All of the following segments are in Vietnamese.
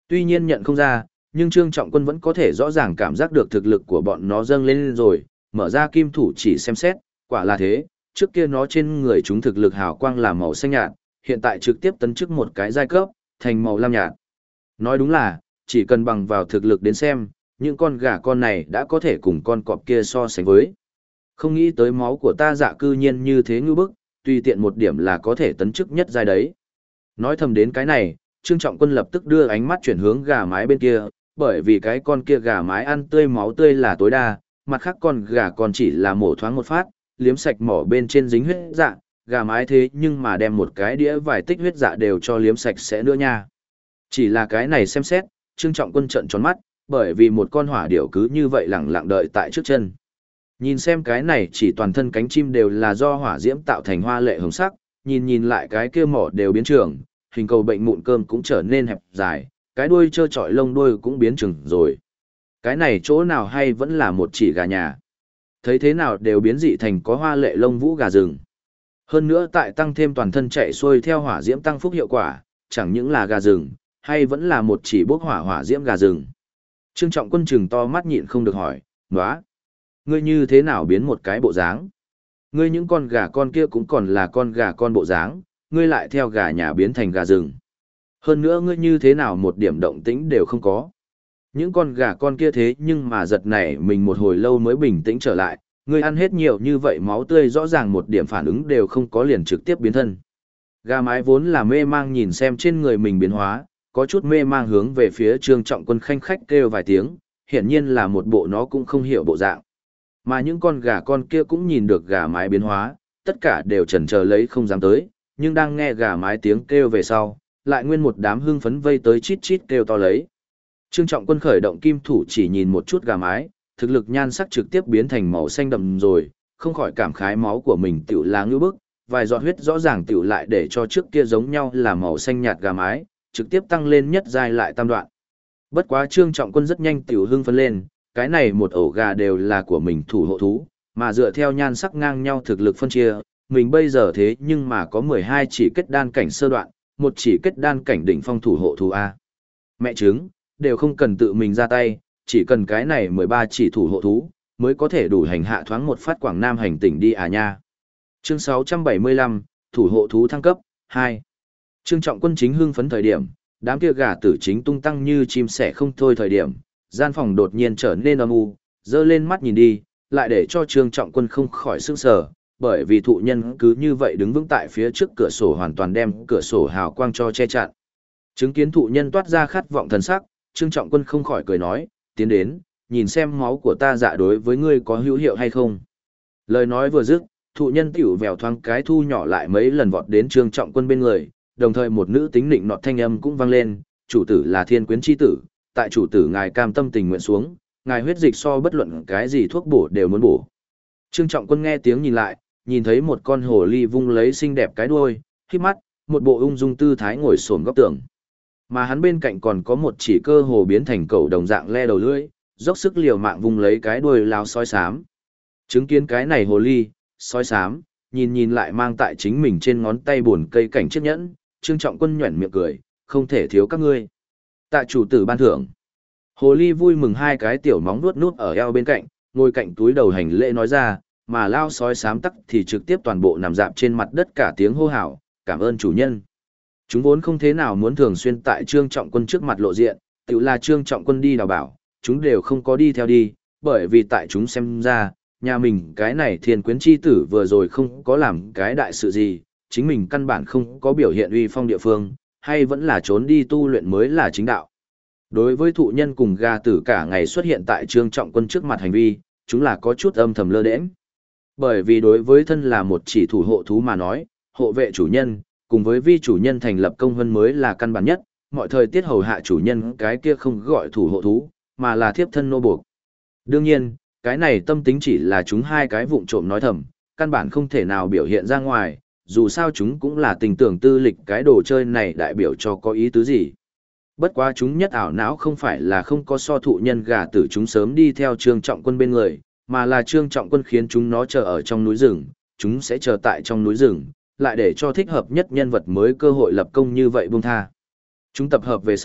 Tuy nhiên nhận không ra, nhưng Trương Trọng Quân vẫn có thể rõ ràng cảm giác được thực lực của bọn nó dâng lên rồi, mở ra kim thủ chỉ xem xét, quả là thế, trước kia nó trên người chúng thực lực hào quang là màu xanh nhạt, hiện tại trực tiếp tấn chức một cái giai cấp, thành màu lam nhạt. Nói đúng là, chỉ cần bằng vào thực lực đến xem, những con gà con này đã có thể cùng con cọp kia so sánh với. Không nghĩ tới máu của ta dạ cư nhiên như thế ngư bức, tùy tiện một điểm là có thể tấn chức nhất giai đấy. Nói thầm đến cái này, Trương Trọng Quân lập tức đưa ánh mắt chuyển hướng gà mái bên kia, bởi vì cái con kia gà mái ăn tươi máu tươi là tối đa, mặt khác con gà còn chỉ là mổ thoáng một phát, liếm sạch mỏ bên trên dính huyết dạ, gà mái thế nhưng mà đem một cái đĩa vài tích huyết dạ đều cho liếm sạch sẽ nữa nha. Chỉ là cái này xem xét, Trương Trọng Quân trợn tròn mắt, bởi vì một con hỏa điểu cứ như vậy lẳng lặng đợi tại trước chân. Nhìn xem cái này chỉ toàn thân cánh chim đều là do hỏa diễm tạo thành hoa lệ hồng sắc, nhìn lại cái kia mỏ đều biến trường, hình cầu bệnh mụn cơm cũng trở nên hẹp dài, cái đuôi trơ trọi lông đuôi cũng biến chừng rồi. Cái này chỗ nào hay vẫn là một chỉ gà nhà. Thấy thế nào đều biến dị thành có hoa lệ lông vũ gà rừng. Hơn nữa tại tăng thêm toàn thân chạy xuôi theo hỏa diễm tăng phúc hiệu quả, chẳng những là gà rừng, hay vẫn là một chỉ bốc hỏa diễm gà rừng. Trương Trọng Quân chừng to mắt nhịn không được hỏi, nóa, ngươi như thế nào biến một cái bộ dáng? Ngươi những con gà con kia cũng còn là con gà con bộ dáng, ngươi lại theo gà nhà biến thành gà rừng. Hơn nữa ngươi như thế nào một điểm động tĩnh đều không có. Những con gà con kia thế nhưng mà giật nảy mình một hồi lâu mới bình tĩnh trở lại, ngươi ăn hết nhiều như vậy máu tươi rõ ràng một điểm phản ứng đều không có liền trực tiếp biến thân. Gà mái vốn là mê mang nhìn xem trên người mình biến hóa, có chút mê mang hướng về phía Trương Trọng Quân khanh khách kêu vài tiếng, hiển nhiên là một bộ nó cũng không hiểu bộ dạng. Mà những con gà con kia cũng nhìn được gà mái biến hóa, tất cả đều chần chờ lấy không dám tới, nhưng đang nghe gà mái tiếng kêu về sau, lại nguyên một đám hưng phấn vây tới chít chít kêu to lấy. Trương Trọng Quân khởi động kim thủ chỉ nhìn một chút gà mái, thực lực nhan sắc trực tiếp biến thành màu xanh đậm rồi, không khỏi cảm khái máu của mình tiểu là ngư bức, vài giọt huyết rõ ràng tiểu lại để cho trước kia giống nhau là màu xanh nhạt gà mái, trực tiếp tăng lên nhất giai lại tam đoạn. Bất quá Trương Trọng Quân rất nhanh tiểu hưng phấn lên, cái này một ổ gà đều là của mình thủ hộ thú, mà dựa theo nhan sắc ngang nhau thực lực phân chia, mình bây giờ thế nhưng mà có 12 chỉ kết đan cảnh sơ đoạn, một chỉ kết đan cảnh đỉnh phong thủ hộ thú A. Mẹ trứng, đều không cần tự mình ra tay, chỉ cần cái này 13 chỉ thủ hộ thú, mới có thể đủ hành hạ thoáng một phát Quảng Nam hành tỉnh đi à nha. Chương 675, thủ hộ thú thăng cấp, 2. Trương Trọng Quân chính hưng phấn thời điểm, đám kia gà tử chính tung tăng như chim sẻ không thôi thời điểm, gian phòng đột nhiên trở nên âm u, dơ lên mắt nhìn đi, lại để cho Trương Trọng Quân không khỏi sửng sở, bởi vì thụ nhân cứ như vậy đứng vững tại phía trước cửa sổ hoàn toàn đem cửa sổ hào quang cho che chặn. Chứng kiến thụ nhân toát ra khát vọng thần sắc, Trương Trọng Quân không khỏi cười nói, tiến đến, nhìn xem máu của ta dạ đối với ngươi có hữu hiệu hay không. Lời nói vừa dứt, thụ nhân tiểu vèo thoáng cái thu nhỏ lại mấy lần vọt đến Trương Trọng Quân bên người, đồng thời một nữ tính nịnh nọt thanh âm cũng vang lên, chủ tử là thiên quyến chi tử, tại chủ tử ngài cam tâm tình nguyện xuống, ngài huyết dịch so bất luận cái gì thuốc bổ đều muốn bổ. Trương Trọng Quân nghe tiếng nhìn lại, nhìn thấy một con hồ ly vung lấy xinh đẹp cái đuôi, khít mắt, một bộ ung dung tư thái ngồi xổm góc tường. Mà hắn bên cạnh còn có một chỉ cơ hồ biến thành cẩu đồng dạng le đầu lưỡi, dốc sức liều mạng vung lấy cái đuôi lao sói xám. Chứng kiến cái này hồ ly, sói xám, nhìn lại mang tại chính mình trên ngón tay buồn cây cảnh chiếc nhẫn, Trương Trọng Quân nhoẻn miệng cười, không thể thiếu các ngươi. Tạ chủ tử ban thưởng. Hồ ly vui mừng hai cái tiểu móng nuốt nút ở eo bên cạnh, ngồi cạnh túi đầu hành lễ nói ra, mà lao sói xám tắc thì trực tiếp toàn bộ nằm dạp trên mặt đất cả tiếng hô hào, cảm ơn chủ nhân. Chúng vốn không thế nào muốn thường xuyên tại Trương Trọng Quân trước mặt lộ diện, tự là Trương Trọng Quân đi đào bảo, chúng đều không có đi theo đi, bởi vì tại chúng xem ra, nhà mình cái này thiên quyến chi tử vừa rồi không có làm cái đại sự gì, chính mình căn bản không có biểu hiện uy phong địa phương, hay vẫn là trốn đi tu luyện mới là chính đạo. Đối với thụ nhân cùng gà tử cả ngày xuất hiện tại Trương Trọng Quân trước mặt hành vi, chúng là có chút âm thầm lơ đễnh. Bởi vì đối với thân là một chỉ thủ hộ thú mà nói, hộ vệ chủ nhân, cùng với vi chủ nhân thành lập công vân mới là căn bản nhất, mọi thời tiết hầu hạ chủ nhân cái kia không gọi thủ hộ thú, mà là thiếp thân nô buộc. Đương nhiên, cái này tâm tính chỉ là chúng hai cái vụng trộm nói thầm, căn bản không thể nào biểu hiện ra ngoài, dù sao chúng cũng là tình tưởng tư lịch cái đồ chơi này đại biểu cho có ý tứ gì. Bất quá chúng nhất ảo não không phải là không có so thụ nhân gà tử chúng sớm đi theo Trương Trọng Quân bên người, mà là Trương Trọng Quân khiến chúng nó chờ ở trong núi rừng, chúng sẽ chờ tại trong núi rừng, lại để cho thích hợp nhất nhân vật mới cơ hội lập công như vậy buông tha. Chúng tập hợp về sau,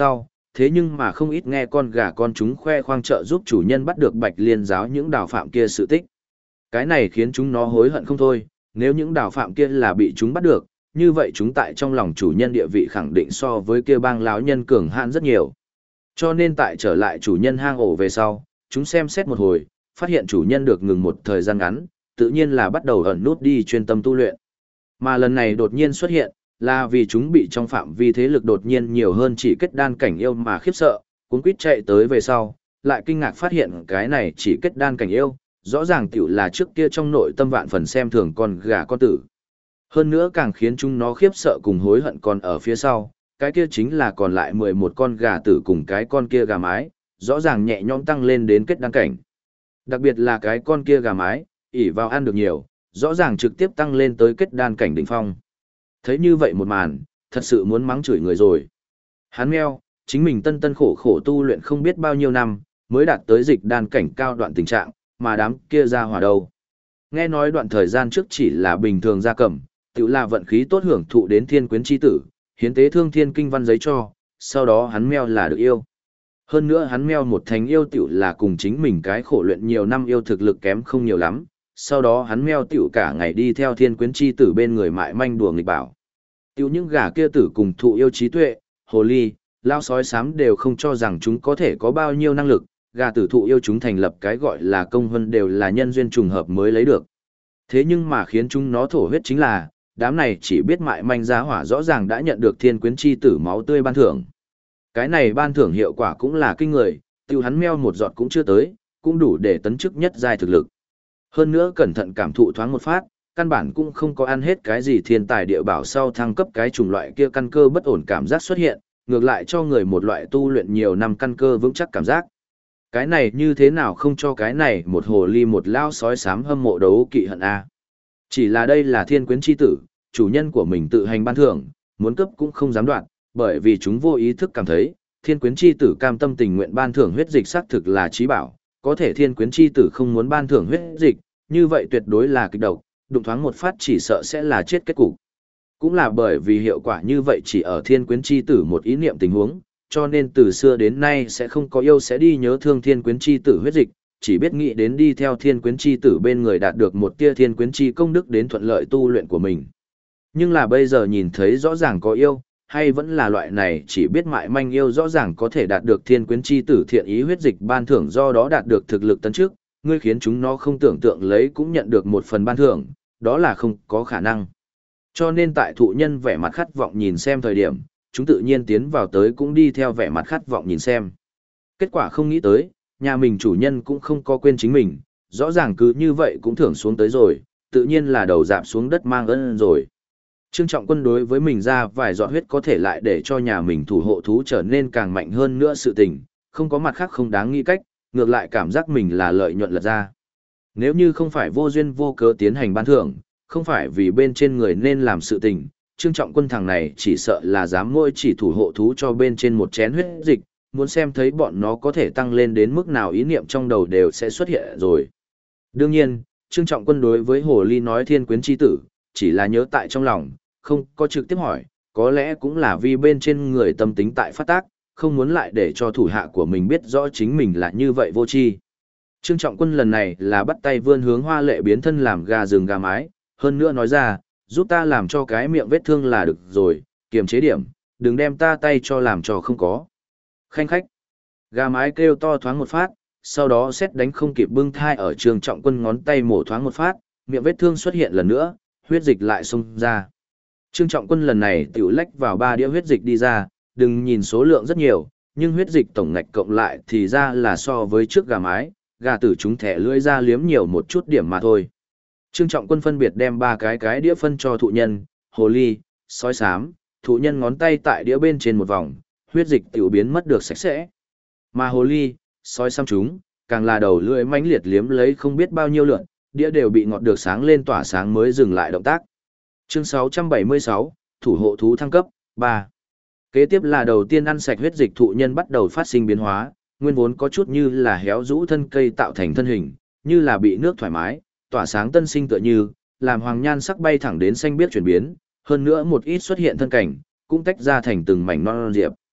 thế nhưng mà không ít nghe con gà con chúng khoe khoang trợ giúp chủ nhân bắt được Bạch Liên giáo những đào phạm kia sự tích. Cái này khiến chúng nó hối hận không thôi, nếu những đào phạm kia là bị chúng bắt được, như vậy chúng tại trong lòng chủ nhân địa vị khẳng định so với kia bang lão nhân cường hãn rất nhiều. Cho nên tại trở lại chủ nhân hang ổ về sau, chúng xem xét một hồi, phát hiện chủ nhân được ngừng một thời gian ngắn, tự nhiên là bắt đầu ẩn nút đi chuyên tâm tu luyện. Mà lần này đột nhiên xuất hiện, là vì chúng bị trong phạm vi thế lực đột nhiên nhiều hơn chỉ kết đan cảnh yêu mà khiếp sợ, cuốn quýt chạy tới về sau, lại kinh ngạc phát hiện cái này chỉ kết đan cảnh yêu, rõ ràng tiểu là trước kia trong nội tâm vạn phần xem thường con gà con tử. Hơn nữa càng khiến chúng nó khiếp sợ cùng hối hận còn ở phía sau, cái kia chính là còn lại 11 con gà tử cùng cái con kia gà mái, rõ ràng nhẹ nhõm tăng lên đến kết đan cảnh. Đặc biệt là cái con kia gà mái, ỷ vào ăn được nhiều, rõ ràng trực tiếp tăng lên tới kết đan cảnh đỉnh phong. Thấy như vậy một màn, thật sự muốn mắng chửi người rồi. Hắn meo, chính mình tân tân khổ khổ tu luyện không biết bao nhiêu năm, mới đạt tới dịch đan cảnh cao đoạn tình trạng, mà đám kia ra hỏa đâu. Nghe nói đoạn thời gian trước chỉ là bình thường gia cầm, tự là vận khí tốt hưởng thụ đến thiên quyến chi tử, hiến tế thương thiên kinh văn giấy cho, sau đó hắn meo là được yêu. Hơn nữa hắn meo một thành yêu tiểu là cùng chính mình cái khổ luyện nhiều năm yêu thực lực kém không nhiều lắm, sau đó hắn meo tiểu cả ngày đi theo thiên quyến chi tử bên người mại manh đùa nghịch bảo. Tiểu những gà kia tử cùng thụ yêu trí tuệ, hồ ly, lao sói xám đều không cho rằng chúng có thể có bao nhiêu năng lực, gà tử thụ yêu chúng thành lập cái gọi là công vân đều là nhân duyên trùng hợp mới lấy được. Thế nhưng mà khiến chúng nó thổ huyết chính là, đám này chỉ biết mại manh giá hỏa rõ ràng đã nhận được thiên quyến chi tử máu tươi ban thưởng. Cái này ban thưởng hiệu quả cũng là kinh người, tiêu hắn meo một giọt cũng chưa tới, cũng đủ để tấn chức nhất giai thực lực. Hơn nữa cẩn thận cảm thụ thoáng một phát, căn bản cũng không có ăn hết cái gì thiên tài địa bảo sau thăng cấp cái chủng loại kia căn cơ bất ổn cảm giác xuất hiện, ngược lại cho người một loại tu luyện nhiều năm căn cơ vững chắc cảm giác. Cái này như thế nào không cho cái này một hồ ly một lao sói xám hâm mộ đấu kỵ hận a. Chỉ là đây là thiên quyến chi tử, chủ nhân của mình tự hành ban thưởng, muốn cấp cũng không dám đoạt, bởi vì chúng vô ý thức cảm thấy, thiên quyến chi tử cam tâm tình nguyện ban thưởng huyết dịch xác thực là trí bảo, có thể thiên quyến chi tử không muốn ban thưởng huyết dịch, như vậy tuyệt đối là kịch độc, đụng thoáng một phát chỉ sợ sẽ là chết kết cục. Cũng là bởi vì hiệu quả như vậy chỉ ở thiên quyến chi tử một ý niệm tình huống, cho nên từ xưa đến nay sẽ không có yêu sẽ đi nhớ thương thiên quyến chi tử huyết dịch, chỉ biết nghĩ đến đi theo thiên quyến chi tử bên người đạt được một tia thiên quyến chi công đức đến thuận lợi tu luyện của mình. Nhưng là bây giờ nhìn thấy rõ ràng có yêu, hay vẫn là loại này chỉ biết mại manh yêu rõ ràng có thể đạt được thiên quyến chi tử thiện ý huyết dịch ban thưởng do đó đạt được thực lực tấn trước, ngươi khiến chúng nó không tưởng tượng lấy cũng nhận được một phần ban thưởng, đó là không có khả năng. Cho nên tại thụ nhân vẻ mặt khát vọng nhìn xem thời điểm, chúng tự nhiên tiến vào tới cũng đi theo vẻ mặt khát vọng nhìn xem. Kết quả không nghĩ tới, nhà mình chủ nhân cũng không có quên chính mình, rõ ràng cứ như vậy cũng thưởng xuống tới rồi, tự nhiên là đầu dạp xuống đất mang ơn rồi. Trương Trọng Quân đối với mình ra vài giọt huyết có thể lại để cho nhà mình thủ hộ thú trở nên càng mạnh hơn nữa sự tình, không có mặt khác không đáng nghĩ cách, ngược lại cảm giác mình là lợi nhuận lật ra. Nếu như không phải vô duyên vô cớ tiến hành ban thưởng, không phải vì bên trên người nên làm sự tình, Trương Trọng Quân thằng này chỉ sợ là dám mỗi chỉ thủ hộ thú cho bên trên một chén huyết dịch, muốn xem thấy bọn nó có thể tăng lên đến mức nào ý niệm trong đầu đều sẽ xuất hiện rồi. Đương nhiên, Trương Trọng Quân đối với Hồ Ly nói thiên quyến chi tử, chỉ là nhớ tại trong lòng, không có trực tiếp hỏi, có lẽ cũng là vì bên trên người tâm tính tại phát tác, không muốn lại để cho thủ hạ của mình biết rõ chính mình là như vậy vô tri. Trương Trọng Quân lần này là bắt tay vươn hướng Hoa Lệ biến thân làm gà rừng gà mái, hơn nữa nói ra, giúp ta làm cho cái miệng vết thương là được rồi, kiềm chế điểm, đừng đem ta tay cho làm cho không có. Khanh khách. Gà mái kêu to thoáng một phát, sau đó xét đánh không kịp bưng thai ở Trương Trọng Quân ngón tay mổ thoáng một phát, miệng vết thương xuất hiện lần nữa, huyết dịch lại xông ra. Trương Trọng Quân lần này tiểu lách vào 3 đĩa huyết dịch đi ra, đừng nhìn số lượng rất nhiều, nhưng huyết dịch tổng ngạch cộng lại thì ra là so với trước gà mái, gà tử chúng thẻ lưỡi ra liếm nhiều một chút điểm mà thôi. Trương Trọng Quân phân biệt đem 3 cái đĩa phân cho thụ nhân, hồ ly, sói xám, thụ nhân ngón tay tại đĩa bên trên một vòng, huyết dịch tiểu biến mất được sạch sẽ. Mà hồ ly, sói xám chúng, càng là đầu lưỡi mãnh liệt liếm lấy không biết bao nhiêu lượn, đĩa đều bị ngọt được sáng lên tỏa sáng mới dừng lại động tác. Chương 676, thủ hộ thú thăng cấp, 3. Kế tiếp là đầu tiên ăn sạch huyết dịch thụ nhân bắt đầu phát sinh biến hóa, nguyên vốn có chút như là héo rũ thân cây tạo thành thân hình, như là bị nước thoải mái, tỏa sáng tân sinh tựa như, làm hoàng nhan sắc bay thẳng đến xanh biếc chuyển biến, hơn nữa một ít xuất hiện thân cảnh, cũng tách ra thành từng mảnh non diệp.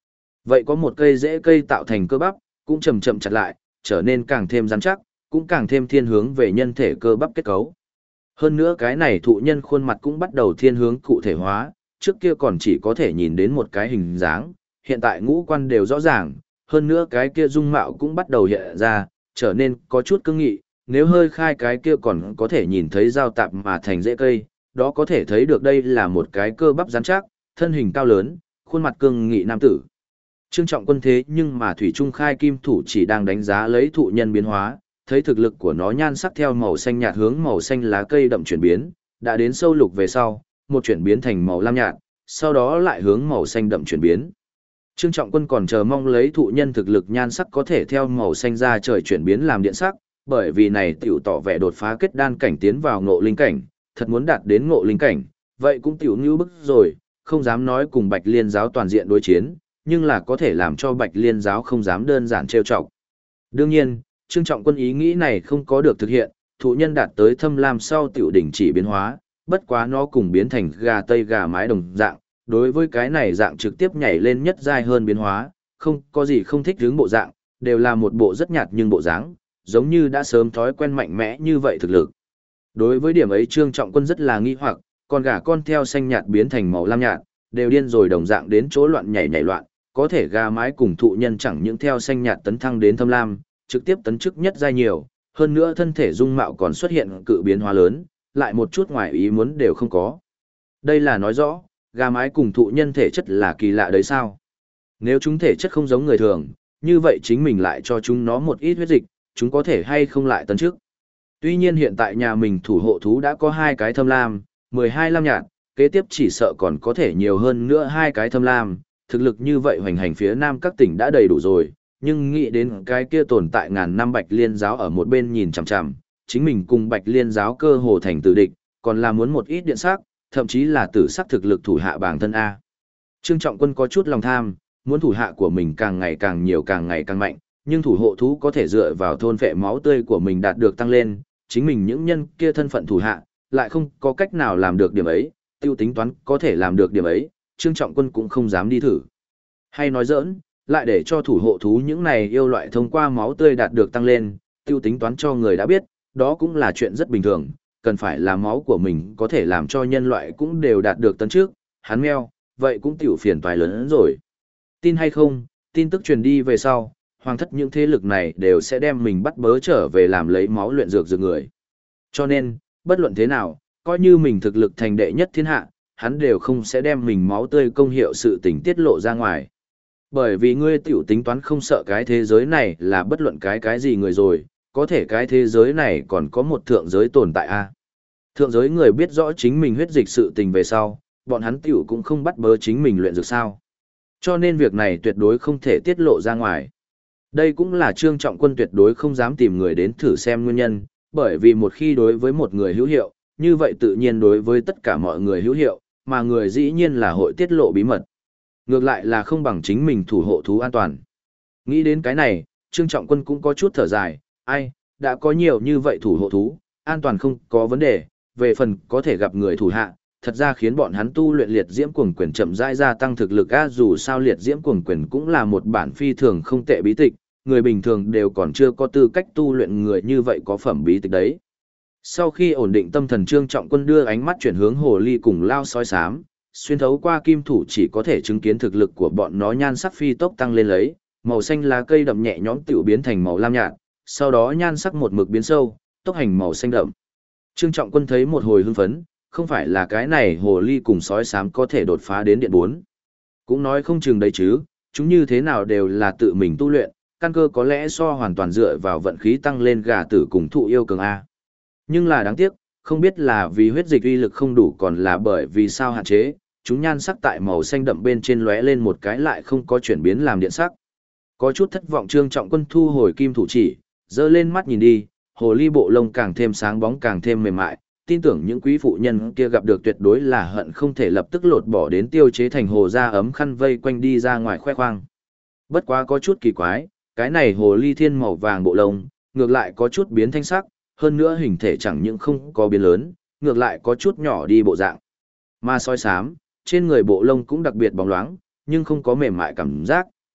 Vậy có một cây rễ cây tạo thành cơ bắp, cũng chậm chậm chặt lại, trở nên càng thêm rắn chắc, cũng càng thêm thiên hướng về nhân thể cơ bắp kết cấu. Hơn nữa cái này thụ nhân khuôn mặt cũng bắt đầu thiên hướng cụ thể hóa, trước kia còn chỉ có thể nhìn đến một cái hình dáng, hiện tại ngũ quan đều rõ ràng, hơn nữa cái kia dung mạo cũng bắt đầu hiện ra, trở nên có chút cương nghị, nếu hơi khai cái kia còn có thể nhìn thấy dao tạp mà thành rễ cây, đó có thể thấy được đây là một cái cơ bắp rắn chắc, thân hình cao lớn, khuôn mặt cương nghị nam tử. Trương Trọng Quân thế nhưng mà Thủy Trung Khai Kim Thủ chỉ đang đánh giá lấy thụ nhân biến hóa, thấy thực lực của nó nhan sắc theo màu xanh nhạt hướng màu xanh lá cây đậm chuyển biến, đã đến sâu lục về sau, một chuyển biến thành màu lam nhạt, sau đó lại hướng màu xanh đậm chuyển biến. Trương Trọng Quân còn chờ mong lấy thụ nhân thực lực nhan sắc có thể theo màu xanh ra trời chuyển biến làm điện sắc, bởi vì này tiểu tỏ vẻ đột phá kết đan cảnh tiến vào ngộ linh cảnh, thật muốn đạt đến ngộ linh cảnh, vậy cũng tiểu như bức rồi, không dám nói cùng Bạch Liên giáo toàn diện đối chiến, nhưng là có thể làm cho Bạch Liên giáo không dám đơn giản trêu chọc. Đương nhiên, Trương Trọng Quân ý nghĩ này không có được thực hiện, thụ nhân đạt tới thâm lam sau tiểu đỉnh chỉ biến hóa, bất quá nó cùng biến thành gà tây gà mái đồng dạng, đối với cái này dạng trực tiếp nhảy lên nhất giai hơn biến hóa, không có gì không thích hướng bộ dạng, đều là một bộ rất nhạt nhưng bộ dáng, giống như đã sớm thói quen mạnh mẽ như vậy thực lực. Đối với điểm ấy Trương Trọng Quân rất là nghi hoặc, con gà con theo xanh nhạt biến thành màu lam nhạt, đều điên rồi đồng dạng đến chỗ loạn nhảy nhảy loạn, có thể gà mái cùng thụ nhân chẳng những theo xanh nhạt tấn thăng đến thâm lam, trực tiếp tấn chức nhất giai nhiều, hơn nữa thân thể dung mạo còn xuất hiện cự biến hóa lớn, lại một chút ngoài ý muốn đều không có. Đây là nói rõ, gà mái cùng thụ nhân thể chất là kỳ lạ đấy sao? Nếu chúng thể chất không giống người thường, như vậy chính mình lại cho chúng nó một ít huyết dịch, chúng có thể hay không lại tấn chức. Tuy nhiên hiện tại nhà mình thủ hộ thú đã có 2 cái thâm lam, 12 lam nhạt, kế tiếp chỉ sợ còn có thể nhiều hơn nữa 2 cái thâm lam, thực lực như vậy hoành hành phía nam các tỉnh đã đầy đủ rồi, nhưng nghĩ đến cái kia tồn tại ngàn năm Bạch Liên giáo ở một bên nhìn chằm chằm, chính mình cùng Bạch Liên giáo cơ hồ thành tử địch, còn là muốn một ít điện sắc, thậm chí là tử sắc thực lực thủ hạ bản thân A. Trương Trọng Quân có chút lòng tham, muốn thủ hạ của mình càng ngày càng nhiều càng ngày càng mạnh, nhưng thủ hộ thú có thể dựa vào thôn phệ máu tươi của mình đạt được tăng lên, chính mình những nhân kia thân phận thủ hạ, lại không có cách nào làm được điểm ấy, tiêu tính toán có thể làm được điểm ấy, Trương Trọng Quân cũng không dám đi thử. Hay nói giỡn, lại để cho thủ hộ thú những này yêu loại thông qua máu tươi đạt được tăng lên, tiêu tính toán cho người đã biết, đó cũng là chuyện rất bình thường, cần phải là máu của mình có thể làm cho nhân loại cũng đều đạt được tấn trước, hắn meo, vậy cũng tiểu phiền toái lớn hơn rồi. Tin hay không, tin tức truyền đi về sau, hoàng thất những thế lực này đều sẽ đem mình bắt bớ trở về làm lấy máu luyện dược dược người. Cho nên, bất luận thế nào, coi như mình thực lực thành đệ nhất thiên hạ, hắn đều không sẽ đem mình máu tươi công hiệu sự tình tiết lộ ra ngoài. Bởi vì ngươi tiểu tính toán không sợ cái thế giới này là bất luận cái gì người rồi, có thể cái thế giới này còn có một thượng giới tồn tại a. Thượng giới người biết rõ chính mình huyết dịch sự tình về sau, bọn hắn tiểu cũng không bắt bớ chính mình luyện dược sao. Cho nên việc này tuyệt đối không thể tiết lộ ra ngoài. Đây cũng là Trương Trọng Quân tuyệt đối không dám tìm người đến thử xem nguyên nhân, bởi vì một khi đối với một người hữu hiệu, như vậy tự nhiên đối với tất cả mọi người hữu hiệu, mà người dĩ nhiên là hội tiết lộ bí mật. Ngược lại là không bằng chính mình thủ hộ thú an toàn. Nghĩ đến cái này, Trương Trọng Quân cũng có chút thở dài, ai, đã có nhiều như vậy thủ hộ thú, an toàn không có vấn đề, về phần có thể gặp người thủ hạ, thật ra khiến bọn hắn tu luyện liệt diễm cuồng quyền chậm rãi gia tăng thực lực a, dù sao liệt diễm cuồng quyền cũng là một bản phi thường không tệ bí tịch, người bình thường đều còn chưa có tư cách tu luyện người như vậy có phẩm bí tịch đấy. Sau khi ổn định tâm thần, Trương Trọng Quân đưa ánh mắt chuyển hướng hồ ly cùng lao sói xám, xuyên thấu qua kim thủ chỉ có thể chứng kiến thực lực của bọn nó nhan sắc phi tốc tăng lên lấy, màu xanh lá cây đậm nhẹ nhõm tiểu biến thành màu lam nhạt, sau đó nhan sắc một mực biến sâu, tốc hành màu xanh đậm. Trương Trọng Quân thấy một hồi hưng phấn, không phải là cái này hồ ly cùng sói xám có thể đột phá đến điện 4. Cũng nói không chừng đấy chứ, chúng như thế nào đều là tự mình tu luyện, căn cơ có lẽ so hoàn toàn dựa vào vận khí tăng lên gà tử cùng thụ yêu cường A. Nhưng là đáng tiếc, không biết là vì huyết dịch uy lực không đủ còn là bởi vì sao hạn chế, chúng nhan sắc tại màu xanh đậm bên trên lóe lên một cái lại không có chuyển biến làm điện sắc. Có chút thất vọng, Trương Trọng Quân thu hồi kim thủ chỉ, giơ lên mắt nhìn đi, hồ ly bộ lông càng thêm sáng bóng càng thêm mềm mại, tin tưởng những quý phụ nhân kia gặp được tuyệt đối là hận không thể lập tức lột bỏ đến tiêu chế thành hồ da ấm khăn vây quanh đi ra ngoài khoe khoang. Bất quá có chút kỳ quái, cái này hồ ly thiên màu vàng bộ lông, ngược lại có chút biến thanh sắc, hơn nữa hình thể chẳng những không có biến lớn, ngược lại có chút nhỏ đi bộ dạng. Mà sói xám, trên người bộ lông cũng đặc biệt bóng loáng, nhưng không có mềm mại cảm giác,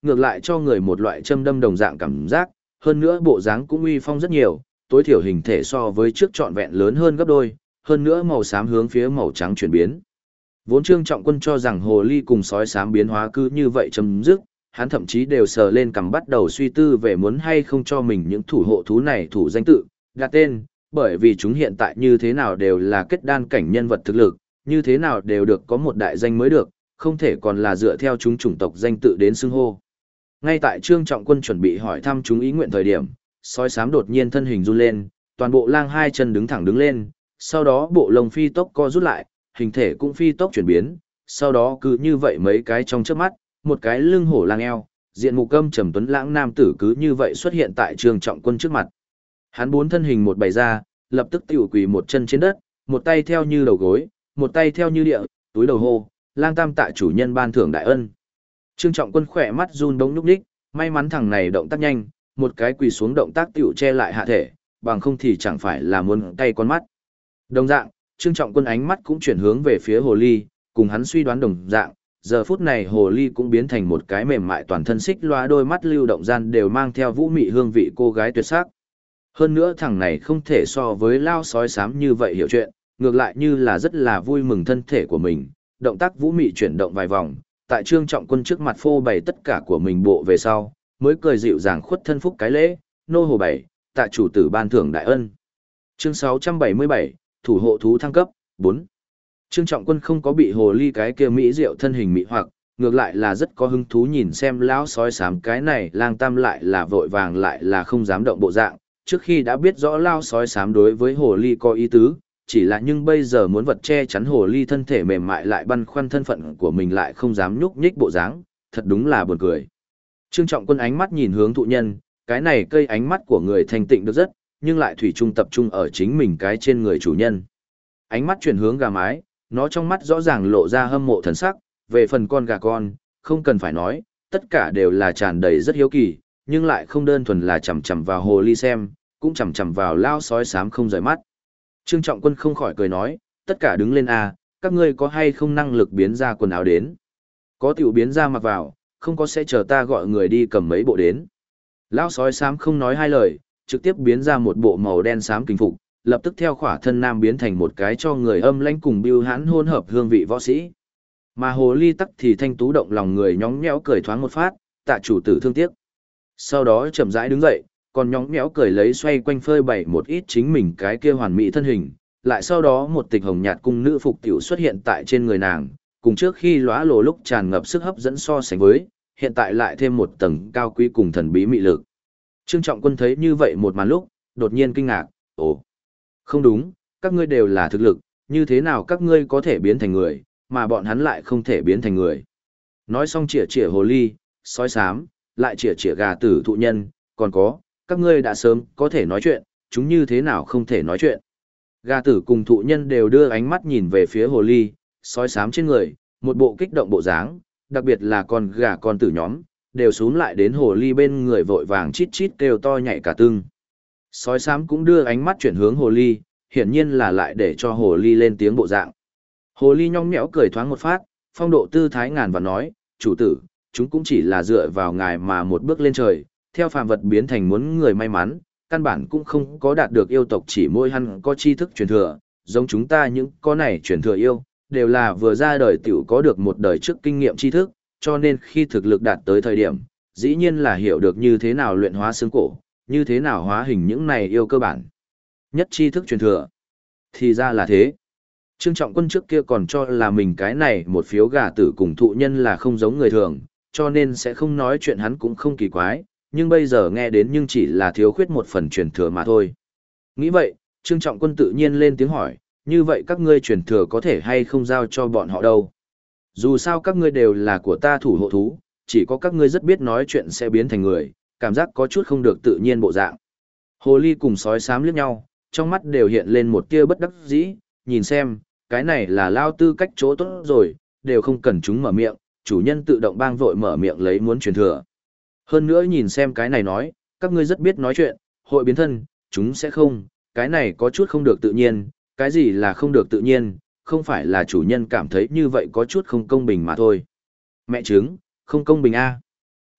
ngược lại cho người một loại châm đâm đồng dạng cảm giác, hơn nữa bộ dáng cũng uy phong rất nhiều, tối thiểu hình thể so với trước trọn vẹn lớn hơn gấp đôi, hơn nữa màu xám hướng phía màu trắng chuyển biến. Vốn Trương Trọng Quân cho rằng hồ ly cùng sói xám biến hóa cứ như vậy chấm dứt, hắn thậm chí đều sờ lên cằm bắt đầu suy tư về muốn hay không cho mình những thủ hộ thú này thủ danh tự, đặt tên, bởi vì chúng hiện tại như thế nào đều là kết đan cảnh nhân vật thực lực, như thế nào đều được có một đại danh mới được, không thể còn là dựa theo chúng chủng tộc danh tự đến xưng hô. Ngay tại Trương Trọng Quân chuẩn bị hỏi thăm chúng ý nguyện thời điểm, sói xám đột nhiên thân hình run lên, toàn bộ lang hai chân đứng thẳng đứng lên, sau đó bộ lông phi tốc co rút lại, hình thể cũng phi tốc chuyển biến, sau đó cứ như vậy mấy cái trong chớp mắt, một cái lưng hổ lang eo, diện mục câm trầm tuấn lãng nam tử cứ như vậy xuất hiện tại Trương Trọng Quân trước mặt. Hắn bốn thân hình một bày ra, lập tức tiểu quỳ một chân trên đất, một tay theo như đầu gối, một tay theo như địa, túi đầu hô, lang tam tạ chủ nhân ban thưởng đại ân. Trương Trọng Quân khỏe mắt run bỗng nhúc nhích, may mắn thằng này động tác nhanh, một cái quỳ xuống động tác tiểu che lại hạ thể, bằng không thì chẳng phải là muốn cay con mắt. Đồng dạng, Trương Trọng Quân ánh mắt cũng chuyển hướng về phía hồ ly, cùng hắn suy đoán đồng dạng, giờ phút này hồ ly cũng biến thành một cái mềm mại toàn thân xích loa, đôi mắt lưu động gian đều mang theo vũ mị hương vị cô gái tuyệt sắc. Hơn nữa thằng này không thể so với lao sói xám như vậy hiểu chuyện, ngược lại như là rất là vui mừng thân thể của mình, động tác vũ mị chuyển động vài vòng, tại Trương Trọng Quân trước mặt phô bày tất cả của mình bộ về sau, mới cười dịu dàng khuất thân phúc cái lễ, nô hồ bảy, tạ chủ tử ban thưởng đại ân. Chương 677, thủ hộ thú thăng cấp, 4. Trương Trọng Quân không có bị hồ ly cái kia mỹ diệu thân hình mị hoặc, ngược lại là rất có hứng thú nhìn xem lão sói xám cái này lang tam lại là vội vàng lại là không dám động bộ dạng, trước khi đã biết rõ lao sói xám đối với hồ ly có ý tứ, chỉ là nhưng bây giờ muốn vật che chắn hồ ly thân thể mềm mại lại băn khoăn thân phận của mình lại không dám nhúc nhích bộ dáng, thật đúng là buồn cười. Trương Trọng Quân ánh mắt nhìn hướng thụ nhân, cái này cây ánh mắt của người thanh tịnh được rất, nhưng lại thủy chung tập trung ở chính mình cái trên người chủ nhân. Ánh mắt chuyển hướng gà mái, nó trong mắt rõ ràng lộ ra hâm mộ thần sắc, về phần con gà con, không cần phải nói, tất cả đều là tràn đầy rất hiếu kỳ, nhưng lại không đơn thuần là chằm chằm vào hồ ly xem, cũng chằm chằm vào lao sói xám không rời mắt. Trương Trọng Quân không khỏi cười nói, tất cả đứng lên a, các ngươi có hay không năng lực biến ra quần áo đến? Có tiểu biến ra mặc vào, không có sẽ chờ ta gọi người đi cầm mấy bộ đến. Lao sói xám không nói hai lời, trực tiếp biến ra một bộ màu đen xám kinh phục, lập tức theo khỏa thân nam biến thành một cái cho người âm lãnh cùng bưu hãn hôn hợp hương vị võ sĩ. Mà hồ ly tắc thì thanh tú động lòng người nhóng nhẽo cười thoáng một phát, tạ chủ tử thương tiếc. Sau đó chậm rãi đứng dậy, còn nhóng nhẽo cười lấy xoay quanh phơi bày một ít chính mình cái kia hoàn mỹ thân hình, lại sau đó một tịch hồng nhạt cung nữ phục tiểu xuất hiện tại trên người nàng, cùng trước khi lóa lộ lúc tràn ngập sức hấp dẫn so sánh với, hiện tại lại thêm một tầng cao quý cùng thần bí mị lực. Trương Trọng Quân thấy như vậy một màn lúc, đột nhiên kinh ngạc, ồ, không đúng, các ngươi đều là thực lực, như thế nào các ngươi có thể biến thành người, mà bọn hắn lại không thể biến thành người. Nói xong chỉa chỉa hồ ly, sói xám, lại chỉa chỉa gà tử thụ nhân, còn có, các ngươi đã sớm có thể nói chuyện, chúng như thế nào không thể nói chuyện. Gà tử cùng thụ nhân đều đưa ánh mắt nhìn về phía hồ ly, sói xám trên người, một bộ kích động bộ dáng, đặc biệt là con gà con tử nhóm, đều xuống lại đến hồ ly bên người vội vàng chít chít kêu to nhảy cả tưng. Sói xám cũng đưa ánh mắt chuyển hướng hồ ly, hiển nhiên là lại để cho hồ ly lên tiếng bộ dạng. Hồ ly nhong nhẽo cười thoáng một phát, phong độ tư thái ngàn và nói, chủ tử, chúng cũng chỉ là dựa vào ngài mà một bước lên trời, theo phàm vật biến thành muốn người may mắn, căn bản cũng không có đạt được yêu tộc chỉ môi hắn có tri thức truyền thừa, giống chúng ta những có này truyền thừa yêu, đều là vừa ra đời tiểu có được một đời trước kinh nghiệm tri thức, cho nên khi thực lực đạt tới thời điểm, dĩ nhiên là hiểu được như thế nào luyện hóa xương cổ, như thế nào hóa hình những này yêu cơ bản. Nhất tri thức truyền thừa. Thì ra là thế. Trương Trọng Quân trước kia còn cho là mình cái này một phiếu gà tử cùng thụ nhân là không giống người thường, cho nên sẽ không nói chuyện hắn cũng không kỳ quái, nhưng bây giờ nghe đến nhưng chỉ là thiếu khuyết một phần truyền thừa mà thôi. Nghĩ vậy, Trương Trọng Quân tự nhiên lên tiếng hỏi, như vậy các ngươi truyền thừa có thể hay không giao cho bọn họ đâu? Dù sao các ngươi đều là của ta thủ hộ thú, chỉ có các ngươi rất biết nói chuyện sẽ biến thành người, cảm giác có chút không được tự nhiên bộ dạng. Hồ ly cùng sói xám liếc nhau, trong mắt đều hiện lên một tia bất đắc dĩ, nhìn xem, cái này là lao tư cách chỗ tốt rồi, đều không cần chúng mở miệng, chủ nhân tự động bang vội mở miệng lấy muốn truyền thừa. Hơn nữa nhìn xem cái này nói, các ngươi rất biết nói chuyện, hội biến thân, chúng sẽ không, cái này có chút không được tự nhiên, cái gì là không được tự nhiên, không phải là chủ nhân cảm thấy như vậy có chút không công bình mà thôi. Mẹ chứng, không công bình a.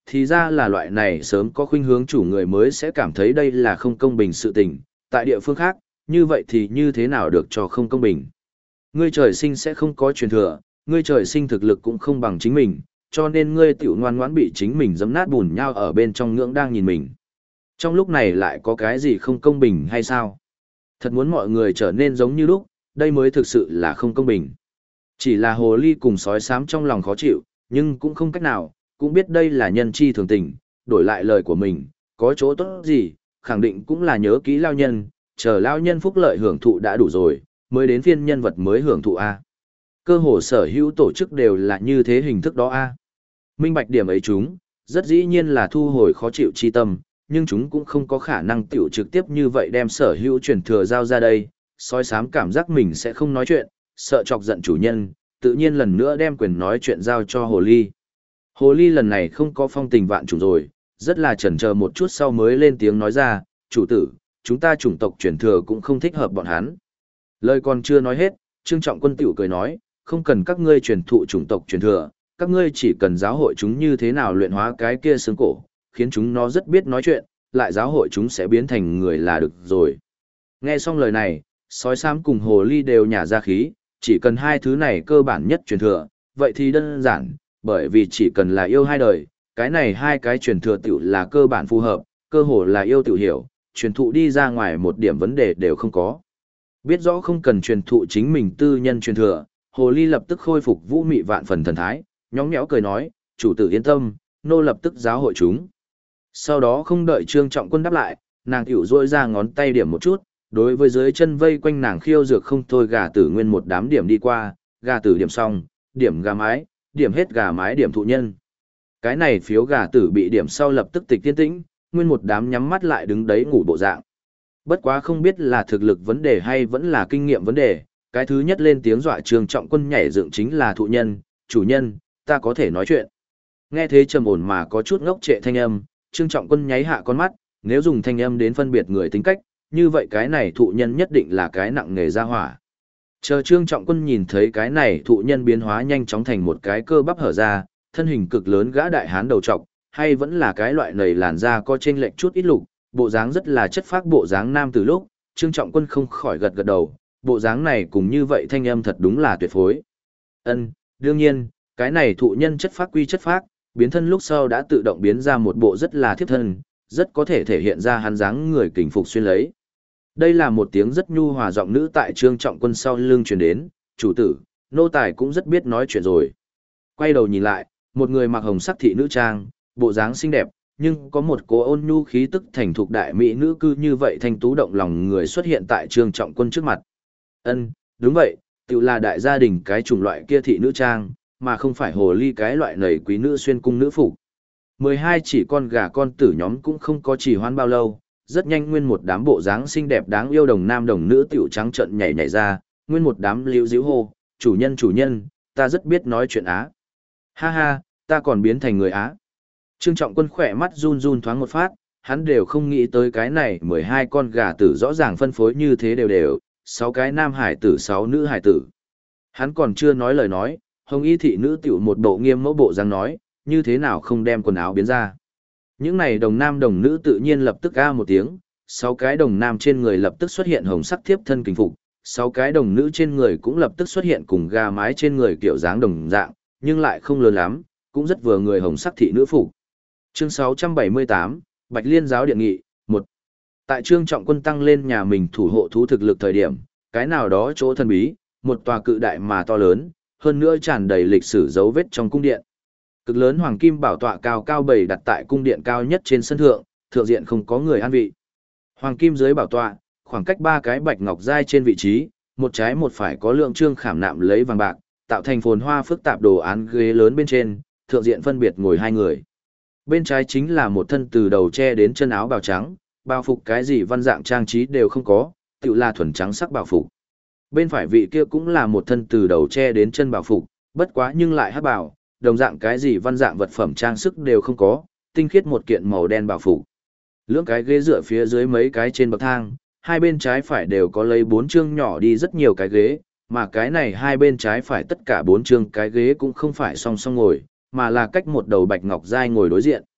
thì ra là loại này sớm có khuynh hướng chủ người mới sẽ cảm thấy đây là không công bình sự tình, tại địa phương khác, như vậy thì như thế nào được cho không công bình. Ngươi trời sinh sẽ không có truyền thừa, ngươi trời sinh thực lực cũng không bằng chính mình, cho nên ngươi tiểu ngoan ngoãn bị chính mình giẫm nát bùn nhau ở bên trong ngưỡng đang nhìn mình. Trong lúc này lại có cái gì không công bình hay sao? Thật muốn mọi người trở nên giống như lúc, đây mới thực sự là không công bình. Chỉ là hồ ly cùng sói xám trong lòng khó chịu, nhưng cũng không cách nào, cũng biết đây là nhân chi thường tình, đổi lại lời của mình, có chỗ tốt gì, khẳng định cũng là nhớ kỹ lao nhân, chờ lao nhân phúc lợi hưởng thụ đã đủ rồi, mới đến phiên nhân vật mới hưởng thụ A. Cơ hồ sở hữu tổ chức đều là như thế hình thức đó A. Minh bạch điểm ấy chúng, rất dĩ nhiên là thu hồi khó chịu chi tâm, nhưng chúng cũng không có khả năng tiểu trực tiếp như vậy đem sở hữu truyền thừa giao ra đây, sói xám cảm giác mình sẽ không nói chuyện, sợ chọc giận chủ nhân, tự nhiên lần nữa đem quyền nói chuyện giao cho hồ ly. Hồ ly lần này không có phong tình vạn chủng rồi, rất là chần chờ một chút sau mới lên tiếng nói ra, chủ tử, chúng ta chủng tộc truyền thừa cũng không thích hợp bọn hắn. Lời còn chưa nói hết, Trương Trọng Quân tiểu cười nói, không cần các ngươi truyền thụ chủng tộc truyền thừa, các ngươi chỉ cần giáo hội chúng như thế nào luyện hóa cái kia xương cổ, khiến chúng nó rất biết nói chuyện, lại giáo hội chúng sẽ biến thành người là được rồi. Nghe xong lời này, sói xám cùng hồ ly đều nhả ra khí, chỉ cần hai thứ này cơ bản nhất truyền thừa, vậy thì đơn giản, bởi vì chỉ cần là yêu hai đời, cái này hai cái truyền thừa tiểu là cơ bản phù hợp, cơ hồ là yêu tiểu hiểu, truyền thụ đi ra ngoài một điểm vấn đề đều không có. Biết rõ không cần truyền thụ chính mình tư nhân truyền thừa, hồ ly lập tức khôi phục vũ mị vạn phần thần thái, nhõng nhẽo cười nói, chủ tử yên tâm, nô lập tức giáo hội chúng. Sau đó không đợi Trương Trọng Quân đáp lại, nàng tiểu rôi ra ngón tay điểm một chút, đối với dưới chân vây quanh nàng khiêu dược không thôi gà tử nguyên một đám điểm đi qua, gà tử điểm xong, điểm gà mái, điểm hết gà mái điểm thụ nhân. Cái này phiếu gà tử bị điểm sau lập tức tịch tiên tĩnh, nguyên một đám nhắm mắt lại đứng đấy ngủ bộ dạng. Bất quá không biết là thực lực vấn đề hay vẫn là kinh nghiệm vấn đề, cái thứ nhất lên tiếng dọa Trương Trọng Quân nhảy dựng chính là thụ nhân, chủ nhân, ta có thể nói chuyện. Nghe thế trầm ổn mà có chút ngốc trệ thanh âm, Trương Trọng Quân nháy hạ con mắt, nếu dùng thanh âm đến phân biệt người tính cách, như vậy cái này thụ nhân nhất định là cái nặng nghề ra hỏa. Chờ Trương Trọng Quân nhìn thấy cái này thụ nhân biến hóa nhanh chóng thành một cái cơ bắp hở ra, thân hình cực lớn gã đại hán đầu trọc, hay vẫn là cái loại nầy làn da có chênh lệch chút ít lục, bộ dáng rất là chất phác bộ dáng nam từ lúc, Trương Trọng Quân không khỏi gật gật đầu, bộ dáng này cùng như vậy thanh âm thật đúng là tuyệt phối. Đương nhiên, cái này thụ nhân chất phác quy chất phác, biến thân lúc sau đã tự động biến ra một bộ rất là thiếp thân, rất có thể thể hiện ra hắn dáng người kình phục xuyên lấy. Đây là một tiếng rất nhu hòa giọng nữ tại Trương Trọng Quân sau lưng truyền đến, chủ tử, nô tài cũng rất biết nói chuyện rồi. Quay đầu nhìn lại, một người mặc hồng sắc thị nữ trang, bộ dáng xinh đẹp, nhưng có một cố ôn nhu khí tức thành thục đại mỹ nữ cư như vậy thanh tú động lòng người xuất hiện tại Trương Trọng Quân trước mặt. Đúng vậy, tự là đại gia đình cái chủng loại kia thị nữ trang, mà không phải hồ ly cái loại nầy quý nữ xuyên cung nữ phục. 12 chỉ con gà con tử nhóm cũng không có trì hoãn bao lâu, rất nhanh nguyên một đám bộ dáng xinh đẹp đáng yêu đồng nam đồng nữ tiểu trắng trận nhảy nhảy ra, nguyên một đám liễu díu hô, chủ nhân, ta rất biết nói chuyện Á. Ha ha, ta còn biến thành người Á. Trương Trọng Quân khỏe mắt run run thoáng một phát, hắn đều không nghĩ tới cái này 12 con gà tử rõ ràng phân phối như thế đều, 6 cái nam hải tử 6 nữ hải tử. Hắn còn chưa nói lời nói, hồng y thị nữ tiểu một bộ nghiêm mẫu bộ dáng nói, như thế nào không đem quần áo biến ra. Những này đồng nam đồng nữ tự nhiên lập tức a một tiếng, 6 cái đồng nam trên người lập tức xuất hiện hồng sắc thiếp thân kinh phục, 6 cái đồng nữ trên người cũng lập tức xuất hiện cùng gà mái trên người kiểu dáng đồng dạng, nhưng lại không lớn lắm, cũng rất vừa người hồng sắc thị nữ phục. Chương 678, Bạch Liên giáo điện nghị, 1. Tại Trương Trọng Quân tăng lên nhà mình thủ hộ thú thực lực thời điểm, cái nào đó chỗ thần bí, một tòa cự đại mà to lớn, hơn nữa tràn đầy lịch sử dấu vết trong cung điện. Cực lớn hoàng kim bảo tọa cao cao bày đặt tại cung điện cao nhất trên sân thượng, thượng diện không có người an vị. Hoàng kim dưới bảo tọa, khoảng cách 3 cái bạch ngọc giai trên vị trí, một trái một phải có lượng trương khảm nạm lấy vàng bạc, tạo thành phồn hoa phức tạp đồ án ghế lớn bên trên, thượng diện phân biệt ngồi 2 người. Bên trái chính là một thân từ đầu che đến chân áo bào trắng, bao phục cái gì văn dạng trang trí đều không có, tự là thuần trắng sắc bảo phục. Bên phải vị kia cũng là một thân từ đầu che đến chân bảo phục, bất quá nhưng lại hắc bảo, đồng dạng cái gì văn dạng vật phẩm trang sức đều không có, tinh khiết một kiện màu đen bảo phục. Lưỡng cái ghế dựa phía dưới mấy cái trên bậc thang, hai bên trái phải đều có lấy 4 chương nhỏ đi rất nhiều cái ghế, mà cái này hai bên trái phải tất cả 4 chương cái ghế cũng không phải song song ngồi, mà là cách một đầu bạch ngọc giai ngồi đối diện.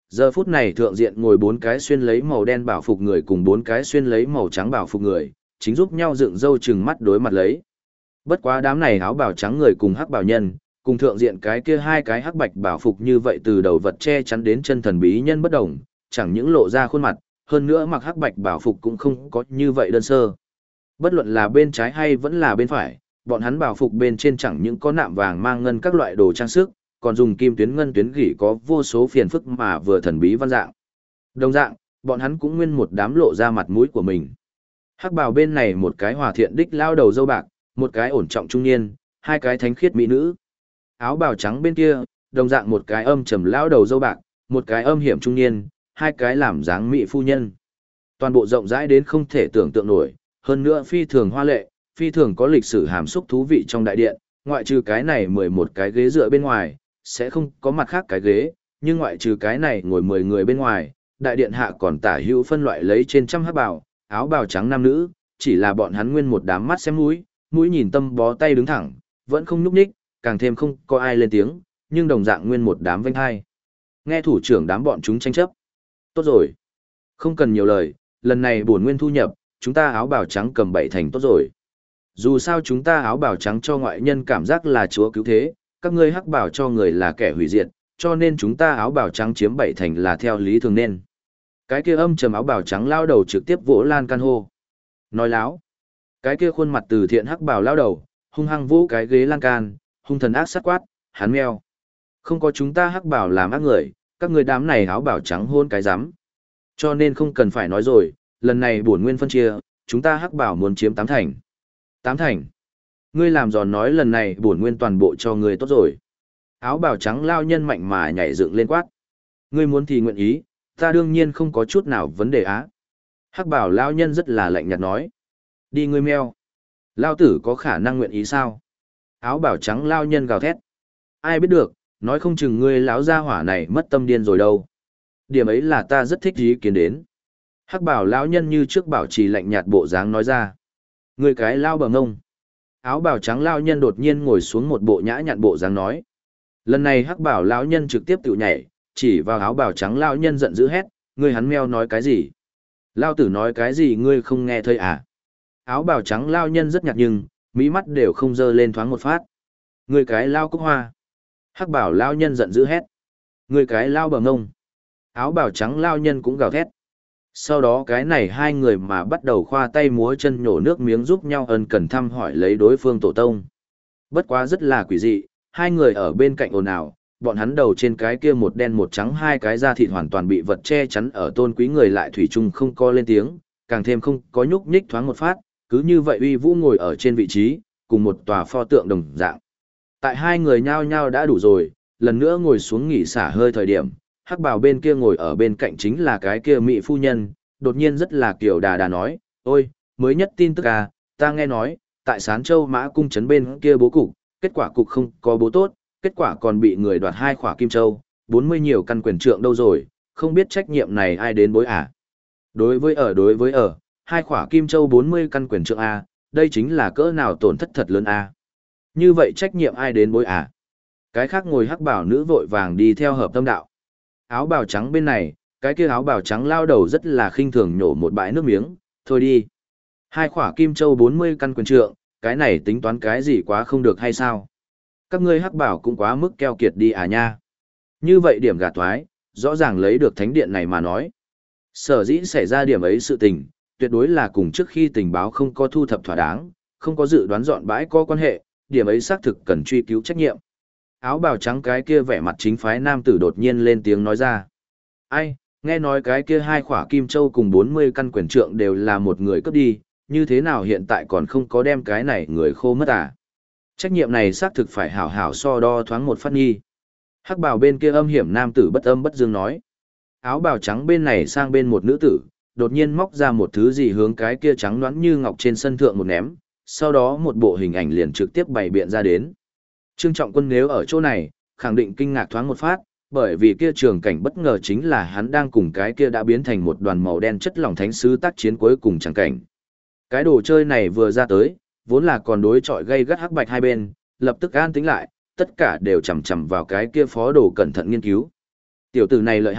Giờ phút này thượng diện ngồi 4 cái xuyên lấy màu đen bảo phục người cùng 4 cái xuyên lấy màu trắng bảo phục người, chính giúp nhau dựng râu chừng mắt đối mặt lấy. Bất quá đám này áo bào trắng người cùng hắc bào nhân, cùng thượng diện cái kia 2 cái hắc bạch bảo phục như vậy từ đầu vật che chắn đến chân thần bí nhân bất đồng, chẳng những lộ ra khuôn mặt, hơn nữa mặc hắc bạch bảo phục cũng không có như vậy đơn sơ. Bất luận là bên trái hay vẫn là bên phải, bọn hắn bảo phục bên trên chẳng những có nạm vàng mang ngân các loại đồ trang sức, còn dùng kim tuyến ngân tuyến gỉ có vô số phiền phức mà vừa thần bí văn dạng. Đồng dạng, bọn hắn cũng nguyên một đám lộ ra mặt mũi của mình. Hắc bào bên này một cái hòa thiện đích lao đầu dâu bạc, một cái ổn trọng trung niên, 2 cái thánh khiết mỹ nữ. Áo bào trắng bên kia, đồng dạng một cái âm trầm lao đầu dâu bạc, một cái âm hiểm trung niên, 2 cái làm dáng mỹ phu nhân. Toàn bộ rộng rãi đến không thể tưởng tượng nổi, hơn nữa phi thường hoa lệ, phi thường có lịch sử hàm xúc thú vị trong đại điện, ngoại trừ cái này 11 cái ghế dựa bên ngoài, sẽ không có mặt khác cái ghế, nhưng ngoại trừ cái này ngồi 10 người bên ngoài, đại điện hạ còn tả hữu phân loại lấy trên trăm hắc bào, áo bào trắng nam nữ, chỉ là bọn hắn nguyên một đám mắt xem mũi, mũi nhìn tâm bó tay đứng thẳng, vẫn không nhúc nhích, càng thêm không có ai lên tiếng, nhưng đồng dạng nguyên một đám vênh hai. Nghe thủ trưởng đám bọn chúng tranh chấp. Tốt rồi. Không cần nhiều lời, lần này bổn nguyên thu nhập, chúng ta áo bào trắng cầm 7 thành tốt rồi. Dù sao chúng ta áo bào trắng cho ngoại nhân cảm giác là chúa cứu thế, các ngươi hắc bào cho người là kẻ hủy diệt, cho nên chúng ta áo bào trắng chiếm 7 thành là theo lý thường nên. Cái kia âm trầm áo bào trắng lao đầu trực tiếp vỗ lan can hô. Nói láo. Cái kia khuôn mặt từ thiện hắc bào lao đầu, hung hăng vỗ cái ghế lan can, hung thần ác sát quát, hắn meo. Không có chúng ta hắc bào làm ác người, các người đám này áo bào trắng hôn cái rắm. Cho nên không cần phải nói rồi, lần này bổn nguyên phân chia, chúng ta hắc bào muốn chiếm 8 thành. 8 thành. Ngươi làm giòn nói lần này bổn nguyên toàn bộ cho ngươi tốt rồi. Áo bào trắng lao nhân mạnh mà nhảy dựng lên quát. Ngươi muốn thì nguyện ý, ta đương nhiên không có chút nào vấn đề á. Hắc bào lao nhân rất là lạnh nhạt nói. Đi ngươi meo. Lao tử có khả năng nguyện ý sao? Áo bào trắng lao nhân gào thét. Ai biết được, nói không chừng ngươi lão gia hỏa này mất tâm điên rồi đâu. Điểm ấy là ta rất thích ý kiến đến. Hắc bào lão nhân như trước bảo trì lạnh nhạt bộ dáng nói ra. Ngươi cái lao bờ ngông. Áo bào trắng lao nhân đột nhiên ngồi xuống một bộ nhã nhặn bộ dáng nói. Lần này hắc bào lão nhân trực tiếp tự nhảy, chỉ vào áo bào trắng lao nhân giận dữ hét, ngươi hắn meo nói cái gì? Lao tử nói cái gì ngươi không nghe thấy à? Áo bào trắng lao nhân rất nhạt nhưng, mí mắt đều không dơ lên thoáng một phát. Ngươi cái lao cúc hoa. Hắc bào lao nhân giận dữ hét. Ngươi cái lao bờ ngông. Áo bào trắng lao nhân cũng gào thét. Sau đó cái này hai người mà bắt đầu khoa tay múa chân nhổ nước miếng giúp nhau ân cần thăm hỏi lấy đối phương tổ tông. Bất quá rất là quỷ dị, hai người ở bên cạnh ồn ào, bọn hắn đầu trên cái kia một đen một trắng hai cái da thịt hoàn toàn bị vật che chắn ở tôn quý người lại thủy chung không có lên tiếng, càng thêm không có nhúc nhích thoáng một phát, cứ như vậy uy vũ ngồi ở trên vị trí, cùng một tòa pho tượng đồng dạng. Tại hai người nhao nhao đã đủ rồi, lần nữa ngồi xuống nghỉ xả hơi thời điểm, hắc bào bên kia ngồi ở bên cạnh chính là cái kia mỹ phu nhân, đột nhiên rất là kiểu đà đà nói, ôi, mới nhất tin tức à, ta nghe nói, tại Sán Châu Mã Cung trấn bên kia bố cục, kết quả cục không có bố tốt, kết quả còn bị người đoạt 2 khỏa kim châu, 40 nhiều căn quyền trượng đâu rồi, không biết trách nhiệm này ai đến bối à. Đối với 2 khỏa kim châu 40 căn quyền trượng à, đây chính là cỡ nào tổn thất thật lớn à. Như vậy trách nhiệm ai đến bối à. Cái khác ngồi hắc bào nữ vội vàng đi theo hợp tâm đạo. Áo bào trắng bên này, cái kia áo bào trắng lao đầu rất là khinh thường nhổ một bãi nước miếng, thôi đi. 2 khỏa kim châu 40 căn quyền trượng, cái này tính toán cái gì quá không được hay sao? Các ngươi hắc bảo cũng quá mức keo kiệt đi à nha. Như vậy điểm gạt thoái, rõ ràng lấy được thánh điện này mà nói. Sở dĩ xảy ra điểm ấy sự tình, tuyệt đối là cùng trước khi tình báo không có thu thập thỏa đáng, không có dự đoán dọn bãi có quan hệ, điểm ấy xác thực cần truy cứu trách nhiệm. Áo bào trắng cái kia vẻ mặt chính phái nam tử đột nhiên lên tiếng nói ra. Ai, nghe nói cái kia 2 khỏa kim châu cùng 40 căn quyền trượng đều là một người cướp đi, như thế nào hiện tại còn không có đem cái này người khô mất à? Trách nhiệm này xác thực phải hảo hảo so đo thoáng một phát nghi. Hắc bào bên kia âm hiểm nam tử bất âm bất dương nói. Áo bào trắng bên này sang bên một nữ tử, đột nhiên móc ra một thứ gì hướng cái kia trắng nõn như ngọc trên sân thượng một ném, sau đó một bộ hình ảnh liền trực tiếp bày biện ra đến. Trương Trọng Quân nếu ở chỗ này, khẳng định kinh ngạc thoáng một phát, bởi vì kia trường cảnh bất ngờ chính là hắn đang cùng cái kia đã biến thành một đoàn màu đen chất lỏng thánh sứ tác chiến cuối cùng chẳng cảnh. Cái đồ chơi này vừa ra tới, vốn là còn đối chọi gây gắt hắc bạch hai bên, lập tức an tĩnh lại, tất cả đều chầm chầm vào cái kia phó đồ cẩn thận nghiên cứu. Tiểu tử này lợi hại,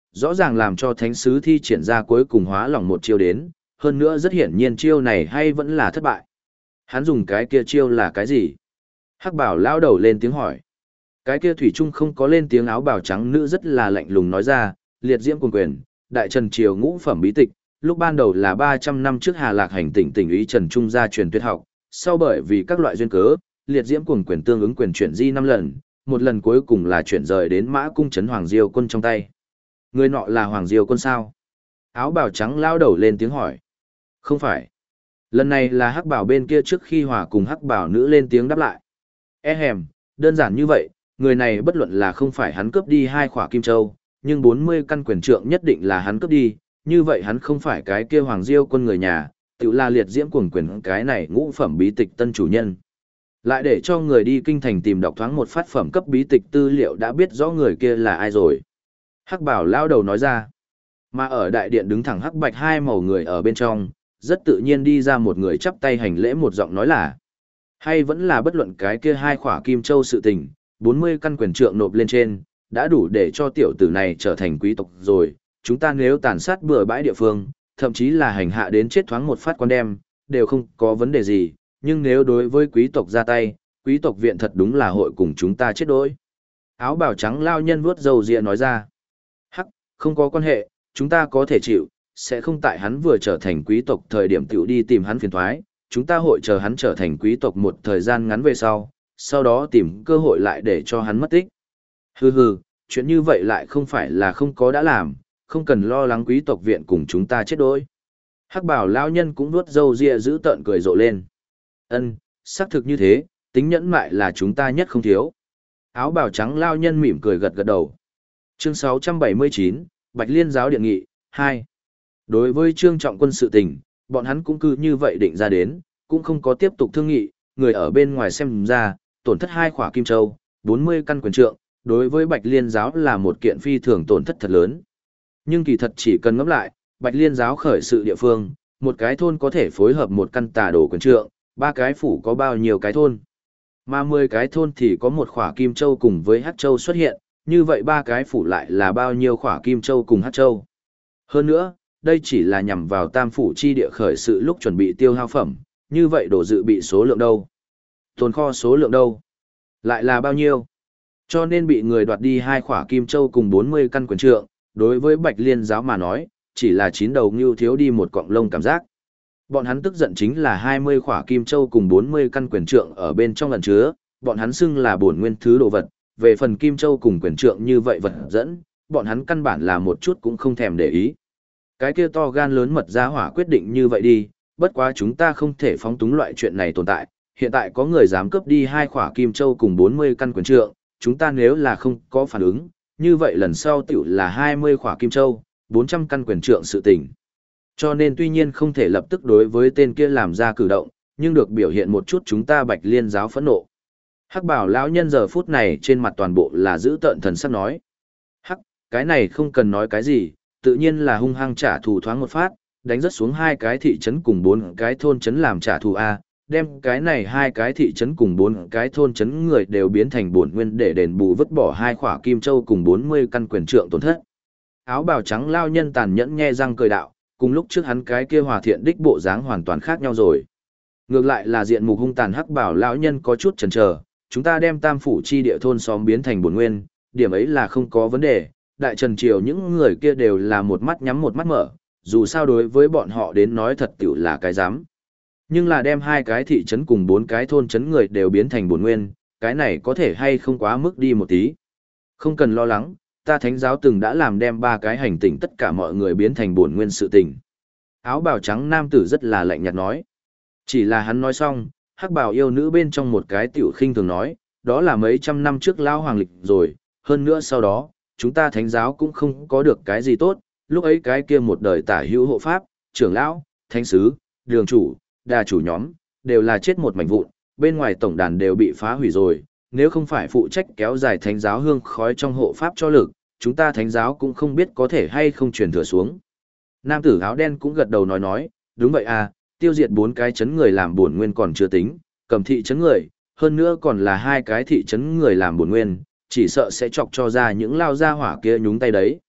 rõ ràng làm cho thánh sứ thi triển ra cuối cùng hóa lỏng một chiêu đến, hơn nữa rất hiển nhiên chiêu này hay vẫn là thất bại. Hắn dùng cái kia chiêu là cái gì? Hắc bảo lao đầu lên tiếng hỏi. Cái kia thủy trung không có lên tiếng áo bào trắng nữ rất là lạnh lùng nói ra, liệt diễm cuồng quyền, đại trần triều ngũ phẩm bí tịch, lúc ban đầu là 300 năm trước Hà Lạc hành tỉnh tỉnh úy Trần Trung gia truyền tuyệt học, sau bởi vì các loại duyên cớ, liệt diễm cuồng quyền tương ứng quyền chuyển di 5 lần, một lần cuối cùng là chuyển rời đến Mã cung trấn Hoàng Diêu quân trong tay. Người nọ là Hoàng Diêu quân sao? Áo bào trắng lao đầu lên tiếng hỏi. Không phải. Lần này là hắc bảo bên kia trước khi hòa cùng hắc bảo nữ lên tiếng đáp lại. Hèm, đơn giản như vậy, người này bất luận là không phải hắn cướp đi 2 khỏa kim châu, nhưng 40 căn quyền trượng nhất định là hắn cướp đi, như vậy hắn không phải cái kia Hoàng Diêu quân người nhà, tự là liệt diễm cuồng quyền cái này ngũ phẩm bí tịch tân chủ nhân. Lại để cho người đi kinh thành tìm đọc thoáng một phát phẩm cấp bí tịch tư liệu đã biết rõ người kia là ai rồi. Hắc bảo lao đầu nói ra. Mà ở đại điện đứng thẳng hắc bạch hai màu người ở bên trong, rất tự nhiên đi ra một người chắp tay hành lễ một giọng nói là. Hay vẫn là bất luận cái kia 2 khỏa kim châu sự tình, 40 căn quyền trượng nộp lên trên, đã đủ để cho tiểu tử này trở thành quý tộc rồi. Chúng ta nếu tàn sát bừa bãi địa phương, thậm chí là hành hạ đến chết thoáng một phát con đem, đều không có vấn đề gì. Nhưng nếu đối với quý tộc ra tay, quý tộc viện thật đúng là hội cùng chúng ta chết đôi. Áo bào trắng lao nhân vuốt râu ria nói ra. Hắc, không có quan hệ, chúng ta có thể chịu, sẽ không tại hắn vừa trở thành quý tộc thời điểm tiểu đi tìm hắn phiền thoái, chúng ta hội chờ hắn trở thành quý tộc một thời gian ngắn về sau đó tìm cơ hội lại để cho hắn mất tích. Hừ hừ, chuyện như vậy lại không phải là không có đã làm, không cần lo lắng quý tộc viện cùng chúng ta chết đôi. Hắc bảo lao nhân cũng vuốt râu ria giữ tợn cười rộ lên. Ân, xác thực như thế, tính nhẫn mại là chúng ta nhất không thiếu. Áo bào trắng lao nhân mỉm cười gật gật đầu. Chương 679, Bạch Liên giáo điện nghị, 2. Đối với Trương Trọng Quân sự tình, bọn hắn cũng cứ như vậy định ra đến, cũng không có tiếp tục thương nghị, người ở bên ngoài xem ra, tổn thất 2 khỏa kim châu, 40 căn quyền trượng, đối với Bạch Liên giáo là một kiện phi thường tổn thất thật lớn. Nhưng kỳ thật chỉ cần ngẫm lại, Bạch Liên giáo khởi sự địa phương, một cái thôn có thể phối hợp một căn tà đồ quyền trượng, 3 cái phủ có bao nhiêu cái thôn. Mà 10 cái thôn thì có một khỏa kim châu cùng với hắc châu xuất hiện, như vậy 3 cái phủ lại là bao nhiêu khỏa kim châu cùng hắc châu. Hơn nữa, đây chỉ là nhằm vào tam phủ chi địa khởi sự lúc chuẩn bị tiêu hao phẩm, như vậy đồ dự bị số lượng đâu? Tồn kho số lượng đâu? Lại là bao nhiêu? Cho nên bị người đoạt đi 2 khỏa kim châu cùng 40 căn quyền trượng, đối với Bạch Liên giáo mà nói, chỉ là 9 đầu ngưu thiếu đi một cọng lông cảm giác. Bọn hắn tức giận chính là 20 khỏa kim châu cùng 40 căn quyền trượng ở bên trong lần chứa, bọn hắn xưng là bổn nguyên thứ đồ vật, về phần kim châu cùng quyền trượng như vậy vật dẫn, bọn hắn căn bản là một chút cũng không thèm để ý. Cái kia to gan lớn mật ra hỏa quyết định như vậy đi, bất quá chúng ta không thể phóng túng loại chuyện này tồn tại, hiện tại có người dám cướp đi 2 khỏa kim châu cùng 40 căn quyền trượng, chúng ta nếu là không có phản ứng, như vậy lần sau tiểu là 20 khỏa kim châu, 400 căn quyền trượng sự tình. Cho nên tuy nhiên không thể lập tức đối với tên kia làm ra cử động, nhưng được biểu hiện một chút chúng ta Bạch Liên giáo phẫn nộ. Hắc bảo lão nhân giờ phút này trên mặt toàn bộ là giữ tợn thần sắc nói. Hắc, cái này không cần nói cái gì, tự nhiên là hung hăng trả thù thoáng một phát, đánh rất xuống 2 cái thị trấn cùng 4 cái thôn trấn làm trả thù A, đem cái này 2 cái thị trấn cùng 4 cái thôn trấn người đều biến thành bổn nguyên để đền bù vứt bỏ 2 khỏa kim châu cùng 40 căn quyền trượng tổn thất. Áo bào trắng lao nhân tàn nhẫn nhe răng cười đạo, cùng lúc trước hắn cái kia hòa thiện đích bộ dáng hoàn toàn khác nhau rồi. Ngược lại là diện mục hung tàn hắc bảo lão nhân có chút chần chờ, chúng ta đem tam phủ chi địa thôn xóm biến thành bổn nguyên, điểm ấy là không có vấn đề, đại trần triều những người kia đều là một mắt nhắm một mắt mở, dù sao đối với bọn họ đến nói thật tiểu là cái dám. Nhưng là đem 2 cái thị trấn cùng 4 cái thôn trấn người đều biến thành bổn nguyên, cái này có thể hay không quá mức đi một tí. Không cần lo lắng, ta thánh giáo từng đã làm đem 3 cái hành tinh tất cả mọi người biến thành bổn nguyên sự tình. Áo bào trắng nam tử rất là lạnh nhạt nói. Chỉ là hắn nói xong, hắc bào yêu nữ bên trong một cái tiểu khinh thường nói, đó là mấy trăm năm trước lao hoàng lịch rồi, hơn nữa sau đó, chúng ta thánh giáo cũng không có được cái gì tốt, lúc ấy cái kia một đời tả hữu hộ pháp, trưởng lão, thánh sứ, đường chủ, đà chủ nhóm, đều là chết một mảnh vụn, bên ngoài tổng đàn đều bị phá hủy rồi, nếu không phải phụ trách kéo dài thánh giáo hương khói trong hộ pháp cho lực, chúng ta thánh giáo cũng không biết có thể hay không truyền thừa xuống. Nam tử áo đen cũng gật đầu nói, đúng vậy à, tiêu diệt 4 cái chấn người làm bổn nguyên còn chưa tính, cầm thị chấn người, hơn nữa còn là 2 cái thị chấn người làm bổn nguyên, chỉ sợ sẽ chọc cho ra những lao gia hỏa kia nhúng tay đấy.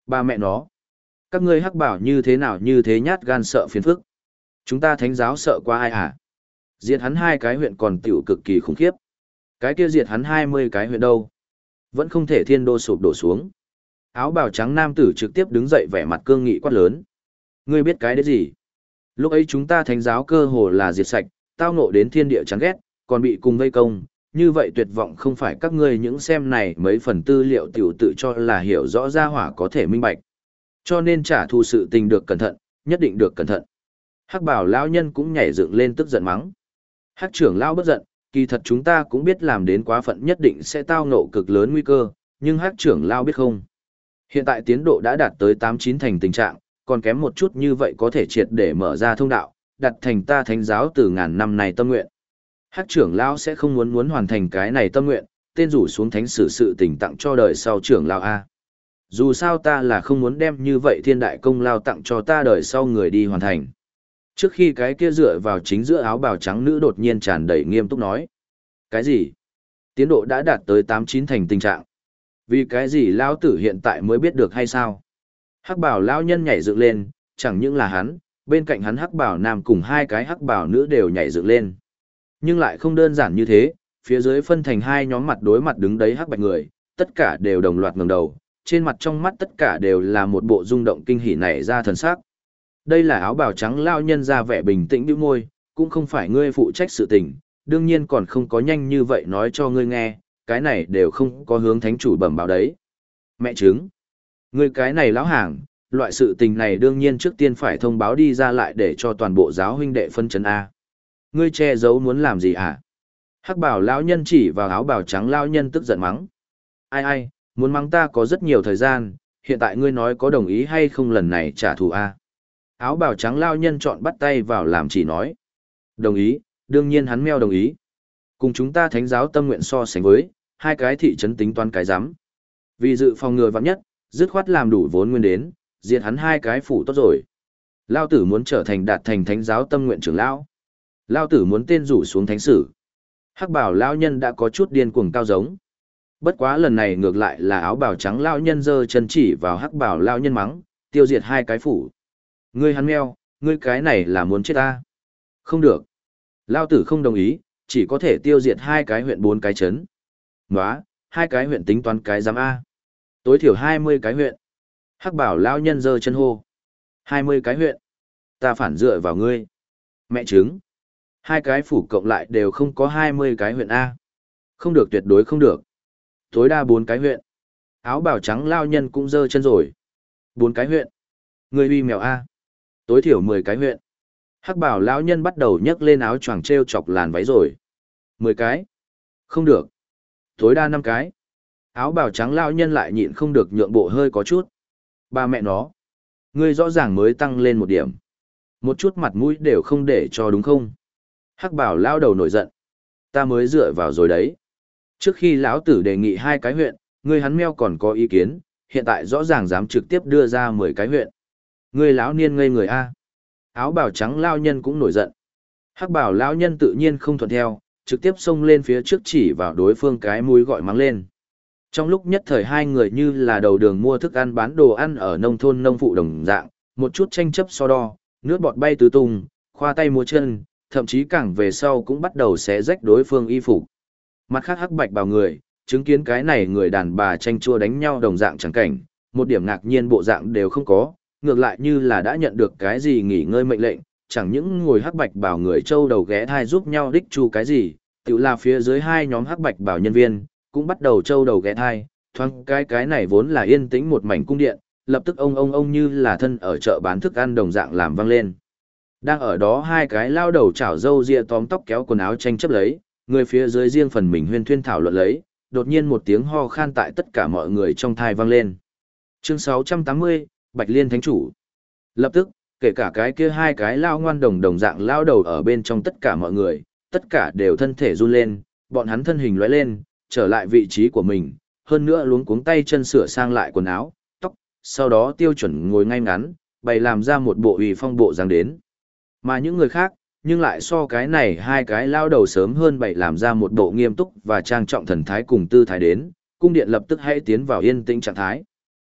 Ba mẹ nó. Các ngươi hắc bảo như thế nào như thế nhát gan sợ phiền phức. Chúng ta thánh giáo sợ qua ai hả? Diệt hắn 2 cái huyện còn tiểu cực kỳ khủng khiếp. Cái kia diệt hắn 20 cái huyện đâu? Vẫn không thể thiên đô sụp đổ xuống. Áo bào trắng nam tử trực tiếp đứng dậy vẻ mặt cương nghị quát lớn. Ngươi biết cái đấy gì? Lúc ấy chúng ta thánh giáo cơ hồ là diệt sạch, tao ngộ đến thiên địa chán ghét, còn bị cùng vây công. Như vậy tuyệt vọng không phải các ngươi những xem này mấy phần tư liệu tiểu tự cho là hiểu rõ ra hỏa có thể minh bạch. Cho nên trả thù sự tình được cẩn thận, nhất định được cẩn thận. Hắc bảo lão nhân cũng nhảy dựng lên tức giận mắng. Hắc trưởng lão bất giận, kỳ thật chúng ta cũng biết làm đến quá phận nhất định sẽ tao ngộ cực lớn nguy cơ, nhưng Hắc trưởng lão biết không. Hiện tại tiến độ đã đạt tới 8-9 thành tình trạng, còn kém một chút như vậy có thể triệt để mở ra thông đạo, đặt thành ta thánh giáo từ ngàn năm này tâm nguyện. Hắc trưởng lão sẽ không muốn hoàn thành cái này tâm nguyện, tên rủ xuống thánh sử sự tình tặng cho đời sau trưởng lão A. Dù sao ta là không muốn đem như vậy thiên đại công lao tặng cho ta đời sau người đi hoàn thành. Trước khi cái kia dựa vào chính giữa áo bào trắng nữ đột nhiên tràn đầy nghiêm túc nói. Cái gì? Tiến độ đã đạt tới 8-9 thành tình trạng. Vì cái gì lão tử hiện tại mới biết được hay sao? Hắc bảo lão nhân nhảy dựng lên, chẳng những là hắn, bên cạnh hắn hắc bảo nam cùng 2 cái hắc bảo nữ đều nhảy dựng lên. Nhưng lại không đơn giản như thế, phía dưới phân thành 2 nhóm mặt đối mặt đứng đấy hắc bạch người, tất cả đều đồng loạt ngẩng đầu, trên mặt trong mắt tất cả đều là một bộ rung động kinh hỉ nảy ra thần sắc. Đây là áo bào trắng lão nhân ra vẻ bình tĩnh bĩu môi, cũng không phải ngươi phụ trách sự tình, đương nhiên còn không có nhanh như vậy nói cho ngươi nghe, cái này đều không có hướng thánh chủ bẩm báo đấy. Mẹ chứng, ngươi cái này lão hàng, loại sự tình này đương nhiên trước tiên phải thông báo đi ra lại để cho toàn bộ giáo huynh đệ phân chấn A. Ngươi che giấu muốn làm gì hả? Hắc bảo lão nhân chỉ vào áo bào trắng lão nhân tức giận mắng. Ai, muốn mắng ta có rất nhiều thời gian, hiện tại ngươi nói có đồng ý hay không lần này trả thù A. Áo bào trắng lão nhân chọn bắt tay vào làm chỉ nói. Đồng ý, đương nhiên hắn meo đồng ý. Cùng chúng ta thánh giáo tâm nguyện so sánh với, 2 cái thị trấn tính toán cái rắm. Vì dự phòng ngừa vạn nhất, dứt khoát làm đủ vốn nguyên đến, diệt hắn 2 cái phủ tốt rồi. Lao tử muốn trở thành đạt thành thánh giáo tâm nguyện trưởng lão. Lao tử muốn tên rủ xuống thánh sử. Hắc bảo lão nhân đã có chút điên cuồng cao giống. Bất quá lần này ngược lại là áo bào trắng lão nhân giơ chân chỉ vào hắc bảo lão nhân mắng, tiêu diệt 2 cái phủ. Ngươi hắn meo, ngươi cái này là muốn chết ta. Không được. Lao tử không đồng ý, chỉ có thể tiêu diệt 2 cái huyện 4 cái trấn. Nóa, 2 cái huyện tính toán cái giám A. Tối thiểu 20 cái huyện. Hắc bảo lão nhân giơ chân hô. 20 cái huyện. Ta phản dựa vào ngươi. Mẹ chứng. 2 cái phủ cộng lại đều không có 20 cái huyện A. Không được, tuyệt đối không được. Tối đa 4 cái huyện. Áo bào trắng lão nhân cũng giơ chân rồi. 4 cái huyện. Ngươi uy mèo A. Tối thiểu 10 cái huyện. Hắc bảo lão nhân bắt đầu nhấc lên áo choàng treo chọc làn váy rồi. 10 cái. Không được. Tối đa 5 cái. Áo bào trắng lão nhân lại nhịn không được nhượng bộ hơi có chút. Ba mẹ nó. Ngươi rõ ràng mới tăng lên 1 điểm. Một chút mặt mũi đều không để cho đúng không? Hắc bảo lão đầu nổi giận. Ta mới dựa vào rồi đấy. Trước khi lão tử đề nghị 2 cái huyện, ngươi hắn meo còn có ý kiến, hiện tại rõ ràng dám trực tiếp đưa ra 10 cái huyện. Ngươi lão niên ngây người A. Áo bào trắng lão nhân cũng nổi giận. Hắc bảo lão nhân tự nhiên không thuận theo, trực tiếp xông lên phía trước chỉ vào đối phương cái mũi gọi mắng lên. Trong lúc nhất thời 2 người như là đầu đường mua thức ăn bán đồ ăn ở nông thôn nông phụ đồng dạng, một chút tranh chấp so đo, nước bọt bay tứ tung, khoa tay múa chân, thậm chí càng về sau cũng bắt đầu xé rách đối phương y phục. Mặt khác hắc bạch bào người, chứng kiến cái này người đàn bà tranh chua đánh nhau đồng dạng chẳng cảnh, một điểm ngạc nhiên bộ dạng đều không có, ngược lại như là đã nhận được cái gì nghỉ ngơi mệnh lệnh, chẳng những ngồi hắc bạch bào người trâu đầu ghé thai giúp nhau đích chu cái gì, tự là phía dưới 2 nhóm hắc bạch bào nhân viên, cũng bắt đầu trâu đầu ghé thai, thoáng cái này vốn là yên tĩnh một mảnh cung điện, lập tức ông như là thân ở chợ bán thức ăn đồng dạng làm vang lên. Đang ở đó 2 cái lao đầu chảo râu ria tóm tóc kéo quần áo tranh chấp lấy, người phía dưới riêng phần mình huyên thuyên thảo luận lấy, đột nhiên một tiếng ho khan tại tất cả mọi người trong thai vang lên. Chương 680, Bạch Liên Thánh Chủ. Lập tức, kể cả cái kia 2 cái lao ngoan đồng dạng lao đầu ở bên trong tất cả mọi người, tất cả đều thân thể run lên, bọn hắn thân hình lóe lên, trở lại vị trí của mình, hơn nữa luống cuống tay chân sửa sang lại quần áo, tóc, sau đó tiêu chuẩn ngồi ngay ngắn, bày làm ra một bộ uy phong bộ dáng đến. Mà những người khác, nhưng lại so cái này 2 cái lao đầu sớm hơn bày làm ra một bộ nghiêm túc và trang trọng thần thái cùng tư thái đến, cung điện lập tức hãy tiến vào yên tĩnh trạng thái.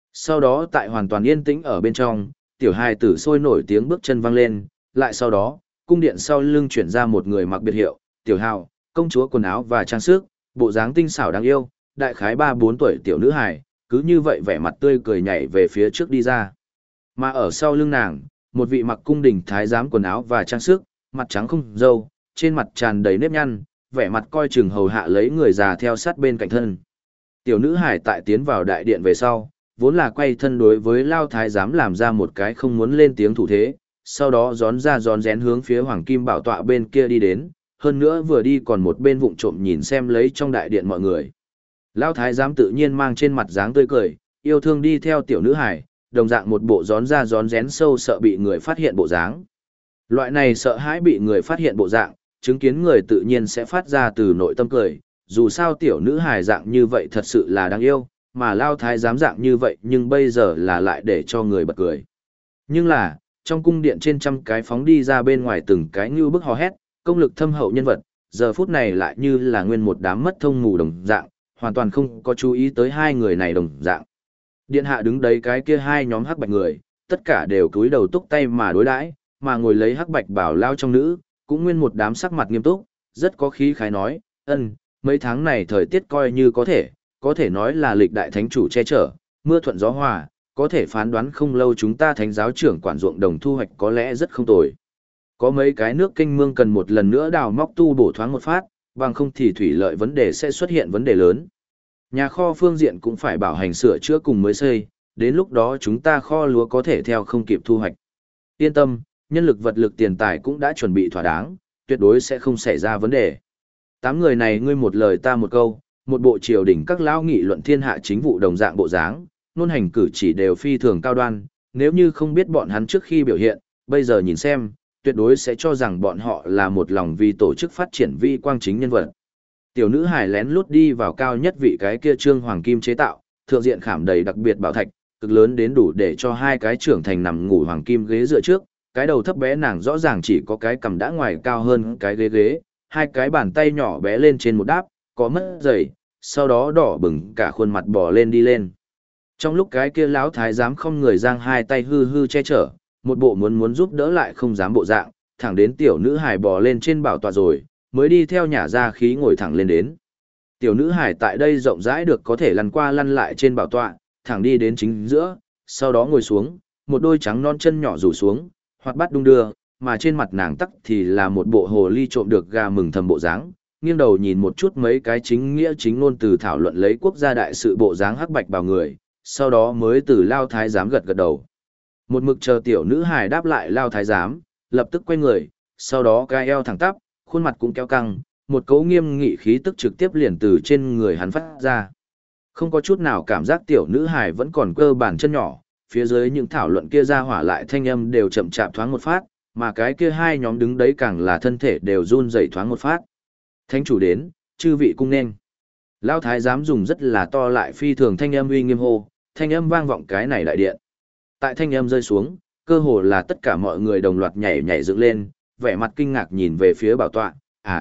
Sau đó tại hoàn toàn yên tĩnh ở bên trong, tiểu hài tử sôi nổi tiếng bước chân vang lên, lại sau đó, cung điện sau lưng chuyển ra một người mặc biệt hiệu, tiểu hào, công chúa quần áo và trang sức, bộ dáng tinh xảo đáng yêu, đại khái 3-4 tuổi tiểu nữ hài, cứ như vậy vẻ mặt tươi cười nhảy về phía trước đi ra. Mà ở sau lưng nàng, một vị mặc cung đình thái giám quần áo và trang sức, mặt trắng không râu, trên mặt tràn đầy nếp nhăn, vẻ mặt coi chừng hầu hạ lấy người già theo sát bên cạnh thân. Tiểu nữ hải tại tiến vào đại điện về sau, vốn là quay thân đối với Lao thái giám làm ra một cái không muốn lên tiếng thủ thế, sau đó gión ra gión rén hướng phía hoàng kim bảo tọa bên kia đi đến, hơn nữa vừa đi còn một bên vụng trộm nhìn xem lấy trong đại điện mọi người. Lao thái giám tự nhiên mang trên mặt dáng tươi cười, yêu thương đi theo tiểu nữ hải, đồng dạng một bộ gión ra gión rén sâu sợ bị người phát hiện bộ dáng. Loại này sợ hãi bị người phát hiện bộ dạng, chứng kiến người tự nhiên sẽ phát ra từ nội tâm cười, dù sao tiểu nữ hài dạng như vậy thật sự là đáng yêu, mà Lao thái giám dạng như vậy nhưng bây giờ là lại để cho người bật cười. Nhưng là, trong cung điện trên trăm cái phóng đi ra bên ngoài từng cái như bức hò hét, công lực thâm hậu nhân vật, giờ phút này lại như là nguyên một đám mất thông mù đồng dạng, hoàn toàn không có chú ý tới hai người này đồng dạng. Điện hạ đứng đấy cái kia hai nhóm hắc bạch người, tất cả đều cúi đầu túc tay mà đối đãi, mà ngồi lấy hắc bạch bảo lao trong nữ, cũng nguyên một đám sắc mặt nghiêm túc, rất có khí khái nói, mấy tháng này thời tiết coi như có thể nói là lịch đại thánh chủ che chở, mưa thuận gió hòa, có thể phán đoán không lâu chúng ta thánh giáo trưởng quản ruộng đồng thu hoạch có lẽ rất không tồi. Có mấy cái nước kênh mương cần một lần nữa đào móc tu bổ thoáng một phát, bằng không thì thủy lợi vấn đề sẽ xuất hiện vấn đề lớn. Nhà kho phương diện cũng phải bảo hành sửa chữa cùng mới xây, đến lúc đó chúng ta kho lúa có thể theo không kịp thu hoạch. Yên tâm, nhân lực vật lực tiền tài cũng đã chuẩn bị thỏa đáng, tuyệt đối sẽ không xảy ra vấn đề. 8 người này ngươi một lời ta một câu, một bộ triều đình các lão nghị luận thiên hạ chính vụ đồng dạng bộ dáng, nôn hành cử chỉ đều phi thường cao đoan, nếu như không biết bọn hắn trước khi biểu hiện, bây giờ nhìn xem, tuyệt đối sẽ cho rằng bọn họ là một lòng vì tổ chức phát triển vi quang chính nhân vật. Tiểu nữ hài lén lút đi vào cao nhất vị cái kia trương hoàng kim chế tạo, thượng diện khảm đầy đặc biệt bảo thạch, cực lớn đến đủ để cho hai cái trưởng thành nằm ngủ hoàng kim ghế dựa trước, cái đầu thấp bé nàng rõ ràng chỉ có cái cằm đã ngoài cao hơn cái ghế, hai cái bàn tay nhỏ bé lên trên một đáp, có mất giày, sau đó đỏ bừng cả khuôn mặt bò lên đi lên. Trong lúc cái kia lão thái giám không người giang hai tay hư hư che chở, một bộ muốn giúp đỡ lại không dám bộ dạng, thẳng đến tiểu nữ hài bò lên trên bảo tọa rồi, mới đi theo nhả ra khí ngồi thẳng lên đến. Tiểu nữ hài tại đây rộng rãi được có thể lăn qua lăn lại trên bảo tọa, thẳng đi đến chính giữa, sau đó ngồi xuống, một đôi trắng non chân nhỏ rủ xuống, hoạt bát đung đưa, mà trên mặt nàng tắc thì là một bộ hồ ly trộm được gà mừng thầm bộ dáng, nghiêng đầu nhìn một chút mấy cái chính nghĩa chính ngôn từ thảo luận lấy quốc gia đại sự bộ dáng hắc bạch bào người, sau đó mới từ Lao thái giám gật gật đầu. Một mực chờ tiểu nữ hài đáp lại Lao thái giám, lập tức quay người, sau đó gai eo thẳng tắp, khuôn mặt cũng kéo căng, một cấu nghiêm nghị khí tức trực tiếp liền từ trên người hắn phát ra. Không có chút nào cảm giác tiểu nữ hài vẫn còn cơ bản chân nhỏ, phía dưới những thảo luận kia ra hỏa lại thanh âm đều chậm chạp thoáng một phát, mà cái kia hai nhóm đứng đấy càng là thân thể đều run rẩy thoáng một phát. Thánh chủ đến, chư vị cung nên. Lão thái giám dùng rất là to lại phi thường thanh âm uy nghiêm hô, thanh âm vang vọng cái này đại điện. Tại thanh âm rơi xuống, cơ hồ là tất cả mọi người đồng loạt nhảy nhảy dựng lên, vẻ mặt kinh ngạc nhìn về phía bảo tọa,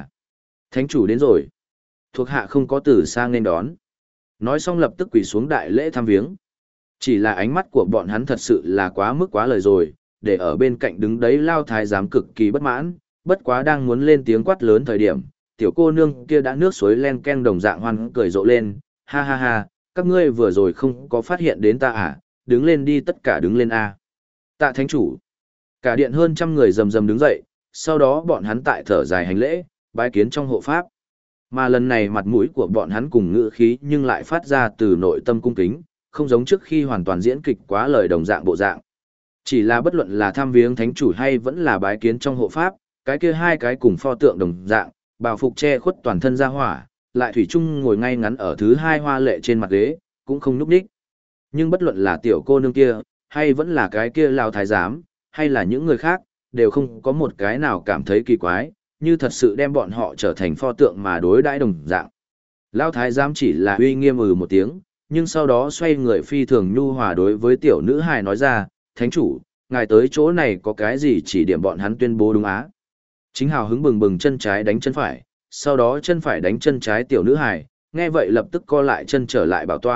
thánh chủ đến rồi. Thuộc hạ không có từ sang nên đón. Nói xong lập tức quỳ xuống đại lễ thăm viếng. Chỉ là ánh mắt của bọn hắn thật sự là quá mức quá lời rồi, để ở bên cạnh đứng đấy Lao thái giám cực kỳ bất mãn, bất quá đang muốn lên tiếng quát lớn thời điểm, tiểu cô nương kia đã nước suối len ken đồng dạng hoan cười rộ lên, ha ha ha, các ngươi vừa rồi không có phát hiện đến ta đứng lên đi, tất cả đứng lên a. Tạ thánh chủ. Cả điện hơn trăm người rầm rầm đứng dậy, sau đó bọn hắn tại thở dài hành lễ, bái kiến trong hộ pháp. Mà lần này mặt mũi của bọn hắn cùng ngữ khí nhưng lại phát ra từ nội tâm cung kính, không giống trước khi hoàn toàn diễn kịch quá lời đồng dạng bộ dạng. Chỉ là bất luận là thăm viếng thánh chủ hay vẫn là bái kiến trong hộ pháp, cái kia hai cái cùng pho tượng đồng dạng, bào phục che khuất toàn thân ra hỏa, lại thủy chung ngồi ngay ngắn ở thứ hai hoa lệ trên mặt ghế, cũng không nhúc nhích. Nhưng bất luận là tiểu cô nương kia, hay vẫn là cái kia lao thái giám, hay là những người khác, đều không có một cái nào cảm thấy kỳ quái, như thật sự đem bọn họ trở thành pho tượng mà đối đãi đồng dạng. Lao thái giám chỉ là uy nghiêm một tiếng, nhưng sau đó xoay người phi thường nhu hòa đối với tiểu nữ hài nói ra, thánh chủ, ngài tới chỗ này có cái gì chỉ điểm bọn hắn tuyên bố đúng á. Chính hào hứng bừng bừng chân trái đánh chân phải, sau đó chân phải đánh chân trái tiểu nữ hài, nghe vậy lập tức co lại chân trở lại bảo tọa,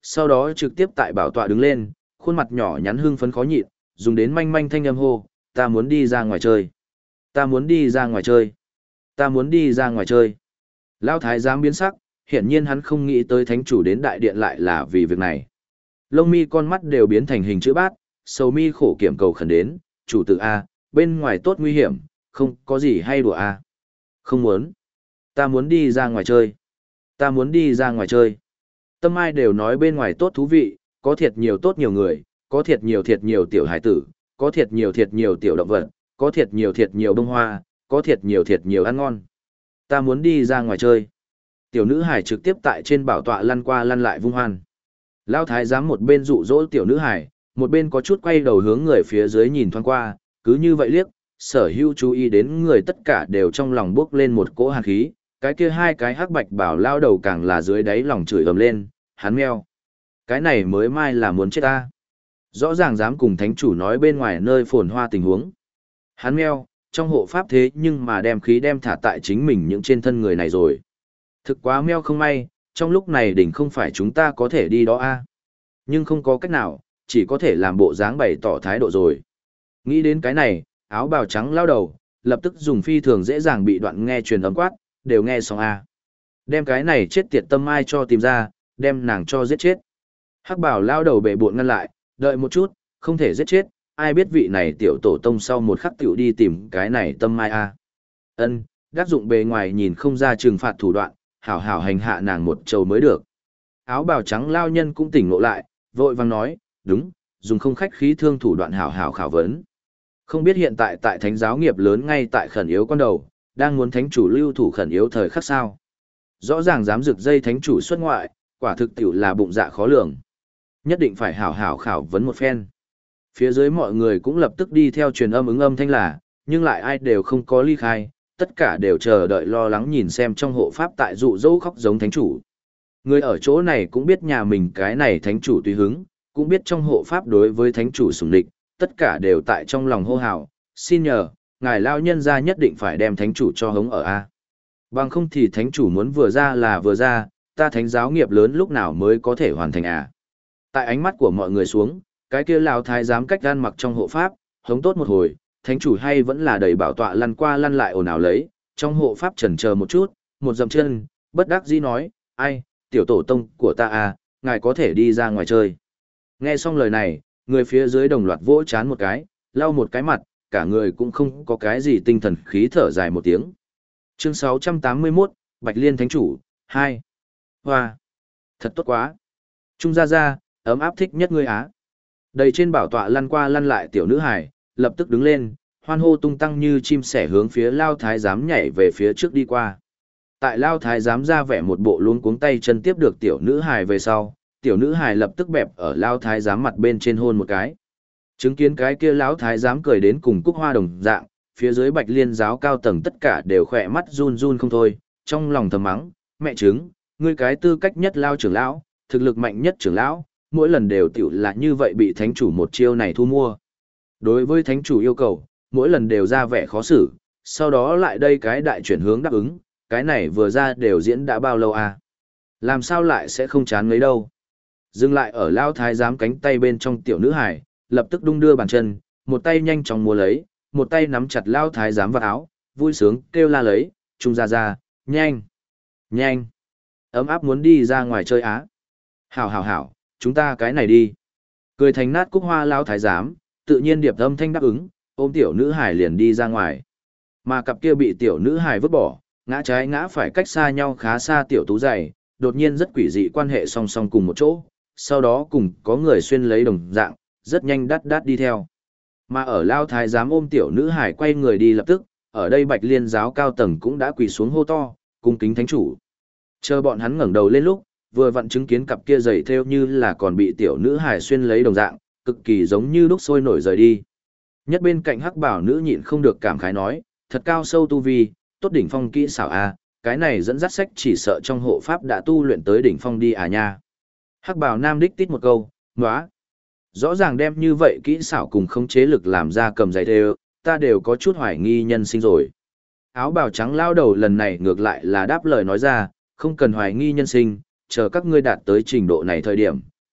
sau đó trực tiếp tại bảo tọa đứng lên, khuôn mặt nhỏ nhắn hưng phấn khó nhịn, dùng đến manh manh thanh âm hô, ta muốn đi ra ngoài chơi. Ta muốn đi ra ngoài chơi. Ta muốn đi ra ngoài chơi. Lão thái giám biến sắc, hiển nhiên hắn không nghĩ tới thánh chủ đến đại điện lại là vì việc này. Lông mi con mắt đều biến thành hình chữ bát, sầu mi khổ kiểm cầu khẩn đến, chủ tử A, bên ngoài tốt nguy hiểm, không có gì hay đùa A. Không muốn. Ta muốn đi ra ngoài chơi. Ta muốn đi ra ngoài chơi. Tâm ai đều nói bên ngoài tốt thú vị, có thiệt nhiều người, có thiệt nhiều tiểu hải tử, có thiệt nhiều tiểu động vật, có thiệt nhiều bông hoa, có thiệt nhiều ăn ngon. Ta muốn đi ra ngoài chơi. Tiểu nữ hải trực tiếp tại trên bảo tọa lăn qua lăn lại vung hoan. Lão thái giám một bên dụ dỗ tiểu nữ hải, một bên có chút quay đầu hướng người phía dưới nhìn thoáng qua, cứ như vậy liếc, sở hữu chú ý đến người tất cả đều trong lòng bước lên một cỗ hàn khí, cái kia hai cái hắc bạch bảo lao đầu càng là dưới đáy lòng chửi ầm lên, hắn meo. Cái này mới mai là muốn chết ta. Rõ ràng dám cùng thánh chủ nói bên ngoài nơi phồn hoa tình huống. Hắn meo, trong hộ pháp thế nhưng mà đem khí đem thả tại chính mình những trên thân người này rồi. Thực quá meo không may, trong lúc này đỉnh không phải chúng ta có thể đi đó a. Nhưng không có cách nào, chỉ có thể làm bộ dáng bày tỏ thái độ rồi. Nghĩ đến cái này, áo bào trắng lao đầu, lập tức dùng phi thường dễ dàng bị đoạn nghe truyền âm quát, đều nghe xong a. Đem cái này chết tiệt tâm ai cho tìm ra, đem nàng cho giết chết. Hắc bảo lao đầu bệ bộn ngăn lại, đợi một chút, không thể giết chết, ai biết vị này tiểu tổ tông sau một khắc tiểu đi tìm cái này tâm mai a. Ân, đắc dụng bề ngoài nhìn không ra trừng phạt thủ đoạn, hảo hảo hành hạ nàng một trầu mới được. Áo bào trắng lao nhân cũng tỉnh ngộ lại, vội vàng nói, đúng, dùng không khách khí thương thủ đoạn hảo hảo khảo vấn. Không biết hiện tại tại thánh giáo nghiệp lớn ngay tại khẩn yếu con đầu, đang muốn thánh chủ lưu thủ khẩn yếu thời khắc sao. Rõ ràng dám rực dây thánh chủ xuất ngoại, quả thực tiểu là bụng dạ khó lường. Nhất định phải hảo hảo khảo vấn một phen. Phía dưới mọi người cũng lập tức đi theo truyền âm ứng âm thanh là, nhưng lại ai đều không có ly khai, tất cả đều chờ đợi lo lắng nhìn xem trong hộ pháp tại dụ dỗ khóc giống thánh chủ. Người ở chỗ này cũng biết nhà mình cái này thánh chủ tùy hứng, cũng biết trong hộ pháp đối với thánh chủ sủng địch, tất cả đều tại trong lòng hô hào, xin nhờ, ngài lao nhân ra nhất định phải đem thánh chủ cho hống ở A. Bằng không thì thánh chủ muốn vừa ra là vừa ra, ta thánh giáo nghiệp lớn lúc nào mới có thể hoàn thành à. Tại ánh mắt của mọi người xuống, cái kia lão thái giám cách gan mặc trong hộ pháp, hống tốt một hồi, thánh chủ hay vẫn là đầy bảo tọa lăn qua lăn lại ồn ào lấy, trong hộ pháp chần chờ một chút, một dậm chân, bất đắc dĩ nói, ai, tiểu tổ tông của ta à, ngài có thể đi ra ngoài chơi. Nghe xong lời này, người phía dưới đồng loạt vỗ chán một cái, lau một cái mặt, cả người cũng không có cái gì tinh thần khí thở dài một tiếng. Chương 681, Bạch Liên Thánh Chủ, 2. Hoa! Thật tốt quá! Trung gia gia, ấm áp thích nhất ngươi á. Đầy trên bảo tọa lăn qua lăn lại tiểu nữ hải, lập tức đứng lên, hoan hô tung tăng như chim sẻ hướng phía Lao Thái giám nhảy về phía trước đi qua. Tại Lao Thái giám ra vẻ một bộ luống cuống tay chân tiếp được tiểu nữ hải về sau, tiểu nữ hải lập tức bẹp ở Lao Thái giám mặt bên trên hôn một cái. Chứng kiến cái kia Lão Thái giám cười đến cùng cúc hoa đồng dạng, phía dưới Bạch Liên giáo cao tầng tất cả đều khỏe mắt run run không thôi, trong lòng thầm mắng, mẹ chứng, ngươi cái tư cách nhất Lao trưởng lão, thực lực mạnh nhất trưởng lão, mỗi lần đều tiểu là như vậy bị thánh chủ một chiêu này thu mua. Đối với thánh chủ yêu cầu, mỗi lần đều ra vẻ khó xử, sau đó lại đây cái đại chuyển hướng đáp ứng, cái này vừa ra đều diễn đã bao lâu à? Làm sao lại sẽ không chán ngấy đâu? Dừng lại ở Lao Thái giám cánh tay bên trong tiểu nữ hải, lập tức đung đưa bàn chân, một tay nhanh chóng múa lấy, một tay nắm chặt Lao Thái giám vào áo, vui sướng kêu la lấy, Trung gia gia, nhanh, nhanh, ấm áp muốn đi ra ngoài chơi á. Hảo hảo hảo, chúng ta cái này đi. Cười thành nát cúc hoa Lao Thái giám, tự nhiên điệp âm thanh đáp ứng, ôm tiểu nữ hải liền đi ra ngoài. Mà cặp kia bị tiểu nữ hải vứt bỏ, ngã trái ngã phải cách xa nhau khá xa tiểu tú dày, đột nhiên rất quỷ dị quan hệ song song cùng một chỗ, sau đó cùng có người xuyên lấy đồng dạng, rất nhanh đắt đắt đi theo. Mà ở Lao Thái giám ôm tiểu nữ hải quay người đi lập tức, ở đây Bạch Liên giáo cao tầng cũng đã quỳ xuống hô to, cung kính thánh chủ. Chờ bọn hắn ngẩng đầu lên lúc, vừa vặn chứng kiến cặp kia giày theo như là còn bị tiểu nữ hải xuyên lấy đồng dạng, cực kỳ giống như đúc sôi nổi rời đi. Nhất bên cạnh hắc bảo nữ nhịn không được cảm khái nói, thật cao sâu tu vi, tốt đỉnh phong kỹ xảo a, cái này dẫn dắt sách chỉ sợ trong hộ pháp đã tu luyện tới đỉnh phong đi à nha. Hắc bảo nam đích tít một câu, nóa. Rõ ràng đem như vậy kỹ xảo cùng khống chế lực làm ra cầm giày theo, ta đều có chút hoài nghi nhân sinh rồi. Áo bào trắng lao đầu lần này ngược lại là đáp lời nói ra, không cần hoài nghi nhân sinh, chờ các ngươi đạt tới trình độ này thời điểm,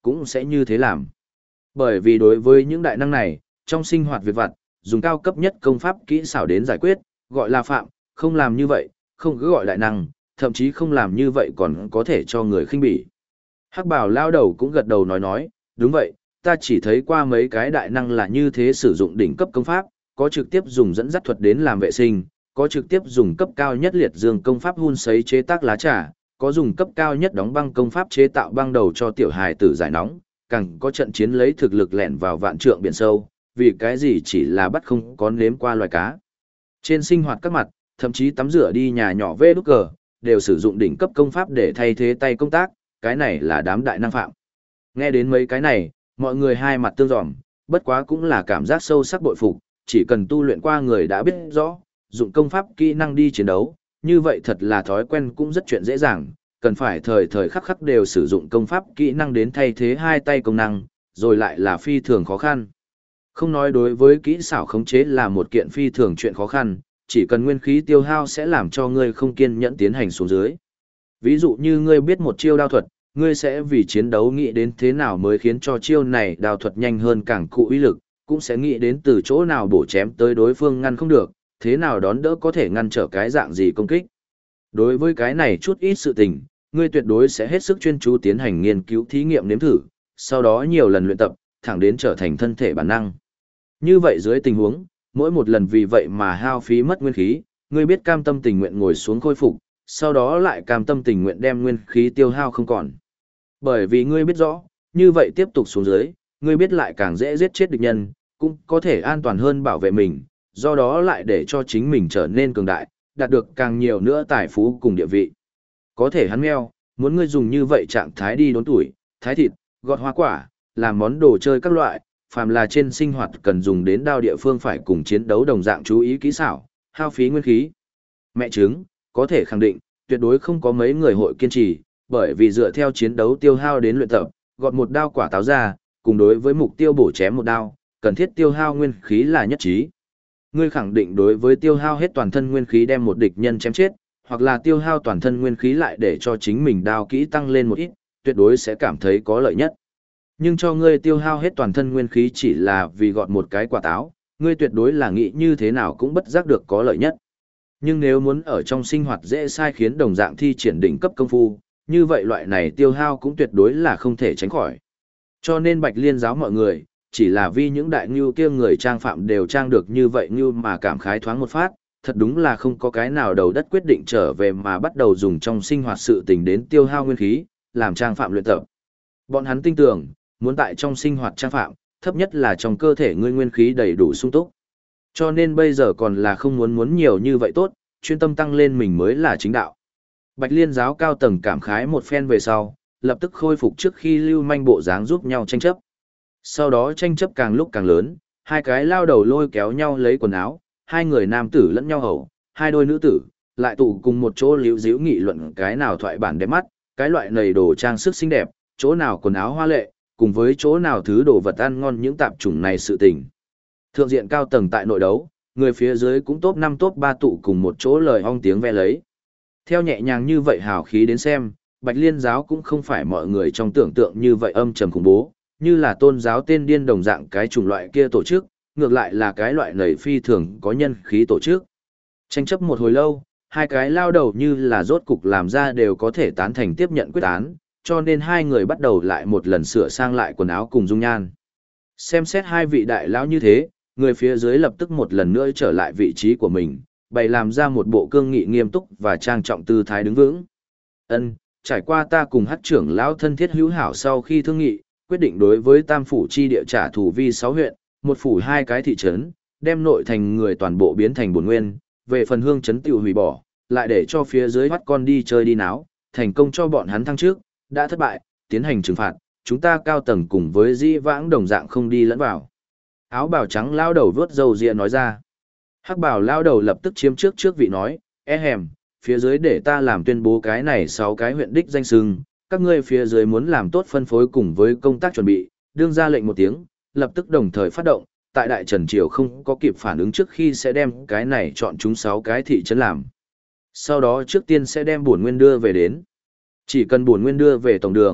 cũng sẽ như thế làm. Bởi vì đối với những đại năng này, trong sinh hoạt việc vặt, dùng cao cấp nhất công pháp kỹ xảo đến giải quyết, gọi là phạm, không làm như vậy, không cứ gọi đại năng, thậm chí không làm như vậy còn có thể cho người khinh bỉ. Hắc Bảo lao đầu cũng gật đầu nói, đúng vậy, ta chỉ thấy qua mấy cái đại năng là như thế sử dụng đỉnh cấp công pháp, có trực tiếp dùng dẫn dắt thuật đến làm vệ sinh, có trực tiếp dùng cấp cao nhất liệt dương công pháp hun sấy chế tác lá trà, có dùng cấp cao nhất đóng băng công pháp chế tạo băng đầu cho tiểu hài tử giải nóng, càng có trận chiến lấy thực lực lẻn vào vạn trượng biển sâu, vì cái gì chỉ là bắt không có nếm qua loài cá. Trên sinh hoạt các mặt, thậm chí tắm rửa đi nhà nhỏ vê đúc cờ, đều sử dụng đỉnh cấp công pháp để thay thế tay công tác, cái này là đám đại năng phạm. Nghe đến mấy cái này, mọi người hai mặt tương dòm, bất quá cũng là cảm giác sâu sắc bội phục, chỉ cần tu luyện qua người đã biết rõ, dụng công pháp kỹ năng đi chiến đấu, như vậy thật là thói quen cũng rất chuyện dễ dàng, cần phải thời thời khắc khắc đều sử dụng công pháp kỹ năng đến thay thế hai tay công năng, rồi lại là phi thường khó khăn. Không nói đối với kỹ xảo khống chế là một kiện phi thường chuyện khó khăn, chỉ cần nguyên khí tiêu hao sẽ làm cho ngươi không kiên nhẫn tiến hành xuống dưới. Ví dụ như ngươi biết một chiêu đao thuật, ngươi sẽ vì chiến đấu nghĩ đến thế nào mới khiến cho chiêu này đao thuật nhanh hơn càng cụ uy lực, cũng sẽ nghĩ đến từ chỗ nào bổ chém tới đối phương ngăn không được, thế nào đón đỡ có thể ngăn trở cái dạng gì công kích. Đối với cái này chút ít sự tình, ngươi tuyệt đối sẽ hết sức chuyên chú tiến hành nghiên cứu thí nghiệm nếm thử, sau đó nhiều lần luyện tập, thẳng đến trở thành thân thể bản năng. Như vậy dưới tình huống, mỗi một lần vì vậy mà hao phí mất nguyên khí, ngươi biết cam tâm tình nguyện ngồi xuống khôi phục, sau đó lại cam tâm tình nguyện đem nguyên khí tiêu hao không còn. Bởi vì ngươi biết rõ, như vậy tiếp tục xuống dưới, ngươi biết lại càng dễ giết chết địch nhân, cũng có thể an toàn hơn bảo vệ mình, do đó lại để cho chính mình trở nên cường đại, đạt được càng nhiều nữa tài phú cùng địa vị. Có thể hắn meo, muốn ngươi dùng như vậy trạng thái đi đốn tuổi, thái thịt, gọt hoa quả, làm món đồ chơi các loại, phàm là trên sinh hoạt cần dùng đến đao địa phương phải cùng chiến đấu đồng dạng chú ý kỹ xảo, hao phí nguyên khí. Mẹ chứng, có thể khẳng định, tuyệt đối không có mấy người hội kiên trì, bởi vì dựa theo chiến đấu tiêu hao đến luyện tập, gọt một đao quả táo ra, cùng đối với mục tiêu bổ chém một đao, cần thiết tiêu hao nguyên khí là nhất trí. Ngươi khẳng định đối với tiêu hao hết toàn thân nguyên khí đem một địch nhân chém chết, hoặc là tiêu hao toàn thân nguyên khí lại để cho chính mình đao kỹ tăng lên một ít, tuyệt đối sẽ cảm thấy có lợi nhất. Nhưng cho ngươi tiêu hao hết toàn thân nguyên khí chỉ là vì gọt một cái quả táo, ngươi tuyệt đối là nghĩ như thế nào cũng bất giác được có lợi nhất. Nhưng nếu muốn ở trong sinh hoạt dễ sai khiến đồng dạng thi triển đỉnh cấp công phu, như vậy loại này tiêu hao cũng tuyệt đối là không thể tránh khỏi. Cho nên Bạch Liên giáo mọi người, chỉ là vì những đại ngưu kia người trang phạm đều trang được như vậy như mà cảm khái thoáng một phát, thật đúng là không có cái nào đầu đất quyết định trở về mà bắt đầu dùng trong sinh hoạt sự tình đến tiêu hao nguyên khí, làm trang phạm luyện tập. Bọn hắn tin tưởng, muốn tại trong sinh hoạt trang phạm, thấp nhất là trong cơ thể ngươi nguyên khí đầy đủ sung túc. Cho nên bây giờ còn là không muốn nhiều như vậy tốt, chuyên tâm tăng lên mình mới là chính đạo. Bạch Liên giáo cao tầng cảm khái một phen về sau, lập tức khôi phục trước khi lưu manh bộ dáng giúp nhau tranh chấp. Sau đó tranh chấp càng lúc càng lớn, hai cái lao đầu lôi kéo nhau lấy quần áo, hai người nam tử lẫn nhau hầu, hai đôi nữ tử, lại tụ cùng một chỗ liễu díu nghị luận cái nào thoại bản đẹp mắt, cái loại nầy đồ trang sức xinh đẹp, chỗ nào quần áo hoa lệ, cùng với chỗ nào thứ đồ vật ăn ngon những tạp chủng này sự tình. Thượng diện cao tầng tại nội đấu, người phía dưới cũng top 5 top 3 tụ cùng một chỗ lời ong tiếng ve lấy. Theo nhẹ nhàng như vậy hào khí đến xem, Bạch Liên giáo cũng không phải mọi người trong tưởng tượng như vậy âm trầm khủng bố, như là tôn giáo tên điên đồng dạng cái chủng loại kia tổ chức, ngược lại là cái loại nầy phi thường có nhân khí tổ chức. Tranh chấp một hồi lâu, hai cái lao đầu như là rốt cục làm ra đều có thể tán thành tiếp nhận quyết án, cho nên hai người bắt đầu lại một lần sửa sang lại quần áo cùng dung nhan. Xem xét hai vị đại lão như thế, người phía dưới lập tức một lần nữa trở lại vị trí của mình, bày làm ra một bộ cương nghị nghiêm túc và trang trọng tư thái đứng vững. Ân, trải qua ta cùng Hắc trưởng lão thân thiết hữu hảo sau khi thương nghị, quyết định đối với Tam phủ chi địa trả thù vi 6 huyện, một phủ 2 cái thị trấn, đem nội thành người toàn bộ biến thành bổn nguyên, về phần hương trấn tiểu hủy bỏ, lại để cho phía dưới bắt con đi chơi đi náo, thành công cho bọn hắn thăng trước, đã thất bại, tiến hành trừng phạt, chúng ta cao tầng cùng với di vãng đồng dạng không đi lẫn vào. Áo bào trắng lao đầu vớt râu ria nói ra. Hắc bào lao đầu lập tức chiếm trước vị nói, hèm, phía dưới để ta làm tuyên bố cái này 6 cái huyện đích danh sưng, các ngươi phía dưới muốn làm tốt phân phối cùng với công tác chuẩn bị, đương ra lệnh một tiếng, lập tức đồng thời phát động, tại Đại Trần Triều không có kịp phản ứng trước khi sẽ đem cái này chọn chúng 6 cái thị trấn làm. Sau đó trước tiên sẽ đem bổn nguyên đưa về đến. Chỉ cần bổn nguyên đưa về tổng đường,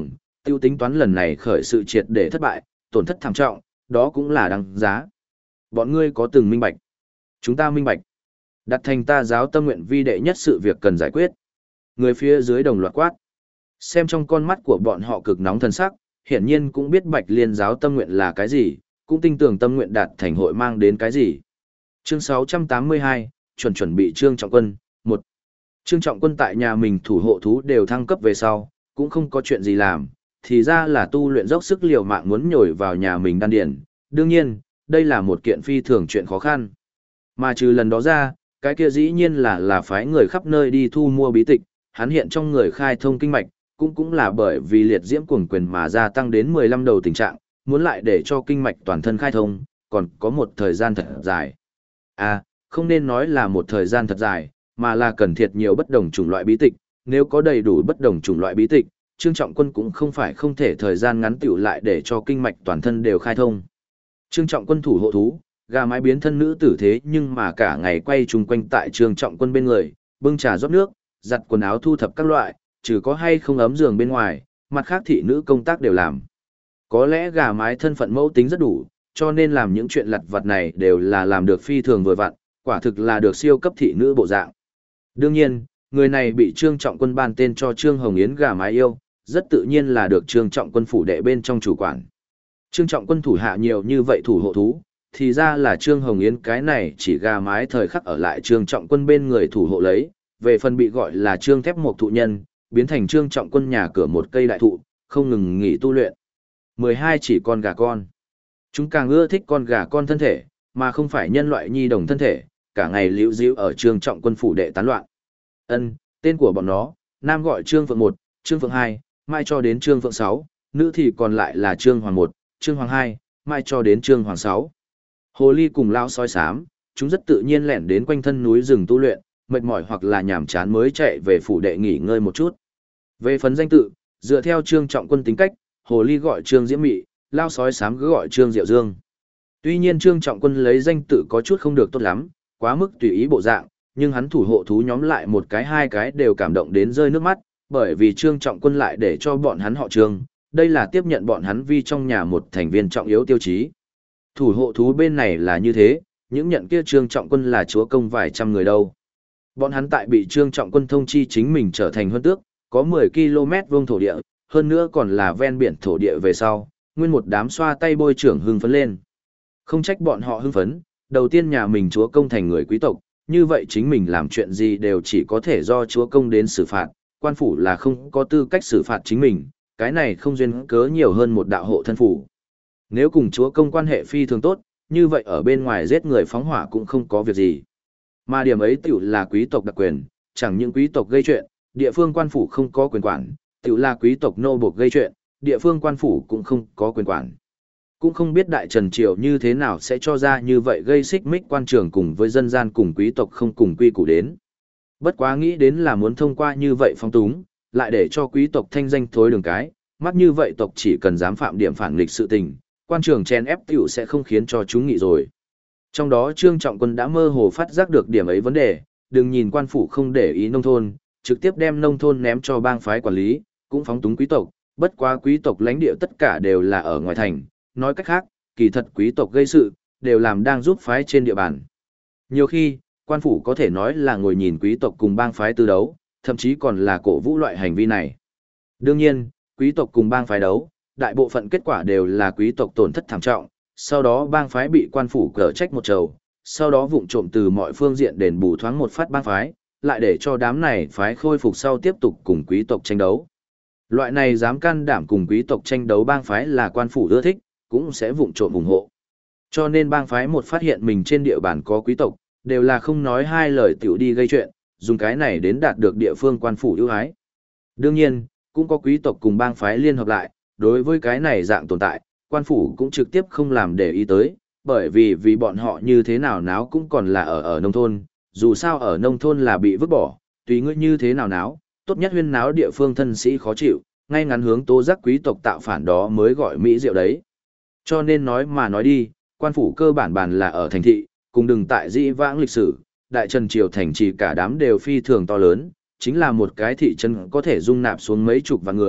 tiêu tính toán lần này khởi sự triệt để thất bại, tổn thất thảm trọng, đó cũng là đáng giá. Bọn ngươi có từng minh bạch? Chúng ta minh bạch. Đặt thành ta giáo tâm nguyện vi đệ nhất sự việc cần giải quyết. Người phía dưới đồng loạt quát. Xem trong con mắt của bọn họ cực nóng thần sắc, hiển nhiên cũng biết Bạch Liên giáo tâm nguyện là cái gì, cũng tin tưởng tâm nguyện đạt thành hội mang đến cái gì. Chương 682, chuẩn bị Trương Trọng Quân, 1. Trương Trọng Quân tại nhà mình thủ hộ thú đều thăng cấp về sau, cũng không có chuyện gì làm, thì ra là tu luyện dốc sức liều mạng muốn nhồi vào nhà mình đan điền. Đương nhiên, đây là một kiện phi thường chuyện khó khăn. Mà trừ lần đó ra, cái kia dĩ nhiên là phái người khắp nơi đi thu mua bí tịch, hắn hiện trong người khai thông kinh mạch, cũng là bởi vì liệt diễm cuồng quyền mà gia tăng đến 15 đầu tình trạng, muốn lại để cho kinh mạch toàn thân khai thông, còn có một thời gian thật dài. À, không nên nói là một thời gian thật dài, mà là cần thiệt nhiều bất đồng chủng loại bí tịch, nếu có đầy đủ bất đồng chủng loại bí tịch, Trương Trọng Quân cũng không phải không thể thời gian ngắn tiểu lại để cho kinh mạch toàn thân đều khai thông. Trương Trọng Quân thủ hộ thú, gà mái biến thân nữ tử thế nhưng mà cả ngày quay chung quanh tại Trương Trọng Quân bên người, bưng trà rót nước, giặt quần áo thu thập các loại, trừ có hay không ấm giường bên ngoài, mặt khác thị nữ công tác đều làm. Có lẽ gà mái thân phận mẫu tính rất đủ, cho nên làm những chuyện lặt vặt này đều là làm được phi thường vừa vặn, quả thực là được siêu cấp thị nữ bộ dạng. Đương nhiên, người này bị Trương Trọng Quân ban tên cho Trương Hồng Yến gà mái yêu, rất tự nhiên là được Trương Trọng Quân phủ đệ bên trong chủ quản. Trương Trọng Quân thủ hạ nhiều như vậy thủ hộ thú, thì ra là Trương Hồng Yến cái này chỉ gà mái thời khắc ở lại Trương Trọng Quân bên người thủ hộ lấy, về phần bị gọi là Trương Thép Mộc thụ nhân, biến thành Trương Trọng Quân nhà cửa một cây đại thụ, không ngừng nghỉ tu luyện. 12 chỉ con gà con. Chúng càng ưa thích con gà con thân thể, mà không phải nhân loại nhi đồng thân thể, cả ngày liễu díu ở Trương Trọng Quân phủ đệ tán loạn. Tên của bọn nó, nam gọi Trương Phượng 1, Trương Phượng 2, mai cho đến Trương Phượng 6, nữ thì còn lại là Trương Hoàng 1, Trương Hoàng 2, mai cho đến Trương Hoàng 6. Hồ ly cùng lao sói xám, chúng rất tự nhiên lẻn đến quanh thân núi rừng tu luyện, mệt mỏi hoặc là nhàm chán mới chạy về phủ đệ nghỉ ngơi một chút. Về phần danh tự, dựa theo Trương Trọng Quân tính cách, hồ ly gọi Trương Diễm Mị, lao sói xám cứ gọi Trương Diệu Dương. Tuy nhiên Trương Trọng Quân lấy danh tự có chút không được tốt lắm, quá mức tùy ý bộ dạng, nhưng hắn thủ hộ thú nhóm lại một cái hai cái đều cảm động đến rơi nước mắt, bởi vì Trương Trọng Quân lại để cho bọn hắn họ Trương, đây là tiếp nhận bọn hắn vi trong nhà một thành viên trọng yếu tiêu chí. Thủ hộ thú bên này là như thế, những nhận kia Trương Trọng Quân là chúa công vài trăm người đâu. Bọn hắn tại bị Trương Trọng Quân thông chi chính mình trở thành huân tước, có 10 km vuông thổ địa, hơn nữa còn là ven biển thổ địa về sau, nguyên một đám xoa tay bôi trưởng hưng phấn lên. Không trách bọn họ hưng phấn, đầu tiên nhà mình chúa công thành người quý tộc, như vậy chính mình làm chuyện gì đều chỉ có thể do chúa công đến xử phạt, quan phủ là không có tư cách xử phạt chính mình, cái này không duyên cớ nhiều hơn một đạo hộ thân phủ. Nếu cùng chúa công quan hệ phi thường tốt, như vậy ở bên ngoài giết người phóng hỏa cũng không có việc gì. Mà điểm ấy tiểu là quý tộc đặc quyền, chẳng những quý tộc gây chuyện, địa phương quan phủ không có quyền quản, tiểu là quý tộc nô buộc gây chuyện, địa phương quan phủ cũng không có quyền quản. Cũng không biết Đại Trần Triều như thế nào sẽ cho ra như vậy gây xích mích quan trường cùng với dân gian cùng quý tộc không cùng quy củ đến. Bất quá nghĩ đến là muốn thông qua như vậy phong túng, lại để cho quý tộc thanh danh thối đường cái, mắt như vậy tộc chỉ cần dám phạm điểm phản nghịch sự tình, quan trường chen ép tiểu sẽ không khiến cho chúng nghị rồi. Trong đó Trương Trọng Quân đã mơ hồ phát giác được điểm ấy vấn đề, đừng nhìn quan phủ không để ý nông thôn, trực tiếp đem nông thôn ném cho bang phái quản lý, cũng phóng túng quý tộc, bất quá quý tộc lãnh địa tất cả đều là ở ngoài thành, nói cách khác, kỳ thật quý tộc gây sự, đều làm đang giúp phái trên địa bàn. Nhiều khi, quan phủ có thể nói là ngồi nhìn quý tộc cùng bang phái tư đấu, thậm chí còn là cổ vũ loại hành vi này. Đương nhiên, quý tộc cùng bang phái đấu, đại bộ phận kết quả đều là quý tộc tổn thất thảm trọng, sau đó bang phái bị quan phủ cở trách một trầu, sau đó vụng trộm từ mọi phương diện đền bù thoáng một phát bang phái, lại để cho đám này phái khôi phục sau tiếp tục cùng quý tộc tranh đấu. Loại này dám can đảm cùng quý tộc tranh đấu bang phái là quan phủ ưa thích, cũng sẽ vụng trộm ủng hộ. Cho nên bang phái một phát hiện mình trên địa bàn có quý tộc, đều là không nói hai lời tiểu đi gây chuyện, dùng cái này đến đạt được địa phương quan phủ ưu ái. Đương nhiên, cũng có quý tộc cùng bang phái liên hợp lại, đối với cái này dạng tồn tại, quan phủ cũng trực tiếp không làm để ý tới, bởi vì bọn họ như thế nào náo cũng còn là ở nông thôn, dù sao ở nông thôn là bị vứt bỏ, tùy ngươi như thế nào náo, tốt nhất huyên náo địa phương thân sĩ khó chịu, ngay ngắn hướng tố giác quý tộc tạo phản đó mới gọi mỹ diệu đấy. Cho nên nói mà nói đi, quan phủ cơ bản bàn là ở thành thị, cùng đừng tại dĩ vãng lịch sử, Đại Trần Triều thành trì cả đám đều phi thường to lớn, chính là một cái thị trấn có thể dung nạp xuống mấy chục vạn người,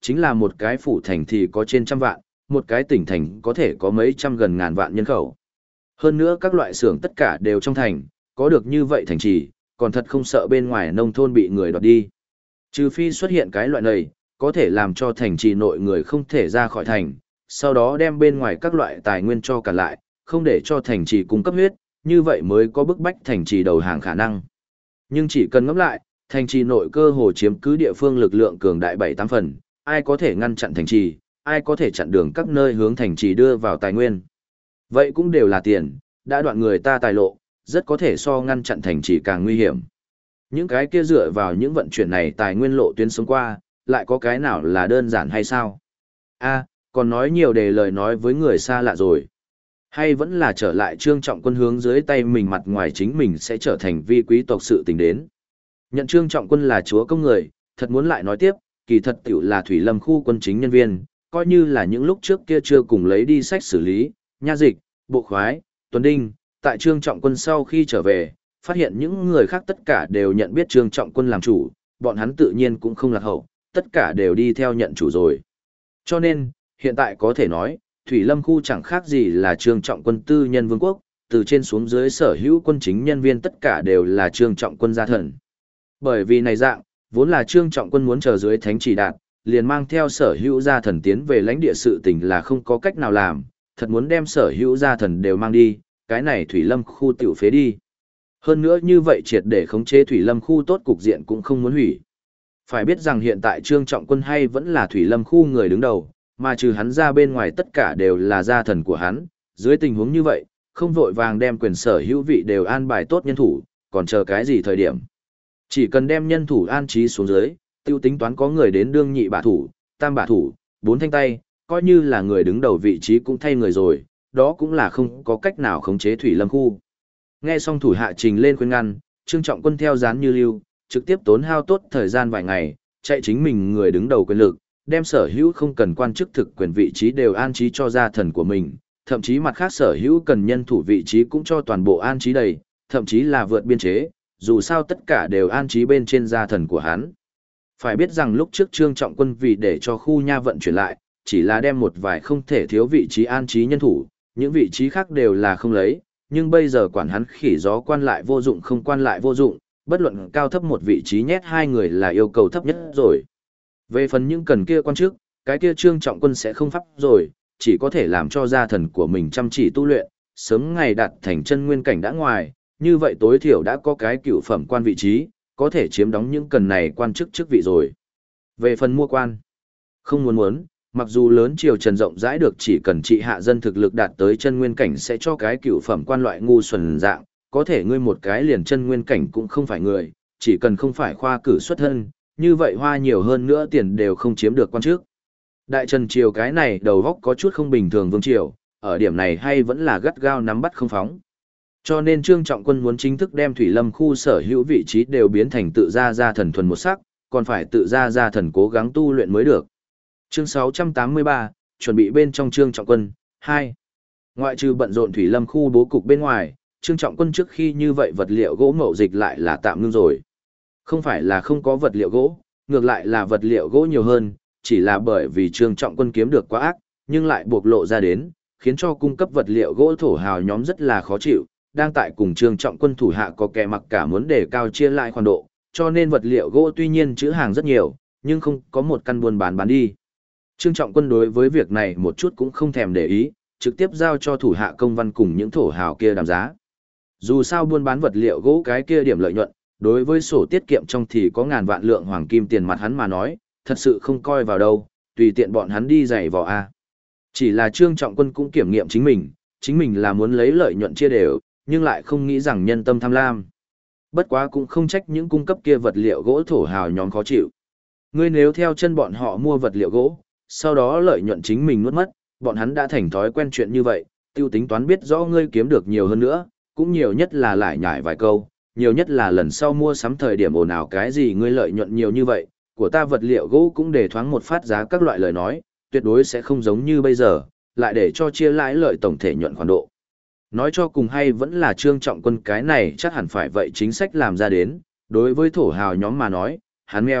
chính là một cái phủ thành thì có trên trăm vạn, một cái tỉnh thành có thể có mấy trăm gần ngàn vạn nhân khẩu. Hơn nữa các loại xưởng tất cả đều trong thành, có được như vậy thành trì, còn thật không sợ bên ngoài nông thôn bị người đoạt đi. Trừ phi xuất hiện cái loại này, có thể làm cho thành trì nội người không thể ra khỏi thành, sau đó đem bên ngoài các loại tài nguyên cho cả lại, không để cho thành trì cung cấp huyết, như vậy mới có bức bách thành trì đầu hàng khả năng. Nhưng chỉ cần ngẫm lại, thành trì nội cơ hồ chiếm cứ địa phương lực lượng cường đại 7-8 phần, ai có thể ngăn chặn thành trì, ai có thể chặn đường các nơi hướng thành trì đưa vào tài nguyên. Vậy cũng đều là tiền, đã đoạn người ta tài lộ, rất có thể so ngăn chặn thành trì càng nguy hiểm. Những cái kia dựa vào những vận chuyển này tài nguyên lộ tuyến sống qua, lại có cái nào là đơn giản hay sao? Còn nói nhiều đề lời nói với người xa lạ rồi. Hay vẫn là trở lại Trương Trọng Quân hướng dưới tay mình mặt ngoài chính mình sẽ trở thành vi quý tộc sự tình đến. Nhận Trương Trọng Quân là chúa công người, thật muốn lại nói tiếp, kỳ thật tiểu là Thủy Lâm khu quân chính nhân viên, coi như là những lúc trước kia chưa cùng lấy đi sách xử lý, nha dịch, bộ khoái, tuần đinh, tại Trương Trọng Quân sau khi trở về, phát hiện những người khác tất cả đều nhận biết Trương Trọng Quân làm chủ, bọn hắn tự nhiên cũng không lạc hậu, tất cả đều đi theo nhận chủ rồi. Cho nên, hiện tại có thể nói, Thủy Lâm khu chẳng khác gì là Trương Trọng Quân tư nhân vương quốc, từ trên xuống dưới sở hữu quân chính nhân viên tất cả đều là Trương Trọng Quân gia thần. Bởi vì này dạng, vốn là Trương Trọng Quân muốn chờ dưới thánh chỉ đạt, liền mang theo sở hữu gia thần tiến về lãnh địa sự tình là không có cách nào làm, thật muốn đem sở hữu gia thần đều mang đi, cái này Thủy Lâm khu tiểu phế đi. Hơn nữa như vậy triệt để khống chế Thủy Lâm khu tốt cục diện cũng không muốn hủy. Phải biết rằng hiện tại Trương Trọng Quân hay vẫn là Thủy Lâm khu người đứng đầu, mà trừ hắn ra bên ngoài tất cả đều là gia thần của hắn, dưới tình huống như vậy, không vội vàng đem quyền sở hữu vị đều an bài tốt nhân thủ, còn chờ cái gì thời điểm. Chỉ cần đem nhân thủ an trí xuống dưới, tiêu tính toán có người đến đương nhị bả thủ, tam bả thủ, 4 thanh tay, coi như là người đứng đầu vị trí cũng thay người rồi, đó cũng là không có cách nào khống chế Thủy Lâm khu. Nghe xong thủ hạ trình lên khuyên ngăn, Trương Trọng Quân theo dán như lưu, trực tiếp tốn hao tốt thời gian vài ngày, chạy chính mình người đứng đầu quyền lực, đem sở hữu không cần quan chức thực quyền vị trí đều an trí cho gia thần của mình, thậm chí mặt khác sở hữu cần nhân thủ vị trí cũng cho toàn bộ an trí đầy, thậm chí là vượt biên chế, dù sao tất cả đều an trí bên trên gia thần của hắn. Phải biết rằng lúc trước Trương Trọng Quân vì để cho khu nha vận chuyển lại, chỉ là đem một vài không thể thiếu vị trí an trí nhân thủ, những vị trí khác đều là không lấy, nhưng bây giờ quản hắn khỉ gió quan lại vô dụng không quan lại vô dụng, bất luận cao thấp một vị trí nhét 2 người là yêu cầu thấp nhất rồi. Về phần những cần kia quan chức, cái kia Trương Trọng Quân sẽ không pháp rồi, chỉ có thể làm cho gia thần của mình chăm chỉ tu luyện, sớm ngày đạt thành chân nguyên cảnh đã ngoài, như vậy tối thiểu đã có cái cựu phẩm quan vị trí, có thể chiếm đóng những cần này quan chức chức vị rồi. Về phần mua quan, không muốn, mặc dù lớn triều trần rộng rãi được chỉ cần trị hạ dân thực lực đạt tới chân nguyên cảnh sẽ cho cái cựu phẩm quan loại ngu xuẩn dạng, có thể ngươi một cái liền chân nguyên cảnh cũng không phải người, chỉ cần không phải khoa cử xuất thân, như vậy hoa nhiều hơn nữa tiền đều không chiếm được quan chức. Đại Trần triều cái này đầu góc có chút không bình thường vương triều, ở điểm này hay vẫn là gắt gao nắm bắt không phóng. Cho nên Trương Trọng Quân muốn chính thức đem Thủy Lâm khu sở hữu vị trí đều biến thành tự gia gia thần thuần một sắc, còn phải tự gia gia thần cố gắng tu luyện mới được. Chương 683, chuẩn bị bên trong Trương Trọng Quân, 2. Ngoại trừ bận rộn Thủy Lâm khu bố cục bên ngoài, Trương Trọng Quân trước khi như vậy vật liệu gỗ mậu dịch lại là tạm ngưng rồi. Không phải là không có vật liệu gỗ, ngược lại là vật liệu gỗ nhiều hơn, chỉ là bởi vì Trương Trọng Quân kiếm được quá ác, nhưng lại bộc lộ ra đến, khiến cho cung cấp vật liệu gỗ thổ hào nhóm rất là khó chịu, đang tại cùng Trương Trọng Quân thủ hạ có kẻ mặc cả muốn đề cao chia lại khoản độ, cho nên vật liệu gỗ tuy nhiên trữ hàng rất nhiều, nhưng không có một căn buôn bán đi. Trương Trọng Quân đối với việc này một chút cũng không thèm để ý, trực tiếp giao cho thủ hạ công văn cùng những thổ hào kia đàm giá. Dù sao buôn bán vật liệu gỗ cái kia điểm lợi nhuận, đối với sổ tiết kiệm trong thì có ngàn vạn lượng hoàng kim tiền mặt hắn mà nói, thật sự không coi vào đâu, tùy tiện bọn hắn đi giày vò a. Chỉ là Trương Trọng Quân cũng kiểm nghiệm chính mình là muốn lấy lợi nhuận chia đều, nhưng lại không nghĩ rằng nhân tâm tham lam. Bất quá cũng không trách những cung cấp kia vật liệu gỗ thổ hào nhóm khó chịu. Ngươi nếu theo chân bọn họ mua vật liệu gỗ, sau đó lợi nhuận chính mình nuốt mất, bọn hắn đã thành thói quen chuyện như vậy, tiêu tính toán biết rõ ngươi kiếm được nhiều hơn nữa, cũng nhiều nhất là lải nhải vài câu, nhiều nhất là lần sau mua sắm thời điểm ồn ào cái gì ngươi lợi nhuận nhiều như vậy, của ta vật liệu gỗ cũng để thoáng một phát giá các loại lời nói, tuyệt đối sẽ không giống như bây giờ, lại để cho chia lãi lợi tổng thể nhuận khoản độ. Nói cho cùng hay vẫn là Trương Trọng Quân cái này chắc hẳn phải vậy chính sách làm ra đến, đối với thổ hào nhóm mà nói, hắn meo,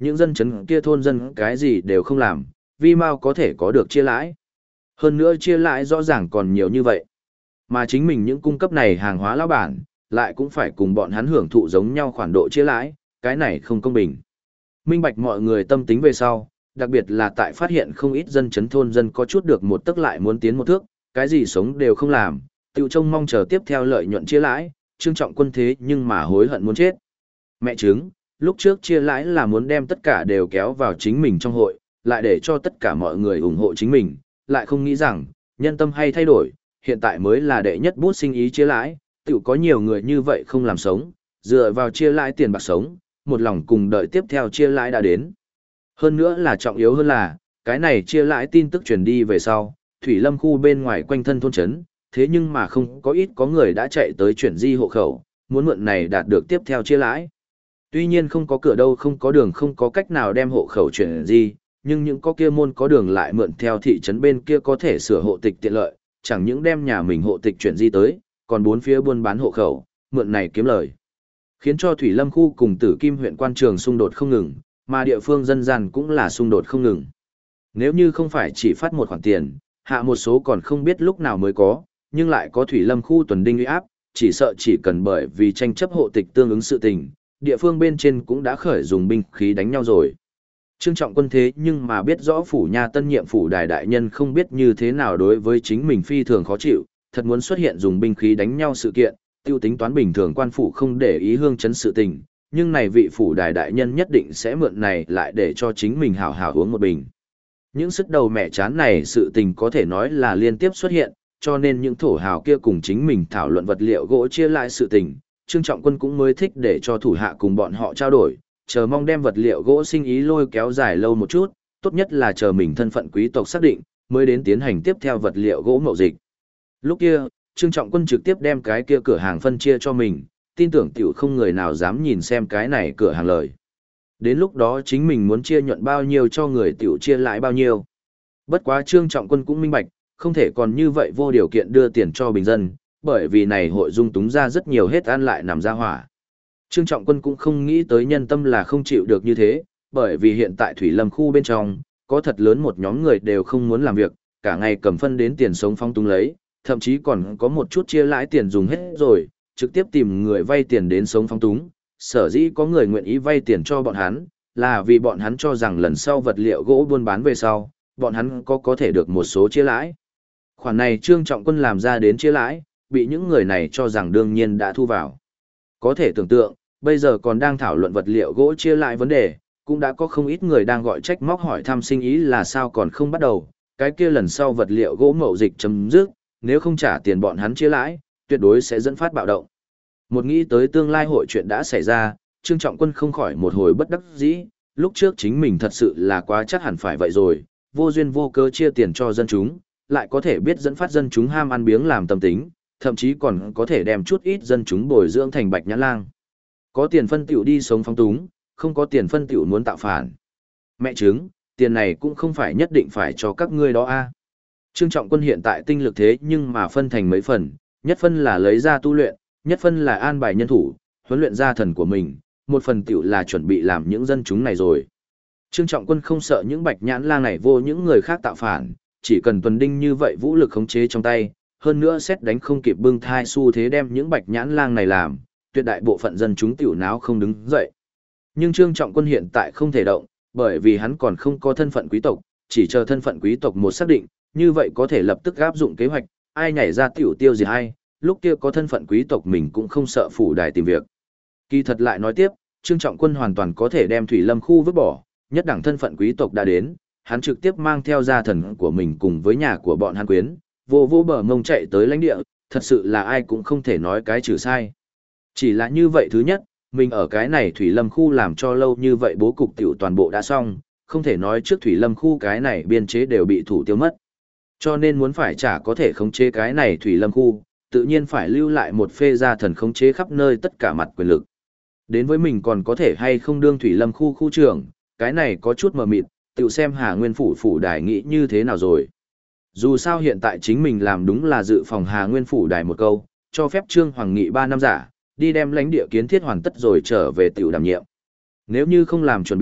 những dân chấn kia thôn dân cái gì đều không làm, vi mao có thể có được chia lãi. Hơn nữa chia lãi rõ ràng còn nhiều như vậy. Mà chính mình những cung cấp này hàng hóa lão bản, lại cũng phải cùng bọn hắn hưởng thụ giống nhau khoản độ chia lãi, cái này không công bình. Minh bạch mọi người tâm tính về sau, đặc biệt là tại phát hiện không ít dân chấn thôn dân có chút được một tức lại muốn tiến một thước, cái gì sống đều không làm, tự trông mong chờ tiếp theo lợi nhuận chia lãi, Trương Trọng Quân thế nhưng mà hối hận muốn chết. Mẹ chứng, lúc trước chia lãi là muốn đem tất cả đều kéo vào chính mình trong hội, lại để cho tất cả mọi người ủng hộ chính mình, lại không nghĩ rằng, nhân tâm hay thay đổi, hiện tại mới là đệ nhất bút sinh ý chia lãi, tự có nhiều người như vậy không làm sống, dựa vào chia lãi tiền bạc sống, một lòng cùng đợi tiếp theo chia lãi đã đến. Hơn nữa là trọng yếu hơn là, cái này chia lãi tin tức truyền đi về sau, Thủy Lâm khu bên ngoài quanh thân thôn trấn, thế nhưng mà không có ít có người đã chạy tới chuyển di hộ khẩu, muốn mượn này đạt được tiếp theo chia lãi. Tuy nhiên không có cửa đâu không có đường không có cách nào đem hộ khẩu chuyển di, nhưng những có kia môn có đường lại mượn theo thị trấn bên kia có thể sửa hộ tịch tiện lợi, chẳng những đem nhà mình hộ tịch chuyển di tới, còn bốn phía buôn bán hộ khẩu, mượn này kiếm lời. Khiến cho Thủy Lâm khu cùng Tử Kim huyện quan trường xung đột không ngừng, mà địa phương dân gian cũng là xung đột không ngừng. Nếu như không phải chỉ phát một khoản tiền, hạ một số còn không biết lúc nào mới có, nhưng lại có Thủy Lâm khu tuần đinh uy áp, chỉ sợ chỉ cần bởi vì tranh chấp hộ tịch tương ứng sự tình, địa phương bên trên cũng đã khởi dùng binh khí đánh nhau rồi. Trương Trọng Quân thế nhưng mà biết rõ phủ nha tân nhiệm phủ đài đại nhân không biết như thế nào đối với chính mình phi thường khó chịu, thật muốn xuất hiện dùng binh khí đánh nhau sự kiện, tiêu tính toán bình thường quan phủ không để ý hương chấn sự tình, nhưng này vị phủ đài đại nhân nhất định sẽ mượn này lại để cho chính mình hào hào uống một bình. Những sức đầu mẹ chán này sự tình có thể nói là liên tiếp xuất hiện, cho nên những thổ hào kia cùng chính mình thảo luận vật liệu gỗ chia lại sự tình, Trương Trọng Quân cũng mới thích để cho thủ hạ cùng bọn họ trao đổi, chờ mong đem vật liệu gỗ sinh ý lôi kéo dài lâu một chút, tốt nhất là chờ mình thân phận quý tộc xác định, mới đến tiến hành tiếp theo vật liệu gỗ mậu dịch. Lúc kia, Trương Trọng Quân trực tiếp đem cái kia cửa hàng phân chia cho mình, tin tưởng tiểu không người nào dám nhìn xem cái này cửa hàng lời. Đến lúc đó chính mình muốn chia nhuận bao nhiêu cho người tiểu chia lại bao nhiêu. Bất quá Trương Trọng Quân cũng minh bạch, không thể còn như vậy vô điều kiện đưa tiền cho bình dân, bởi vì này hội dung túng ra rất nhiều hết ăn lại nằm ra hỏa. Trương Trọng Quân cũng không nghĩ tới nhân tâm là không chịu được như thế, bởi vì hiện tại Thủy Lâm khu bên trong, có thật lớn một nhóm người đều không muốn làm việc, cả ngày cầm phân đến tiền sống phong túng lấy, thậm chí còn có một chút chia lãi tiền dùng hết rồi, trực tiếp tìm người vay tiền đến sống phong túng. Sở dĩ có người nguyện ý vay tiền cho bọn hắn, là vì bọn hắn cho rằng lần sau vật liệu gỗ buôn bán về sau, bọn hắn có thể được một số chia lãi. Khoản này Trương Trọng Quân làm ra đến chia lãi, bị những người này cho rằng đương nhiên đã thu vào. Có thể tưởng tượng, bây giờ còn đang thảo luận vật liệu gỗ chia lại vấn đề, cũng đã có không ít người đang gọi trách móc hỏi thăm sinh ý là sao còn không bắt đầu, cái kia lần sau vật liệu gỗ mậu dịch chấm dứt, nếu không trả tiền bọn hắn chia lãi, tuyệt đối sẽ dẫn phát bạo động. Một nghĩ tới tương lai hội chuyện đã xảy ra, Trương Trọng Quân không khỏi một hồi bất đắc dĩ, lúc trước chính mình thật sự là quá chắc hẳn phải vậy rồi, vô duyên vô cớ chia tiền cho dân chúng, lại có thể biết dẫn phát dân chúng ham ăn biếng làm tâm tính, thậm chí còn có thể đem chút ít dân chúng bồi dưỡng thành bạch nhãn lang. Có tiền phân tiểu đi sống phóng túng, không có tiền phân tiểu muốn tạo phản. Mẹ chứng, tiền này cũng không phải nhất định phải cho các ngươi đó a. Trương Trọng Quân hiện tại tinh lực thế nhưng mà phân thành mấy phần, nhất phân là lấy ra tu luyện, nhất phân là an bài nhân thủ, huấn luyện gia thần của mình, một phần tiểu là chuẩn bị làm những dân chúng này rồi. Trương Trọng Quân không sợ những bạch nhãn lang này vô những người khác tạo phản, chỉ cần tuần đinh như vậy vũ lực khống chế trong tay, hơn nữa xét đánh không kịp bưng thai xu thế đem những bạch nhãn lang này làm, tuyệt đại bộ phận dân chúng tiểu náo không đứng dậy. Nhưng Trương Trọng Quân hiện tại không thể động, bởi vì hắn còn không có thân phận quý tộc, chỉ chờ thân phận quý tộc một xác định, như vậy có thể lập tức áp dụng kế hoạch, ai nhảy ra tiểu tiêu gì hay, lúc kia có thân phận quý tộc mình cũng không sợ phủ đài tìm việc. Kỳ thật lại nói tiếp, Trương Trọng Quân hoàn toàn có thể đem Thủy Lâm khu vứt bỏ, nhất đẳng thân phận quý tộc đã đến, hắn trực tiếp mang theo gia thần của mình cùng với nhà của bọn hắn quyến, vô bờ mông chạy tới lãnh địa, thật sự là ai cũng không thể nói cái trừ sai. Chỉ là như vậy thứ nhất, mình ở cái này Thủy Lâm khu làm cho lâu như vậy bố cục tiểu toàn bộ đã xong, không thể nói trước Thủy Lâm khu cái này biên chế đều bị thủ tiêu mất. Cho nên muốn phải trả có thể khống chế cái này Thủy Lâm khu, tự nhiên phải lưu lại một phê gia thần khống chế khắp nơi tất cả mặt quyền lực. Đến với mình còn có thể hay không đương Thủy Lâm khu khu trưởng, cái này có chút mờ mịt, tự xem Hà Nguyên phủ đài nghĩ như thế nào rồi. Dù sao hiện tại chính mình làm đúng là dự phòng Hà Nguyên phủ đài một câu, cho phép Trương Hoàng Nghị 3 năm giả, đi đem lãnh địa kiến thiết hoàn tất rồi trở về tiểu đảm nhiệm. Nếu như không làm chuẩn bị,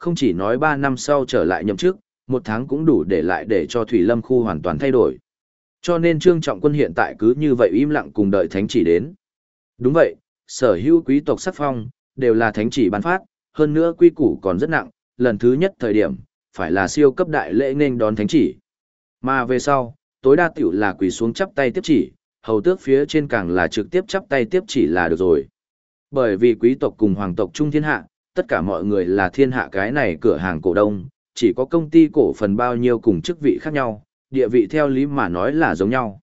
không chỉ nói 3 năm sau trở lại nhậm chức, 1 tháng cũng đủ để cho Thủy Lâm khu hoàn toàn thay đổi. Cho nên Trương Trọng Quân hiện tại cứ như vậy im lặng cùng đợi thánh chỉ đến. Đúng vậy, sở hữu quý tộc sắc phong, đều là thánh chỉ ban phát, hơn nữa quy củ còn rất nặng, lần thứ nhất thời điểm, phải là siêu cấp đại lễ nên đón thánh chỉ. Mà về sau, tối đa tiểu là quỳ xuống chắp tay tiếp chỉ, hầu tước phía trên càng là trực tiếp chắp tay tiếp chỉ là được rồi. Bởi vì quý tộc cùng hoàng tộc trung thiên hạ, tất cả mọi người là thiên hạ cái này cửa hàng cổ đông, chỉ có công ty cổ phần bao nhiêu cùng chức vị khác nhau, địa vị theo lý mà nói là giống nhau.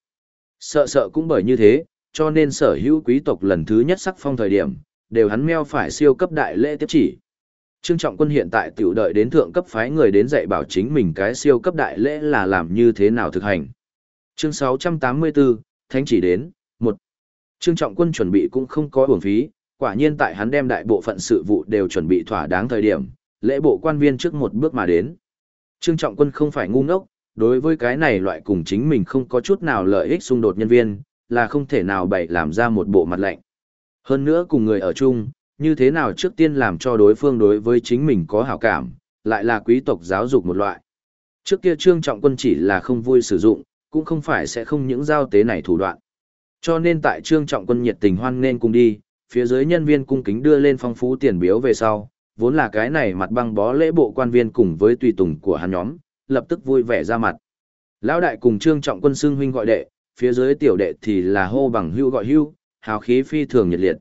Sợ cũng bởi như thế, cho nên sở hữu quý tộc lần thứ nhất sắc phong thời điểm, đều hắn meo phải siêu cấp đại lễ tiếp chỉ. Trương Trọng Quân hiện tại tiểu đợi đến thượng cấp phái người đến dạy bảo chính mình cái siêu cấp đại lễ là làm như thế nào thực hành. Chương 684, Thánh chỉ đến, 1. Trương Trọng Quân chuẩn bị cũng không có uổng phí, quả nhiên tại hắn đem đại bộ phận sự vụ đều chuẩn bị thỏa đáng thời điểm, lễ bộ quan viên trước một bước mà đến. Trương Trọng Quân không phải ngu ngốc, đối với cái này loại cùng chính mình không có chút nào lợi ích xung đột nhân viên, là không thể nào bày làm ra một bộ mặt lạnh. Hơn nữa cùng người ở chung, như thế nào trước tiên làm cho đối phương đối với chính mình có hảo cảm, lại là quý tộc giáo dục một loại. Trước kia Trương Trọng Quân chỉ là không vui sử dụng, cũng không phải sẽ không những giao tế này thủ đoạn. Cho nên tại Trương Trọng Quân nhiệt tình hoan nên cùng đi, phía dưới nhân viên cung kính đưa lên phong phú tiền biếu về sau, vốn là cái này mặt băng bó lễ bộ quan viên cùng với tùy tùng của hắn nhóm, lập tức vui vẻ ra mặt. Lão đại cùng Trương Trọng Quân xưng huynh gọi đệ, phía dưới tiểu đệ thì là hô bằng hưu gọi hưu, hào khí phi thường nhiệt liệt.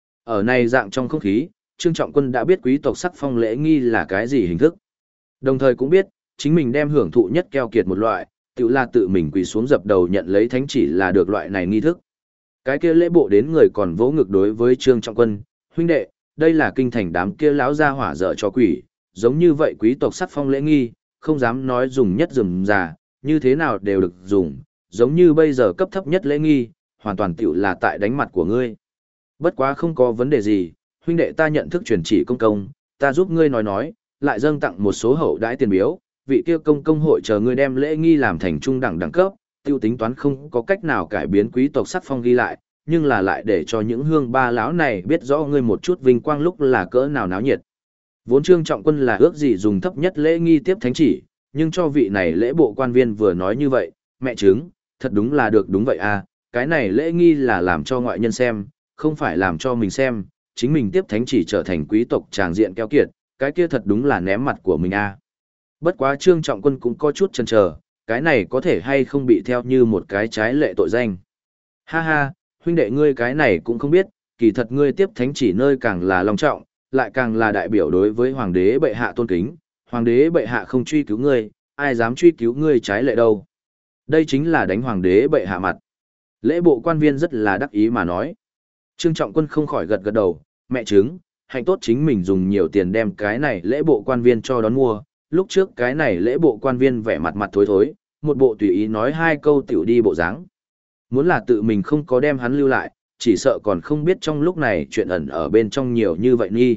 Ở này dạng trong không khí, Trương Trọng Quân đã biết quý tộc sắc phong lễ nghi là cái gì hình thức. Đồng thời cũng biết, chính mình đem hưởng thụ nhất keo kiệt một loại, tự là tự mình quỳ xuống dập đầu nhận lấy thánh chỉ là được loại này nghi thức. Cái kia lễ bộ đến người còn vỗ ngực đối với Trương Trọng Quân, huynh đệ, đây là kinh thành đám kia lão gia hỏa dở cho quỷ, giống như vậy quý tộc sắc phong lễ nghi, không dám nói dùng nhất rườm rà, như thế nào đều được dùng, giống như bây giờ cấp thấp nhất lễ nghi, hoàn toàn tiểu là tại đánh mặt của ngươi. Bất quá không có vấn đề gì, huynh đệ ta nhận thức truyền chỉ công công, ta giúp ngươi nói, lại dâng tặng một số hậu đãi tiền biếu, vị kia công hội chờ ngươi đem lễ nghi làm thành trung đẳng đẳng cấp, tiêu tính toán không có cách nào cải biến quý tộc sắc phong ghi lại, nhưng là lại để cho những hương ba lão này biết rõ ngươi một chút vinh quang lúc là cỡ nào náo nhiệt. Vốn Trương Trọng Quân là ước gì dùng thấp nhất lễ nghi tiếp thánh chỉ, nhưng cho vị này lễ bộ quan viên vừa nói như vậy, mẹ chứng, thật đúng là được đúng vậy à, cái này lễ nghi là làm cho ngoại nhân xem, không phải làm cho mình xem, chính mình tiếp thánh chỉ trở thành quý tộc tràng diện keo kiệt, cái kia thật đúng là ném mặt của mình à. Bất quá Trương Trọng Quân cũng có chút chần chờ, cái này có thể hay không bị theo như một cái trái lệ tội danh. Ha ha, huynh đệ ngươi cái này cũng không biết, kỳ thật ngươi tiếp thánh chỉ nơi càng là long trọng, lại càng là đại biểu đối với hoàng đế bệ hạ tôn kính, hoàng đế bệ hạ không truy cứu ngươi, ai dám truy cứu ngươi trái lệ đâu. Đây chính là đánh hoàng đế bệ hạ mặt. Lễ bộ quan viên rất là đắc ý mà nói. Trương Trọng Quân không khỏi gật gật đầu, mẹ chứng, hạnh tốt chính mình dùng nhiều tiền đem cái này lễ bộ quan viên cho đón mua, lúc trước cái này lễ bộ quan viên vẻ mặt mặt thối thối, một bộ tùy ý nói 2 câu tiểu đi bộ dáng. Muốn là tự mình không có đem hắn lưu lại, chỉ sợ còn không biết trong lúc này chuyện ẩn ở bên trong nhiều như vậy nghi.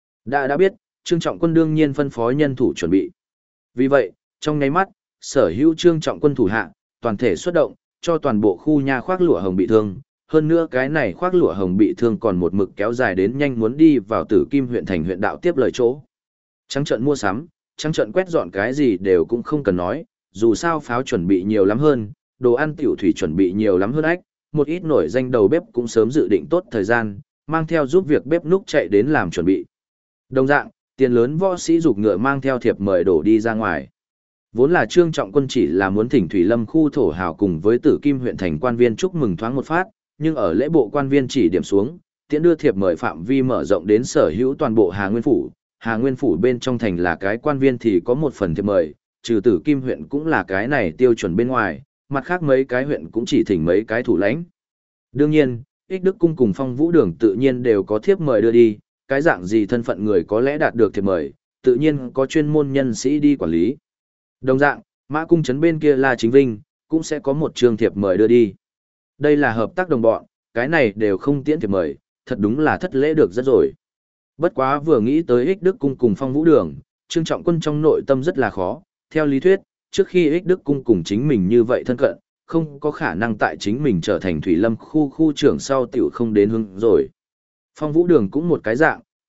Đã biết, Trương Trọng Quân đương nhiên phân phó nhân thủ chuẩn bị. Vì vậy, trong nháy mắt, sở hữu Trương Trọng Quân thủ hạ, toàn thể xuất động, cho toàn bộ khu nha khoác lụa hồng bị thương. Hơn nữa cái này khoác lụa hồng bị thương còn một mực kéo dài đến nhanh muốn đi vào Tử Kim huyện thành huyện đạo tiếp lời chỗ. Trắng trận mua sắm, trắng trận quét dọn cái gì đều cũng không cần nói, dù sao pháo chuẩn bị nhiều lắm hơn, đồ ăn tiểu thủy chuẩn bị nhiều lắm hơn ách, một ít nổi danh đầu bếp cũng sớm dự định tốt thời gian, mang theo giúp việc bếp núc chạy đến làm chuẩn bị. Đồng dạng, tiền lớn võ sĩ giục ngựa mang theo thiệp mời đổ đi ra ngoài. Vốn là Trương Trọng Quân chỉ là muốn thỉnh Thủy Lâm khu thổ hào cùng với Tử Kim huyện thành quan viên chúc mừng thoáng một phát, nhưng ở lễ bộ quan viên chỉ điểm xuống, tiễn đưa thiệp mời phạm vi mở rộng đến sở hữu toàn bộ Hà Nguyên phủ. Hà Nguyên phủ bên trong thành là cái quan viên thì có một phần thiệp mời, trừ Tử Kim huyện cũng là cái này tiêu chuẩn bên ngoài, mặt khác mấy cái huyện cũng chỉ thỉnh mấy cái thủ lãnh. Đương nhiên, Ích Đức cung cùng Phong Vũ đường tự nhiên đều có thiệp mời đưa đi, cái dạng gì thân phận người có lẽ đạt được thiệp mời, tự nhiên có chuyên môn nhân sĩ đi quản lý. Đồng dạng, Mã cung trấn bên kia là Chính Vinh, cũng sẽ có một trường thiệp mời đưa đi. Đây là hợp tác đồng bọn, cái này đều không tiễn thiệp mời, thật đúng là thất lễ được rất rồi. Bất quá vừa nghĩ tới Ích Đức cung cùng Phong Vũ đường, Trương Trọng Quân trong nội tâm rất là khó, theo lý thuyết, trước khi Ích Đức cung cùng chính mình như vậy thân cận, không có khả năng tại chính mình trở thành Thủy Lâm khu trưởng sau tiểu không đến hướng rồi. Phong Vũ đường cũng một cái dạng,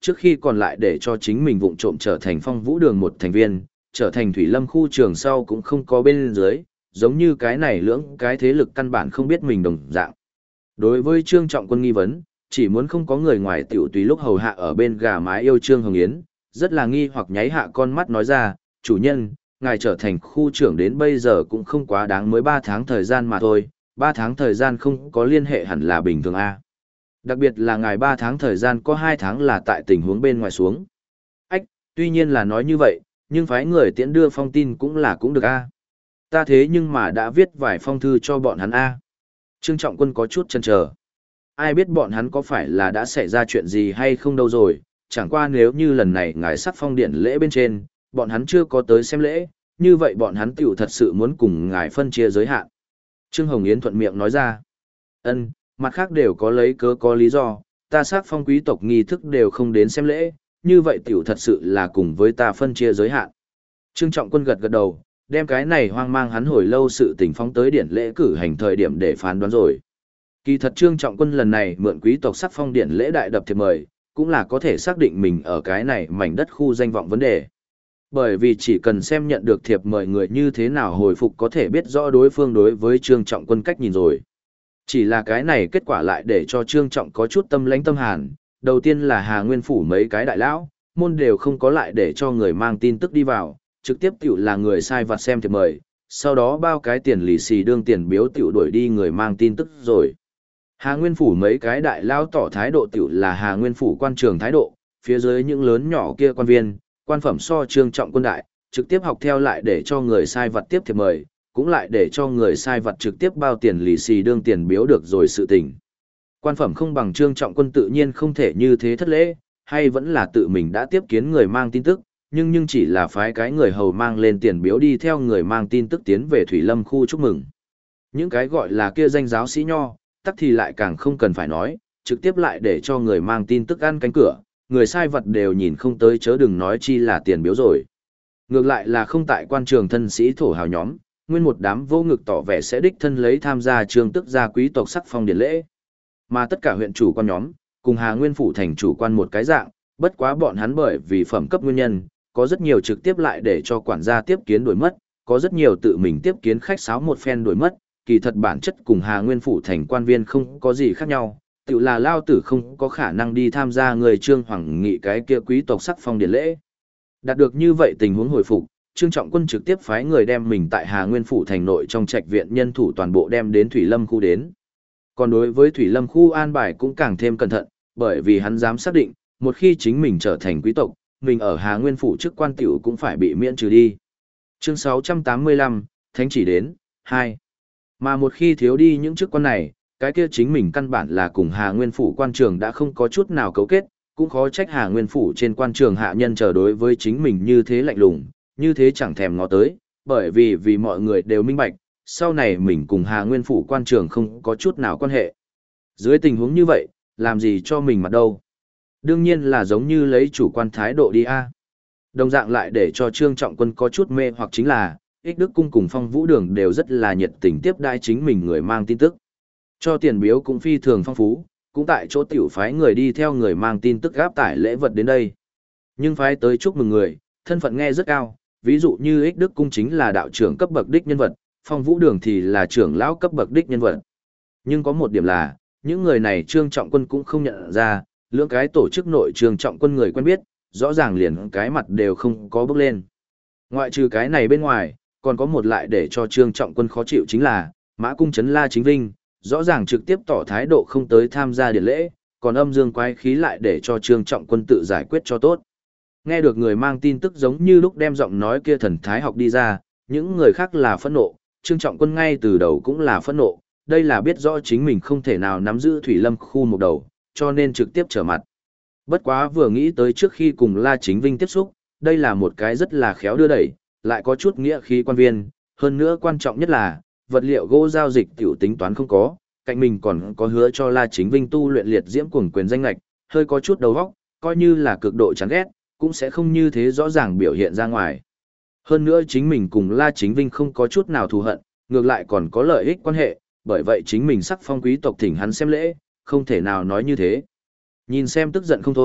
trước khi còn lại để cho chính mình vụng trộm trở thành Phong Vũ Đường một thành viên, trở thành Thủy Lâm khu trường sau cũng không có bên dưới, giống như cái này lưỡng cái thế lực căn bản không biết mình đồng dạng. Đối với Trương Trọng Quân nghi vấn, chỉ muốn không có người ngoài tiểu tùy lúc hầu hạ ở bên gà mái yêu Trương Hồng Yến, rất là nghi hoặc nháy hạ con mắt nói ra, chủ nhân, ngài trở thành khu trưởng đến bây giờ cũng không quá đáng, mới 3 tháng thời gian mà thôi, 3 tháng thời gian không có liên hệ hẳn là bình thường a. Đặc biệt là ngài 3 tháng thời gian có 2 tháng là tại tình huống bên ngoài xuống. Ách, tuy nhiên là nói như vậy, nhưng phái người tiễn đưa phong tin cũng được a. Ta thế nhưng mà đã viết vài phong thư cho bọn hắn a. Trương Trọng Quân có chút chần chờ. Ai biết bọn hắn có phải là đã xảy ra chuyện gì hay không đâu rồi, chẳng qua nếu như lần này ngài sắc phong điện lễ bên trên, bọn hắn chưa có tới xem lễ, như vậy bọn hắn tiểu thật sự muốn cùng ngài phân chia giới hạn. Trương Hồng Yến thuận miệng nói ra. Mặt khác đều có lấy cớ có lý do, ta sắc phong quý tộc nghi thức đều không đến xem lễ, như vậy tiểu thật sự là cùng với ta phân chia giới hạn. Trương Trọng Quân gật gật đầu, đem cái này hoang mang hắn hồi lâu sự tình phóng tới điển lễ cử hành thời điểm để phán đoán rồi. Kỳ thật Trương Trọng Quân lần này mượn quý tộc sắc phong điển lễ đại đập thiệp mời, cũng là có thể xác định mình ở cái này mảnh đất khu danh vọng vấn đề. Bởi vì chỉ cần xem nhận được thiệp mời người như thế nào hồi phục có thể biết rõ đối phương đối với Trương Trọng Quân cách nhìn rồi. Chỉ là cái này kết quả lại để cho Trương Trọng có chút tâm lãnh tâm hàn, đầu tiên là Hà Nguyên Phủ mấy cái đại lão, môn đều không có lại để cho người mang tin tức đi vào, trực tiếp tiểu là người sai vặt xem thiệp mời, sau đó bao cái tiền lì xì đương tiền biếu tiểu đuổi đi người mang tin tức rồi. Hà Nguyên Phủ mấy cái đại lão tỏ thái độ tiểu là Hà Nguyên Phủ quan trường thái độ, phía dưới những lớn nhỏ kia quan viên, quan phẩm so Trương Trọng Quân đại, trực tiếp học theo lại để cho người sai vặt tiếp thiệp mời, cũng lại để cho người sai vặt trực tiếp bao tiền lì xì đương tiền biếu được rồi sự tình. Quan phẩm không bằng Trương Trọng Quân tự nhiên không thể như thế thất lễ, hay vẫn là tự mình đã tiếp kiến người mang tin tức, nhưng chỉ là phái cái người hầu mang lên tiền biếu đi theo người mang tin tức tiến về Thủy Lâm khu chúc mừng. Những cái gọi là kia danh giáo sĩ nho, tắc thì lại càng không cần phải nói, trực tiếp lại để cho người mang tin tức ăn cánh cửa, người sai vật đều nhìn không tới chớ đừng nói chi là tiền biếu rồi. Ngược lại là không tại quan trường thân sĩ thổ hào nhóm, nguyên một đám vô ngực tỏ vẻ sẽ đích thân lấy tham gia trường tức gia quý tộc sắc phong điển lễ. Mà tất cả huyện chủ quan nhóm, cùng Hà Nguyên Phủ thành chủ quan một cái dạng, bất quá bọn hắn bởi vì phẩm cấp nguyên nhân, có rất nhiều trực tiếp lại để cho quản gia tiếp kiến đổi mất, có rất nhiều tự mình tiếp kiến khách sáo một phen đổi mất, kỳ thật bản chất cùng Hà Nguyên Phủ thành quan viên không có gì khác nhau, tự là lao tử không có khả năng đi tham gia người Trương Hoàng nghị cái kia quý tộc sắc phong điển lễ. Đạt được như vậy tình huống hồi phục, Trương Trọng Quân trực tiếp phái người đem mình tại Hà Nguyên Phủ thành nội trong trạch viện nhân thủ toàn bộ đem đến Thủy Lâm khu đến. Còn đối với Thủy Lâm khu an bài cũng càng thêm cẩn thận, bởi vì hắn dám xác định, một khi chính mình trở thành quý tộc, mình ở Hà Nguyên Phủ chức quan tiểu cũng phải bị miễn trừ đi. Chương 685, Thánh chỉ đến, 2. Mà một khi thiếu đi những chức quan này, cái kia chính mình căn bản là cùng Hà Nguyên Phủ quan trường đã không có chút nào cấu kết, cũng khó trách Hà Nguyên Phủ trên quan trường hạ nhân chờ đối với chính mình như thế lạnh lùng, như thế chẳng thèm ngó tới, bởi vì mọi người đều minh bạch, sau này mình cùng Hà Nguyên Phủ quan trường không có chút nào quan hệ. Dưới tình huống như vậy, làm gì cho mình mặt đâu? Đương nhiên là giống như lấy chủ quan thái độ đi a. Đồng dạng lại để cho Trương Trọng Quân có chút mê hoặc chính là, Ích Đức Cung cùng Phong Vũ Đường đều rất là nhiệt tình tiếp đãi chính mình người mang tin tức. Cho tiền biếu cũng phi thường phong phú, cũng tại chỗ tiểu phái người đi theo người mang tin tức gáp tải lễ vật đến đây. Nhưng phái tới chúc mừng người, thân phận nghe rất cao, ví dụ như Ích Đức Cung chính là đạo trưởng cấp bậc đích nhân vật, Phong Vũ Đường thì là trưởng lão cấp bậc đích nhân vật. Nhưng có một điểm là, những người này Trương Trọng Quân cũng không nhận ra, lưỡng cái tổ chức nội Trương Trọng Quân người quen biết, rõ ràng liền cái mặt đều không có bước lên. Ngoại trừ cái này bên ngoài, còn có một lại để cho Trương Trọng Quân khó chịu chính là, Mã Cung Trấn La Chính Vinh, rõ ràng trực tiếp tỏ thái độ không tới tham gia điển lễ, còn âm dương quái khí lại để cho Trương Trọng Quân tự giải quyết cho tốt. Nghe được người mang tin tức giống như lúc đem giọng nói kia thần thái học đi ra, những người khác là phẫn nộ, Trương Trọng Quân ngay từ đầu cũng là phẫn nộ, đây là biết rõ chính mình không thể nào nắm giữ Thủy Lâm khu một đầu, cho nên trực tiếp trở mặt. Bất quá vừa nghĩ tới trước khi cùng La Chính Vinh tiếp xúc, đây là một cái rất là khéo đưa đẩy, lại có chút nghĩa khí quan viên, hơn nữa quan trọng nhất là, vật liệu gỗ giao dịch tiểu tính toán không có, cạnh mình còn có hứa cho La Chính Vinh tu luyện liệt diễm cuồng quyền danh lệch, hơi có chút đầu óc, coi như là cực độ chán ghét, cũng sẽ không như thế rõ ràng biểu hiện ra ngoài. Hơn nữa chính mình cùng La Chính Vinh không có chút nào thù hận, ngược lại còn có lợi ích quan hệ, bởi vậy chính mình sắc phong quý tộc thỉnh hắn xem lễ, không thể nào nói như thế. Nhìn xem tức giận không thôi,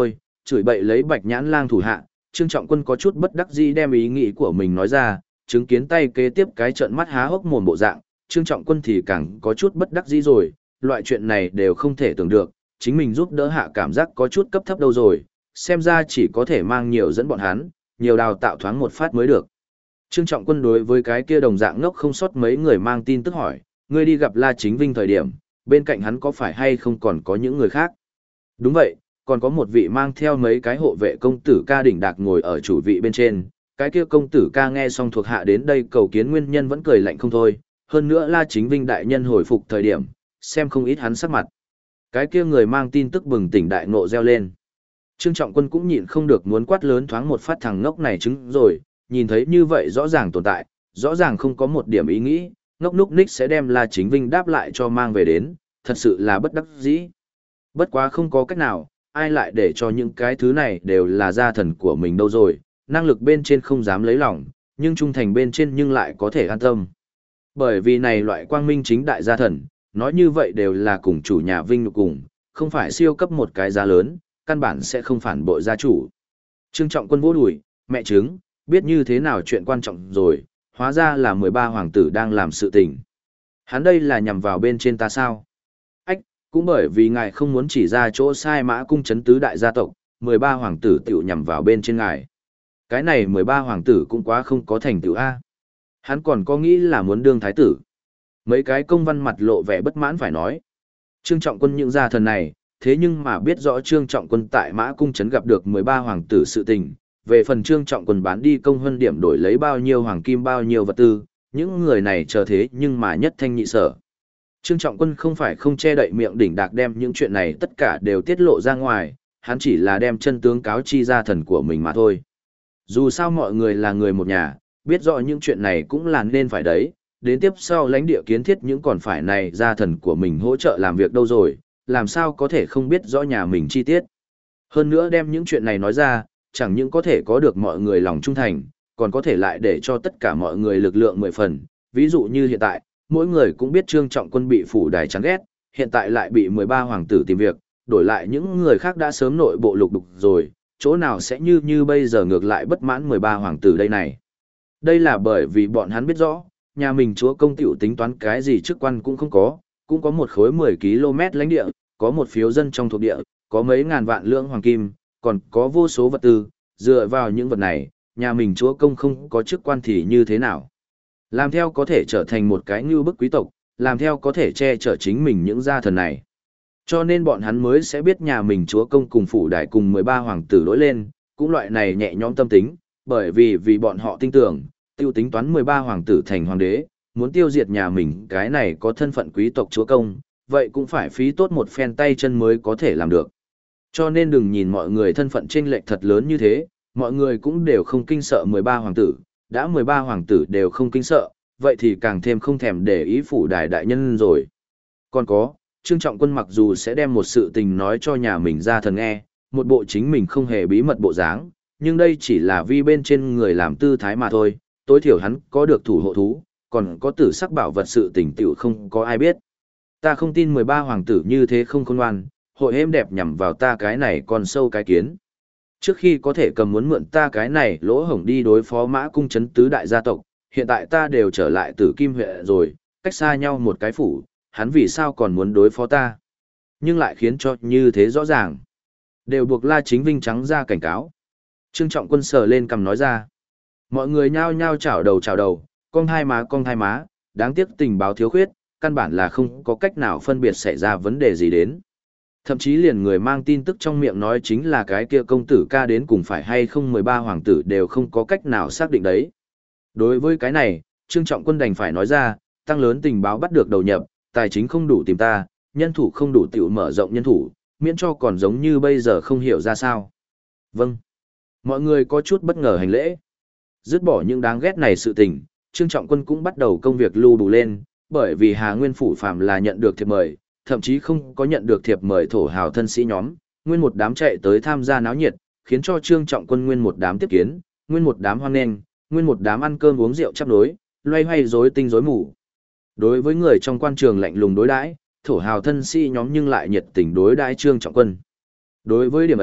Chửi bậy lấy Bạch Nhãn Lang thủ hạ, Trương Trọng Quân có chút bất đắc dĩ đem ý nghĩ của mình nói ra, chứng kiến tay kế tiếp cái trợn mắt há hốc mồm bộ dạng, Trương Trọng Quân thì càng có chút bất đắc dĩ rồi, loại chuyện này đều không thể tưởng được, chính mình giúp đỡ hạ cảm giác có chút cấp thấp đâu rồi, xem ra chỉ có thể mang nhiều dẫn bọn hắn, nhiều đào tạo thoáng một phát mới được. Trương Trọng Quân đối với cái kia đồng dạng ngốc không sót mấy người mang tin tức hỏi, ngươi đi gặp La Chính Vinh thời điểm, bên cạnh hắn có phải hay không còn có những người khác? Đúng vậy, còn có một vị mang theo mấy cái hộ vệ công tử ca đỉnh đạc ngồi ở chủ vị bên trên, cái kia công tử ca nghe xong thuộc hạ đến đây cầu kiến nguyên nhân vẫn cười lạnh không thôi, hơn nữa La Chính Vinh đại nhân hồi phục thời điểm, xem không ít hắn sắc mặt. Cái kia người mang tin tức bừng tỉnh đại ngộ reo lên. Trương Trọng Quân cũng nhịn không được muốn quát lớn thoáng một phát thằng ngốc này chứng rồi, nhìn thấy như vậy rõ ràng tồn tại, rõ ràng không có một điểm ý nghĩ, ngốc núc ních sẽ đem La Chính Vinh đáp lại cho mang về đến, thật sự là bất đắc dĩ. Bất quá không có cách nào, ai lại để cho những cái thứ này đều là gia thần của mình đâu rồi, năng lực bên trên không dám lấy lòng, nhưng trung thành bên trên nhưng lại có thể an tâm. Bởi vì này loại quang minh chính đại gia thần, nói như vậy đều là cùng chủ nhà Vinh nhục cùng, không phải siêu cấp một cái giá lớn, căn bản sẽ không phản bội gia chủ. Trương Trọng Quân vỗ đùi, mẹ chứng, biết như thế nào chuyện quan trọng rồi, hóa ra là 13 hoàng tử đang làm sự tình. Hắn đây là nhằm vào bên trên ta sao? Ách, cũng bởi vì ngài không muốn chỉ ra chỗ sai Mã Cung chấn tứ đại gia tộc, 13 hoàng tử tiểu nhằm vào bên trên ngài. Cái này 13 hoàng tử cũng quá không có thành tựu A. Hắn còn có nghĩ là muốn đương thái tử. Mấy cái công văn mặt lộ vẻ bất mãn phải nói. Trương Trọng Quân những gia thần này, thế nhưng mà biết rõ Trương Trọng Quân tại Mã Cung trấn gặp được 13 hoàng tử sự tình, về phần Trương Trọng Quân bán đi công hơn điểm đổi lấy bao nhiêu hoàng kim bao nhiêu vật tư, những người này chờ thế nhưng mà nhất thanh nhị sở. Trương Trọng Quân không phải không che đậy miệng đỉnh đạc đem những chuyện này tất cả đều tiết lộ ra ngoài, hắn chỉ là đem chân tướng cáo chi gia thần của mình mà thôi. Dù sao mọi người là người một nhà, biết rõ những chuyện này cũng là nên phải đấy, đến tiếp sau lãnh địa kiến thiết những còn phải này gia thần của mình hỗ trợ làm việc đâu rồi, làm sao có thể không biết rõ nhà mình chi tiết. Hơn nữa đem những chuyện này nói ra, chẳng những có thể có được mọi người lòng trung thành, còn có thể lại để cho tất cả mọi người lực lượng 10 phần, ví dụ như hiện tại, mỗi người cũng biết Trương Trọng Quân bị phủ đài chán ghét, hiện tại lại bị 13 hoàng tử tìm việc, đổi lại những người khác đã sớm nội bộ lục đục rồi, chỗ nào sẽ như bây giờ ngược lại bất mãn 13 hoàng tử đây này. Đây là bởi vì bọn hắn biết rõ, nhà mình chúa công tiểu tính toán cái gì chức quan cũng không có, cũng có một khối 10 km lãnh địa, có một phiếu dân trong thuộc địa, có mấy ngàn vạn lượng hoàng kim, còn có vô số vật tư, dựa vào những vật này, nhà mình chúa công không có chức quan thì như thế nào. Làm theo có thể trở thành một cái ngưu bức quý tộc, làm theo có thể che chở chính mình những gia thần này. Cho nên bọn hắn mới sẽ biết nhà mình chúa công cùng phủ đại cùng 13 hoàng tử đối lên, cũng loại này nhẹ nhõm tâm tính, bởi vì bọn họ tin tưởng, tiêu tính toán 13 hoàng tử thành hoàng đế, muốn tiêu diệt nhà mình cái này có thân phận quý tộc chúa công, vậy cũng phải phí tốt một phen tay chân mới có thể làm được. Cho nên đừng nhìn mọi người thân phận chênh lệch thật lớn như thế, mọi người cũng đều không kinh sợ 13 hoàng tử, đã 13 hoàng tử đều không kinh sợ, vậy thì càng thêm không thèm để ý phủ đài đại nhân rồi. Còn có, Trương Trọng Quân mặc dù sẽ đem một sự tình nói cho nhà mình ra thần nghe, một bộ chính mình không hề bí mật bộ dáng, nhưng đây chỉ là vì bên trên người làm tư thái mà thôi, tối thiểu hắn có được thủ hộ thú, còn có tử sắc bảo vật sự tình tiểu không có ai biết. Ta không tin 13 hoàng tử như thế không khôn ngoan, hội êm đẹp nhằm vào ta cái này còn sâu cái kiến. Trước khi có thể cầm muốn mượn ta cái này lỗ hổng đi đối phó Mã Cung trấn tứ đại gia tộc, hiện tại ta đều trở lại Tử Kim huyện rồi, cách xa nhau một cái phủ, hắn vì sao còn muốn đối phó ta. Nhưng lại khiến cho như thế rõ ràng. Đều buộc La Chính Vinh trắng ra cảnh cáo. Trương Trọng Quân sờ lên cầm nói ra. Mọi người nhao nhao chào đầu, cong hai má, đáng tiếc tình báo thiếu khuyết, căn bản là không có cách nào phân biệt xảy ra vấn đề gì đến. Thậm chí liền người mang tin tức trong miệng nói chính là cái kia công tử ca đến cùng phải hay không 13 hoàng tử đều không có cách nào xác định đấy. Đối với cái này, Trương Trọng Quân đành phải nói ra, tăng lớn tình báo bắt được đầu nhập, tài chính không đủ tìm ta, nhân thủ không đủ tiểu mở rộng nhân thủ, miễn cho còn giống như bây giờ không hiểu ra sao. Vâng. Mọi người có chút bất ngờ hành lễ. Dứt bỏ những đáng ghét này sự tình, Trương Trọng Quân cũng bắt đầu công việc lưu đủ lên, bởi vì Hà Nguyên Phủ phạm là nhận được thiệp mời, thậm chí không có nhận được thiệp mời thổ hào thân sĩ nhóm, nguyên một đám chạy tới tham gia náo nhiệt, khiến cho Trương Trọng Quân nguyên một đám tiếp kiến, nguyên một đám hoan nghênh, nguyên một đám ăn cơm uống rượu chắp nối, loay hoay rối tinh rối mù. Đối với người trong quan trường lạnh lùng đối đãi, thổ hào thân sĩ nhóm nhưng lại nhiệt tình đối đãi Trương Trọng Quân. Đối với điểm ấy,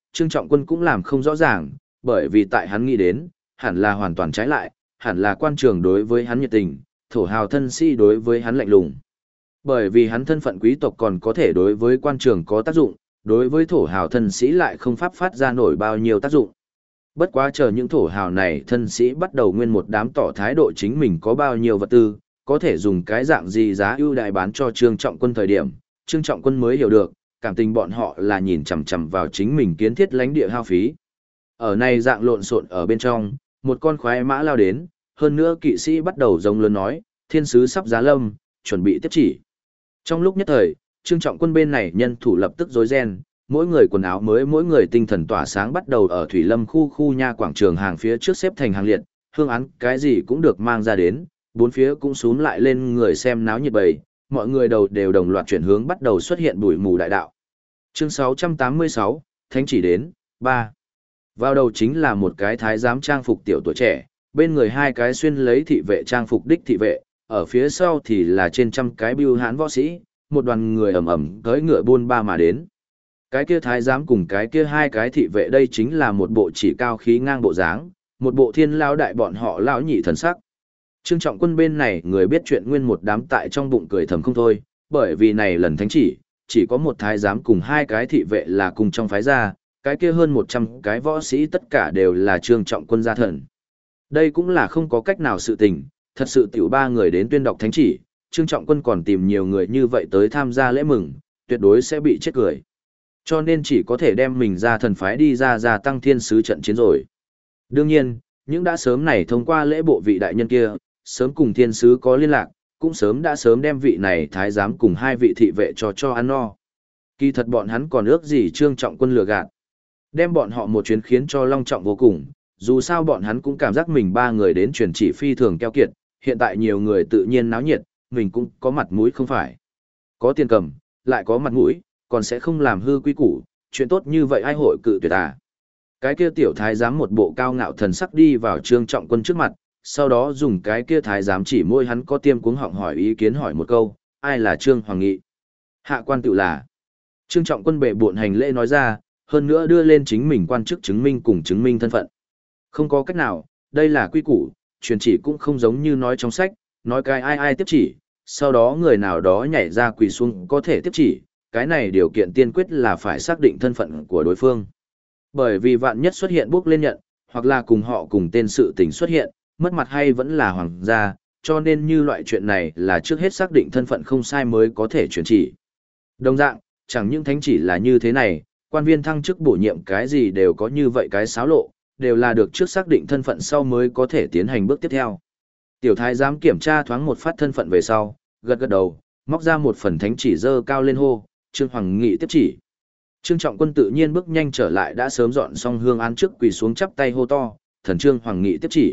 Trương Trọng Quân cũng làm không rõ ràng, bởi vì tại hắn nghĩ đến, hẳn là hoàn toàn trái lại, hẳn là quan trường đối với hắn nhiệt tình, thổ hào thân sĩ đối với hắn lạnh lùng. Bởi vì hắn thân phận quý tộc còn có thể đối với quan trường có tác dụng, đối với thổ hào thân sĩ lại không pháp phát ra nổi bao nhiêu tác dụng. Bất quá chờ những thổ hào này thân sĩ bắt đầu nguyên một đám tỏ thái độ chính mình có bao nhiêu vật tư, có thể dùng cái dạng gì giá ưu đại bán cho Trương Trọng Quân thời điểm, Trương Trọng Quân mới hiểu được, cảm tình bọn họ là nhìn chằm chằm vào chính mình kiến thiết lãnh địa hao phí. Ở này dạng lộn xộn ở bên trong, một con khoái mã lao đến, hơn nữa kỵ sĩ bắt đầu giống lớn nói, thiên sứ sắp giá lâm, chuẩn bị tiếp chỉ. Trong lúc nhất thời, Trương Trọng Quân bên này nhân thủ lập tức rối ren, mỗi người quần áo mới, mỗi người tinh thần tỏa sáng bắt đầu ở Thủy Lâm khu nha quảng trường hàng phía trước xếp thành hàng liệt, hương án cái gì cũng được mang ra đến, bốn phía cũng xúm lại lên người xem náo nhiệt bầy, mọi người đầu đều đồng loạt chuyển hướng bắt đầu xuất hiện bụi mù đại đạo. Chương 686, Thánh chỉ đến, 3. Vào đầu chính là một cái thái giám trang phục tiểu tuổi trẻ, bên người hai cái xuyên lấy thị vệ trang phục đích thị vệ, ở phía sau thì là trên trăm cái bưu hãn võ sĩ, một đoàn người ầm ầm tới ngựa buôn ba mà đến. Cái kia thái giám cùng cái kia hai cái thị vệ đây chính là một bộ chỉ cao khí ngang bộ dáng, một bộ thiên lao đại bọn họ lão nhị thần sắc. Trương Trọng Quân bên này người biết chuyện nguyên một đám tại trong bụng cười thầm không thôi, bởi vì này lần thánh chỉ có một thái giám cùng hai cái thị vệ là cùng trong phái gia, cái kia hơn 100 cái võ sĩ tất cả đều là Trương Trọng Quân gia thần. Đây cũng là không có cách nào sự tình, thật sự tiểu ba người đến tuyên đọc thánh chỉ, Trương Trọng Quân còn tìm nhiều người như vậy tới tham gia lễ mừng, tuyệt đối sẽ bị chết cười. Cho nên chỉ có thể đem mình ra thần phái đi ra gia tăng thiên sứ trận chiến rồi. Đương nhiên, những đã sớm này thông qua lễ bộ vị đại nhân kia, sớm cùng thiên sứ có liên lạc, cũng đã sớm đem vị này thái giám cùng hai vị thị vệ cho ăn no. Kỳ thật bọn hắn còn ước gì Trương Trọng Quân lừa gạt. Đem bọn họ một chuyến khiến cho long trọng vô cùng, dù sao bọn hắn cũng cảm giác mình ba người đến truyền chỉ phi thường keo kiệt, hiện tại nhiều người tự nhiên náo nhiệt, mình cũng có mặt mũi không phải. Có tiền cầm, lại có mặt mũi, còn sẽ không làm hư quy củ, chuyện tốt như vậy ai hội cự tuyệt à. Cái kia tiểu thái giám một bộ cao ngạo thần sắc đi vào Trương Trọng Quân trước mặt, sau đó dùng cái kia thái giám chỉ môi hắn có tiêm cuống họng hỏi ý kiến hỏi một câu, ai là Trương Hoàng Nghị? Hạ quan tự là. Trương Trọng Quân bệ bộn hành lễ nói ra, hơn nữa đưa lên chính mình quan chức chứng minh cùng chứng minh thân phận. Không có cách nào, đây là quy củ, truyền chỉ cũng không giống như nói trong sách, nói cái ai tiếp chỉ, sau đó người nào đó nhảy ra quỳ xuống có thể tiếp chỉ, cái này điều kiện tiên quyết là phải xác định thân phận của đối phương. Bởi vì vạn nhất xuất hiện bước lên nhận, hoặc là cùng họ cùng tên sự tình xuất hiện, mất mặt hay vẫn là hoàng gia, cho nên như loại chuyện này là trước hết xác định thân phận không sai mới có thể truyền chỉ. Đồng dạng, chẳng những thánh chỉ là như thế này, quan viên thăng chức bổ nhiệm cái gì đều có như vậy cái xáo lộ, đều là được trước xác định thân phận sau mới có thể tiến hành bước tiếp theo. Tiểu thái giám kiểm tra thoáng một phát thân phận về sau, gật đầu, móc ra một phần thánh chỉ dơ cao lên hô, Trương Hoàng Nghị tiếp chỉ. Trương Trọng Quân tự nhiên bước nhanh trở lại đã sớm dọn xong hương án trước quỳ xuống chắp tay hô to, thần Trương Hoàng Nghị tiếp chỉ.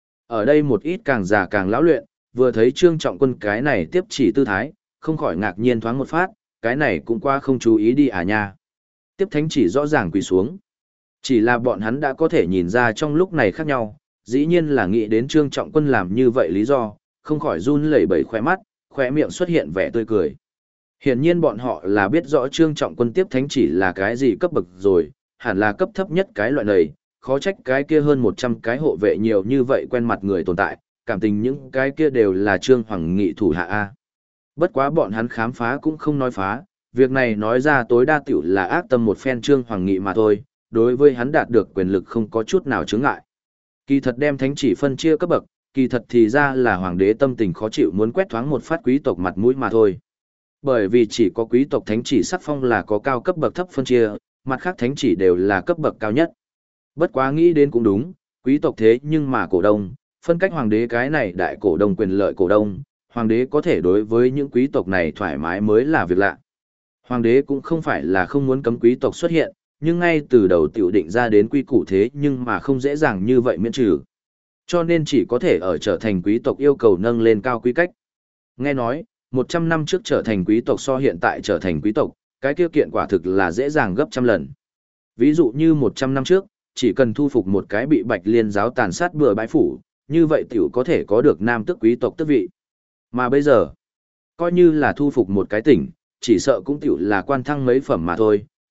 Ở đây một ít càng già càng lão luyện, vừa thấy Trương Trọng Quân cái này tiếp chỉ tư thái, không khỏi ngạc nhiên thoáng một phát, cái này cũng qua không chú ý đi à nha. Tiếp thánh chỉ rõ ràng quỳ xuống. Chỉ là bọn hắn đã có thể nhìn ra trong lúc này khác nhau, dĩ nhiên là nghĩ đến Trương Trọng Quân làm như vậy lý do, không khỏi run lẩy bẩy khóe mắt, khóe miệng xuất hiện vẻ tươi cười. Hiển nhiên bọn họ là biết rõ Trương Trọng Quân tiếp thánh chỉ là cái gì cấp bậc rồi, hẳn là cấp thấp nhất cái loại này, khó trách cái kia hơn 100 cái hộ vệ nhiều như vậy quen mặt người tồn tại, cảm tình những cái kia đều là Trương Hoàng Nghị thủ hạ A. Bất quá bọn hắn khám phá cũng không nói phá, việc này nói ra tối đa tiểu là ác tâm một phen Trương Hoàng Nghị mà thôi, đối với hắn đạt được quyền lực không có chút nào chướng ngại. Kỳ thật đem thánh chỉ phân chia cấp bậc, kỳ thật thì ra là hoàng đế tâm tình khó chịu muốn quét thoáng một phát quý tộc mặt mũi mà thôi. Bởi vì chỉ có quý tộc thánh chỉ sắc phong là có cao cấp bậc thấp phân chia, mặt khác thánh chỉ đều là cấp bậc cao nhất. Bất quá nghĩ đến cũng đúng, quý tộc thế nhưng mà cổ đông, phân cách hoàng đế cái này đại cổ đông quyền lợi cổ đông, hoàng đế có thể đối với những quý tộc này thoải mái mới là việc lạ. Hoàng đế cũng không phải là không muốn cấm quý tộc xuất hiện, nhưng ngay từ đầu tiểu định ra đến quy củ thế nhưng mà không dễ dàng như vậy miễn trừ. Cho nên chỉ có thể ở trở thành quý tộc yêu cầu nâng lên cao quy cách. Nghe nói, 100 năm trước trở thành quý tộc so hiện tại trở thành quý tộc, cái kia kiện quả thực là dễ dàng gấp trăm lần. Ví dụ như 100 năm trước, chỉ cần thu phục một cái bị Bạch Liên giáo tàn sát bừa bãi phủ, như vậy tiểu có thể có được nam tước quý tộc tước vị. Mà bây giờ, coi như là thu phục một cái tỉnh, chỉ sợ cũng tiểu là quan thăng mấy phẩm mà thôi,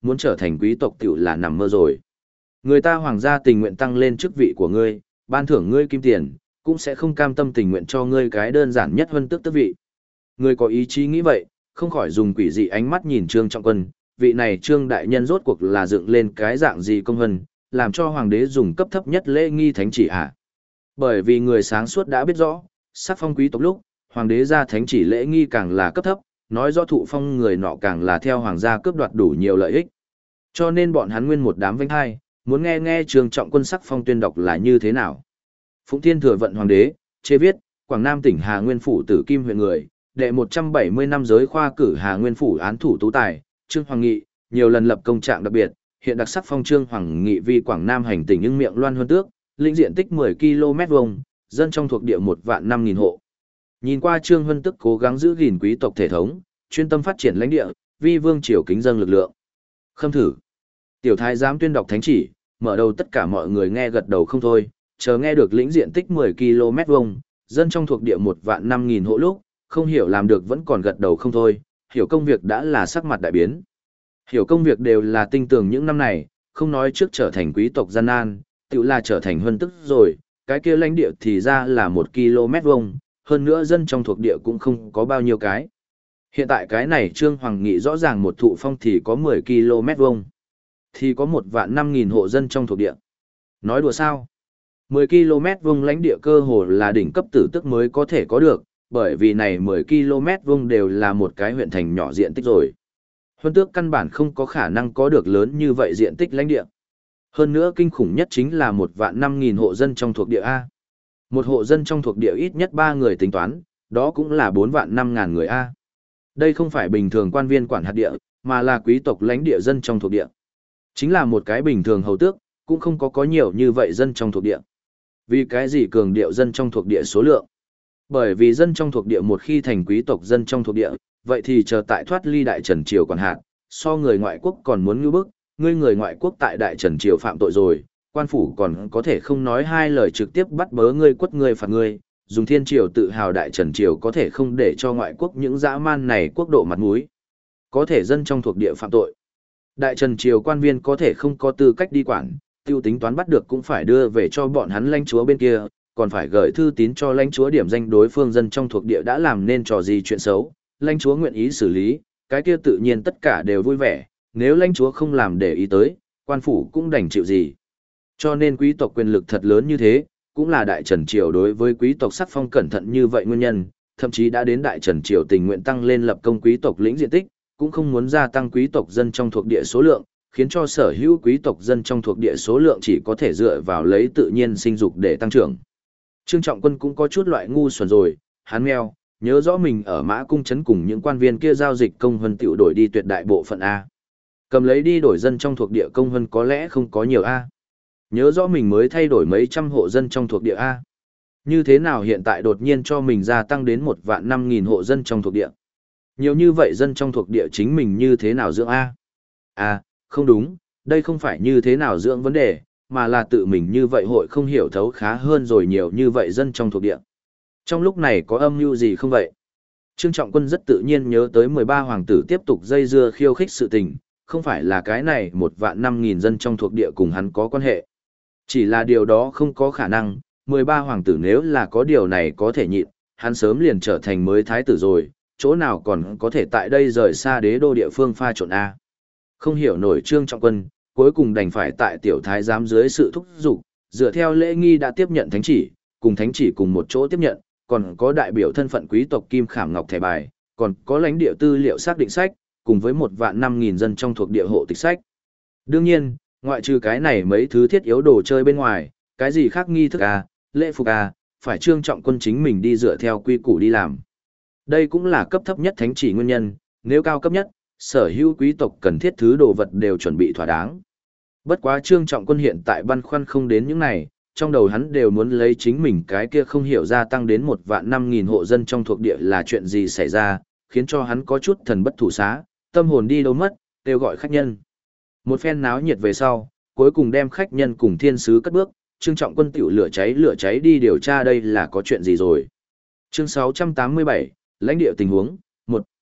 muốn trở thành quý tộc tiểu là nằm mơ rồi. Người ta hoàng gia tình nguyện tăng lên chức vị của ngươi, ban thưởng ngươi kim tiền, cũng sẽ không cam tâm tình nguyện cho ngươi cái đơn giản nhất hơn tước tước vị. Ngươi có ý chí nghĩ vậy, không khỏi dùng quỷ dị ánh mắt nhìn Trương Trọng Quân, vị này Trương đại nhân rốt cuộc là dựng lên cái dạng gì công hân, làm cho hoàng đế dùng cấp thấp nhất lễ nghi thánh chỉ à. Bởi vì người sáng suốt đã biết rõ, sắc phong quý tộc lúc, hoàng đế ra thánh chỉ lễ nghi càng là cấp thấp, nói rõ thụ phong người nọ càng là theo hoàng gia cướp đoạt đủ nhiều lợi ích. Cho nên bọn hắn nguyên một đám vinh hai, muốn nghe nghe Trương Trọng Quân sắc phong tuyên đọc là như thế nào. Phụng Thiên Thừa Vận Hoàng đế, chế viết, Quảng Nam tỉnh Hà Nguyên phủ Tử Kim huyện người, đệ 170 năm giới khoa cử Hà Nguyên phủ án thủ tú tài, Trương Hoàng Nghị, nhiều lần lập công trạng đặc biệt, hiện đặc sắc phong Trương Hoàng Nghị vì Quảng Nam hành tỉnh nhưng miệng loan huân tước, lĩnh diện tích 10 km vuông, dân trong thuộc địa 1.500.000 hộ. Nhìn qua Trương Huân Tức cố gắng giữ gìn quý tộc thể thống, chuyên tâm phát triển lãnh địa, vi vương triều kính dâng lực lượng. Khâm thử. Tiểu thái giám tuyên đọc thánh chỉ, mở đầu tất cả mọi người nghe gật đầu không thôi, chờ nghe được lĩnh diện tích 10 km vuông, dân trong thuộc địa 1.500.000 hộ lúc, không hiểu làm được vẫn còn gật đầu không thôi, hiểu công việc đã là sắc mặt đại biến. Hiểu công việc đều là tinh tường những năm này, không nói trước trở thành quý tộc gian nan, tự là trở thành Huân Tức rồi, cái kia lãnh địa thì ra là 1 km vuông, hơn nữa dân trong thuộc địa cũng không có bao nhiêu cái. Hiện tại cái này Trương Hoàng Nghị rõ ràng một thụ phong thì có 10 km vuông, thì có 1.500.000 hộ dân trong thuộc địa. Nói đùa sao? 10 km vuông lãnh địa cơ hồ là đỉnh cấp tử tức mới có thể có được, bởi vì này 10 km vuông đều là một cái huyện thành nhỏ diện tích rồi. Huân tước căn bản không có khả năng có được lớn như vậy diện tích lãnh địa. Hơn nữa kinh khủng nhất chính là 1.500.000 hộ dân trong thuộc địa A. Một hộ dân trong thuộc địa ít nhất 3 người tính toán, đó cũng là 4.500.000 người A. Đây không phải bình thường quan viên quản hạt địa, mà là quý tộc lãnh địa dân trong thuộc địa. Chính là một cái bình thường hầu tước, cũng không có nhiều như vậy dân trong thuộc địa. Vì cái gì cường điệu dân trong thuộc địa số lượng? Bởi vì dân trong thuộc địa một khi thành quý tộc dân trong thuộc địa, vậy thì chờ tại thoát ly đại trần triều quản hạt, so người ngoại quốc còn muốn ngưu bức, ngươi người ngoại quốc tại đại trần triều phạm tội rồi, quan phủ còn có thể không nói hai lời trực tiếp bắt bớ ngươi quất ngươi phạt ngươi, dùng thiên triều tự hào đại trần triều có thể không để cho ngoại quốc những dã man này quốc độ mặt mũi. Có thể dân trong thuộc địa phạm tội. Đại trần triều quan viên có thể không có tư cách đi quản, tiêu tính toán bắt được cũng phải đưa về cho bọn hắn lãnh chúa bên kia, còn phải gửi thư tín cho lãnh chúa điểm danh đối phương dân trong thuộc địa đã làm nên trò gì chuyện xấu, lãnh chúa nguyện ý xử lý, cái kia tự nhiên tất cả đều vui vẻ, nếu lãnh chúa không làm để ý tới, quan phủ cũng đành chịu gì. Cho nên quý tộc quyền lực thật lớn như thế, cũng là đại trần triều đối với quý tộc sắc phong cẩn thận như vậy nguyên nhân, thậm chí đã đến đại trần triều tình nguyện tăng lên lập công quý tộc lĩnh diện tích, cũng không muốn gia tăng quý tộc dân trong thuộc địa số lượng, khiến cho sở hữu quý tộc dân trong thuộc địa số lượng chỉ có thể dựa vào lấy tự nhiên sinh dục để tăng trưởng. Trương Trọng Quân cũng có chút loại ngu xuẩn rồi, hắn meo, nhớ rõ mình ở Mã Cung trấn cùng những quan viên kia giao dịch công hân tiểu đổi đi tuyệt đại bộ phận A. Cầm lấy đi đổi dân trong thuộc địa công hân có lẽ không có nhiều A. Nhớ rõ mình mới thay đổi mấy trăm hộ dân trong thuộc địa A. Như thế nào hiện tại đột nhiên cho mình gia tăng đến 1.500.000 hộ dân trong thuộc địa. Nhiều như vậy dân trong thuộc địa chính mình như thế nào dưỡng A. À, không đúng, đây không phải như thế nào dưỡng vấn đề, mà là tự mình như vậy hội không hiểu thấu khá hơn rồi nhiều như vậy dân trong thuộc địa. Trong lúc này có âm mưu gì không vậy? Trương Trọng Quân rất tự nhiên nhớ tới 13 hoàng tử tiếp tục dây dưa khiêu khích sự tình, không phải là cái này 1.500.000 dân trong thuộc địa cùng hắn có quan hệ. Chỉ là điều đó không có khả năng, 13 hoàng tử nếu là có điều này có thể nhịn, hắn sớm liền trở thành mới thái tử rồi, chỗ nào còn có thể tại đây rời xa đế đô địa phương pha trộn A. Không hiểu nổi Trương Trọng Quân, cuối cùng đành phải tại tiểu thái giám dưới sự thúc giục, dựa theo lễ nghi đã tiếp nhận thánh chỉ, cùng thánh chỉ cùng một chỗ tiếp nhận, còn có đại biểu thân phận quý tộc kim khảm ngọc thẻ bài, còn có lãnh địa tư liệu xác định sách, cùng với 1.500.000 dân trong thuộc địa hộ tịch sách. Đương nhiên, ngoại trừ cái này mấy thứ thiết yếu đồ chơi bên ngoài, cái gì khác nghi thức à, lễ phục à, phải Trương Trọng Quân chính mình đi dựa theo quy củ đi làm. Đây cũng là cấp thấp nhất thánh chỉ nguyên nhân, nếu cao cấp nhất, sở hữu quý tộc cần thiết thứ đồ vật đều chuẩn bị thỏa đáng. Bất quá Trương Trọng Quân hiện tại băn khoăn không đến những này, trong đầu hắn đều muốn lấy chính mình cái kia không hiểu gia tăng đến 1.500.000 hộ dân trong thuộc địa là chuyện gì xảy ra, khiến cho hắn có chút thần bất thủ xá, tâm hồn đi đâu mất, kêu gọi khách nhân. Một phen náo nhiệt về sau, cuối cùng đem khách nhân cùng thiên sứ cất bước, Trương Trọng Quân tiểu lửa cháy đi điều tra đây là có chuyện gì rồi. Chương 687, lãnh địa tình huống, 1.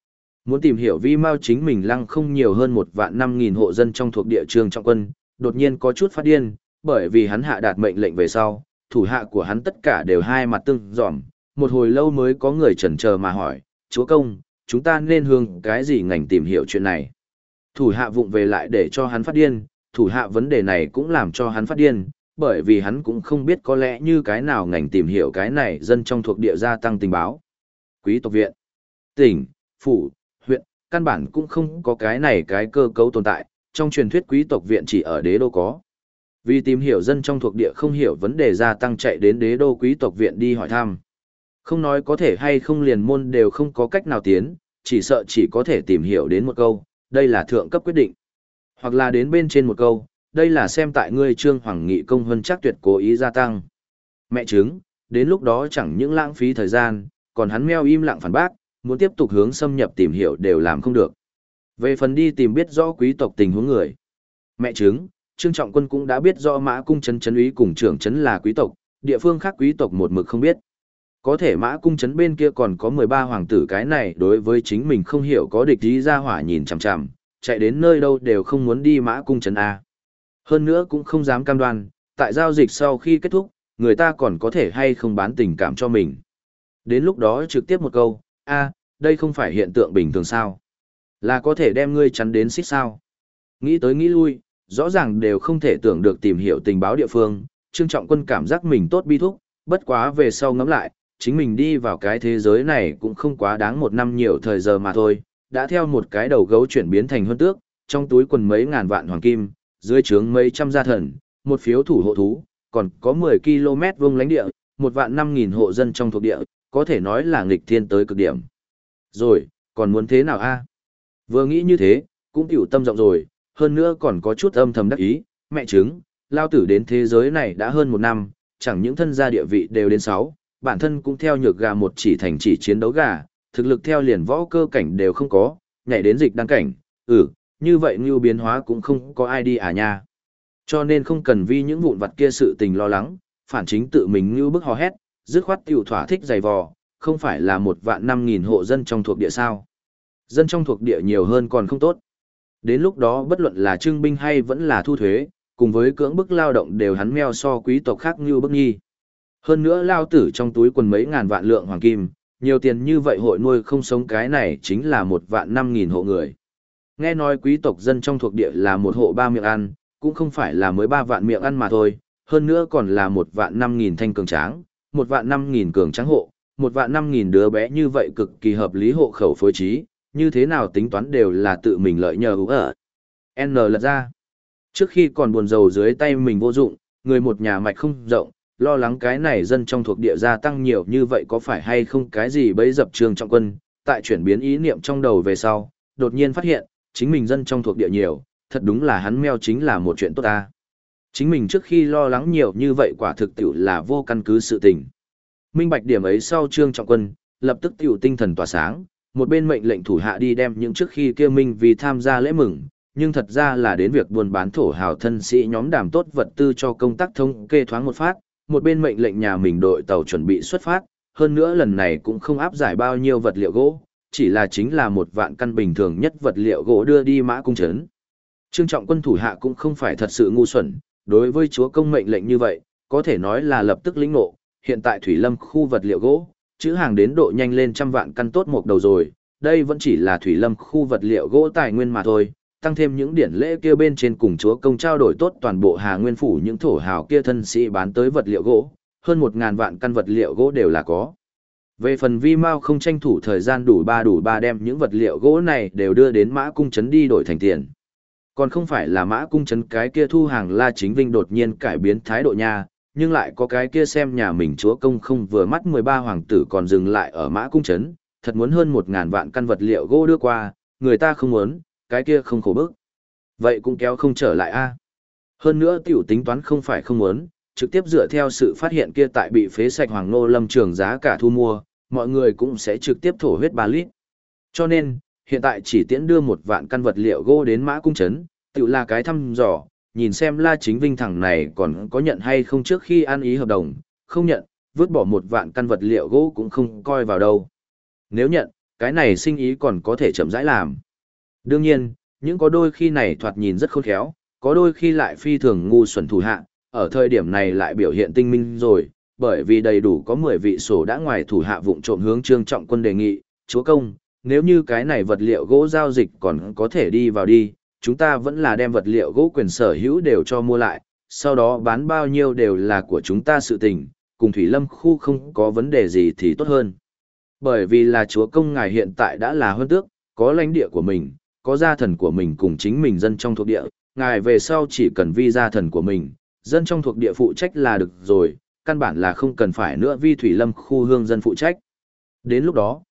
Muốn tìm hiểu vi mao chính mình lăng không nhiều hơn 1.500.000 hộ dân trong thuộc địa Trương Trọng Quân, đột nhiên có chút phát điên, bởi vì hắn hạ đạt mệnh lệnh về sau, thủ hạ của hắn tất cả đều hai mặt tưng dòm, một hồi lâu mới có người chần chờ mà hỏi, chúa công, chúng ta nên hướng cái gì ngành tìm hiểu chuyện này. Thủ hạ vụng về lại để cho hắn phát điên, thủ hạ vấn đề này cũng làm cho hắn phát điên, bởi vì hắn cũng không biết có lẽ như cái nào ngành tìm hiểu cái này dân trong thuộc địa gia tăng tình báo. Quý tộc viện, tỉnh, phủ, huyện, căn bản cũng không có cái này cái cơ cấu tồn tại, trong truyền thuyết quý tộc viện chỉ ở đế đô có. Vì tìm hiểu dân trong thuộc địa không hiểu vấn đề gia tăng chạy đến đế đô quý tộc viện đi hỏi thăm. Không nói có thể hay không liền môn đều không có cách nào tiến, chỉ sợ chỉ có thể tìm hiểu đến một câu, đây là thượng cấp quyết định. Hoặc là đến bên trên một câu, đây là xem tại ngươi Trương Hoàng Nghị công hơn chắc tuyệt cố ý gia tăng. Mẹ chứng, đến lúc đó chẳng những lãng phí thời gian, còn hắn meo im lặng phản bác, muốn tiếp tục hướng xâm nhập tìm hiểu đều làm không được. Về phần đi tìm biết rõ quý tộc tình huống người. Mẹ chứng, Trương Trọng Quân cũng đã biết rõ Mã Cung trấn trấn úy cùng trưởng trấn là quý tộc, địa phương khác quý tộc một mực không biết. Có thể Mã Cung trấn bên kia còn có 13 hoàng tử, cái này đối với chính mình không hiểu có địch ý ra hỏa nhìn chằm chằm, chạy đến nơi đâu đều không muốn đi Mã Cung trấn A. Hơn nữa cũng không dám cam đoan, tại giao dịch sau khi kết thúc, người ta còn có thể hay không bán tình cảm cho mình. Đến lúc đó trực tiếp một câu, đây không phải hiện tượng bình thường sao? Là có thể đem ngươi chắn đến xích sao? Nghĩ tới nghĩ lui, rõ ràng đều không thể tưởng được tìm hiểu tình báo địa phương, Trương Trọng Quân cảm giác mình tốt bi thúc, bất quá về sau ngẫm lại, chính mình đi vào cái thế giới này cũng không quá đáng một năm nhiều thời giờ mà thôi, đã theo một cái đầu gấu chuyển biến thành hơn tước, trong túi quần mấy ngàn vạn hoàng kim, dưới trướng mấy trăm gia thần, một phiếu thủ hộ thú, còn có 10 km vuông lãnh địa, 1.500.000 hộ dân trong thuộc địa, có thể nói là nghịch thiên tới cực điểm. Rồi, còn muốn thế nào a? Vừa nghĩ như thế, cũng tiểu tâm rộng rồi, hơn nữa còn có chút âm thầm đắc ý, mẹ chứng, lao tử đến thế giới này đã hơn một năm, chẳng những thân gia địa vị đều đến 6, bản thân cũng theo nhược gà một chỉ thành chỉ chiến đấu gà, thực lực theo liền võ cơ cảnh đều không có, nhảy đến dịch đăng cảnh, như vậy như biến hóa cũng không có ai đi à nha. Cho nên không cần vì những vụn vặt kia sự tình lo lắng, phản chính tự mình như bức hò hét, dứt khoát tiểu thỏa thích dày vò, không phải là 1.500.000 hộ dân trong thuộc địa sao. Dân trong thuộc địa nhiều hơn còn không tốt. Đến lúc đó bất luận là trưng binh hay vẫn là thu thuế, cùng với cưỡng bức lao động đều hắn meo so quý tộc khác như bức nhi. Hơn nữa lao tử trong túi quần mấy ngàn vạn lượng hoàng kim, nhiều tiền như vậy hội nuôi không sống cái này chính là 1.500.000 hộ người. Nghe nói quý tộc dân trong thuộc địa là một hộ 3 miệng ăn, cũng không phải là mới 3 vạn miệng ăn mà thôi, hơn nữa còn là 1.500.000 thanh cường tráng, 1.500.000 cường tráng hộ, 1.500.000 đứa bé như vậy cực kỳ hợp lý hộ khẩu phối trí, như thế nào tính toán đều là tự mình lợi nhờ ở. N lật ra. Trước khi còn buồn rầu dưới tay mình vô dụng, người một nhà mạch không rộng, lo lắng cái này dân trong thuộc địa gia tăng nhiều như vậy có phải hay không cái gì bấy dập Trương Trọng Quân, tại chuyển biến ý niệm trong đầu về sau, đột nhiên phát hiện, chính mình dân trong thuộc địa nhiều, thật đúng là hắn meo chính là một chuyện tốt ta. Chính mình trước khi lo lắng nhiều như vậy quả thực tiểu là vô căn cứ sự tình. Minh bạch điểm ấy sau Trương Trọng Quân, lập tức tiểu tinh thần tỏa sáng, một bên mệnh lệnh thủ hạ đi đem những trước khi kia Minh vì tham gia lễ mừng, nhưng thật ra là đến việc buôn bán thổ hào thân sĩ nhóm đảm tốt vật tư cho công tác thống kê thoáng một phát, một bên mệnh lệnh nhà mình đội tàu chuẩn bị xuất phát, hơn nữa lần này cũng không áp giải bao nhiêu vật liệu gỗ, chỉ là chính là 1 vạn căn bình thường nhất vật liệu gỗ đưa đi Mã Cung trấn. Trương Trọng Quân thủ hạ cũng không phải thật sự ngu xuẩn, đối với chúa công mệnh lệnh như vậy, có thể nói là lập tức lĩnh ngộ, hiện tại Thủy Lâm khu vật liệu gỗ, chữ hàng đến độ nhanh lên 100 vạn căn tốt một đầu rồi, đây vẫn chỉ là Thủy Lâm khu vật liệu gỗ tài nguyên mà thôi, tăng thêm những điển lễ kia bên trên cùng chúa công trao đổi tốt toàn bộ Hà Nguyên phủ những thổ hào kia thân sĩ bán tới vật liệu gỗ, hơn 1.000 vạn căn vật liệu gỗ đều là có. Về phần Vi Mao không tranh thủ thời gian đủ ba đem những vật liệu gỗ này đều đưa đến Mã Cung trấn đi đổi thành tiền. Còn không phải là Mã Cung trấn cái kia thu hàng La Chính Vinh đột nhiên cải biến thái độ nha, nhưng lại có cái kia xem nhà mình chúa công không vừa mắt 13 hoàng tử còn dừng lại ở Mã Cung trấn, thật muốn hơn 1.000 vạn căn vật liệu gỗ đưa qua, người ta không muốn, cái kia không khổ bức. Vậy cũng kéo không trở lại a. Hơn nữa tiểu tính toán không phải không muốn, trực tiếp dựa theo sự phát hiện kia tại bị phế sạch Hoàng Nô Lâm Trường giá cả thu mua, mọi người cũng sẽ trực tiếp thổ huyết 3 lít. Cho nên, hiện tại chỉ tiễn đưa 1 vạn căn vật liệu gỗ đến Mã Cung trấn, tiểu là cái thăm dò, nhìn xem La Chính Vinh thằng này còn có nhận hay không trước khi ăn ý hợp đồng, không nhận, vứt bỏ 1 vạn căn vật liệu gỗ cũng không coi vào đâu. Nếu nhận, Cái này sinh ý còn có thể chậm rãi làm. Đương nhiên, những có đôi khi này thoạt nhìn rất khôn khéo, có đôi khi lại phi thường ngu xuẩn thủ hạ, ở thời điểm này lại biểu hiện tinh minh rồi, bởi vì đầy đủ có 10 vị sổ đã ngoài thủ hạ vụng trộm hướng Trương Trọng Quân đề nghị, chúa công, nếu như cái này vật liệu gỗ giao dịch còn có thể đi vào đi, chúng ta vẫn là đem vật liệu gỗ quyền sở hữu đều cho mua lại, sau đó bán bao nhiêu đều là của chúng ta sự tình, cùng Thủy Lâm khu không có vấn đề gì thì tốt hơn. Bởi vì là chúa công ngài hiện tại đã là hơn tước, có lãnh địa của mình, có gia thần của mình cùng chính mình dân trong thuộc địa, ngài về sau chỉ cần vi gia thần của mình, dân trong thuộc địa phụ trách là được rồi, căn bản là không cần phải nữa vi Thủy Lâm khu hương dân phụ trách. Đến lúc đó,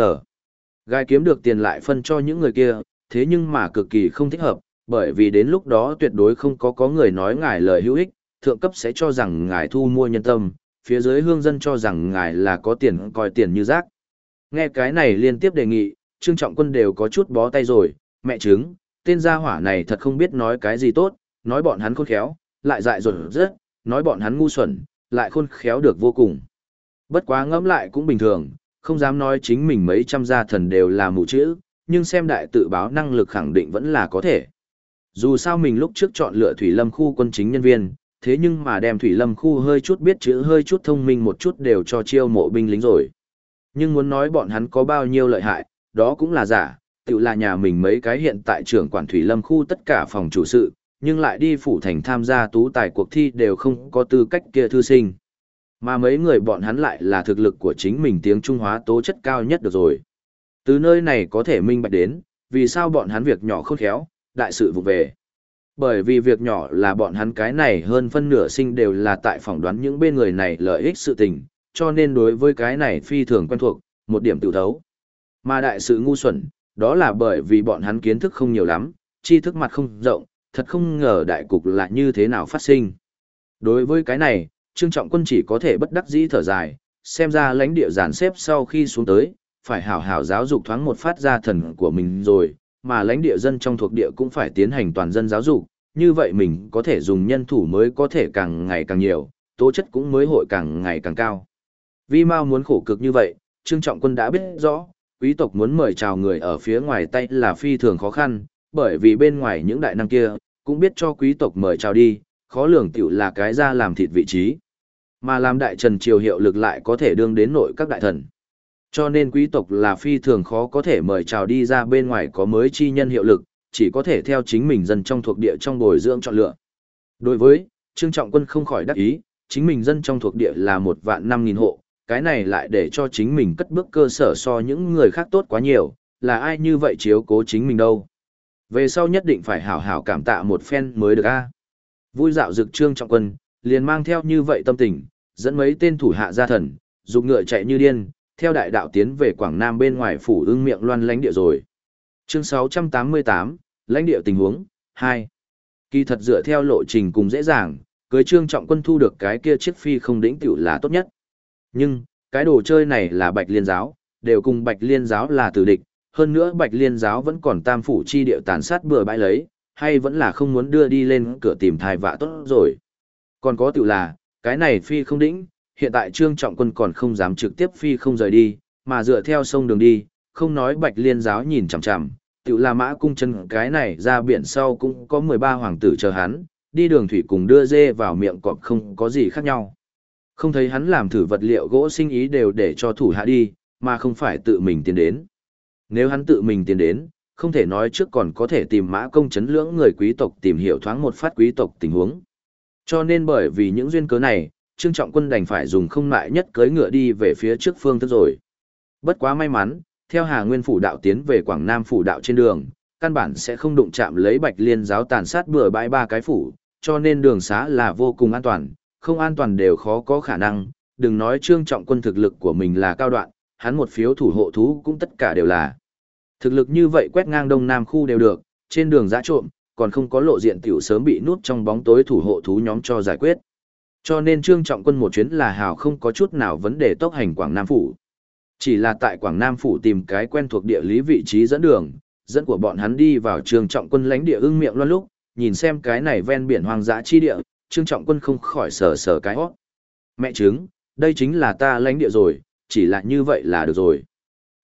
ngài kiếm được tiền lại phân cho những người kia, thế nhưng mà cực kỳ không thích hợp, bởi vì đến lúc đó tuyệt đối không có người nói ngài lời hữu ích, thượng cấp sẽ cho rằng ngài thu mua nhân tâm, phía dưới hương dân cho rằng ngài là có tiền coi tiền như rác. Nghe cái này liên tiếp đề nghị, Trương Trọng Quân đều có chút bó tay rồi, mẹ chứng, tên gia hỏa này thật không biết nói cái gì tốt, nói bọn hắn khôn khéo, lại dại dột rất, nói bọn hắn ngu xuẩn, lại khôn khéo được vô cùng. Bất quá ngẫm lại cũng bình thường, không dám nói chính mình mấy trăm gia thần đều là mù chữ, nhưng xem đại tự báo năng lực khẳng định vẫn là có thể. Dù sao mình lúc trước chọn lựa Thủy Lâm khu quân chính nhân viên, thế nhưng mà đem Thủy Lâm khu hơi chút biết chữ hơi chút thông minh một chút đều cho chiêu mộ binh lính rồi. Nhưng muốn nói bọn hắn có bao nhiêu lợi hại, đó cũng là giả, tự là nhà mình mấy cái hiện tại trưởng quản Thủy Lâm khu tất cả phòng chủ sự, nhưng lại đi phủ thành tham gia tú tài cuộc thi đều không có tư cách kia thư sinh. Mà mấy người bọn hắn lại là thực lực của chính mình tiếng Trung Hóa tố chất cao nhất được rồi. Từ nơi này có thể minh bạch đến, vì sao bọn hắn việc nhỏ khôn khéo, đại sự vụ về. Bởi vì việc nhỏ là bọn hắn cái này hơn phân nửa sinh đều là tại phỏng đoán những bên người này lợi ích sự tình, cho nên đối với cái này phi thường quen thuộc, một điểm tự thấu. Mà đại sự ngu xuẩn, đó là bởi vì bọn hắn kiến thức không nhiều lắm, tri thức mặt không rộng, thật không ngờ đại cục là như thế nào phát sinh. Đối với cái này, Trương Trọng Quân chỉ có thể bất đắc dĩ thở dài, xem ra lãnh địa giàn xếp sau khi xuống tới, phải hảo hảo giáo dục thoáng một phát gia thần của mình rồi, mà lãnh địa dân trong thuộc địa cũng phải tiến hành toàn dân giáo dục, như vậy mình có thể dùng nhân thủ mới có thể càng ngày càng nhiều, tố chất cũng mới hội càng ngày càng cao. Vì Mao muốn khổ cực như vậy, Trương Trọng Quân đã biết rõ, quý tộc muốn mời chào người ở phía ngoài tay là phi thường khó khăn, bởi vì bên ngoài những đại năng kia, cũng biết cho quý tộc mời chào đi, khó lường tiểu là cái ra làm thịt vị trí. Mà làm đại trần triều hiệu lực lại có thể đương đến nội các đại thần. Cho nên quý tộc là phi thường khó có thể mời chào đi ra bên ngoài có mới chi nhân hiệu lực, chỉ có thể theo chính mình dân trong thuộc địa trong bồi dưỡng chọn lựa. Đối với, Trương Trọng Quân không khỏi đắc ý, chính mình dân trong thuộc địa là 1.500.000 hộ, cái này lại để cho chính mình cất bước cơ sở so những người khác tốt quá nhiều, là ai như vậy chiếu cố chính mình đâu. Về sau nhất định phải hảo hảo cảm tạ một phen mới được a. Vui dạo dực Trương Trọng Quân, liền mang theo như vậy tâm tình, dẫn mấy tên thủ hạ gia thần, dục ngựa chạy như điên, theo đại đạo tiến về Quảng Nam bên ngoài phủ Ưng Miệng Loan lãnh địa rồi. Chương 688, lãnh địa tình huống 2. Kỳ thật dựa theo lộ trình cùng dễ dàng, cưới Trương Trọng Quân thu được cái kia chiếc phi không đỉnh tiểu là tốt nhất. Nhưng, cái đồ chơi này là Bạch Liên giáo, đều cùng Bạch Liên giáo là tử địch, hơn nữa Bạch Liên giáo vẫn còn tam phủ chi địa tàn sát bừa bãi lấy, hay vẫn là không muốn đưa đi lên cửa tìm thai vạ tốt rồi. Còn có tiểu là, cái này phi không đỉnh, hiện tại Trương Trọng Quân còn không dám trực tiếp phi không rời đi, mà dựa theo sông đường đi, không nói Bạch Liên giáo nhìn chằm chằm, tiểu là Mã Cung chân cái này ra biển sau cũng có 13 hoàng tử chờ hắn, đi đường thủy cùng đưa dê vào miệng cọp không có gì khác nhau. Không thấy hắn làm thử vật liệu gỗ sinh ý đều để cho thủ hạ đi, mà không phải tự mình tiến đến. Nếu hắn tự mình tiến đến, không thể nói trước còn có thể tìm Mã Công chấn lưỡng người quý tộc tìm hiểu thoáng một phát quý tộc tình huống. Cho nên bởi vì những duyên cớ này, Trương Trọng Quân đành phải dùng không mại nhất cưỡi ngựa đi về phía trước phương thức rồi. Bất quá may mắn, theo Hà Nguyên phủ đạo tiến về Quảng Nam phủ đạo trên đường, căn bản sẽ không đụng chạm lấy Bạch Liên giáo tàn sát bừa bãi ba cái phủ, cho nên đường xá là vô cùng an toàn, không an toàn đều khó có khả năng, đừng nói Trương Trọng Quân thực lực của mình là cao đoạn, hắn một phiếu thủ hộ thú cũng tất cả đều là. Thực lực như vậy quét ngang đông nam khu đều được, trên đường giã trộm, còn không có lộ diện tiểu sớm bị núp trong bóng tối thủ hộ thú nhóm cho giải quyết. Cho nên Trương Trọng Quân một chuyến là hào không có chút nào vấn đề tốc hành Quảng Nam phủ. Chỉ là tại Quảng Nam phủ tìm cái quen thuộc địa lý vị trí dẫn đường, dẫn của bọn hắn đi vào Trương Trọng Quân lãnh địa Ưng Miệng Loan lúc, nhìn xem cái này ven biển hoang dã chi địa, Trương Trọng Quân không khỏi sờ sờ cái hót. Mẹ chứng, đây chính là ta lãnh địa rồi, chỉ là như vậy là được rồi.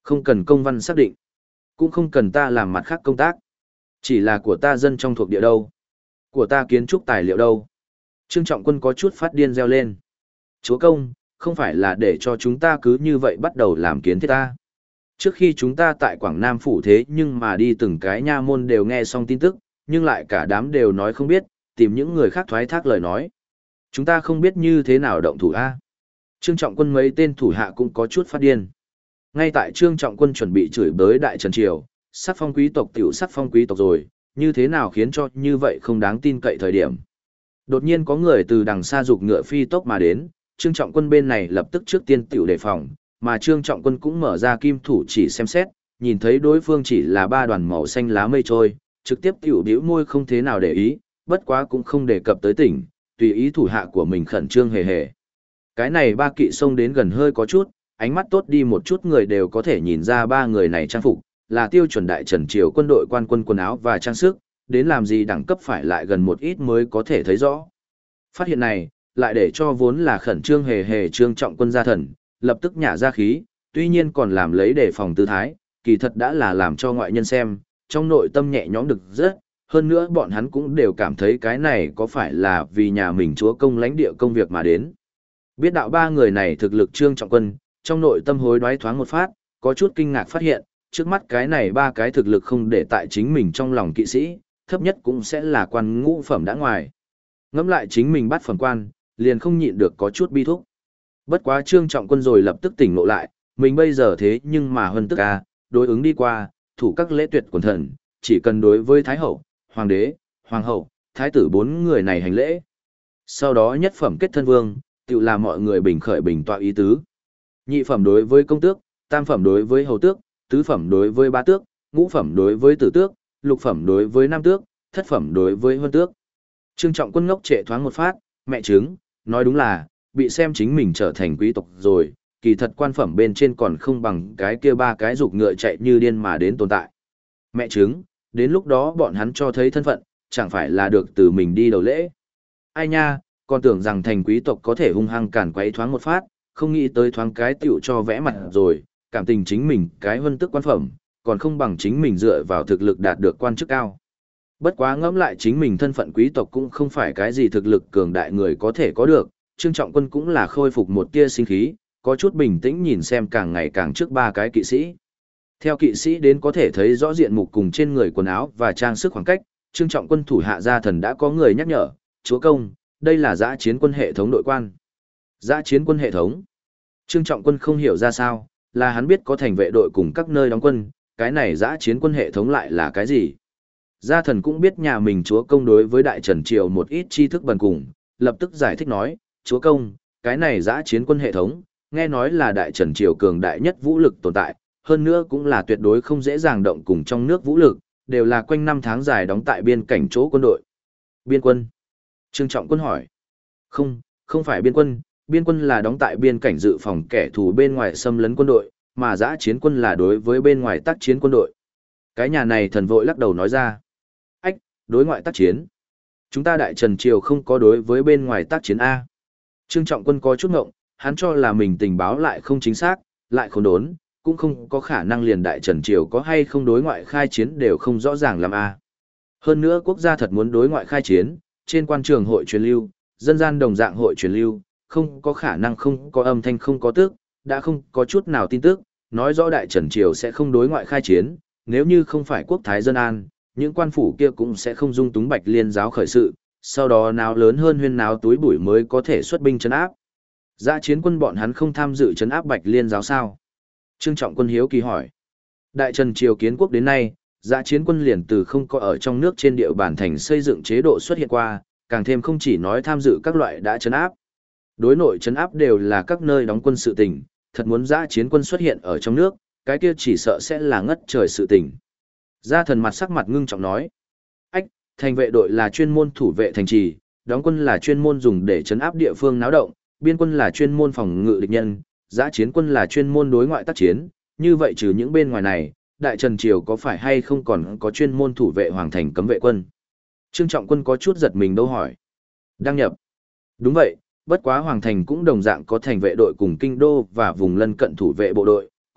Không cần công văn xác định, cũng không cần ta làm mặt khác công tác. Chỉ là của ta dân trong thuộc địa đâu? Của ta kiến trúc tài liệu đâu? Trương Trọng Quân có chút phát điên reo lên. Chúa công, không phải là để cho chúng ta cứ như vậy bắt đầu làm kiến thiết ta. Trước khi chúng ta tại Quảng Nam phủ thế nhưng mà đi từng cái nha môn đều nghe xong tin tức, nhưng lại cả đám đều nói không biết, tìm những người khác thoái thác lời nói. Chúng ta không biết như thế nào động thủ A. Trương Trọng Quân mấy tên thủ hạ cũng có chút phát điên. Ngay tại Trương Trọng Quân chuẩn bị chửi bới Đại Trần Triều, sắc phong quý tộc tiểu sắc phong quý tộc rồi, như thế nào khiến cho như vậy không đáng tin cậy thời điểm. Đột nhiên có người từ đằng xa giục ngựa phi tốc mà đến, Trương Trọng Quân bên này lập tức trước tiên tiểu đề phòng, mà Trương Trọng Quân cũng mở ra kim thủ chỉ xem xét, nhìn thấy đối phương chỉ là ba đoàn màu xanh lá mây trôi, trực tiếp tiểu bĩu môi không thế nào để ý, bất quá cũng không đề cập tới tỉnh, tùy ý thủ hạ của mình khẩn trương hề hề. Cái này ba kỵ xông đến gần hơi có chút, ánh mắt tốt đi một chút người đều có thể nhìn ra ba người này trang phục, là tiêu chuẩn Đại Trần Triều quân đội quan quân quần áo và trang sức, đến làm gì đẳng cấp phải lại gần một ít mới có thể thấy rõ. Phát hiện này, lại để cho vốn là khẩn trương hề hề Trương Trọng Quân gia thần, lập tức nhả ra khí, tuy nhiên còn làm lấy đề phòng tư thái, kỳ thật đã là làm cho ngoại nhân xem, trong nội tâm nhẹ nhõm được rất, hơn nữa bọn hắn cũng đều cảm thấy cái này có phải là vì nhà mình chúa công lãnh địa công việc mà đến. Biết đạo ba người này thực lực Trương Trọng Quân, trong nội tâm hối đoái thoáng một phát, có chút kinh ngạc phát hiện, trước mắt cái này ba cái thực lực không để tại chính mình trong lòng kỵ sĩ, thấp nhất cũng sẽ là quan ngũ phẩm đã ngoài. Ngẫm lại chính mình bắt phẩm quan, liền không nhịn được có chút bi thúc. Bất quá Trương Trọng Quân rồi lập tức tỉnh ngộ lại, mình bây giờ thế nhưng mà hơn tức đối ứng đi qua, thủ các lễ tuyệt quần thần, chỉ cần đối với Thái Hậu, Hoàng đế, Hoàng hậu, Thái tử bốn người này hành lễ. Sau đó nhất phẩm kết thân vương, tự là mọi người bình khởi bình tọa ý tứ. Nhị phẩm đối với công tước, tam phẩm đối với hầu tước, tứ phẩm đối với bá tước, ngũ phẩm đối với tử tước, lục phẩm đối với nam tước, thất phẩm đối với huân tước. Trương Trọng Quân ngốc trệ thoáng một phát, mẹ chứng, nói đúng là, bị xem chính mình trở thành quý tộc rồi, kỳ thật quan phẩm bên trên còn không bằng cái kia ba cái dục ngựa chạy như điên mà đến tồn tại. Mẹ chứng, đến lúc đó bọn hắn cho thấy thân phận, chẳng phải là được từ mình đi đầu lễ. Ai nha, còn tưởng rằng thành quý tộc có thể hung hăng càn quấy thoáng một phát, không nghĩ tới thoáng cái tiểu cho vẽ mặt rồi, cảm tình chính mình cái huân tước quan phẩm, còn không bằng chính mình dựa vào thực lực đạt được quan chức cao. Bất quá ngẫm lại chính mình thân phận quý tộc cũng không phải cái gì thực lực cường đại người có thể có được, Trương Trọng Quân cũng là khôi phục một tia sinh khí, có chút bình tĩnh nhìn xem càng ngày càng trước ba cái kỵ sĩ. Theo kỵ sĩ đến có thể thấy rõ diện mục cùng trên người quần áo và trang sức khoảng cách, Trương Trọng Quân thủ hạ gia thần đã có người nhắc nhở, chúa công, đây là dã chiến quân hệ thống đội quan. Dã chiến quân hệ thống. Trương Trọng Quân không hiểu ra sao, là hắn biết có thành vệ đội cùng các nơi đóng quân, cái này dã chiến quân hệ thống lại là cái gì. Gia thần cũng biết nhà mình chúa công đối với Đại Trần Triều một ít tri thức bần cùng, lập tức giải thích nói, chúa công, cái này dã chiến quân hệ thống, nghe nói là Đại Trần Triều cường đại nhất vũ lực tồn tại, hơn nữa cũng là tuyệt đối không dễ dàng động cùng trong nước vũ lực, đều là quanh năm tháng dài đóng tại biên cảnh chỗ quân đội. Biên quân? Trương Trọng Quân hỏi. Không, không phải biên quân là đóng tại biên cảnh dự phòng kẻ thù bên ngoài xâm lấn quân đội, mà dã chiến quân là đối với bên ngoài tác chiến quân đội. Cái nhà này thần vội lắc đầu nói ra. Ách, đối ngoại tác chiến. Chúng ta Đại Trần Triều không có đối với bên ngoài tác chiến A. Trương Trọng Quân có chút ngộng, hắn cho là mình tình báo lại không chính xác, lại khốn đốn, cũng không có khả năng liền Đại Trần Triều có hay không đối ngoại khai chiến đều không rõ ràng làm A. Hơn nữa quốc gia thật muốn đối ngoại khai chiến, trên quan trường hội truyền lưu, dân gian đồng dạng hội truyền lưu, không có khả năng không có âm thanh không có tước, đã không có chút nào tin tức, nói rõ Đại Trần Triều sẽ không đối ngoại khai chiến, nếu như không phải quốc thái dân an, những quan phủ kia cũng sẽ không dung túng Bạch Liên giáo khởi sự, sau đó náo lớn hơn huyên náo túi bụi mới có thể xuất binh trấn áp. Dã chiến quân bọn hắn không tham dự trấn áp Bạch Liên giáo sao? Trương Trọng Quân hiếu kỳ hỏi. Đại Trần Triều kiến quốc đến nay, dã chiến quân liền từ không có ở trong nước trên địa bàn thành xây dựng chế độ xuất hiện qua, càng thêm không chỉ nói tham dự các loại đã trấn áp. Đối nội trấn áp đều là các nơi đóng quân sự tình, thật muốn dã chiến quân xuất hiện ở trong nước, cái kia chỉ sợ sẽ là ngất trời sự tình. Gia thần mặt sắc mặt ngưng trọng nói. Ách, thành vệ đội là chuyên môn thủ vệ thành trì, đóng quân là chuyên môn dùng để trấn áp địa phương náo động, biên quân là chuyên môn phòng ngự địch nhân, dã chiến quân là chuyên môn đối ngoại tác chiến, như vậy trừ những bên ngoài này, Đại Trần Triều có phải hay không còn có chuyên môn thủ vệ hoàng thành cấm vệ quân? Trương Trọng Quân có chút giật mình đâu hỏi. Đăng nhập. Đúng vậy, bất quá hoàng thành cũng đồng dạng có thành vệ đội cùng kinh đô và vùng lân cận thủ vệ bộ đội,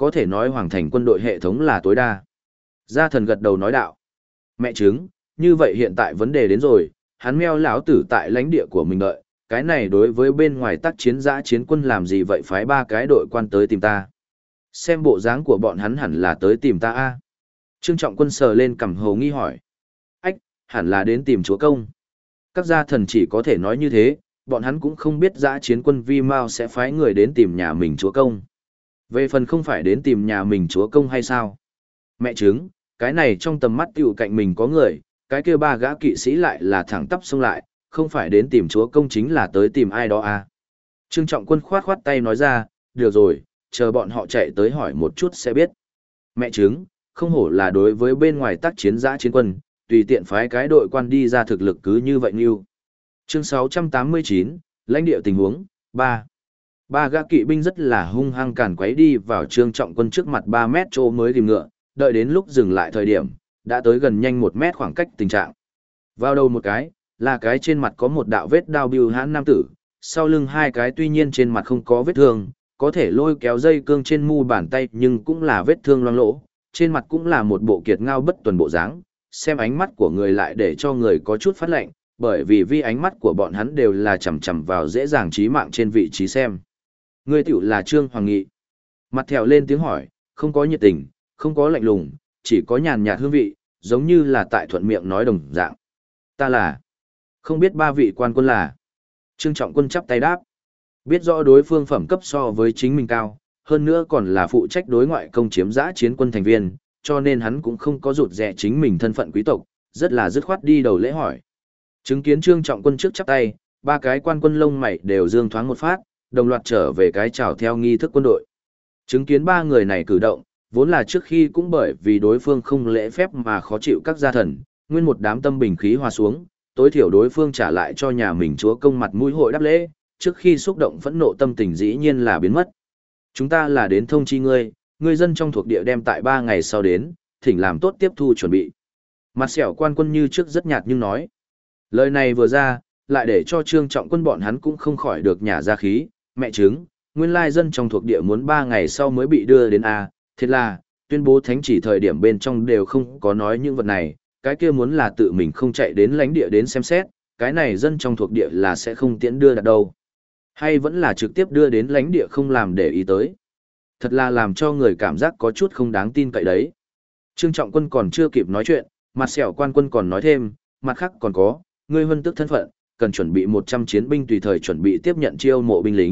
có thể nói hoàng thành quân đội hệ thống là tối đa. Gia thần gật đầu nói đạo. Mẹ chứng, như vậy hiện tại vấn đề đến rồi, hắn meo lão tử tại lãnh địa của mình đợi, cái này đối với bên ngoài tác chiến giã chiến quân làm gì vậy phái 3 cái đội quan tới tìm ta. Xem bộ dáng của bọn hắn hẳn là tới tìm ta a. Trương Trọng Quân sờ lên cằm hồ nghi hỏi. Ách, hẳn là đến tìm chúa công. Các gia thần chỉ có thể nói như thế, bọn hắn cũng không biết giã chiến quân Vi Mao sẽ phái người đến tìm nhà mình chúa công. Về phần không phải đến tìm nhà mình chúa công hay sao? Mẹ chứng, cái này trong tầm mắt tiểu cạnh mình có người, cái kia 3 gã kỵ sĩ lại là thẳng tắp xông lại, không phải đến tìm chúa công chính là tới tìm ai đó à. Trương Trọng Quân khoát khoát tay nói ra, được rồi, chờ bọn họ chạy tới hỏi một chút sẽ biết. Mẹ chứng, không hổ là đối với bên ngoài tác chiến giã chiến quân, tùy tiện phái cái đội quan đi ra thực lực cứ như vậy như. Chương 689, lãnh địa tình huống, 3. 3 gã kỵ binh rất là hung hăng càn quấy đi vào Trương Trọng Quân trước mặt 3 mét chỗ mới tìm ngựa, đợi đến lúc dừng lại thời điểm, đã tới gần nhanh 1 mét khoảng cách tình trạng. Vào đầu một cái, là cái trên mặt có một đạo vết đao bưu hãn nam tử, sau lưng 2 cái tuy nhiên trên mặt không có vết thương, có thể lôi kéo dây cương trên mu bàn tay nhưng cũng là vết thương loang lỗ, trên mặt cũng là một bộ kiệt ngao bất tuần bộ dáng, xem ánh mắt của người lại để cho người có chút phát lạnh, bởi vì ánh mắt của bọn hắn đều là chằm chằm vào dễ dàng chí mạng trên vị trí xem. Người tiểu là Trương Hoàng Nghị. Mặt thèo lên tiếng hỏi, không có nhiệt tình, không có lạnh lùng, chỉ có nhàn nhạt hương vị, giống như là tại thuận miệng nói đồng dạng. Ta là, không biết 3 vị quan quân là. Trương Trọng Quân chắp tay đáp. Biết rõ đối phương phẩm cấp so với chính mình cao, hơn nữa còn là phụ trách đối ngoại công chiếm giã chiến quân thành viên, cho nên hắn cũng không có rụt rè chính mình thân phận quý tộc, rất là dứt khoát đi đầu lễ hỏi. Chứng kiến Trương Trọng Quân trước chắp tay, 3 cái quan quân lông mày đều dương thoáng một phát, đồng loạt trở về cái chào theo nghi thức quân đội. Chứng kiến 3 người này cử động, vốn là trước khi cũng bởi vì đối phương không lễ phép mà khó chịu các gia thần, nguyên một đám tâm bình khí hòa xuống, tối thiểu đối phương trả lại cho nhà mình chúa công mặt mũi hội đáp lễ, trước khi xúc động phẫn nộ tâm tình dĩ nhiên là biến mất. Chúng ta là đến thông chi ngươi, người dân trong thuộc địa đem tại 3 ngày sau đến, thỉnh làm tốt tiếp thu chuẩn bị. Mặt sẹo quan quân như trước rất nhạt nhưng nói. Lời này vừa ra, lại để cho Trương Trọng Quân bọn hắn cũng không khỏi được nhả ra khí, mẹ chứng, nguyên lai dân trong thuộc địa muốn 3 ngày sau mới bị đưa đến A, thiệt là, tuyên bố thánh chỉ thời điểm bên trong đều không có nói những vật này, cái kia muốn là tự mình không chạy đến lãnh địa đến xem xét, cái này dân trong thuộc địa là sẽ không tiễn đưa đặt đâu. Hay vẫn là trực tiếp đưa đến lãnh địa không làm để ý tới. Thật là làm cho người cảm giác có chút không đáng tin cậy đấy. Trương Trọng Quân còn chưa kịp nói chuyện, mặt sẹo quan quân còn nói thêm, mặt khác còn có, ngươi huân tức thân phận, cần chuẩn bị 100 chiến binh tùy thời chuẩn bị tiếp nhận chiêu mộ binh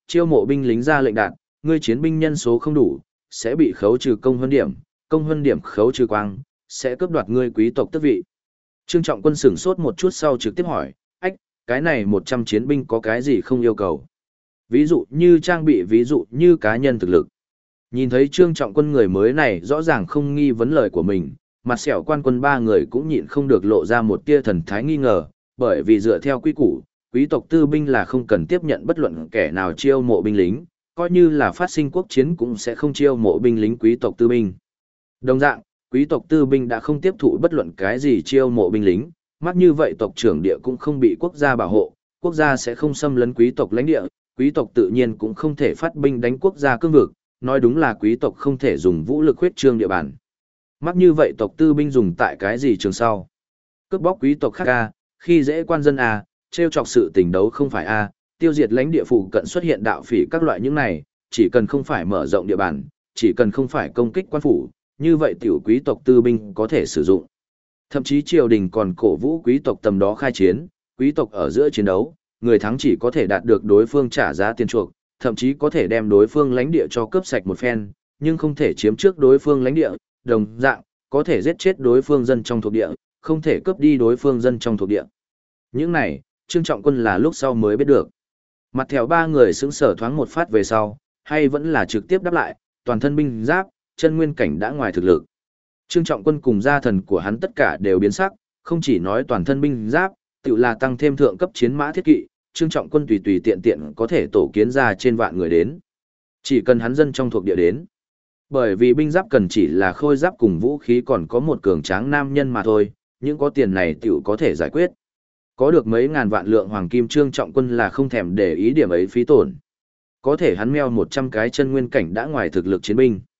lính ra lệnh đạt, ngươi chiến binh nhân số không đủ, sẽ bị khấu trừ công huân điểm khấu trừ quang, sẽ cướp đoạt ngươi quý tộc tước vị. Trương Trọng Quân sửng sốt một chút sau trực tiếp hỏi, ách, cái này 100 chiến binh có cái gì không yêu cầu? Ví dụ như trang bị, ví dụ như cá nhân thực lực. Nhìn thấy Trương Trọng Quân người mới này rõ ràng không nghi vấn lời của mình, mặt sẹo quan quân 3 người cũng nhịn không được lộ ra một tia thần thái nghi ngờ, bởi vì dựa theo quy củ, quý tộc tư binh là không cần tiếp nhận bất luận kẻ nào chiêu mộ binh lính, coi như là phát sinh quốc chiến cũng sẽ không chiêu mộ binh lính quý tộc tư binh. Đồng dạng, quý tộc tư binh đã không tiếp thụ bất luận cái gì chiêu mộ binh lính, mắt như vậy tộc trưởng địa cũng không bị quốc gia bảo hộ, quốc gia sẽ không xâm lấn quý tộc lãnh địa, quý tộc tự nhiên cũng không thể phát binh đánh quốc gia cương vực, nói đúng là quý tộc không thể dùng vũ lực huyết trương địa bàn. Mắt như vậy tộc tư binh dùng tại cái gì trường sau? Cướp bóc quý tộc khác a, khi dễ quan dân a, trêu chọc sự tình đấu không phải a, tiêu diệt lãnh địa phụ cận xuất hiện đạo phỉ các loại những này, chỉ cần không phải mở rộng địa bàn, chỉ cần không phải công kích quan phủ, như vậy tiểu quý tộc tư binh có thể sử dụng. Thậm chí triều đình còn cổ vũ quý tộc tầm đó khai chiến, quý tộc ở giữa chiến đấu, người thắng chỉ có thể đạt được đối phương trả giá tiền chuộc, thậm chí có thể đem đối phương lãnh địa cho cướp sạch một phen, nhưng không thể chiếm trước đối phương lãnh địa, đồng dạng, có thể giết chết đối phương dân trong thuộc địa, không thể cướp đi đối phương dân trong thuộc địa. Những này, Trương Trọng Quân là lúc sau mới biết được. Mặt theo 3 người sững sở thoáng một phát về sau, hay vẫn là trực tiếp đáp lại, toàn thân binh giáp, chân nguyên cảnh đã ngoài thực lực. Trương Trọng Quân cùng gia thần của hắn tất cả đều biến sắc, không chỉ nói toàn thân binh giáp, tự là tăng thêm thượng cấp chiến mã thiết kỵ, Trương Trọng Quân tùy tùy tiện tiện có thể tổ kiến ra trên vạn người đến. Chỉ cần hắn dân trong thuộc địa đến. Bởi vì binh giáp cần chỉ là khôi giáp cùng vũ khí còn có một cường tráng nam nhân mà thôi, những có tiền này tiểu có thể giải quyết. Có được mấy ngàn vạn lượng hoàng kim Trương Trọng Quân là không thèm để ý điểm ấy phí tổn. Có thể hắn meo 100 cái chân nguyên cảnh đã ngoài thực lực chiến binh.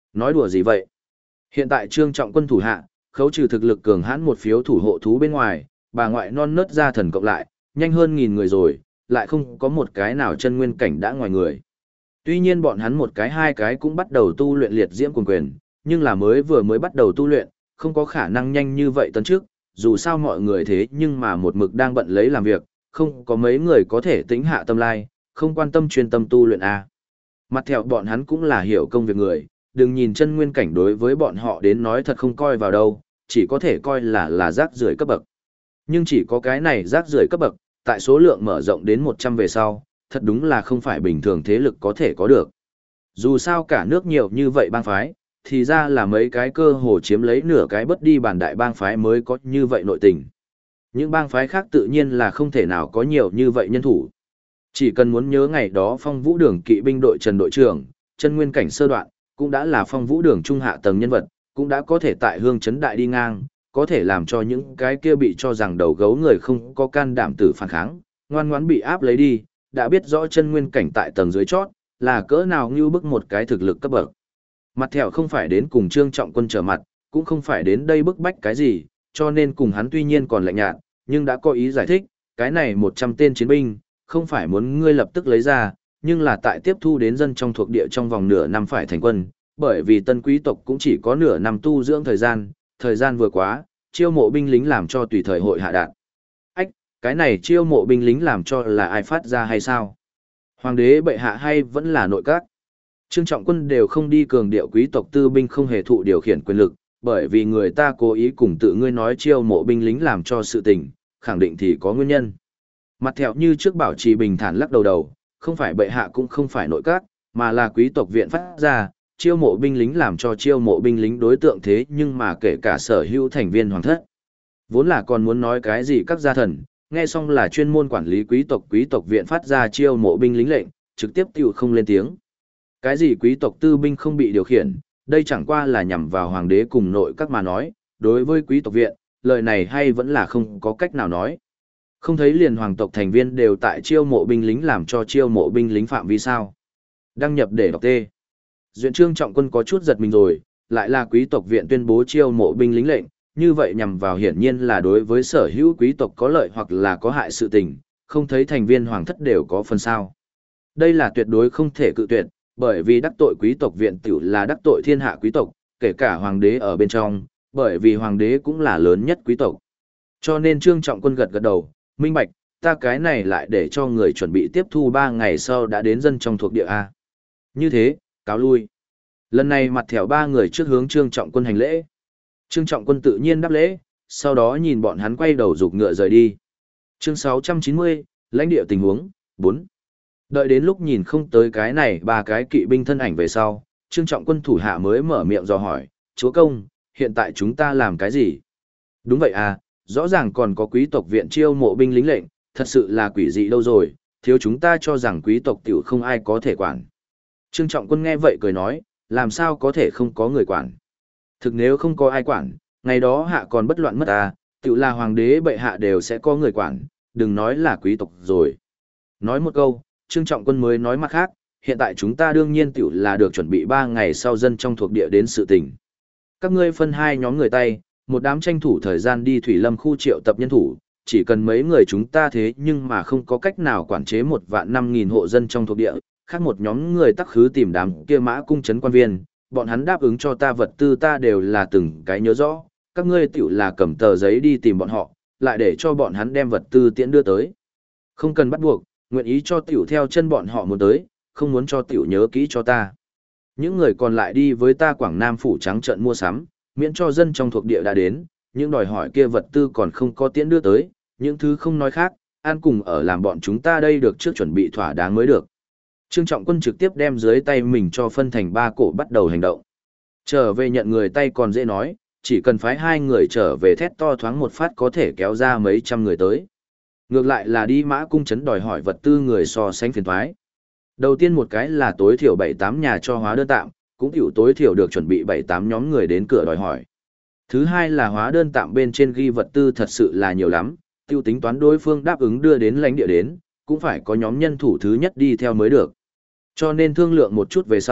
Nói đùa gì vậy? Hiện tại Trương Trọng Quân thủ hạ, khấu trừ thực lực cường hãn một phiếu thủ hộ thú bên ngoài, bà ngoại non nớt ra thần cộng lại, nhanh hơn 1000 người rồi, lại không có một cái nào chân nguyên cảnh đã ngoài người. Tuy nhiên bọn hắn một cái hai cái cũng bắt đầu tu luyện liệt diễm cuồng quyền, nhưng là vừa mới bắt đầu tu luyện, không có khả năng nhanh như vậy tấn trước, dù sao mọi người thế nhưng mà một mực đang bận lấy làm việc, không có mấy người có thể tĩnh hạ tâm lai, không quan tâm chuyên tâm tu luyện a. Mặt theo bọn hắn cũng là hiểu công việc người, đừng nhìn chân nguyên cảnh đối với bọn họ đến nói thật không coi vào đâu, chỉ có thể coi là rác rưởi cấp bậc. Nhưng chỉ có cái này rác rưởi cấp bậc, tại số lượng mở rộng đến 100 về sau, thật đúng là không phải bình thường thế lực có thể có được. Dù sao cả nước nhiều như vậy bang phái, thì ra là mấy cái cơ hồ chiếm lấy nửa cái bất đi bản đại bang phái mới có như vậy nội tình. Những bang phái khác tự nhiên là không thể nào có nhiều như vậy nhân thủ. Chỉ cần muốn nhớ ngày đó Phong Vũ Đường kỵ binh đội Trần đội trưởng, chân nguyên cảnh sơ đoạn, cũng đã là Phong Vũ Đường trung hạ tầng nhân vật, cũng đã có thể tại hương chấn đại đi ngang, có thể làm cho những cái kia bị cho rằng đầu gấu người không có can đảm tử phản kháng, ngoan ngoãn bị áp lấy đi, đã biết rõ chân nguyên cảnh tại tầng dưới chót, là cỡ nào như bức một cái thực lực cấp bậc. Mặt thẹo không phải đến cùng Trương Trọng Quân trở mặt, cũng không phải đến đây bức bách cái gì, cho nên cùng hắn tuy nhiên còn lạnh nhạt, nhưng đã có ý giải thích, cái này 100 tên chiến binh, không phải muốn ngươi lập tức lấy ra, nhưng là tại tiếp thu đến dân trong thuộc địa trong vòng nửa năm phải thành quân, bởi vì tân quý tộc cũng chỉ có nửa năm tu dưỡng thời gian vừa quá, chiêu mộ binh lính làm cho tùy thời hội hạ đạn. Ách, cái này chiêu mộ binh lính làm cho là ai phát ra hay sao? Hoàng đế bệ hạ hay vẫn là nội các? Trương Trọng Quân đều không đi cường điệu quý tộc tư binh không hề thụ điều khiển quyền lực, bởi vì người ta cố ý cùng tự ngươi nói chiêu mộ binh lính làm cho sự tình, khẳng định thì có nguyên nhân. Mặt thẹo như trước bảo trì bình thản lắc đầu, không phải bệ hạ cũng không phải nội các, mà là quý tộc viện phát ra, chiêu mộ binh lính làm cho chiêu mộ binh lính đối tượng thế nhưng mà kể cả sở hữu thành viên hoàng thất. Vốn là còn muốn nói cái gì các gia thần, nghe xong là chuyên môn quản lý quý tộc viện phát ra chiêu mộ binh lính lệnh, trực tiếp tiểu không lên tiếng. Cái gì quý tộc tư binh không bị điều khiển, đây chẳng qua là nhằm vào hoàng đế cùng nội các mà nói, đối với quý tộc viện, lời này hay vẫn là không có cách nào nói. Không thấy liền hoàng tộc thành viên đều tại chiêu mộ binh lính làm cho chiêu mộ binh lính phạm vi sao. Đăng nhập để đọc tê. Duyện Trương Trọng Quân có chút giật mình rồi, lại là quý tộc viện tuyên bố chiêu mộ binh lính lệnh, như vậy nhằm vào hiển nhiên là đối với sở hữu quý tộc có lợi hoặc là có hại sự tình, không thấy thành viên hoàng thất đều có phần sao. Đây là tuyệt đối không thể cự tuyệt, bởi vì đắc tội quý tộc viện tiểu là đắc tội thiên hạ quý tộc, kể cả hoàng đế ở bên trong, bởi vì hoàng đế cũng là lớn nhất quý tộc. Cho nên Trương Trọng Quân gật đầu, minh bạch, ta cái này lại để cho người chuẩn bị tiếp thu 3 ngày sau đã đến dân trong thuộc địa A. Như thế, cáo lui. Lần này mặt thẻo 3 người trước hướng Trương Trọng Quân hành lễ. Trương Trọng Quân tự nhiên đáp lễ, sau đó nhìn bọn hắn quay đầu rục ngựa rời đi. Chương 690, lãnh địa tình huống, 4. Đợi đến lúc nhìn không tới cái này 3 cái kỵ binh thân ảnh về sau, Trương Trọng Quân thủ hạ mới mở miệng dò hỏi, chúa công, hiện tại chúng ta làm cái gì? Đúng vậy à, rõ ràng còn có quý tộc viện chiêu mộ binh lính lệnh, thật sự là quỷ dị đâu rồi, thiếu chúng ta cho rằng quý tộc tiểu không ai có thể quản. Trương Trọng Quân nghe vậy cười nói, làm sao có thể không có người quản. Thực nếu không có ai quản, ngày đó hạ còn bất loạn mất à, tiểu là hoàng đế bệ hạ đều sẽ có người quản, đừng nói là quý tộc rồi. Nói một câu, Trương Trọng Quân mới nói mặt khác, hiện tại chúng ta đương nhiên tiểu là được chuẩn bị 3 ngày sau dân trong thuộc địa đến sự tình. Các ngươi phân 2 nhóm người tay, một đám tranh thủ thời gian đi Thủy Lâm khu triệu tập nhân thủ, chỉ cần mấy người chúng ta thế nhưng mà không có cách nào quản chế 1.500.000 hộ dân trong thuộc địa, khác một nhóm người tắc khứ tìm đám kia Mã Cung trấn quan viên, bọn hắn đáp ứng cho ta vật tư ta đều là từng cái nhớ rõ, các ngươi tiểu là cầm tờ giấy đi tìm bọn họ, lại để cho bọn hắn đem vật tư tiễn đưa tới. Không cần bắt buộc, nguyện ý cho tiểu theo chân bọn họ muốn tới, không muốn cho tiểu nhớ kỹ cho ta. Những người còn lại đi với ta Quảng Nam phủ trắng trận mua sắm, miễn cho dân trong thuộc địa đã đến, những đòi hỏi kia vật tư còn không có tiễn đưa tới, những thứ không nói khác, ăn cùng ở làm bọn chúng ta đây được trước chuẩn bị thỏa đáng mới được. Trương Trọng Quân trực tiếp đem dưới tay mình cho phân thành 3 cổ bắt đầu hành động. Trở về nhận người tay còn dễ nói, chỉ cần phái 2 người trở về thét to thoáng một phát có thể kéo ra mấy trăm người tới. Ngược lại là đi Mã Cung trấn đòi hỏi vật tư người so sánh phiền toái. Đầu tiên một cái là tối thiểu 7-8 nhà cho hóa đơn tạm, cũng tiểu tối thiểu được chuẩn bị 7-8 nhóm người đến cửa đòi hỏi. Thứ hai là hóa đơn tạm bên trên ghi vật tư thật sự là nhiều lắm, tiêu tính toán đối phương đáp ứng đưa đến lãnh địa đến, cũng phải có nhóm nhân thủ thứ nhất đi theo mới được. Cho nên thương lượng một chút về sau,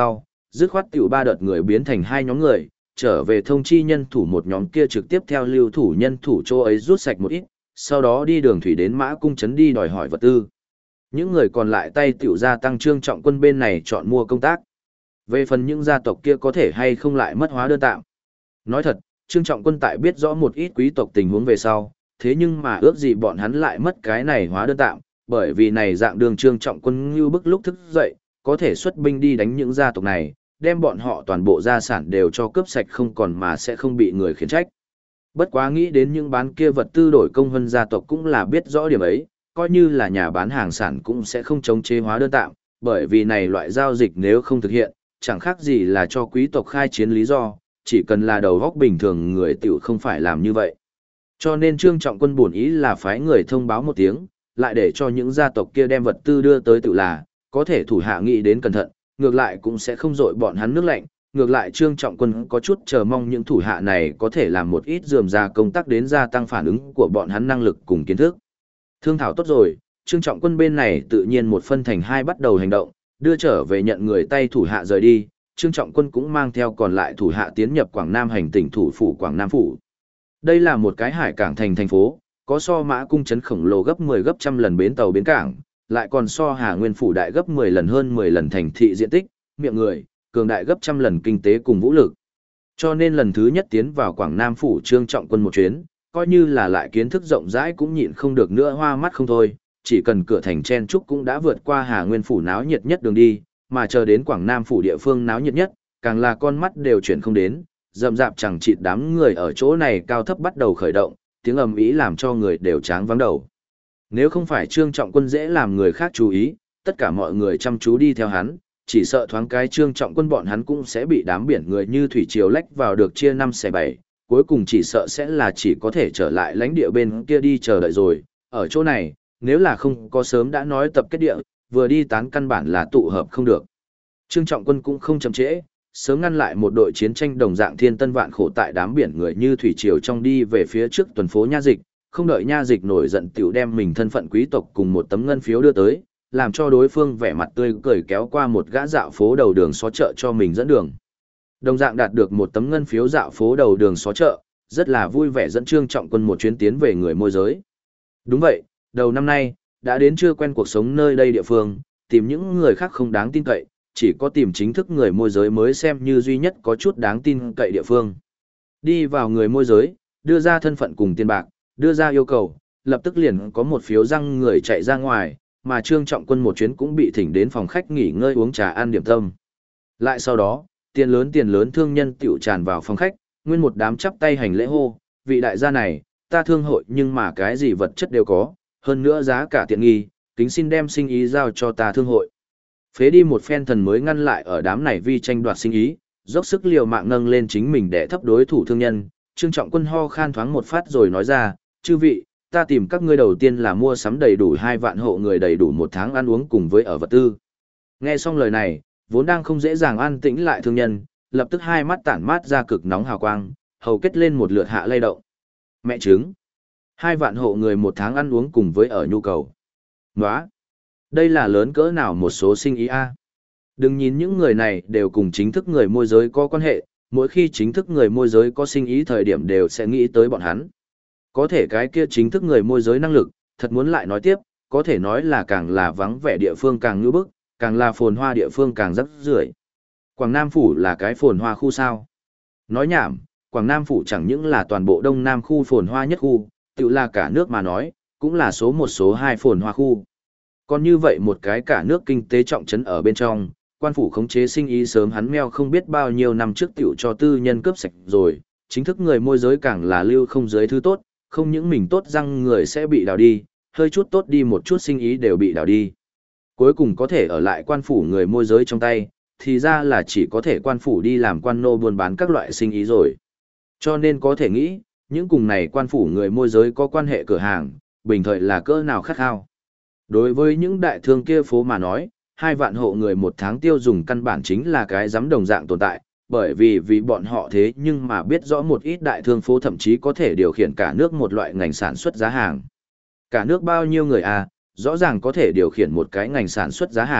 dứt khoát tiểu ba đợt người biến thành hai nhóm người, trở về thông chi nhân thủ một nhóm kia trực tiếp theo lưu thủ nhân thủ chỗ ấy rút sạch một ít, sau đó đi đường thủy đến Mã Cung trấn đi đòi hỏi vật tư. Những người còn lại tay tiểu gia tăng Trương Trọng Quân bên này chọn mua công tác. Về phần những gia tộc kia có thể hay không lại mất hóa đơn tạm. Nói thật, Trương Trọng Quân tại biết rõ một ít quý tộc tình huống về sau, thế nhưng mà ước gì bọn hắn lại mất cái này hóa đơn tạm, bởi vì này dạng đường Trương Trọng Quân như bức lúc thức dậy, có thể xuất binh đi đánh những gia tộc này, đem bọn họ toàn bộ gia sản đều cho cướp sạch không còn mà sẽ không bị người khiển trách. Bất quá nghĩ đến những bán kia vật tư đổi công hơn gia tộc cũng là biết rõ điểm ấy, coi như là nhà bán hàng sản cũng sẽ không chống chế hóa đơn tạm, bởi vì này loại giao dịch nếu không thực hiện, chẳng khác gì là cho quý tộc khai chiến lý do, chỉ cần là đầu góc bình thường người tiểu không phải làm như vậy. Cho nên Trương Trọng Quân bổn ý là phái người thông báo một tiếng, lại để cho những gia tộc kia đem vật tư đưa tới tự là, có thể thủ hạ nghĩ đến cẩn thận, ngược lại cũng sẽ không dội bọn hắn nước lạnh, ngược lại Trương Trọng Quân có chút chờ mong những thủ hạ này có thể làm một ít rườm rà công tác đến gia tăng phản ứng của bọn hắn năng lực cùng kiến thức. Thương thảo tốt rồi, Trương Trọng Quân bên này tự nhiên một phân thành hai bắt đầu hành động, đưa trở về nhận người tay thủ hạ rời đi, Trương Trọng Quân cũng mang theo còn lại thủ hạ tiến nhập Quảng Nam hành tỉnh thủ phủ Quảng Nam phủ. Đây là một cái hải cảng thành phố, có so Mã Cung trấn khổng lồ gấp 10 gấp trăm lần bến tàu bến cảng, lại còn so Hà Nguyên phủ đại gấp 10 lần hơn 10 lần thành thị diện tích, miệng người, cường đại gấp trăm lần kinh tế cùng vũ lực. Cho nên lần thứ nhất tiến vào Quảng Nam phủ Trương Trọng Quân một chuyến, coi như là lại kiến thức rộng rãi cũng nhịn không được nữa hoa mắt không thôi, chỉ cần cửa thành chen trúc cũng đã vượt qua Hà Nguyên phủ náo nhiệt nhất đường đi, mà chờ đến Quảng Nam phủ địa phương náo nhiệt nhất, càng là con mắt đều chuyển không đến, rậm rạp chẳng chịt đám người ở chỗ này cao thấp bắt đầu khởi động, tiếng ầm ĩ làm cho người đều tráng vắng đầu. Nếu không phải Trương Trọng Quân dễ làm người khác chú ý, tất cả mọi người chăm chú đi theo hắn, chỉ sợ thoáng cái Trương Trọng Quân bọn hắn cũng sẽ bị đám biển người như thủy triều lách vào được chia 5 xẻ 7, cuối cùng chỉ sợ sẽ là chỉ có thể trở lại lãnh địa bên kia đi chờ đợi rồi. Ở chỗ này, nếu là không có sớm đã nói tập kết địa, vừa đi tán căn bản là tụ hợp không được. Trương Trọng Quân cũng không chậm trễ, sớm ngăn lại một đội chiến tranh đồng dạng thiên tân vạn khổ tại đám biển người như thủy triều trong đi về phía trước tuần phố Nha Dịch, không đợi Nha Dịch nổi giận tiểu đem mình thân phận quý tộc cùng một tấm ngân phiếu đưa tới, làm cho đối phương vẻ mặt tươi cười kéo qua một gã dạo phố đầu đường xó chợ cho mình dẫn đường. Đồng dạng đạt được một tấm ngân phiếu dạo phố đầu đường xó chợ, rất là vui vẻ dẫn Trương Trọng Quân một chuyến tiến về người môi giới. Đúng vậy, đầu năm nay, đã đến chưa quen cuộc sống nơi đây địa phương, tìm những người khác không đáng tin cậy, chỉ có tìm chính thức người môi giới mới xem như duy nhất có chút đáng tin cậy địa phương. Đi vào người môi giới, đưa ra thân phận cùng tiền bạc, đưa ra yêu cầu, lập tức liền có một phiếu răng người chạy ra ngoài, mà Trương Trọng Quân một chuyến cũng bị thỉnh đến phòng khách nghỉ ngơi uống trà ăn điểm tâm. Lại sau đó, tiền lớn thương nhân tiểu tràn vào phòng khách, nguyên một đám chắp tay hành lễ hô, vị đại gia này, ta thương hội nhưng mà cái gì vật chất đều có, hơn nữa giá cả tiện nghi, kính xin đem sinh ý giao cho ta thương hội. Phế đi một phen thần mới ngăn lại ở đám này vi tranh đoạt sinh ý, dốc sức liều mạng nâng lên chính mình để thấp đối thủ thương nhân, Trương Trọng Quân ho khan thoáng một phát rồi nói ra, chư vị, ta tìm các ngươi đầu tiên là mua sắm đầy đủ 2 vạn hộ người đầy đủ 1 tháng ăn uống cùng với ở vật tư. Nghe xong lời này, vốn đang không dễ dàng an tĩnh lại thương nhân, lập tức hai mắt tản mát ra cực nóng hào quang, hầu kết lên một lượt hạ lay động. Mẹ trứng, 2 vạn hộ người 1 tháng ăn uống cùng với ở nhu cầu. Nóa, đây là lớn cỡ nào một số sinh ý a? Đừng nhìn những người này đều cùng chính thức người môi giới có quan hệ, mỗi khi chính thức người môi giới có sinh ý thời điểm đều sẽ nghĩ tới bọn hắn. Có thể cái kia chính thức người môi giới năng lực, thật muốn lại nói tiếp, có thể nói là càng là vắng vẻ địa phương càng ngưỡng bức, càng là phồn hoa địa phương càng rắc rưởi. Quảng Nam phủ là cái phồn hoa khu sao? Nói nhảm, Quảng Nam phủ chẳng những là toàn bộ Đông Nam khu phồn hoa nhất khu, tự là cả nước mà nói, cũng là số 1 số 2 phồn hoa khu. Còn như vậy một cái cả nước kinh tế trọng trấn ở bên trong, quan phủ khống chế sinh ý sớm hắn meo không biết bao nhiêu năm trước tiểu cho tư nhân cướp sạch rồi, chính thức người môi giới càng là lưu không giới thứ tốt, không những mình tốt răng người sẽ bị đào đi, hơi chút tốt đi một chút sinh ý đều bị đào đi. Cuối cùng có thể ở lại quan phủ người môi giới trong tay, thì ra là chỉ có thể quan phủ đi làm quan nô buôn bán các loại sinh ý rồi. Cho nên có thể nghĩ, những cùng này quan phủ người môi giới có quan hệ cửa hàng, bình thời là cỡ nào khát khao. Đối với những đại thương kia phố mà nói, 2 vạn hộ người 1 tháng tiêu dùng căn bản chính là cái giám đồng dạng tồn tại, bởi vì bọn họ thế nhưng mà biết rõ một ít đại thương phố thậm chí có thể điều khiển cả nước một loại ngành sản xuất giá hàng. Cả nước bao nhiêu người à, rõ ràng có thể điều khiển một cái ngành sản xuất giá hàng,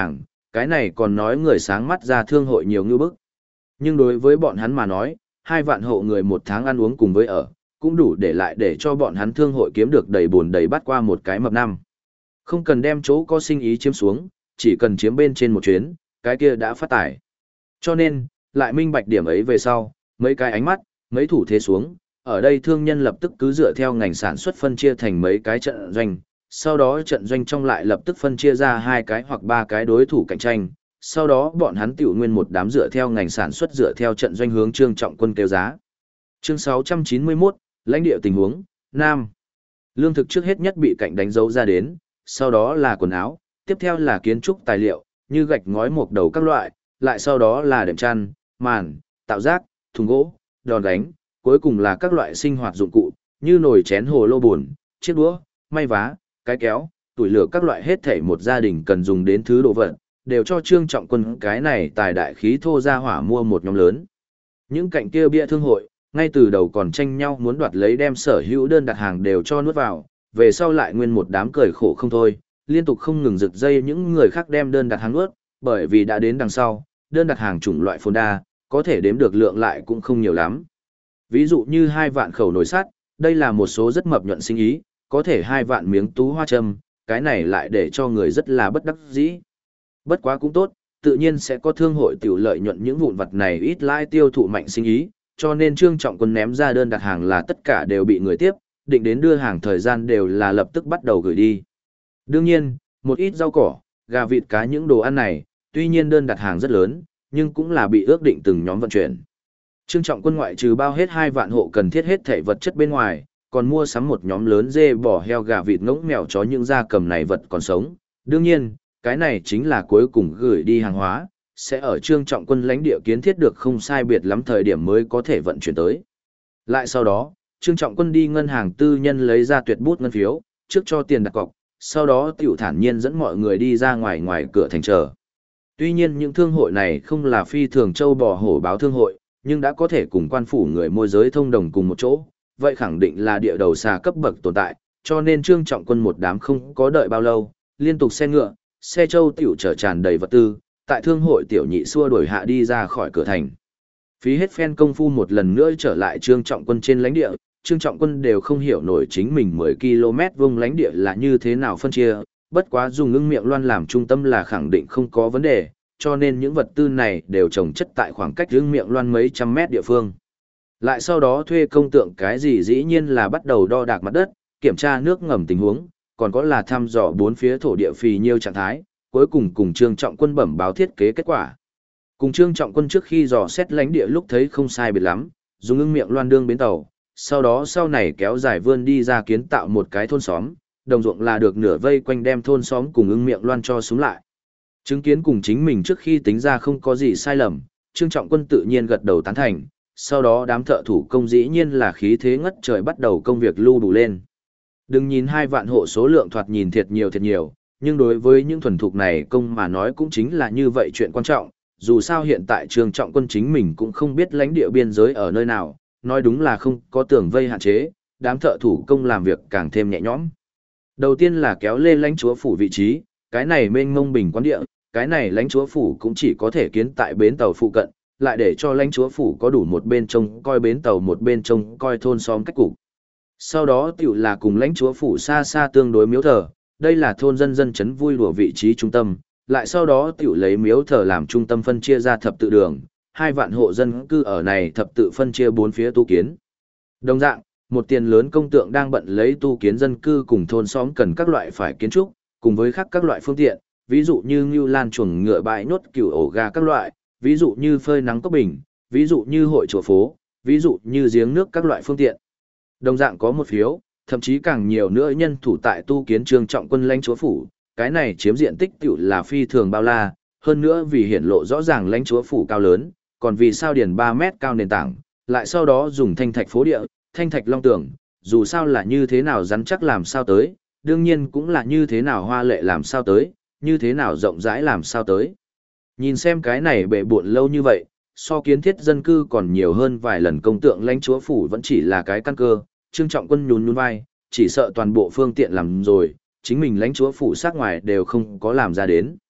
cái này còn nói người sáng mắt ra thương hội nhiều ngư bức. Nhưng đối với bọn hắn mà nói, 2 vạn hộ người một tháng ăn uống cùng với ở, cũng đủ để lại để cho bọn hắn thương hội kiếm được đầy buồn đầy bát qua một cái mập năm. Không cần đem chỗ có sinh ý chiếm xuống, chỉ cần chiếm bên trên một chuyến, cái kia đã phát tải. Cho nên, lại minh bạch điểm ấy về sau, mấy cái ánh mắt, mấy thủ thế xuống, ở đây thương nhân lập tức cứ dựa theo ngành sản xuất phân chia thành mấy cái trận doanh, sau đó trận doanh trong lại lập tức phân chia ra 2 cái hoặc 3 cái đối thủ cạnh tranh, sau đó bọn hắn tiểu nguyên một đám dựa theo ngành sản xuất dựa theo trận doanh hướng Trương Trọng Quân kêu giá. Chương 691, lãnh địa tình huống, Nam. Lương thực trước hết nhất bị cạnh đánh dấu ra đến, sau đó là quần áo, tiếp theo là kiến trúc tài liệu, như gạch ngói mộc đầu các loại, lại sau đó là đệm chăn, màn, tạo rác, thùng gỗ, đòn gánh, cuối cùng là các loại sinh hoạt dụng cụ, như nồi chén hồ lô buồn, chiếc đũa, may vá, cái kéo, tuổi lửa các loại hết thảy một gia đình cần dùng đến thứ đồ vật, đều cho Trương Trọng Quân cái này tài đại khí thô ra hỏa mua một nhóm lớn. Những cạnh kia bia thương hội, ngay từ đầu còn tranh nhau muốn đoạt lấy đem sở hữu đơn đặt hàng đều cho nuốt vào, về sau lại nguyên một đám cười khổ không thôi, liên tục không ngừng giật dây những người khác đem đơn đặt hàng nuốt, bởi vì đã đến đằng sau, đơn đặt hàng chủng loại phồn đa, có thể đếm được lượng lại cũng không nhiều lắm. Ví dụ như 2 vạn khẩu nồi sắt, đây là một số rất mập nhuận sinh ý, có thể 2 vạn miếng tú hoa châm, cái này lại để cho người rất là bất đắc dĩ. Bất quá cũng tốt, tự nhiên sẽ có thương hội tiểu lợi nhuận những vụn vật này ít lãi tiêu thụ mạnh sinh ý, cho nên Trương Trọng Quân ném ra đơn đặt hàng là tất cả đều bị người tiếp, định đến đưa hàng thời gian đều là lập tức bắt đầu gửi đi. Đương nhiên, một ít rau cỏ, gà vịt cá những đồ ăn này, tuy nhiên đơn đặt hàng rất lớn, nhưng cũng là bị ước định từng nhóm vận chuyển. Trương Trọng Quân ngoại trừ bao hết 2 vạn hộ cần thiết hết thảy vật chất bên ngoài, còn mua sắm một nhóm lớn dê bò heo gà vịt ngỗng mèo chó những gia cầm này vật còn sống. Đương nhiên, cái này chính là cuối cùng gửi đi hàng hóa, sẽ ở Trương Trọng Quân lãnh địa kiến thiết được không sai biệt lắm thời điểm mới có thể vận chuyển tới. Lại sau đó, Trương Trọng Quân đi ngân hàng tư nhân lấy ra tuyệt bút ngân phiếu, trước cho tiền đặt cọc, sau đó tiểu thản nhiên dẫn mọi người đi ra ngoài cửa thành chờ. Tuy nhiên những thương hội này không là phi thường châu bò hổ báo thương hội, nhưng đã có thể cùng quan phủ người môi giới thông đồng cùng một chỗ, vậy khẳng định là địa đầu xà cấp bậc tồn tại, cho nên Trương Trọng Quân một đám không có đợi bao lâu, liên tục xe ngựa, xe châu tiểu chở tràn đầy vật tư, tại thương hội tiểu nhị xua đuổi hạ đi ra khỏi cửa thành. Phí hết phen công phu một lần nữa trở lại Trương Trọng Quân trên lãnh địa, Trương Trọng Quân đều không hiểu nổi chính mình 10 km vuông lãnh địa là như thế nào phân chia, bất quá dùng Ưng Miệng Loan làm trung tâm là khẳng định không có vấn đề, cho nên những vật tư này đều trồng chất tại khoảng cách Ưng Miệng Loan mấy trăm mét địa phương. Lại sau đó thuê công tượng cái gì dĩ nhiên là bắt đầu đo đạc mặt đất, kiểm tra nước ngầm tình huống, còn có là thăm dò bốn phía thổ địa phì nhiêu trạng thái, cuối cùng cùng Trương Trọng Quân bẩm báo thiết kế kết quả. Cùng Trương Trọng Quân trước khi dò xét lãnh địa lúc thấy không sai biệt lắm, dùng Ưng Miệng Loan đương bến tàu, sau đó sau này kéo dài vươn đi ra kiến tạo một cái thôn xóm, đồng ruộng là được nửa vây quanh đem thôn xóm cùng Ưng Miệng Loan cho xuống lại. Chứng kiến cùng chính mình trước khi tính ra không có gì sai lầm, Trương Trọng Quân tự nhiên gật đầu tán thành, sau đó đám thợ thủ công dĩ nhiên là khí thế ngất trời bắt đầu công việc lưu đủ lên. Đừng nhìn 2 vạn hộ số lượng thoạt nhìn thiệt nhiều, nhưng đối với những thuần thục này công mà nói cũng chính là như vậy chuyện quan trọng, dù sao hiện tại Trương Trọng Quân chính mình cũng không biết lãnh địa biên giới ở nơi nào, nói đúng là không có tường vây hạn chế, đám thợ thủ công làm việc càng thêm nhẹ nhõm. Đầu tiên là kéo lên lãnh chúa phủ vị trí, cái này mênh mông bình quán địa, cái này lãnh chúa phủ cũng chỉ có thể kiến tại bến tàu phụ cận, lại để cho lãnh chúa phủ có đủ một bên trông coi bến tàu một bên trông coi thôn xóm cách cục. Sau đó tiểu là cùng lãnh chúa phủ xa xa tương đối miếu thờ, đây là thôn dân dân chấn vui đùa vị trí trung tâm, lại sau đó tiểu lấy miếu thờ làm trung tâm phân chia ra thập tự đường, 2 vạn hộ dân cư ở này thập tự phân chia 4 phía tu kiến. Đồng dạng, một tiền lớn công tượng đang bận lấy tu kiến dân cư cùng thôn xóm cần các loại phải kiến trúc, cùng với khác các loại phương tiện, ví dụ như ngưu lan chuồng ngựa bãi nốt cừu ổ gà các loại, ví dụ như phơi nắng cốc bình, ví dụ như hội chùa phố, ví dụ như giếng nước các loại phương tiện. Đồng dạng có một phiếu, thậm chí càng nhiều nữa nhân thủ tại tu kiến Trương Trọng Quân lãnh chúa phủ, cái này chiếm diện tích tiểu là phi thường bao la, hơn nữa vì hiển lộ rõ ràng lãnh chúa phủ cao lớn, còn vì sao điền 3 mét cao nền tảng, lại sau đó dùng thanh thạch phố địa, thanh thạch long tường, dù sao là như thế nào rắn chắc làm sao tới, đương nhiên cũng là như thế nào hoa lệ làm sao tới, như thế nào rộng rãi làm sao tới. Nhìn xem cái này bệ bộn lâu như vậy, so kiến thiết dân cư còn nhiều hơn vài lần công tượng lãnh chúa phủ vẫn chỉ là cái căn cơ, Trương Trọng Quân nhún nhún vai, chỉ sợ toàn bộ phương tiện làm rồi, chính mình lãnh chúa phủ sát ngoài đều không có làm ra đến.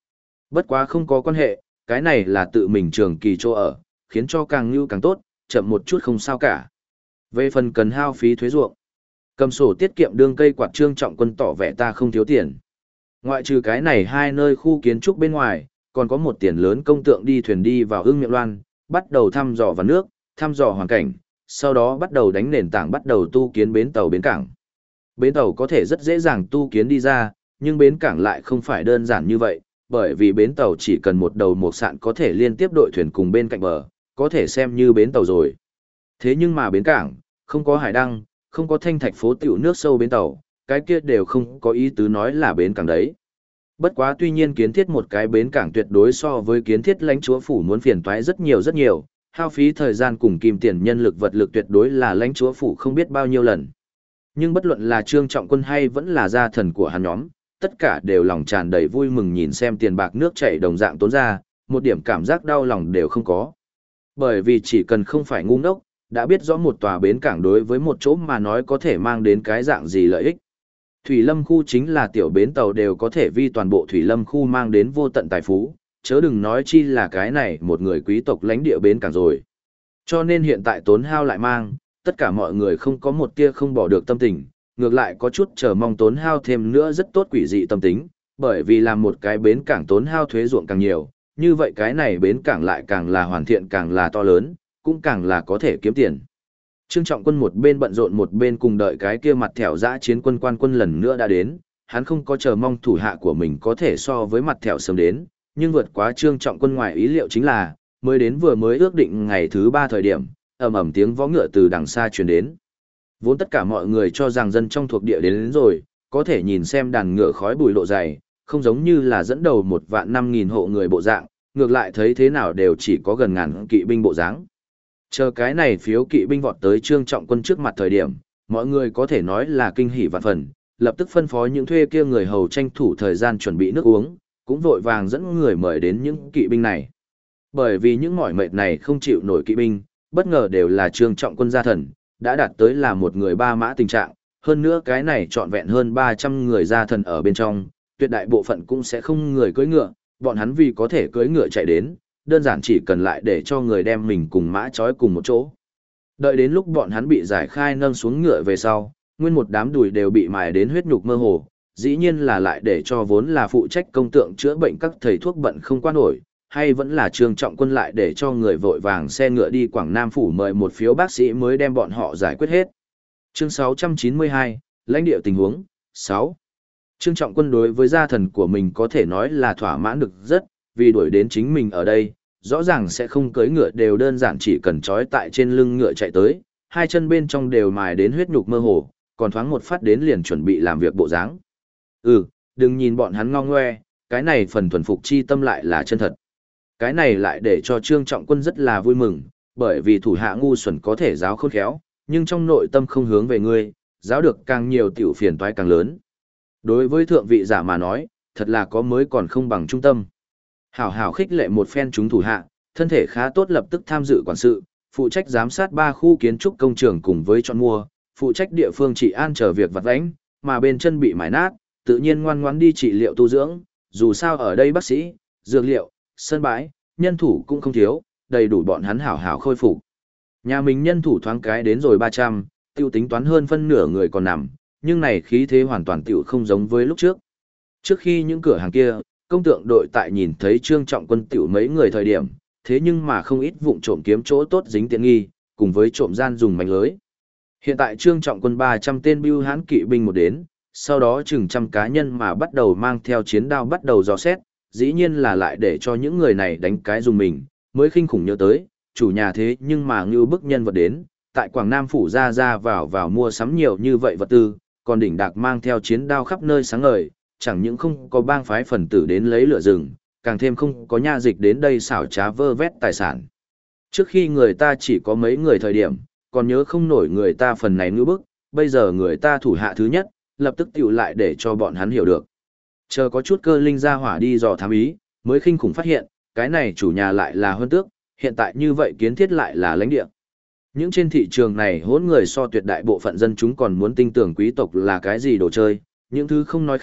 Bất quá không có quan hệ, cái này là tự mình trường kỳ chỗ ở, khiến cho càng như càng tốt, chậm một chút không sao cả. Về phần cần hao phí thuế ruộng, cầm sổ tiết kiệm đương cây quạt Trương Trọng Quân tỏ vẻ ta không thiếu tiền. Ngoại trừ cái này hai nơi khu kiến trúc bên ngoài, còn có một tiền lớn công tượng đi thuyền đi vào Ưng Miệng Loan, bắt đầu thăm dò vào nước, thăm dò hoàn cảnh, sau đó bắt đầu đánh nền tảng bắt đầu tu kiến bến tàu bến cảng. Bến tàu có thể rất dễ dàng tu kiến đi ra, nhưng bến cảng lại không phải đơn giản như vậy, bởi vì bến tàu chỉ cần một đầu một sạn có thể liên tiếp đội thuyền cùng bên cạnh bờ, có thể xem như bến tàu rồi. Thế nhưng mà bến cảng, không có hải đăng, không có thanh thạch phố tiểu nước sâu bến tàu, cái kia đều không có ý tứ nói là bến cảng đấy. Bất quá tuy nhiên kiến thiết một cái bến cảng tuyệt đối so với kiến thiết lãnh chúa phủ muốn phiền toái rất nhiều, hao phí thời gian cùng kim tiền nhân lực vật lực tuyệt đối là lãnh chúa phủ không biết bao nhiêu lần. Nhưng bất luận là Trương Trọng Quân hay vẫn là gia thần của hắn nhóm, tất cả đều lòng tràn đầy vui mừng nhìn xem tiền bạc nước chảy đồng dạng tốn ra, một điểm cảm giác đau lòng đều không có. Bởi vì chỉ cần không phải ngu ngốc, đã biết rõ một tòa bến cảng đối với một chỗ mà nói có thể mang đến cái dạng gì lợi ích. Thủy Lâm khu chính là tiểu bến tàu đều có thể vi toàn bộ Thủy Lâm khu mang đến vô tận tài phú, chớ đừng nói chi là cái này một người quý tộc lãnh địa bến cảng rồi. Cho nên hiện tại tốn hao lại mang, tất cả mọi người không có một tia không bỏ được tâm tình, ngược lại có chút chờ mong tốn hao thêm nữa rất tốt quỷ dị tâm tính, bởi vì làm một cái bến cảng tốn hao thuế ruộng càng nhiều, như vậy cái này bến cảng lại càng là hoàn thiện càng là to lớn, cũng càng là có thể kiếm tiền. Trương Trọng Quân một bên bận rộn một bên cùng đợi cái kia mặt thẻo dã chiến quân quan quân lần nữa đã đến, hắn không có chờ mong thủ hạ của mình có thể so với mặt thẻo sớm đến, nhưng vượt quá Trương Trọng Quân ngoài ý liệu chính là, mới đến vừa mới ước định ngày thứ 3 thời điểm, ầm ầm tiếng vó ngựa từ đằng xa truyền đến. Vốn tất cả mọi người cho rằng dân trong thuộc địa đến rồi, có thể nhìn xem đàn ngựa khói bụi lộ dày, không giống như là dẫn đầu 1.500.000 hộ người bộ dạng, ngược lại thấy thế nào đều chỉ có gần ngàn kỵ binh bộ dáng. Chờ cái này phiếu kỵ binh vọt tới Trương Trọng Quân trước mặt thời điểm, mọi người có thể nói là kinh hỉ vạn phần, lập tức phân phó những thuê kia người hầu tranh thủ thời gian chuẩn bị nước uống, cũng vội vàng dẫn người mời đến những kỵ binh này. Bởi vì những mỏi mệt này không chịu nổi kỵ binh, bất ngờ đều là Trương Trọng Quân gia thần, đã đạt tới là một người ba mã tình trạng, hơn nữa cái này trọn vẹn hơn 300 người gia thần ở bên trong, tuyệt đại bộ phận cũng sẽ không người cưỡi ngựa, bọn hắn vì có thể cưỡi ngựa chạy đến, đơn giản chỉ cần lại để cho người đem mình cùng mã trói cùng một chỗ. Đợi đến lúc bọn hắn bị giải khai nâng xuống ngựa về sau, nguyên một đám đùi đều bị mài đến huyết nhục mơ hồ, dĩ nhiên là lại để cho vốn là phụ trách công tượng chữa bệnh các thầy thuốc bận không qua nổi, hay vẫn là Trương Trọng Quân lại để cho người vội vàng xe ngựa đi Quảng Nam phủ mời một phiếu bác sĩ mới đem bọn họ giải quyết hết. Chương 692, lãnh địa tình huống 6. Trương Trọng Quân đối với gia thần của mình có thể nói là thỏa mãn được rất, vì đuổi đến chính mình ở đây, rõ ràng sẽ không cưỡi ngựa đều đơn giản chỉ cần trói tại trên lưng ngựa chạy tới, hai chân bên trong đều mài đến huyết nhục mơ hồ, còn thoáng một phát đến liền chuẩn bị làm việc bộ dáng. Đừng nhìn bọn hắn ngao ngoe, cái này phần thuần phục chi tâm lại là chân thật. Cái này lại để cho Trương Trọng Quân rất là vui mừng, bởi vì thủ hạ ngu xuẩn có thể giáo khôn khéo, nhưng trong nội tâm không hướng về ngươi, giáo được càng nhiều tiểu phiền toái càng lớn. Đối với thượng vị giả mà nói, thật là có mới còn không bằng trung tâm. Hảo hảo khích lệ một phen chúng thủ hạ, thân thể khá tốt lập tức tham dự quản sự, phụ trách giám sát 3 khu kiến trúc công trường cùng với chọn mua, phụ trách địa phương trị an chờ việc vặt vãnh, mà bên chân bị mài nát, tự nhiên ngoan ngoãn đi trị liệu tu dưỡng, dù sao ở đây bác sĩ, dược liệu, sân bãi, nhân thủ cũng không thiếu, đầy đủ bọn hắn hảo hảo khôi phục. Nhà mình nhân thủ thoáng cái đến rồi 300, tiêu tính toán hơn phân nửa người còn nằm, nhưng này khí thế hoàn toàn tiểu không giống với lúc trước. Trước khi những cửa hàng kia, công tượng đội tại nhìn thấy Trương Trọng Quân tiểu mấy người thời điểm, thế nhưng mà không ít vụng trộm kiếm chỗ tốt dính tiện nghi, cùng với trộm gian dùng mánh lưới. Hiện tại Trương Trọng Quân 300 tên bưu hãn kỵ binh một đến, sau đó chừng trăm cá nhân mà bắt đầu mang theo chiến đao bắt đầu dò xét, dĩ nhiên là lại để cho những người này đánh cái dùng mình, mới khinh khủng nhớ tới, chủ nhà thế nhưng mà như bức nhân vật đến, tại Quảng Nam phủ ra vào mua sắm nhiều như vậy vật tư, còn đỉnh đạc mang theo chiến đao khắp nơi sáng ngời, chẳng những không có bang phái phần tử đến lấy lửa rừng, càng thêm không có nha dịch đến đây xảo trá vơ vét tài sản. Trước khi người ta chỉ có mấy người thời điểm, còn nhớ không nổi người ta phần này ngữ bức, bây giờ người ta thủ hạ thứ nhất, lập tức tiểu lại để cho bọn hắn hiểu được. Chờ có chút cơ linh ra hỏa đi dò thám ý, mới khinh khủng phát hiện, cái này chủ nhà lại là hơn tước, hiện tại như vậy kiến thiết lại là lãnh địa. Những trên thị trường này hỗn người so tuyệt đại bộ phận dân chúng còn muốn tin tưởng quý tộc là cái gì đồ chơi, những thứ không nói khác,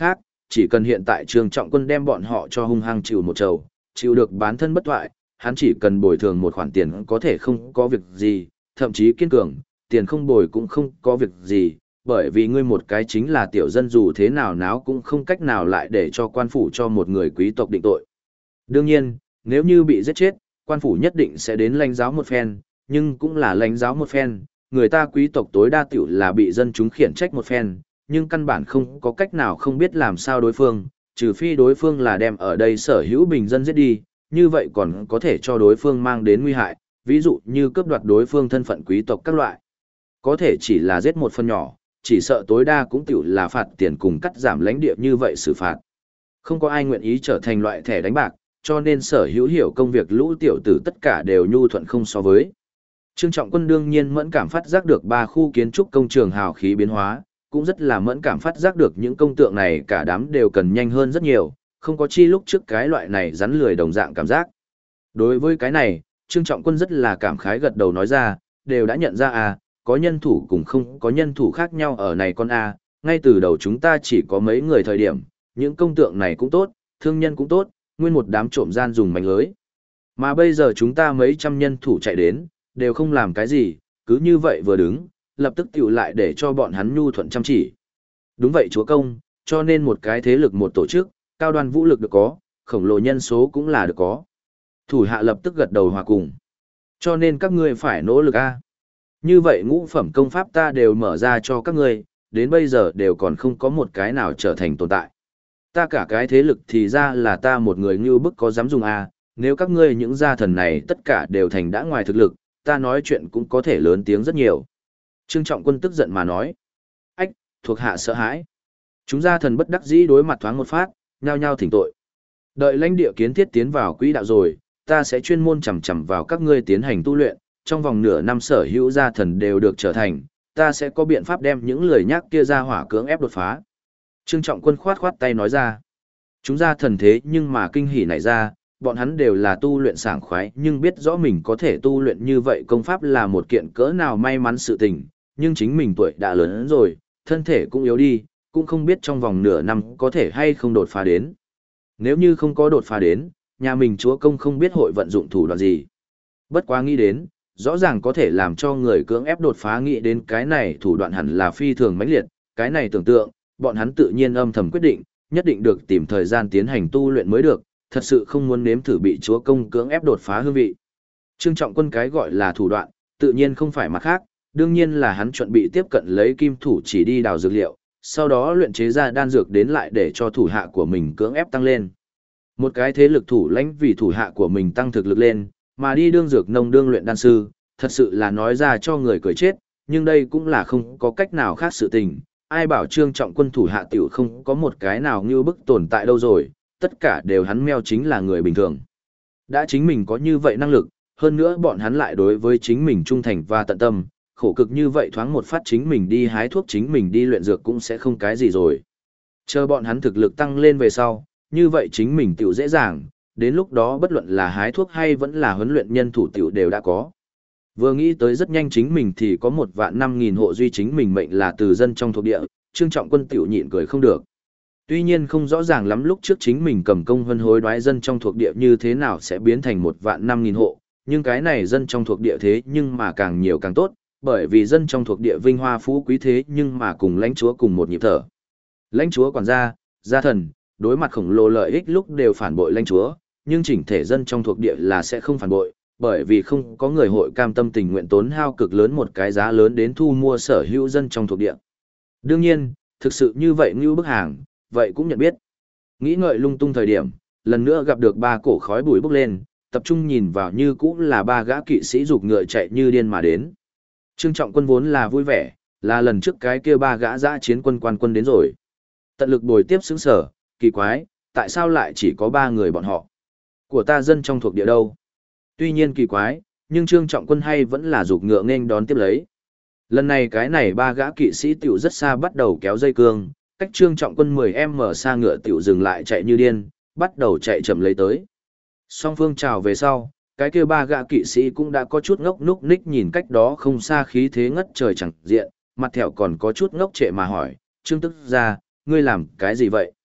chỉ cần hiện tại Trương Trọng Quân đem bọn họ cho hung hăng chịu một trầu, chịu được bán thân bất thoại, hắn chỉ cần bồi thường một khoản tiền có thể không có việc gì, thậm chí kiên cường, tiền không bồi cũng không có việc gì, bởi vì ngươi một cái chính là tiểu dân dù thế nào náo cũng không cách nào lại để cho quan phủ cho một người quý tộc định tội. Đương nhiên, nếu như bị giết chết, quan phủ nhất định sẽ đến lãnh giáo một phen, nhưng cũng là lãnh giáo một phen, người ta quý tộc tối đa tiểu là bị dân chúng khiển trách một phen, nhưng căn bản không có cách nào không biết làm sao đối phương, trừ phi đối phương là đem ở đây sở hữu bình dân giết đi, như vậy còn có thể cho đối phương mang đến nguy hại, ví dụ như cướp đoạt đối phương thân phận quý tộc các loại. Có thể chỉ là giết một phần nhỏ, chỉ sợ tối đa cũng tiểu là phạt tiền cùng cắt giảm lãnh địa như vậy xử phạt. Không có ai nguyện ý trở thành loại thẻ đánh bạc, cho nên sở hữu hiểu công việc lũ tiểu tử tất cả đều nhu thuận không so với. Trương Trọng Quân đương nhiên mẫn cảm phát giác được ba khu kiến trúc công trường hào khí biến hóa, cũng rất là mẫn cảm phát giác được những công tượng này cả đám đều cần nhanh hơn rất nhiều, không có chi lúc trước cái loại này rắn lười đồng dạng cảm giác. Đối với cái này, Trương Trọng Quân rất là cảm khái gật đầu nói ra, đều đã nhận ra à, có nhân thủ cùng không có nhân thủ khác nhau ở này con a, ngay từ đầu chúng ta chỉ có mấy người thời điểm, những công tượng này cũng tốt, thương nhân cũng tốt, nguyên một đám trộm gian dùng mánh lưới. Mà bây giờ chúng ta mấy trăm nhân thủ chạy đến, đều không làm cái gì, cứ như vậy vừa đứng, lập tức tiểu lại để cho bọn hắn nhu thuận chăm chỉ. Đúng vậy chúa công, cho nên một cái thế lực một tổ chức, cao đoan vũ lực được có, khổng lồ nhân số cũng là được có. Thủ hạ lập tức gật đầu hòa cùng. Cho nên các ngươi phải nỗ lực a. Như vậy ngũ phẩm công pháp ta đều mở ra cho các ngươi, đến bây giờ đều còn không có một cái nào trở thành tồn tại. Ta cả cái thế lực thì ra là ta một người như bức có dám dùng a, nếu các ngươi những gia thần này tất cả đều thành đã ngoài thực lực, ta nói chuyện cũng có thể lớn tiếng rất nhiều. Trương Trọng Quân tức giận mà nói. Ách, thuộc hạ sợ hãi. Chúng gia thần bất đắc dĩ đối mặt thoáng một phát, nhao nhao thỉnh tội. Đợi lãnh địa kiến thiết tiến vào quỹ đạo rồi, ta sẽ chuyên môn chằm chằm vào các ngươi tiến hành tu luyện, trong vòng nửa năm sở hữu gia thần đều được trở thành, ta sẽ có biện pháp đem những lười nhác kia ra hỏa cưỡng ép đột phá. Trương Trọng Quân khoát khoát tay nói ra. Chúng gia thần thế nhưng mà kinh hỉ nảy ra, bọn hắn đều là tu luyện sảng khoái nhưng biết rõ mình có thể tu luyện như vậy công pháp là một kiện cỡ nào may mắn sự tình, nhưng chính mình tuổi đã lớn rồi, thân thể cũng yếu đi, cũng không biết trong vòng nửa năm có thể hay không đột phá đến. Nếu như không có đột phá đến, nhà mình chúa công không biết hội vận dụng thủ đoạn gì. Bất quá nghĩ đến, rõ ràng có thể làm cho người cưỡng ép đột phá, nghĩ đến cái này thủ đoạn hẳn là phi thường mãnh liệt, cái này tưởng tượng, bọn hắn tự nhiên âm thầm quyết định, nhất định được tìm thời gian tiến hành tu luyện mới được, thật sự không muốn nếm thử bị chúa công cưỡng ép đột phá hương vị. Trương Trọng Quân cái gọi là thủ đoạn, tự nhiên không phải mặt khác, đương nhiên là hắn chuẩn bị tiếp cận lấy kim thủ chỉ đi đào dược liệu, sau đó luyện chế ra đan dược đến lại để cho thủ hạ của mình cưỡng ép tăng lên. Một cái thế lực thủ lãnh vì thủ hạ của mình tăng thực lực lên, mà đi đương dược nông đương luyện đan sư, thật sự là nói ra cho người cười chết, nhưng đây cũng là không có cách nào khác sự tình. Ai bảo Trương Trọng Quân thủ hạ tiểu không có một cái nào như bức tồn tại đâu rồi, tất cả đều hắn meo chính là người bình thường. Đã chính mình có như vậy năng lực, hơn nữa bọn hắn lại đối với chính mình trung thành và tận tâm, khổ cực như vậy thoáng một phát chính mình đi hái thuốc chính mình đi luyện dược cũng sẽ không cái gì rồi. Chờ bọn hắn thực lực tăng lên về sau, như vậy chính mình tiểu dễ dàng, đến lúc đó bất luận là hái thuốc hay vẫn là huấn luyện nhân thủ tiểu đều đã có. Vừa nghĩ tới rất nhanh chính mình thì có 1.500.000 hộ duy chính mình mệnh là từ dân trong thuộc địa, Trương Trọng Quân tiểu nhịn cười không được. Tuy nhiên không rõ ràng lắm lúc trước chính mình cầm công vân hối đoái dân trong thuộc địa như thế nào sẽ biến thành 1.500.000 hộ, nhưng cái này dân trong thuộc địa thế nhưng mà càng nhiều càng tốt, bởi vì dân trong thuộc địa vinh hoa phú quý thế nhưng mà cùng lãnh chúa cùng một nhịp thở. Lãnh chúa quản gia, gia thần, đối mặt khổng lồ lợi ích lúc đều phản bội lãnh chúa, nhưng chỉnh thể dân trong thuộc địa là sẽ không phản bội, bởi vì không có người hội cam tâm tình nguyện tốn hao cực lớn một cái giá lớn đến thu mua sở hữu dân trong thuộc địa. Đương nhiên, thực sự như vậy như bức hàng, vậy cũng nhận biết. Nghĩ ngợi lung tung thời điểm, lần nữa gặp được ba cổ khói bụi bốc lên, tập trung nhìn vào như cũng là ba gã kỵ sĩ giục ngựa chạy như điên mà đến. Trương Trọng Quân vốn là vui vẻ, là lần trước cái kia ba gã dã chiến quân quan quân đến rồi. Tận lực bồi tiếp xứng sở, kỳ quái, tại sao lại chỉ có ba người bọn họ? Của ta dân trong thuộc địa đâu? Tuy nhiên kỳ quái, nhưng Trương Trọng Quân hay vẫn là giục ngựa nghênh đón tiếp lấy. Lần này cái này ba gã kỵ sĩ tiểu rất xa bắt đầu kéo dây cương, cách Trương Trọng Quân 10m xa ngựa tiểu dừng lại chạy như điên, bắt đầu chạy chậm lấy tới. Song phương chào về sau, cái kia ba gã kỵ sĩ cũng đã có chút ngốc núc ních nhìn cách đó không xa khí thế ngất trời chẳng diện, mặt thẹo còn có chút ngốc trệ mà hỏi, Trương tức ra, ngươi làm cái gì vậy?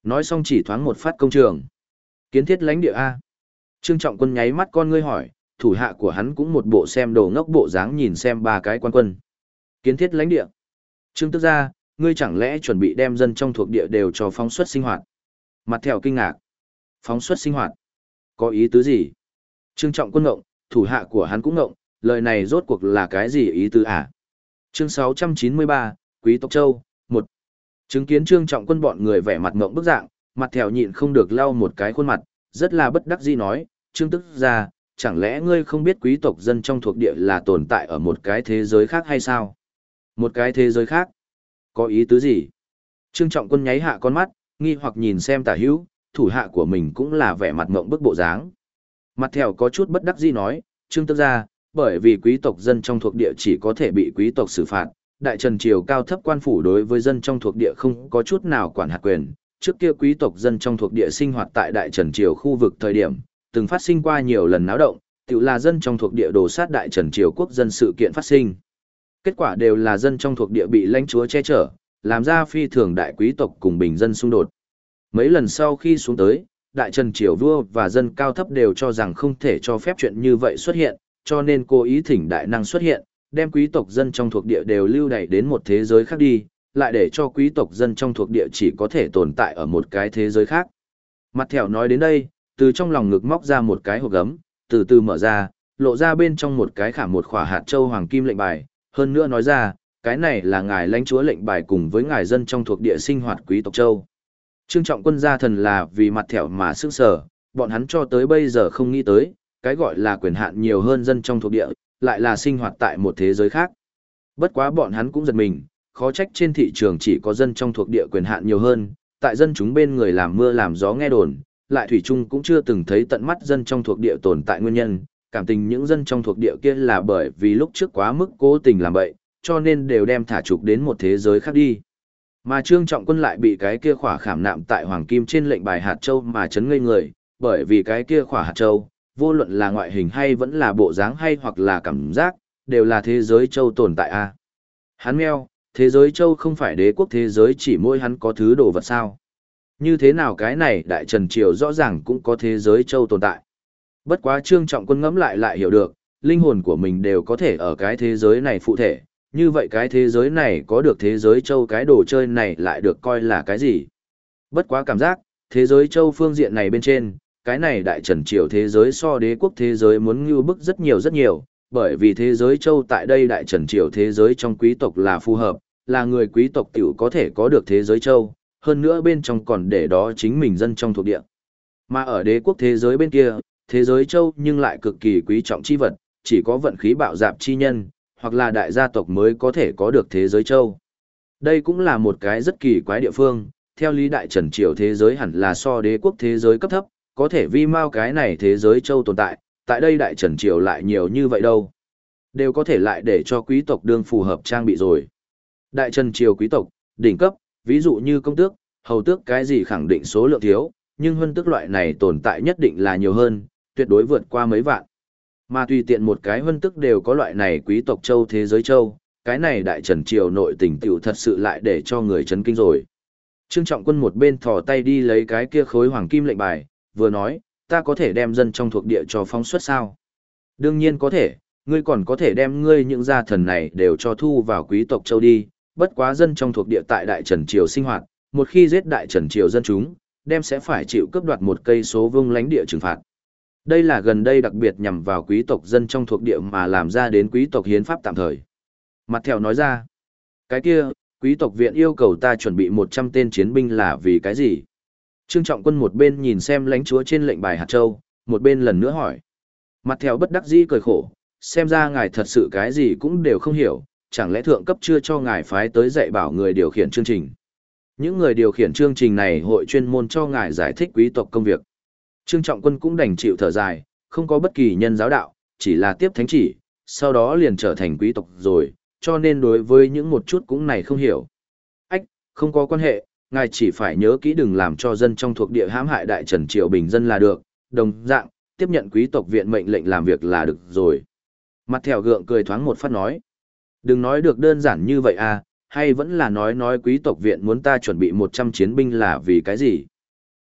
Nói xong chỉ thoáng một phát công trường. Kiến thiết lãnh địa A. Trương Trọng Quân nháy mắt con ngươi hỏi, thủ hạ của hắn cũng một bộ xem đồ ngốc bộ dáng nhìn xem ba cái quan quân. Kiến thiết lãnh địa. Trương Tước gia, ngươi chẳng lẽ chuẩn bị đem dân trong thuộc địa đều cho phóng xuất sinh hoạt? Mặt Thẹo kinh ngạc. Phóng xuất sinh hoạt? Có ý tứ gì? Trương Trọng Quân ngộng, thủ hạ của hắn cũng ngộng, lời này rốt cuộc là cái gì ý tứ à? Chương 693, Quý tộc Châu, 1. Chứng kiến Trương Trọng Quân bọn người vẻ mặt ngộng bức dạng, Mặt Thẹo nhịn không được lau một cái khuôn mặt, rất là bất đắc dĩ nói, Trương Tước gia, chẳng lẽ ngươi không biết quý tộc dân trong thuộc địa là tồn tại ở một cái thế giới khác hay sao? Một cái thế giới khác? Có ý tứ gì? Trương Trọng Quân nháy hạ con mắt, nghi hoặc nhìn xem Tả Hữu, thủ hạ của mình cũng là vẻ mặt ngộng bức bộ dáng. Mặt Thẹo có chút bất đắc dĩ nói, Trương Tước gia, bởi vì quý tộc dân trong thuộc địa chỉ có thể bị quý tộc xử phạt, đại trần triều cao thấp quan phủ đối với dân trong thuộc địa không có chút nào quản hạt quyền. Trước kia quý tộc dân trong thuộc địa sinh hoạt tại đại trần triều khu vực thời điểm, từng phát sinh qua nhiều lần náo động, tự là dân trong thuộc địa đổ sát đại trần triều quốc dân sự kiện phát sinh. Kết quả đều là dân trong thuộc địa bị lãnh chúa che chở, làm ra phi thường đại quý tộc cùng bình dân xung đột. Mấy lần sau khi xuống tới, đại trần triều vua và dân cao thấp đều cho rằng không thể cho phép chuyện như vậy xuất hiện, cho nên cố ý thỉnh đại năng xuất hiện, đem quý tộc dân trong thuộc địa đều lưu đày đến một thế giới khác đi, lại để cho quý tộc dân trong thuộc địa chỉ có thể tồn tại ở một cái thế giới khác. Mặt Thẹo nói đến đây, từ trong lòng ngực móc ra một cái hộp gấm, từ từ mở ra, lộ ra bên trong một cái khảm một khỏa hạt châu hoàng kim lệnh bài, hơn nữa nói ra, cái này là ngài lãnh chúa lệnh bài cùng với ngài dân trong thuộc địa sinh hoạt quý tộc châu. Trương Trọng Quân gia thần là vì Mặt Thẹo mà sững sờ, bọn hắn cho tới bây giờ không nghĩ tới, cái gọi là quyền hạn nhiều hơn dân trong thuộc địa, lại là sinh hoạt tại một thế giới khác. Bất quá bọn hắn cũng giật mình, khó trách trên thị trường chỉ có dân trong thuộc địa quyền hạn nhiều hơn, tại dân chúng bên người làm mưa làm gió nghe đồn, lại thủy chung cũng chưa từng thấy tận mắt dân trong thuộc địa tồn tại nguyên nhân, cảm tình những dân trong thuộc địa kia là bởi vì lúc trước quá mức cố tình làm bậy, cho nên đều đem thả trục đến một thế giới khác đi. Mà Trương Trọng Quân lại bị cái kia khỏa khảm nạm tại hoàng kim trên lệnh bài hạt châu mà chấn ngây người, bởi vì cái kia khỏa hạt châu, vô luận là ngoại hình hay vẫn là bộ dáng hay hoặc là cảm giác, đều là thế giới châu tồn tại a. Hắn meo, thế giới châu không phải đế quốc thế giới chỉ mỗi hắn có thứ đồ vật sao? Như thế nào cái này đại trần triều rõ ràng cũng có thế giới châu tồn tại. Bất quá Trương Trọng Quân ngẫm lại hiểu được, linh hồn của mình đều có thể ở cái thế giới này phụ thể, như vậy cái thế giới này có được thế giới châu cái đồ chơi này lại được coi là cái gì? Bất quá cảm giác, thế giới châu phương diện này bên trên, cái này đại trần triều thế giới so đế quốc thế giới muốn ngưu bức rất nhiều, bởi vì thế giới châu tại đây đại trần triều thế giới trong quý tộc là phù hợp, là người quý tộc tiểu có thể có được thế giới châu, hơn nữa bên trong còn để đó chính mình dân trong thuộc địa. Mà ở đế quốc thế giới bên kia, thế giới châu nhưng lại cực kỳ quý trọng chi vật, chỉ có vận khí bạo dạp chi nhân, hoặc là đại gia tộc mới có thể có được thế giới châu. Đây cũng là một cái rất kỳ quái địa phương, theo lý đại trần triều thế giới hẳn là so đế quốc thế giới cấp thấp, có thể vi mau cái này thế giới châu tồn tại đây đại trần triều lại nhiều như vậy đâu. Đều có thể lại để cho quý tộc đương phù hợp trang bị rồi. Đại trần triều quý tộc, đỉnh cấp, ví dụ như công tước, hầu tước cái gì khẳng định số lượng thiếu, nhưng huân tước loại này tồn tại nhất định là nhiều hơn, tuyệt đối vượt qua mấy vạn. Mà tùy tiện một cái huân tước đều có loại này quý tộc châu thế giới châu, cái này đại trần triều nội tình tiểu thật sự lại để cho người chấn kinh rồi. Trương Trọng Quân một bên thò tay đi lấy cái kia khối hoàng kim lệnh bài, vừa nói, ta có thể đem dân trong thuộc địa cho phóng xuất sao? Đương nhiên có thể, ngươi còn có thể đem ngươi những gia thần này đều cho thu vào quý tộc châu đi, bất quá dân trong thuộc địa tại đại trần triều sinh hoạt, một khi giết đại trần triều dân chúng, đem sẽ phải chịu cướp đoạt một cây số vuông lãnh địa trừng phạt. Đây là gần đây đặc biệt nhằm vào quý tộc dân trong thuộc địa mà làm ra đến quý tộc hiến pháp tạm thời. Mặt Thẹo nói ra, cái kia, quý tộc viện yêu cầu ta chuẩn bị 100 tên chiến binh là vì cái gì? Trương Trọng Quân một bên nhìn xem lãnh chúa trên lệnh bài hạt châu, một bên lần nữa hỏi. Mặt Thẹo bất đắc dĩ cười khổ, xem ra ngài thật sự cái gì cũng đều không hiểu, chẳng lẽ thượng cấp chưa cho ngài phái tới dạy bảo người điều khiển chương trình. Những người điều khiển chương trình này hội chuyên môn cho ngài giải thích quý tộc công việc. Trương Trọng Quân cũng đành chịu thở dài, không có bất kỳ nhân giáo đạo, chỉ là tiếp thánh chỉ, sau đó liền trở thành quý tộc rồi, cho nên đối với những một chút cũng này không hiểu. Ách, không có quan hệ, ngài chỉ phải nhớ kỹ đừng làm cho dân trong thuộc địa hãm hại đại trần triều bình dân là được, đồng dạng, tiếp nhận quý tộc viện mệnh lệnh làm việc là được rồi. Mặt Thẹo gượng cười thoáng một phát nói. Đừng nói được đơn giản như vậy à, hay vẫn là nói quý tộc viện muốn ta chuẩn bị 100 chiến binh là vì cái gì?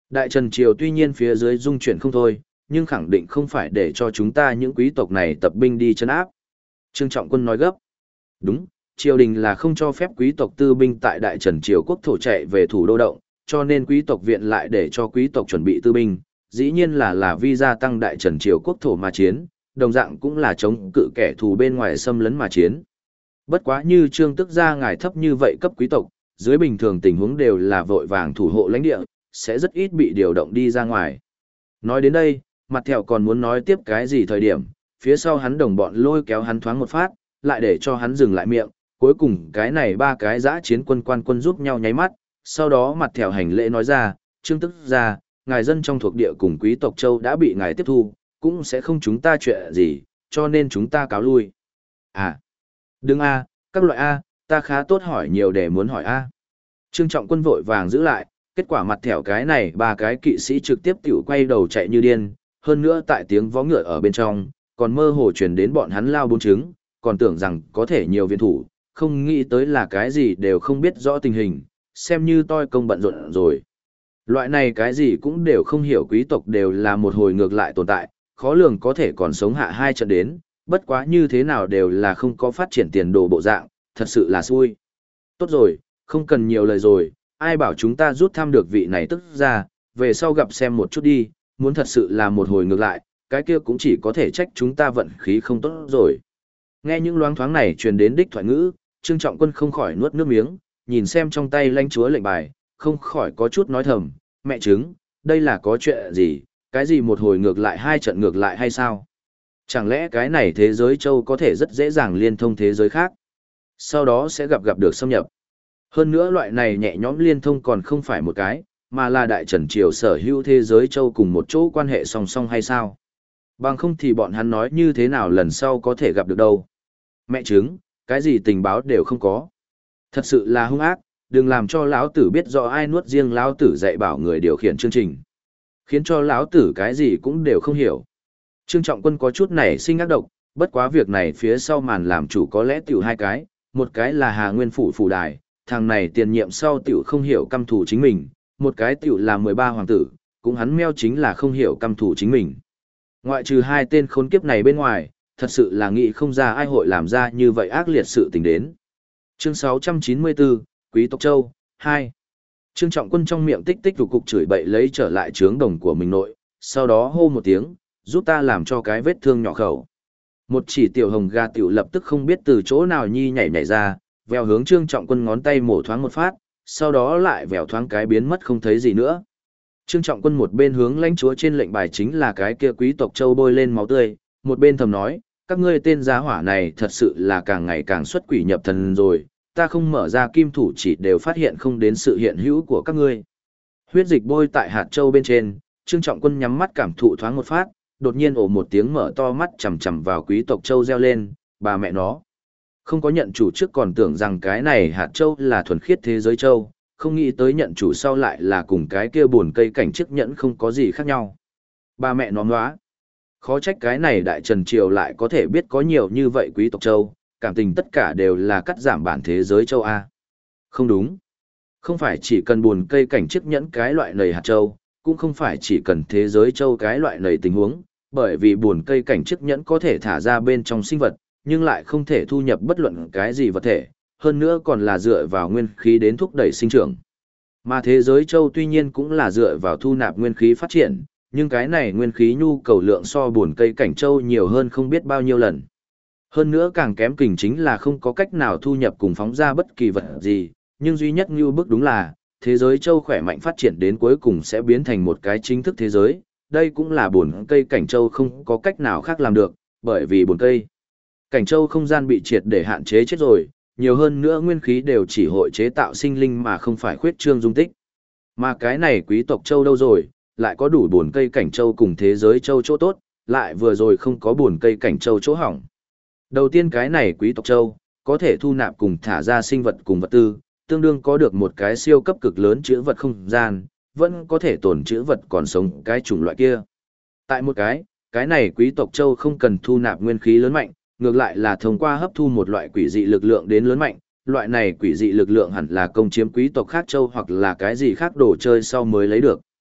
Đại Trần Triều tuy nhiên phía dưới dung chuyển không thôi, nhưng khẳng định không phải để cho chúng ta những quý tộc này tập binh đi trấn áp. Trương Trọng Quân nói gấp. Đúng, triều đình là không cho phép quý tộc tư binh tại Đại Trần Triều quốc thổ chạy về thủ đô động, cho nên quý tộc viện lại để cho quý tộc chuẩn bị tư binh, dĩ nhiên là vì gia tăng Đại Trần Triều quốc thổ mà chiến, đồng dạng cũng là chống cự kẻ thù bên ngoài xâm lấn mà chiến. Bất quá như Trương Tức gia ngài thấp như vậy cấp quý tộc, dưới bình thường tình huống đều là vội vàng thủ hộ lãnh địa, sẽ rất ít bị điều động đi ra ngoài. Nói đến đây, mặt thẹo còn muốn nói tiếp cái gì thời điểm, phía sau hắn đồng bọn lôi kéo hắn thoáng một phát, lại để cho hắn dừng lại miệng, cuối cùng cái này ba cái dã chiến quân quan quân giúp nhau nháy mắt, sau đó mặt thẹo hành lễ nói ra, Trương Tức gia, ngài dân trong thuộc địa cùng quý tộc châu đã bị ngài tiếp thu, cũng sẽ không chúng ta chuyện gì, cho nên chúng ta cáo lui. À, đừng a, các loại a, ta khá tốt hỏi nhiều để muốn hỏi a. Trương Trọng Quân vội vàng giữ lại, kết quả mặt thẻo cái này ba cái kỵ sĩ trực tiếp tiểu quay đầu chạy như điên, hơn nữa tại tiếng vó ngựa ở bên trong, còn mơ hồ truyền đến bọn hắn lao bốn trứng, còn tưởng rằng có thể nhiều viên thủ, không nghĩ tới là cái gì đều không biết rõ tình hình, xem như toi công bận rộn rồi. Loại này cái gì cũng đều không hiểu, quý tộc đều là một hồi ngược lại tồn tại, khó lường có thể còn sống hạ hai trận đến, bất quá như thế nào đều là không có phát triển tiền đồ bộ dạng, thật sự là xui. Tốt rồi, không cần nhiều lời rồi, ai bảo chúng ta rút thăm được vị này tức ra, về sau gặp xem một chút đi, muốn thật sự là một hồi ngược lại, cái kia cũng chỉ có thể trách chúng ta vận khí không tốt rồi. Nghe những loáng thoáng này truyền đến đích thoại ngữ, Trương Trọng Quân không khỏi nuốt nước miếng, nhìn xem trong tay lãnh chúa lệnh bài, không khỏi có chút nói thầm, mẹ chứng, đây là có chuyện gì, cái gì một hồi ngược lại hai trận ngược lại hay sao? Chẳng lẽ cái này thế giới châu có thể rất dễ dàng liên thông thế giới khác? Sau đó sẽ gặp được xâm nhập. Hơn nữa loại này nhẹ nhõm liên thông còn không phải một cái, mà là Đại Trần Triều sở hữu thế giới châu cùng một chỗ quan hệ song song hay sao? Bằng không thì bọn hắn nói như thế nào lần sau có thể gặp được đâu. Mẹ chứng, cái gì tình báo đều không có. Thật sự là hung ác, đừng làm cho lão tử biết rõ ai nuốt riêng lão tử dạy bảo người điều khiển chương trình. Khiến cho lão tử cái gì cũng đều không hiểu. Trương Trọng Quân có chút nảy sinh ác độc, bất quá việc này phía sau màn làm chủ có lẽ tiểu hai cái, một cái là Hà Nguyên phủ phủ đài, thằng này tiền nhiệm sau tiểu không hiểu căm thù chính mình, một cái tiểu là 13 hoàng tử, cũng hắn meo chính là không hiểu căm thù chính mình. Ngoại trừ hai tên khốn kiếp này bên ngoài, thật sự là nghĩ không ra ai hội làm ra như vậy ác liệt sự tình đến. Chương 694, Quý tộc Châu, 2. Trương Trọng Quân trong miệng tích tích rục cục chửi bậy lấy trở lại trướng đồng của mình nội, sau đó hô một tiếng, giúp ta làm cho cái vết thương nhỏ khẩu. Một chỉ tiểu hồng gà tiểu lập tức không biết từ chỗ nào nhảy ra, vèo hướng Trương Trọng Quân ngón tay mổ thoáng một phát, sau đó lại vèo thoáng cái biến mất không thấy gì nữa. Trương Trọng Quân một bên hướng lãnh chúa trên lệnh bài chính là cái kia quý tộc châu bôi lên máu tươi, một bên thầm nói, các ngươi tên giá hỏa này thật sự là càng ngày càng xuất quỷ nhập thần rồi, ta không mở ra kim thủ chỉ đều phát hiện không đến sự hiện hữu của các ngươi. Huyết dịch bôi tại hạt châu bên trên, Trương Trọng Quân nhắm mắt cảm thụ thoáng một phát, đột nhiên ồ một tiếng mở to mắt chằm chằm vào quý tộc châu reo lên, bà mẹ nó. Không có nhận chủ trước còn tưởng rằng cái này hạt châu là thuần khiết thế giới châu, không nghĩ tới nhận chủ sau lại là cùng cái kia buồn cây cảnh chiếc nhẫn không có gì khác nhau. Bà mẹ nó nóa. Khó trách cái này Đại Trần Triều lại có thể biết có nhiều như vậy quý tộc châu, cảm tình tất cả đều là cắt giảm bản thế giới châu A. Không đúng. Không phải chỉ cần buồn cây cảnh chiếc nhẫn cái loại nầy hạt châu, cũng không phải chỉ cần thế giới châu cái loại nầy tình huống, bởi vì buồn cây cảnh chiếc nhẫn có thể thả ra bên trong sinh vật, nhưng lại không thể thu nhập bất luận cái gì vật thể, hơn nữa còn là dựa vào nguyên khí đến thúc đẩy sinh trưởng. Mà thế giới châu tuy nhiên cũng là dựa vào thu nạp nguyên khí phát triển, nhưng cái này nguyên khí nhu cầu lượng so buồn cây cảnh châu nhiều hơn không biết bao nhiêu lần. Hơn nữa càng kém kình chính là không có cách nào thu nhập cùng phóng ra bất kỳ vật gì, nhưng duy nhất như bức đúng là, thế giới châu khỏe mạnh phát triển đến cuối cùng sẽ biến thành một cái chính thức thế giới, đây cũng là buồn cây cảnh châu không có cách nào khác làm được, bởi vì buồn cây cảnh châu không gian bị triệt để hạn chế chết rồi, nhiều hơn nữa nguyên khí đều chỉ hội chế tạo sinh linh mà không phải khuyết trương dung tích. Mà cái này quý tộc châu đâu rồi, lại có đủ buồn cây cảnh châu cùng thế giới châu chỗ tốt, lại vừa rồi không có buồn cây cảnh châu chỗ hỏng. Đầu tiên cái này quý tộc châu, có thể thu nạp cùng thả ra sinh vật cùng vật tư, tương đương có được một cái siêu cấp cực lớn chứa vật không gian, vẫn có thể tồn chứa vật còn sống cái chủng loại kia. Tại một cái này quý tộc châu không cần thu nạp nguyên khí lớn mạnh, ngược lại là thông qua hấp thu một loại quỷ dị lực lượng đến lớn mạnh, loại này quỷ dị lực lượng hẳn là công chiếm quý tộc khác châu hoặc là cái gì khác đồ chơi sau mới lấy được.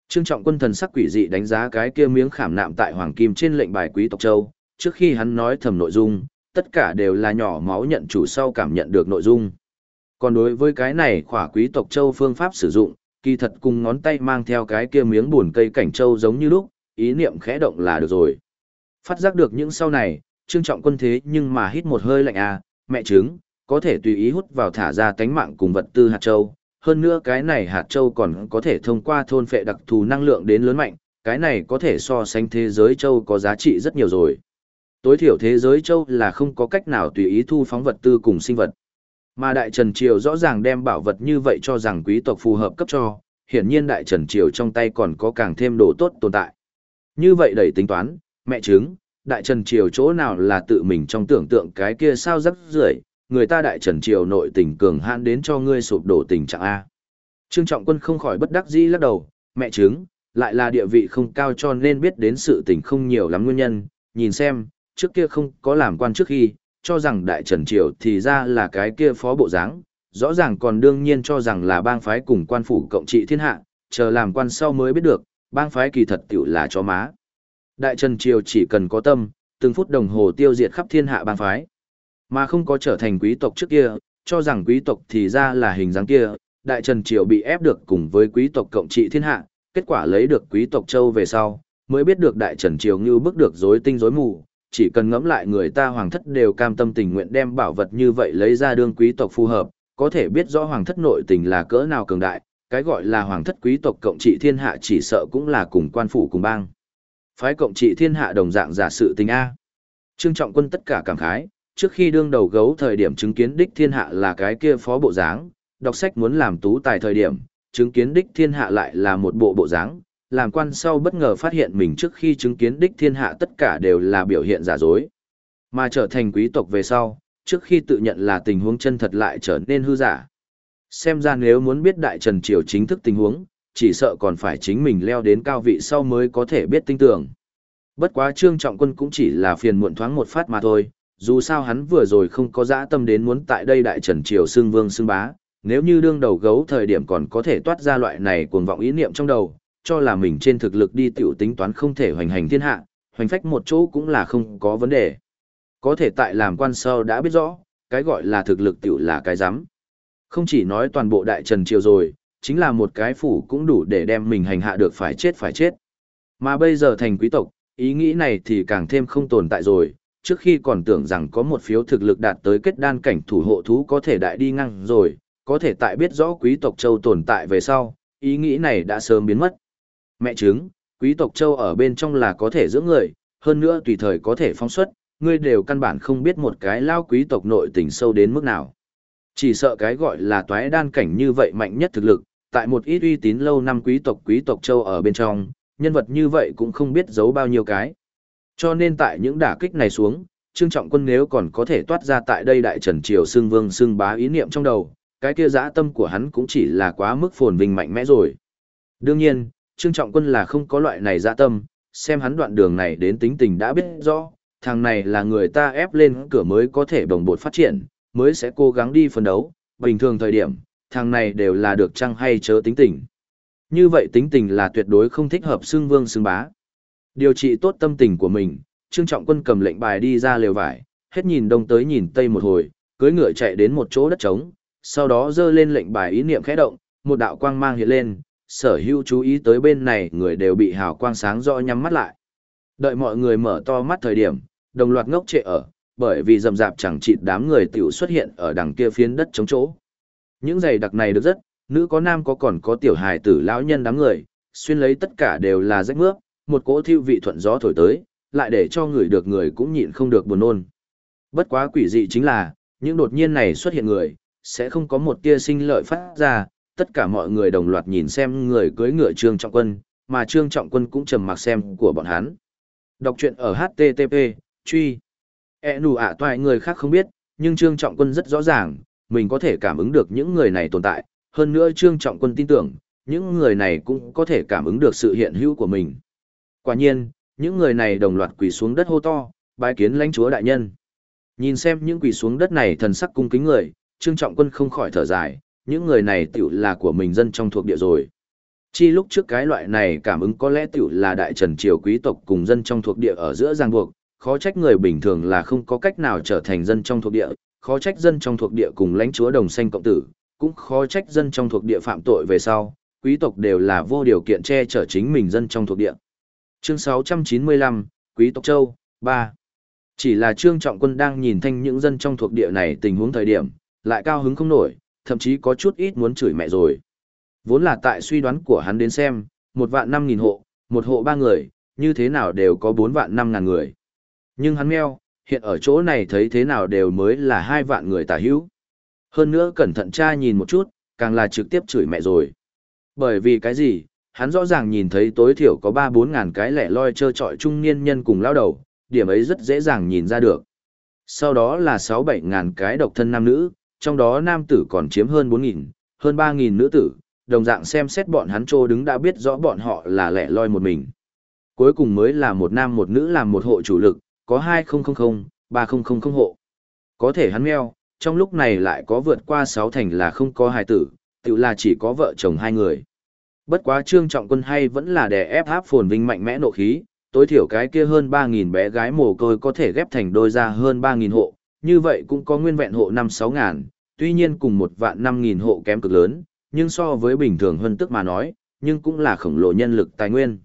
Trương Trọng Quân thần sắc quỷ dị đánh giá cái kia miếng khảm nạm tại hoàng kim trên lệnh bài quý tộc châu, trước khi hắn nói thầm nội dung, tất cả đều là nhỏ máu nhận chủ sau cảm nhận được nội dung. Còn đối với cái này khỏa quý tộc châu phương pháp sử dụng, kỳ thật cùng ngón tay mang theo cái kia miếng buồn cây cảnh châu giống như lúc, ý niệm khẽ động là được rồi. Phát giác được những sau này, Trương Trọng Quân thế nhưng mà hít một hơi lạnh mẹ trứng, có thể tùy ý hút vào thả ra tánh mạng cùng vật tư hạt châu. Hơn nữa cái này hạt châu còn có thể thông qua thôn phệ đặc thù năng lượng đến lớn mạnh, cái này có thể so sánh thế giới châu có giá trị rất nhiều rồi. Tối thiểu thế giới châu là không có cách nào tùy ý thu phóng vật tư cùng sinh vật. Mà Đại Trần Triều rõ ràng đem bảo vật như vậy cho rằng quý tộc phù hợp cấp cho, hiển nhiên Đại Trần Triều trong tay còn có càng thêm đồ tốt tồn tại. Như vậy đẩy tính toán, mẹ trứng, Đại Trần Triều chỗ nào là tự mình trong tưởng tượng cái kia sao rắc rưởi, người ta Đại Trần Triều nội tình cường hãn đến cho ngươi sụp đổ tình trạng A. Trương Trọng Quân không khỏi bất đắc dĩ lắc đầu, mẹ trứng, lại là địa vị không cao cho nên biết đến sự tình không nhiều lắm nguyên nhân, nhìn xem, trước kia không có làm quan trước khi, cho rằng Đại Trần Triều thì ra là cái kia phó bộ dáng, rõ ràng còn đương nhiên cho rằng là bang phái cùng quan phủ cộng trị thiên hạ, chờ làm quan sau mới biết được, bang phái kỳ thật tiểu là chó má. Đại Trần Triều chỉ cần có tâm, từng phút đồng hồ tiêu diệt khắp thiên hạ bang phái, mà không có trở thành quý tộc trước kia, cho rằng quý tộc thì ra là hình dáng kia, Đại Trần Triều bị ép được cùng với quý tộc cộng trị thiên hạ, kết quả lấy được quý tộc châu về sau, mới biết được Đại Trần Triều như bức được rối tinh rối mù, chỉ cần ngẫm lại người ta hoàng thất đều cam tâm tình nguyện đem bảo vật như vậy lấy ra đương quý tộc phù hợp, có thể biết rõ hoàng thất nội tình là cỡ nào cường đại, cái gọi là hoàng thất quý tộc cộng trị thiên hạ chỉ sợ cũng là cùng quan phủ cùng bang. Phái cộng trị thiên hạ đồng dạng giả sự tình A. Trương Trọng Quân tất cả cảm khái, trước khi đương đầu gấu thời điểm chứng kiến đích thiên hạ là cái kia phó bộ dáng, đọc sách muốn làm tú tài thời điểm, chứng kiến đích thiên hạ lại là một bộ dáng, làm quan sau bất ngờ phát hiện mình trước khi chứng kiến đích thiên hạ tất cả đều là biểu hiện giả dối. Mà trở thành quý tộc về sau, trước khi tự nhận là tình huống chân thật lại trở nên hư giả. Xem ra nếu muốn biết Đại Trần Triều chính thức tình huống, chỉ sợ còn phải chính mình leo đến cao vị sau mới có thể biết tinh tường. Bất quá Trương Trọng Quân cũng chỉ là phiền muộn thoáng một phát mà thôi, dù sao hắn vừa rồi không có dã tâm đến muốn tại đây Đại Trần Triều xưng vương xưng bá, nếu như đương đầu gấu thời điểm còn có thể toát ra loại này cuồng vọng ý niệm trong đầu, cho là mình trên thực lực đi tiểu tính toán không thể hoành hành thiên hạ, hoành phách một chỗ cũng là không có vấn đề. Có thể tại làm quan sau đã biết rõ, cái gọi là thực lực tiểu là cái rắm. Không chỉ nói toàn bộ Đại Trần Triều rồi, chính là một cái phủ cũng đủ để đem mình hành hạ được phải chết. Mà bây giờ thành quý tộc, ý nghĩ này thì càng thêm không tồn tại rồi, trước khi còn tưởng rằng có một phiếu thực lực đạt tới kết đan cảnh thủ hộ thú có thể đại đi ngang rồi, có thể tại biết rõ quý tộc châu tồn tại về sau, ý nghĩ này đã sớm biến mất. Mẹ trứng, quý tộc châu ở bên trong là có thể giữ người, hơn nữa tùy thời có thể phóng xuất, ngươi đều căn bản không biết một cái lao quý tộc nội tình sâu đến mức nào. Chỉ sợ cái gọi là toái đan cảnh như vậy mạnh nhất thực lực, tại một ít uy tín lâu năm quý tộc châu ở bên trong, nhân vật như vậy cũng không biết giấu bao nhiêu cái. Cho nên tại những đả kích này xuống, Trương Trọng Quân nếu còn có thể toát ra tại đây Đại Trần Triều xưng vương xưng bá ý niệm trong đầu, cái kia dã tâm của hắn cũng chỉ là quá mức phồn vinh mạnh mẽ rồi. Đương nhiên, Trương Trọng Quân là không có loại này dã tâm, xem hắn đoạn đường này đến tính tình đã biết rõ, thằng này là người ta ép lên cửa mới có thể bồng bột phát triển, mới sẽ cố gắng đi phấn đấu, bình thường thời điểm, thằng này đều là được chăng hay chớ tính tình. Như vậy tính tình là tuyệt đối không thích hợp xưng vương xưng bá. Điều trị tốt tâm tình của mình, Trương Trọng Quân cầm lệnh bài đi ra lều vải, hết nhìn đông tới nhìn tây một hồi, cưỡi ngựa chạy đến một chỗ đất trống, sau đó giơ lên lệnh bài ý niệm khẽ động, một đạo quang mang hiện lên, sở hữu chú ý tới bên này người đều bị hào quang sáng rõ nhắm mắt lại. Đợi mọi người mở to mắt thời điểm, đồng loạt ngốc trệ ở, bởi vì rầm rạp chẳng chịt đám người tiểu xuất hiện ở đằng kia phiến đất trống chỗ. Những giày đặc này được rất, nữ có nam có còn có tiểu hài tử lão nhân đám người, xuyên lấy tất cả đều là rách mướp, một cỗ thiêu vị thuận gió thổi tới, lại để cho người được người cũng nhịn không được buồn nôn. Bất quá quỷ dị chính là, những đột nhiên này xuất hiện người, sẽ không có một tia sinh lợi phát ra, tất cả mọi người đồng loạt nhìn xem người cưỡi ngựa Trương Trọng Quân, mà Trương Trọng Quân cũng trầm mặc xem của bọn hắn. Đọc truyện ở http, truy. Nụ ạ toại người khác không biết, nhưng Trương Trọng Quân rất rõ ràng, mình có thể cảm ứng được những người này tồn tại, hơn nữa Trương Trọng Quân tin tưởng, những người này cũng có thể cảm ứng được sự hiện hữu của mình. Quả nhiên, những người này đồng loạt quỳ xuống đất hô to, bái kiến lãnh chúa đại nhân. Nhìn xem những quỳ xuống đất này thần sắc cung kính người, Trương Trọng Quân không khỏi thở dài, những người này tiểu là của mình dân trong thuộc địa rồi. Chi lúc trước cái loại này cảm ứng có lẽ tiểu là đại trần triều quý tộc cùng dân trong thuộc địa ở giữa ràng buộc, khó trách người bình thường là không có cách nào trở thành dân trong thuộc địa, khó trách dân trong thuộc địa cùng lãnh chúa đồng sanh cộng tử, cũng khó trách dân trong thuộc địa phạm tội về sau, quý tộc đều là vô điều kiện che chở chính mình dân trong thuộc địa. Chương 695, Quý tộc Châu, 3. Chỉ là Trương Trọng Quân đang nhìn thanh những dân trong thuộc địa này tình huống thời điểm, lại cao hứng không nổi, thậm chí có chút ít muốn chửi mẹ rồi. Vốn là tại suy đoán của hắn đến xem, 1.500.000 hộ, một hộ 3 người, như thế nào đều có 4.500.000 người. Nhưng hắn meo, hiện ở chỗ này thấy thế nào đều mới là 2 vạn người tả hữu. Hơn nữa cẩn thận tra nhìn một chút, càng là trực tiếp chửi mẹ rồi. Bởi vì cái gì, hắn rõ ràng nhìn thấy tối thiểu có 3-4 ngàn cái lẻ loi trơ trọi trung niên nhân cùng lao đầu, điểm ấy rất dễ dàng nhìn ra được. Sau đó là 6-7 ngàn cái độc thân nam nữ, trong đó nam tử còn chiếm hơn 4.000, hơn 3.000 nữ tử, đồng dạng xem xét bọn hắn trô đứng đã biết rõ bọn họ là lẻ loi một mình. Cuối cùng mới là một nam một nữ làm một hộ chủ lực, có 2000, 3000 hộ. Có thể hắn meo, trong lúc này lại có vượt qua 6 thành là không có hài tử, tự là chỉ có vợ chồng 2 người. Bất quá Trương Trọng Quân hay vẫn là đè ép áp phồn vinh mạnh mẽ nộ khí, tối thiểu cái kia hơn 3.000 bé gái mồ côi có thể ghép thành đôi ra hơn 3.000 hộ, như vậy cũng có nguyên vẹn hộ 5-6 ngàn, tuy nhiên cùng 1.500.000 hộ kém cực lớn, nhưng so với bình thường hơn tức mà nói, nhưng cũng là khổng lồ nhân lực tài nguyên.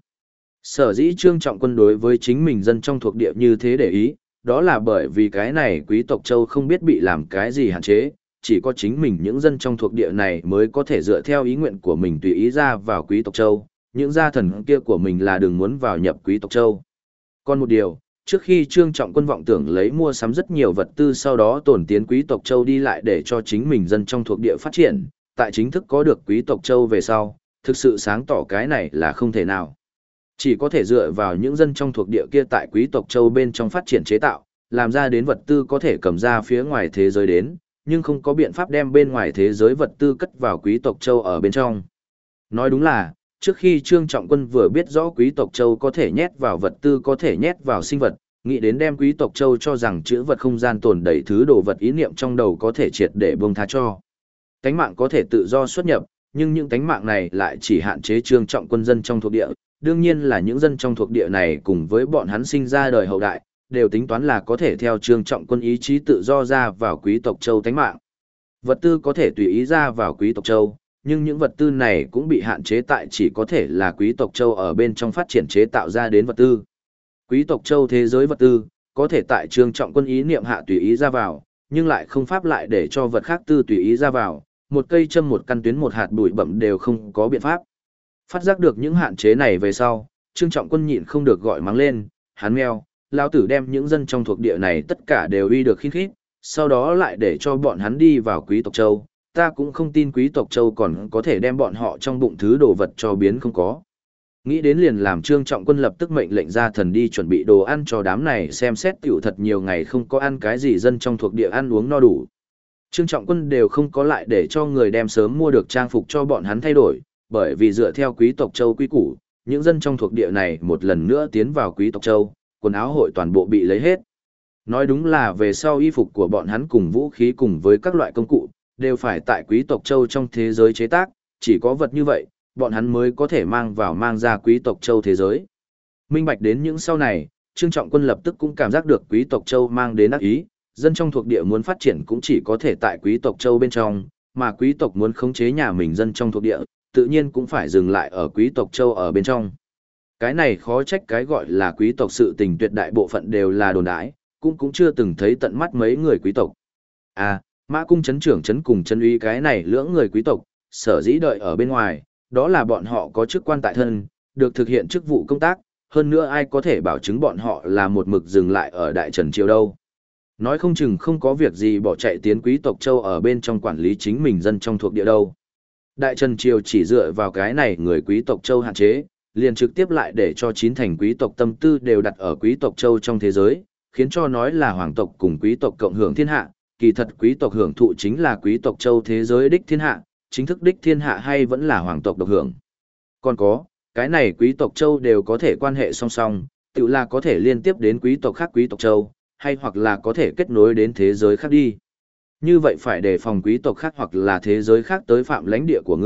Sở dĩ Trương Trọng Quân đối với chính mình dân trong thuộc địa như thế để ý, đó là bởi vì cái này quý tộc châu không biết bị làm cái gì hạn chế, chỉ có chính mình những dân trong thuộc địa này mới có thể dựa theo ý nguyện của mình tùy ý ra vào quý tộc châu, những gia thần kia của mình là đừng muốn vào nhập quý tộc châu. Còn một điều, trước khi Trương Trọng Quân vọng tưởng lấy mua sắm rất nhiều vật tư sau đó tổn tiến quý tộc châu đi lại để cho chính mình dân trong thuộc địa phát triển, tại chính thức có được quý tộc châu về sau, thực sự sáng tỏ cái này là không thể nào. Chỉ có thể dựa vào những dân trong thuộc địa kia tại quý tộc châu bên trong phát triển chế tạo, làm ra đến vật tư có thể cầm ra phía ngoài thế giới đến, nhưng không có biện pháp đem bên ngoài thế giới vật tư cất vào quý tộc châu ở bên trong. Nói đúng là, trước khi Trương Trọng Quân vừa biết rõ quý tộc châu có thể nhét vào vật tư có thể nhét vào sinh vật, nghĩ đến đem quý tộc châu cho rằng chữ vật không gian tồn đầy thứ đồ vật ý niệm trong đầu có thể triệt để buông tha cho. Tánh mạng có thể tự do xuất nhập, nhưng những tánh mạng này lại chỉ hạn chế Trương Trọng Quân dân trong thuộc địa, đương nhiên là những dân trong thuộc địa này cùng với bọn hắn sinh ra đời hậu đại, đều tính toán là có thể theo Trương Trọng Quân ý chí tự do ra vào quý tộc châu tánh mạng. Vật tư có thể tùy ý ra vào quý tộc châu, nhưng những vật tư này cũng bị hạn chế tại chỉ có thể là quý tộc châu ở bên trong phát triển chế tạo ra đến vật tư. Quý tộc châu thế giới vật tư, có thể tại Trương Trọng Quân ý niệm hạ tùy ý ra vào, nhưng lại không pháp lại để cho vật khác tư tùy ý ra vào, một cây châm một căn tuyến một hạt bụi bẩm đều không có biện pháp. Phát giác được những hạn chế này về sau, Trương Trọng Quân nhịn không được gọi mắng lên, hắn meo, lão tử đem những dân trong thuộc địa này tất cả đều uy được khít khít, sau đó lại để cho bọn hắn đi vào quý tộc châu, ta cũng không tin quý tộc châu còn có thể đem bọn họ trong bụng thứ đồ vật cho biến không có. Nghĩ đến liền làm Trương Trọng Quân lập tức mệnh lệnh ra thần đi chuẩn bị đồ ăn cho đám này xem xét tiểu thật nhiều ngày không có ăn cái gì dân trong thuộc địa ăn uống no đủ. Trương Trọng Quân đều không có lại để cho người đem sớm mua được trang phục cho bọn hắn thay đổi, bởi vì dựa theo quý tộc châu quy củ, những dân trong thuộc địa này một lần nữa tiến vào quý tộc châu, quần áo hội toàn bộ bị lấy hết. Nói đúng là về sau y phục của bọn hắn cùng vũ khí cùng với các loại công cụ, đều phải tại quý tộc châu trong thế giới chế tác, chỉ có vật như vậy, bọn hắn mới có thể mang vào mang ra quý tộc châu thế giới. Minh bạch đến những sau này, Trương Trọng Quân lập tức cũng cảm giác được quý tộc châu mang đến ác ý, dân trong thuộc địa muốn phát triển cũng chỉ có thể tại quý tộc châu bên trong, mà quý tộc muốn khống chế nhà mình dân trong thuộc địa, tự nhiên cũng phải dừng lại ở quý tộc châu ở bên trong. Cái này khó trách cái gọi là quý tộc sự tình tuyệt đại bộ phận đều là đồn đãi, cũng chưa từng thấy tận mắt mấy người quý tộc. À, Mã Cung trấn trưởng trấn cùng trấn úy cái này lưỡng người quý tộc, sở dĩ đợi ở bên ngoài, đó là bọn họ có chức quan tại thân, được thực hiện chức vụ công tác, hơn nữa ai có thể bảo chứng bọn họ là một mực dừng lại ở Đại Trần Triều đâu. Nói không chừng không có việc gì bỏ chạy tiến quý tộc châu ở bên trong quản lý chính mình dân trong thuộc địa đâu. Đại Trần Triều chỉ dựa vào cái này người quý tộc châu hạn chế, liền trực tiếp lại để cho 9 thành quý tộc tâm tư đều đặt ở quý tộc châu trong thế giới, khiến cho nói là hoàng tộc cùng quý tộc cộng hưởng thiên hạ, kỳ thật quý tộc hưởng thụ chính là quý tộc châu thế giới đích thiên hạ, chính thức đích thiên hạ hay vẫn là hoàng tộc độc hưởng. Còn có, cái này quý tộc châu đều có thể quan hệ song song, tự là có thể liên tiếp đến quý tộc khác quý tộc châu, hay hoặc là có thể kết nối đến thế giới khác đi. Như vậy phải đề phòng quý tộc khác hoặc là thế giới khác tới phạm lãnh địa của ngươi,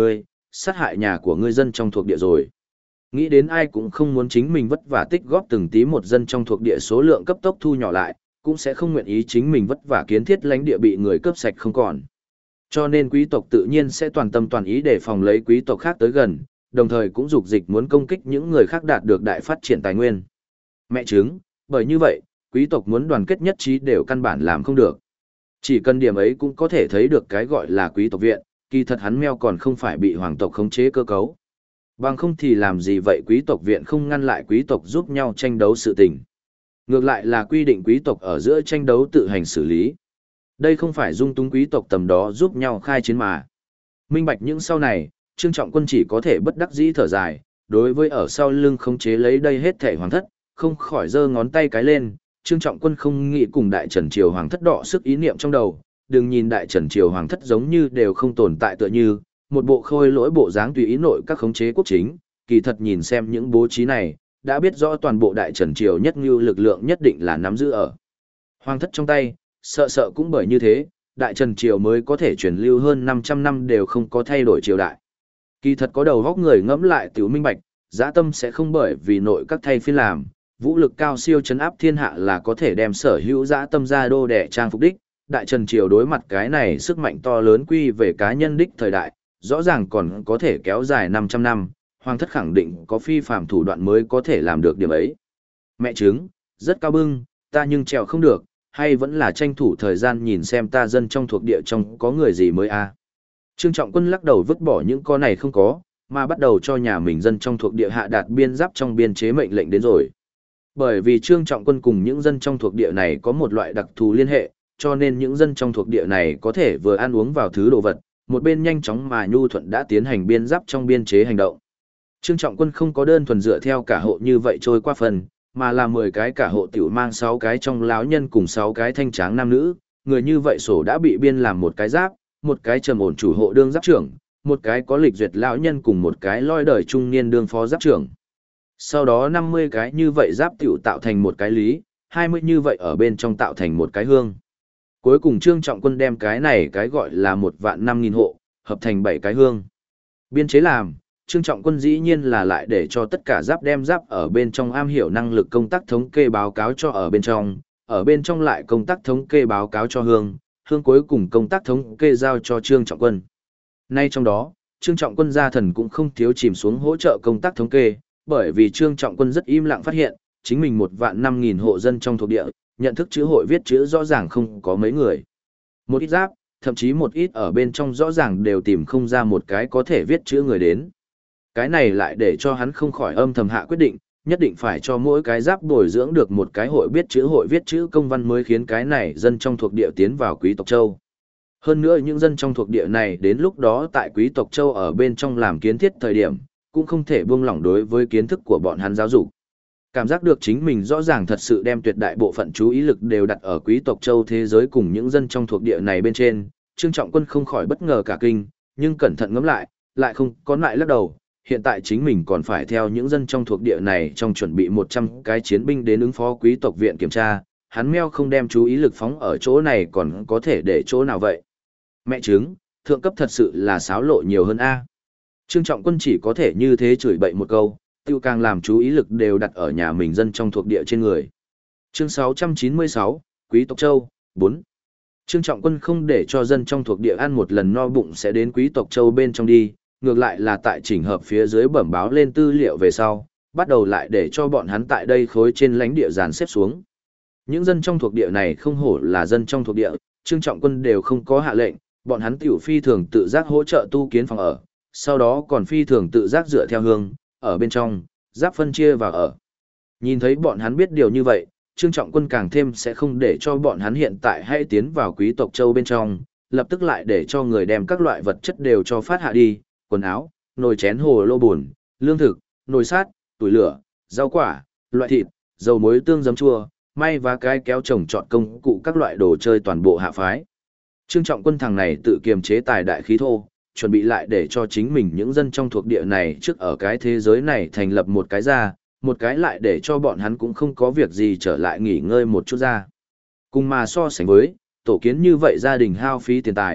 sát hại nhà của ngươi dân trong thuộc địa rồi. Nghĩ đến ai cũng không muốn chính mình vất vả tích góp từng tí một dân trong thuộc địa số lượng cấp tốc thu nhỏ lại, cũng sẽ không nguyện ý chính mình vất vả kiến thiết lãnh địa bị người cướp sạch không còn. Cho nên quý tộc tự nhiên sẽ toàn tâm toàn ý để phòng lấy quý tộc khác tới gần, đồng thời cũng dục dịch muốn công kích những người khác đạt được đại phát triển tài nguyên. Mẹ chứng, bởi như vậy, quý tộc muốn đoàn kết nhất trí đều căn bản làm không được. Chỉ cần điểm ấy cũng có thể thấy được cái gọi là quý tộc viện, kỳ thật hắn meo còn không phải bị hoàng tộc khống chế cơ cấu. Bằng không thì làm gì vậy quý tộc viện không ngăn lại quý tộc giúp nhau tranh đấu sự tình. Ngược lại là quy định quý tộc ở giữa tranh đấu tự hành xử lý. Đây không phải dung túng quý tộc tầm đó giúp nhau khai chiến mà. Minh bạch những sau này, Trương Trọng Quân chỉ có thể bất đắc dĩ thở dài, đối với ở sau lưng khống chế lấy đây hết thể hoàng thất, không khỏi giơ ngón tay cái lên, Trương Trọng Quân không nghĩ cùng Đại Trần Triều hoàng thất đọ sức ý niệm trong đầu, đừng nhìn Đại Trần Triều hoàng thất giống như đều không tồn tại tựa như, một bộ khôi lỗi bộ dáng tùy ý nội các khống chế quốc chính, kỳ thật nhìn xem những bố trí này, đã biết rõ toàn bộ Đại Trần Triều nhất như lực lượng nhất định là nắm giữ ở hoàng thất trong tay, sợ cũng bởi như thế, Đại Trần Triều mới có thể truyền lưu hơn 500 năm đều không có thay đổi triều đại. Kỳ thật có đầu góc người ngẫm lại tiểu minh bạch, dã tâm sẽ không bởi vì nội các thay phiên làm, vũ lực cao siêu chấn áp thiên hạ là có thể đem sở hữu dã tâm ra đô để trang phục đích. Đại Trần Triều đối mặt cái này sức mạnh to lớn quy về cá nhân đích thời đại, rõ ràng còn có thể kéo dài 500 năm, hoàng thất khẳng định có phi phàm thủ đoạn mới có thể làm được điểm ấy. Mẹ chứng, rất cao bưng, ta nhưng trèo không được, hay vẫn là tranh thủ thời gian nhìn xem ta dân trong thuộc địa trong có người gì mới a. Trương Trọng Quân lắc đầu vứt bỏ những con này không có, mà bắt đầu cho nhà mình dân trong thuộc địa hạ đạt biên giáp trong biên chế mệnh lệnh đến rồi. Bởi vì Trương Trọng Quân cùng những dân trong thuộc địa này có một loại đặc thù liên hệ, cho nên những dân trong thuộc địa này có thể vừa ăn uống vào thứ đồ vật, một bên nhanh chóng mà nhu thuận đã tiến hành biên giáp trong biên chế hành động. Trương Trọng Quân không có đơn thuần dựa theo cả hộ như vậy trôi qua phần, mà là 10 cái cả hộ tiểu mang 6 cái trong lão nhân cùng 6 cái thanh tráng nam nữ, người như vậy sổ đã bị biên làm một cái giáp, một cái trầm ổn chủ hộ đương giáp trưởng, một cái có lịch duyệt lão nhân cùng một cái loi đời trung niên đương phó giáp trưởng. Sau đó 50 cái như vậy giáp tiểu tạo thành một cái lý, 20 như vậy ở bên trong tạo thành một cái hương. Cuối cùng Trương Trọng Quân đem cái này cái gọi là 1.500.000 hộ, hợp thành 7 cái hương. Biên chế làm, Trương Trọng Quân dĩ nhiên là lại để cho tất cả giáp đem giáp ở bên trong am hiểu năng lực công tác thống kê báo cáo cho ở bên trong lại công tác thống kê báo cáo cho hương, hương cuối cùng công tác thống kê giao cho Trương Trọng Quân. Nay trong đó, Trương Trọng Quân gia thần cũng không thiếu chìm xuống hỗ trợ công tác thống kê, bởi vì Trương Trọng Quân rất im lặng phát hiện, chính mình 1.500.000 hộ dân trong thuộc địa, nhận thức chữ hội viết chữ rõ ràng không có mấy người. Một ít giáp, thậm chí một ít ở bên trong rõ ràng đều tìm không ra một cái có thể viết chữ người đến. Cái này lại để cho hắn không khỏi âm thầm hạ quyết định, nhất định phải cho mỗi cái giáp bồi dưỡng được một cái hội viết chữ công văn mới khiến cái này dân trong thuộc địa tiến vào quý tộc châu. Hơn nữa những dân trong thuộc địa này đến lúc đó tại quý tộc châu ở bên trong làm kiến thiết thời điểm, cũng không thể buông lỏng đối với kiến thức của bọn hắn giáo dục. Cảm giác được chính mình rõ ràng thật sự đem tuyệt đại bộ phận chú ý lực đều đặt ở quý tộc châu thế giới cùng những dân trong thuộc địa này bên trên, Trương Trọng Quân không khỏi bất ngờ cả kinh, nhưng cẩn thận ngẫm lại không có lại lắc đầu, hiện tại chính mình còn phải theo những dân trong thuộc địa này trong chuẩn bị 100 cái chiến binh đến ứng phó quý tộc viện kiểm tra, hắn meo không đem chú ý lực phóng ở chỗ này còn có thể để chỗ nào vậy. Mẹ chứng, thượng cấp thật sự là xáo lộ nhiều hơn a. Trương Trọng Quân chỉ có thể như thế chửi bậy một câu, tiêu càng làm chú ý lực đều đặt ở nhà mình dân trong thuộc địa trên người. Chương 696, Quý tộc Châu, 4. Trương Trọng Quân không để cho dân trong thuộc địa ăn một lần no bụng sẽ đến Quý tộc Châu bên trong đi, ngược lại là tại chỉnh hợp phía dưới bẩm báo lên tư liệu về sau, bắt đầu lại để cho bọn hắn tại đây khối trên lãnh địa dàn xếp xuống. Những dân trong thuộc địa này không hổ là dân trong thuộc địa, Trương Trọng Quân đều không có hạ lệnh, bọn hắn tiểu phi thường tự giác hỗ trợ tu kiến phòng ở, sau đó còn phi thường tự giác dựa theo hương, ở bên trong, giáp phân chia vào ở. Nhìn thấy bọn hắn biết điều như vậy, Trương Trọng Quân càng thêm sẽ không để cho bọn hắn hiện tại hãy tiến vào quý tộc châu bên trong, lập tức lại để cho người đem các loại vật chất đều cho phát hạ đi, quần áo, nồi chén hồ lô buồn, lương thực, nồi sát, tuổi lửa, rau quả, loại thịt, dầu muối tương giấm chua, may và cái kéo trồng trọt công cụ các loại đồ chơi toàn bộ hạ phái. Trương Trọng Quân thằng này tự kiềm chế tài đại khí thô, chuẩn bị lại để cho chính mình những dân trong thuộc địa này trước ở cái thế giới này thành lập một cái ra, một cái lại để cho bọn hắn cũng không có việc gì trở lại nghỉ ngơi một chút ra. Cùng mà so sánh với, tổ kiến như vậy gia đình hao phí tiền tài,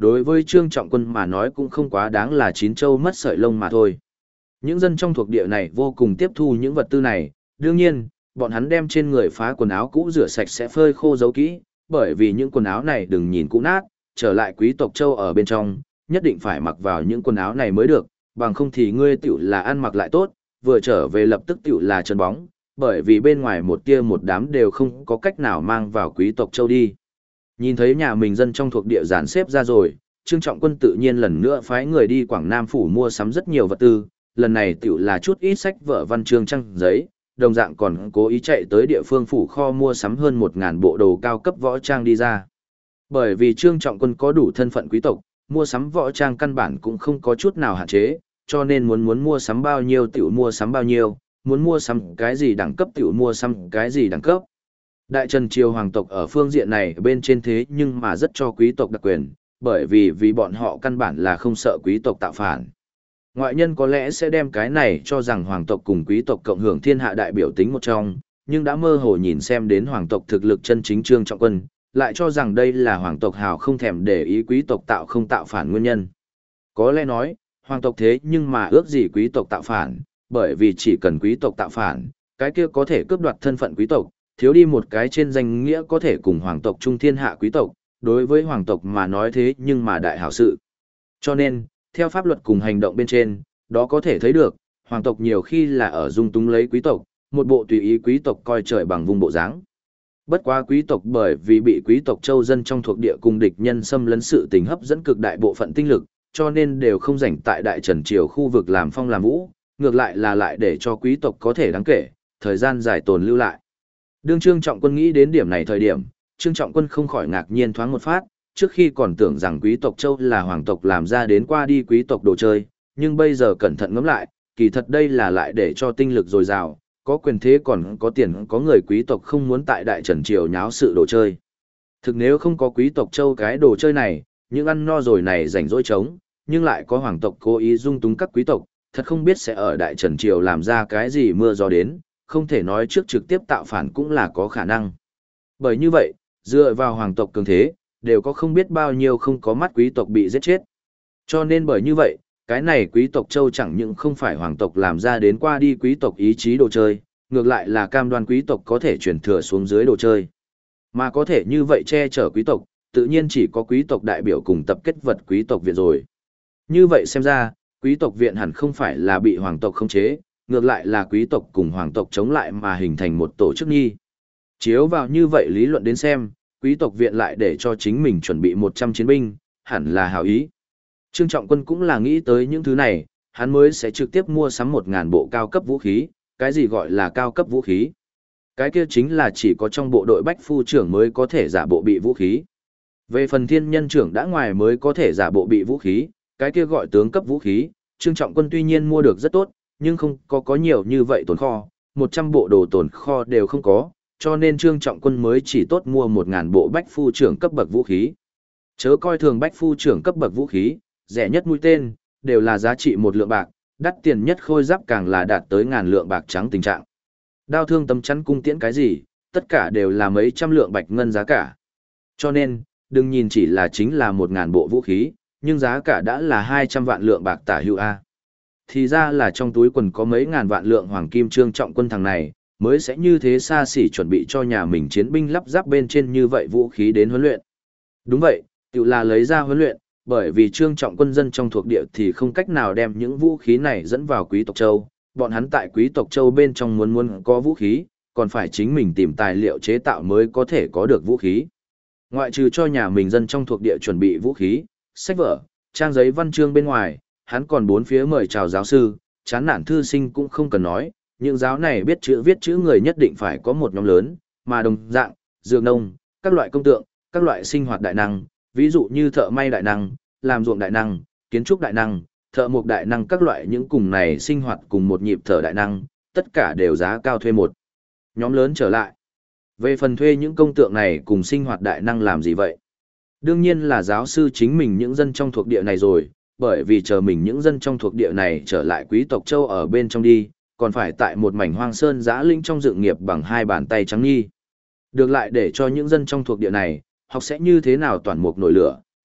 đối với Trương Trọng Quân mà nói cũng không quá đáng là chín châu mất sợi lông mà thôi. Những dân trong thuộc địa này vô cùng tiếp thu những vật tư này, đương nhiên, bọn hắn đem trên người phá quần áo cũ rửa sạch sẽ phơi khô giấu kỹ, bởi vì những quần áo này đừng nhìn cũ nát, trở lại quý tộc châu ở bên trong, nhất định phải mặc vào những quần áo này mới được, bằng không thì ngươi tiểu là ăn mặc lại tốt, vừa trở về lập tức tiểu là chân bóng, bởi vì bên ngoài một tia một đám đều không có cách nào mang vào quý tộc châu đi. Nhìn thấy nhà mình dân trong thuộc địa dàn xếp ra rồi, Trương Trọng Quân tự nhiên lần nữa phái người đi Quảng Nam phủ mua sắm rất nhiều vật tư, lần này tiểu là chút ít sách vở văn chương trang giấy, đồng dạng còn cố ý chạy tới địa phương phủ kho mua sắm hơn 1.000 bộ đồ cao cấp võ trang đi ra. Bởi vì Trương Trọng Quân có đủ thân phận quý tộc, mua sắm võ trang căn bản cũng không có chút nào hạn chế, cho nên muốn mua sắm bao nhiêu tiểu mua sắm bao nhiêu, muốn mua sắm cái gì đẳng cấp tiểu mua sắm cái gì đẳng cấp. Đại Trần Triều hoàng tộc ở phương diện này bên trên thế nhưng mà rất cho quý tộc đặc quyền, bởi vì bọn họ căn bản là không sợ quý tộc tạo phản. Ngoại nhân có lẽ sẽ đem cái này cho rằng hoàng tộc cùng quý tộc cộng hưởng thiên hạ đại biểu tính một trong, nhưng đã mơ hồ nhìn xem đến hoàng tộc thực lực chân chính Trương Trọng Quân, lại cho rằng đây là hoàng tộc hào không thèm để ý quý tộc tạo không tạo phản nguyên nhân. Có lẽ nói, hoàng tộc thế nhưng mà ước gì quý tộc tạo phản, bởi vì chỉ cần quý tộc tạo phản, cái kia có thể cướp đoạt thân phận quý tộc, thiếu đi một cái trên danh nghĩa có thể cùng hoàng tộc trung thiên hạ quý tộc, đối với hoàng tộc mà nói thế nhưng mà đại hảo sự. Cho nên, theo pháp luật cùng hành động bên trên, đó có thể thấy được, hoàng tộc nhiều khi là ở dung túng lấy quý tộc, một bộ tùy ý quý tộc coi trời bằng vùng bộ dáng. Bất quá quý tộc bởi vì bị quý tộc châu dân trong thuộc địa cùng địch nhân xâm lấn sự tình hấp dẫn cực đại bộ phận tinh lực, cho nên đều không rảnh tại Đại Trần Triều khu vực làm phong làm vũ, ngược lại là lại để cho quý tộc có thể đáng kể, thời gian dài tồn lưu lại. Đương Trương Trọng Quân nghĩ đến điểm này thời điểm, Trương Trọng Quân không khỏi ngạc nhiên thoáng một phát, trước khi còn tưởng rằng quý tộc châu là hoàng tộc làm ra đến qua đi quý tộc đồ chơi, nhưng bây giờ cẩn thận ngẫm lại, kỳ thật đây là lại để cho tinh lực dồi dào, có quyền thế còn có tiền có người quý tộc không muốn tại Đại Trần Triều nháo sự đồ chơi. Thực nếu không có quý tộc châu cái đồ chơi này, những ăn no rồi này rảnh rỗi trống, nhưng lại có hoàng tộc cố ý dung túng các quý tộc, thật không biết sẽ ở Đại Trần Triều làm ra cái gì mưa gió đến, không thể nói trước trực tiếp tạo phản cũng là có khả năng. Bởi như vậy, dựa vào hoàng tộc cường thế, đều có không biết bao nhiêu không có mắt quý tộc bị giết chết. Cho nên bởi như vậy, cái này quý tộc châu chẳng những không phải hoàng tộc làm ra đến qua đi quý tộc ý chí đồ chơi, ngược lại là cam đoan quý tộc có thể truyền thừa xuống dưới đồ chơi. Mà có thể như vậy che chở quý tộc, tự nhiên chỉ có quý tộc đại biểu cùng tập kết vật quý tộc viện rồi. Như vậy xem ra, quý tộc viện hẳn không phải là bị hoàng tộc khống chế, ngược lại là quý tộc cùng hoàng tộc chống lại mà hình thành một tổ chức nghi. Chiếu vào như vậy lý luận đến xem, quý tộc viện lại để cho chính mình chuẩn bị 100 chiến binh, hẳn là hảo ý. Trương Trọng Quân cũng là nghĩ tới những thứ này, hắn mới sẽ trực tiếp mua sắm 1.000 bộ cao cấp vũ khí. Cái gì gọi là cao cấp vũ khí? Cái kia chính là chỉ có trong bộ đội bách phu trưởng mới có thể giả bộ bị vũ khí. Về phần thiên nhân trưởng đã ngoài mới có thể giả bộ bị vũ khí, cái kia gọi tướng cấp vũ khí, Trương Trọng Quân tuy nhiên mua được rất tốt, nhưng không có nhiều như vậy tồn kho, 100 bộ đồ tồn kho đều không có, cho nên Trương Trọng Quân mới chỉ tốt mua 1.000 bộ bách phu trưởng cấp bậc vũ khí. Chớ coi thường bách phu trưởng cấp bậc vũ khí, rẻ nhất mũi tên, đều là giá trị 1 lượng bạc, đắt tiền nhất khôi giáp càng là đạt tới ngàn lượng bạc trắng tình trạng. Đao thương tấm chắn cung tiễn cái gì, tất cả đều là mấy trăm lượng bạch ngân giá cả. Cho nên, đừng nhìn chỉ là chính là 1.000 bộ vũ khí, nhưng giá cả đã là 200 vạn lượng bạc tả hữu A. Thì ra là trong túi quần có mấy ngàn vạn lượng hoàng kim Trương Trọng Quân thằng này, mới sẽ như thế xa xỉ chuẩn bị cho nhà mình chiến binh lắp ráp bên trên như vậy vũ khí đến huấn luyện. Đúng vậy, tự là lấy ra huấn luyện, bởi vì Trương Trọng Quân dân trong thuộc địa thì không cách nào đem những vũ khí này dẫn vào quý tộc châu, bọn hắn tại quý tộc châu bên trong muốn có vũ khí, còn phải chính mình tìm tài liệu chế tạo mới có thể có được vũ khí. Ngoại trừ cho nhà mình dân trong thuộc địa chuẩn bị vũ khí, sách vở, trang giấy văn chương bên ngoài, hắn còn bốn phía mời chào giáo sư, chán nản thư sinh cũng không cần nói, những giáo này biết chữ viết chữ người nhất định phải có một nhóm lớn, mà đồng dạng, dược nông, các loại công tượng, các loại sinh hoạt đại năng, ví dụ như thợ may đại năng, làm ruộng đại năng, kiến trúc đại năng, thợ mộc đại năng các loại những cùng này sinh hoạt cùng một nhịp thở đại năng, tất cả đều giá cao thuê một nhóm lớn trở lại. Về phần thuê những công tượng này cùng sinh hoạt đại năng làm gì vậy? Đương nhiên là giáo sư chính mình những dân trong thuộc địa này rồi, bởi vì chờ mình những dân trong thuộc địa này trở lại quý tộc châu ở bên trong đi, còn phải tại một mảnh hoang sơn giã lĩnh trong dựng nghiệp bằng 2 bàn tay trắng nghi. Được lại để cho những dân trong thuộc địa này, học sẽ như thế nào toàn mục nổi lửa,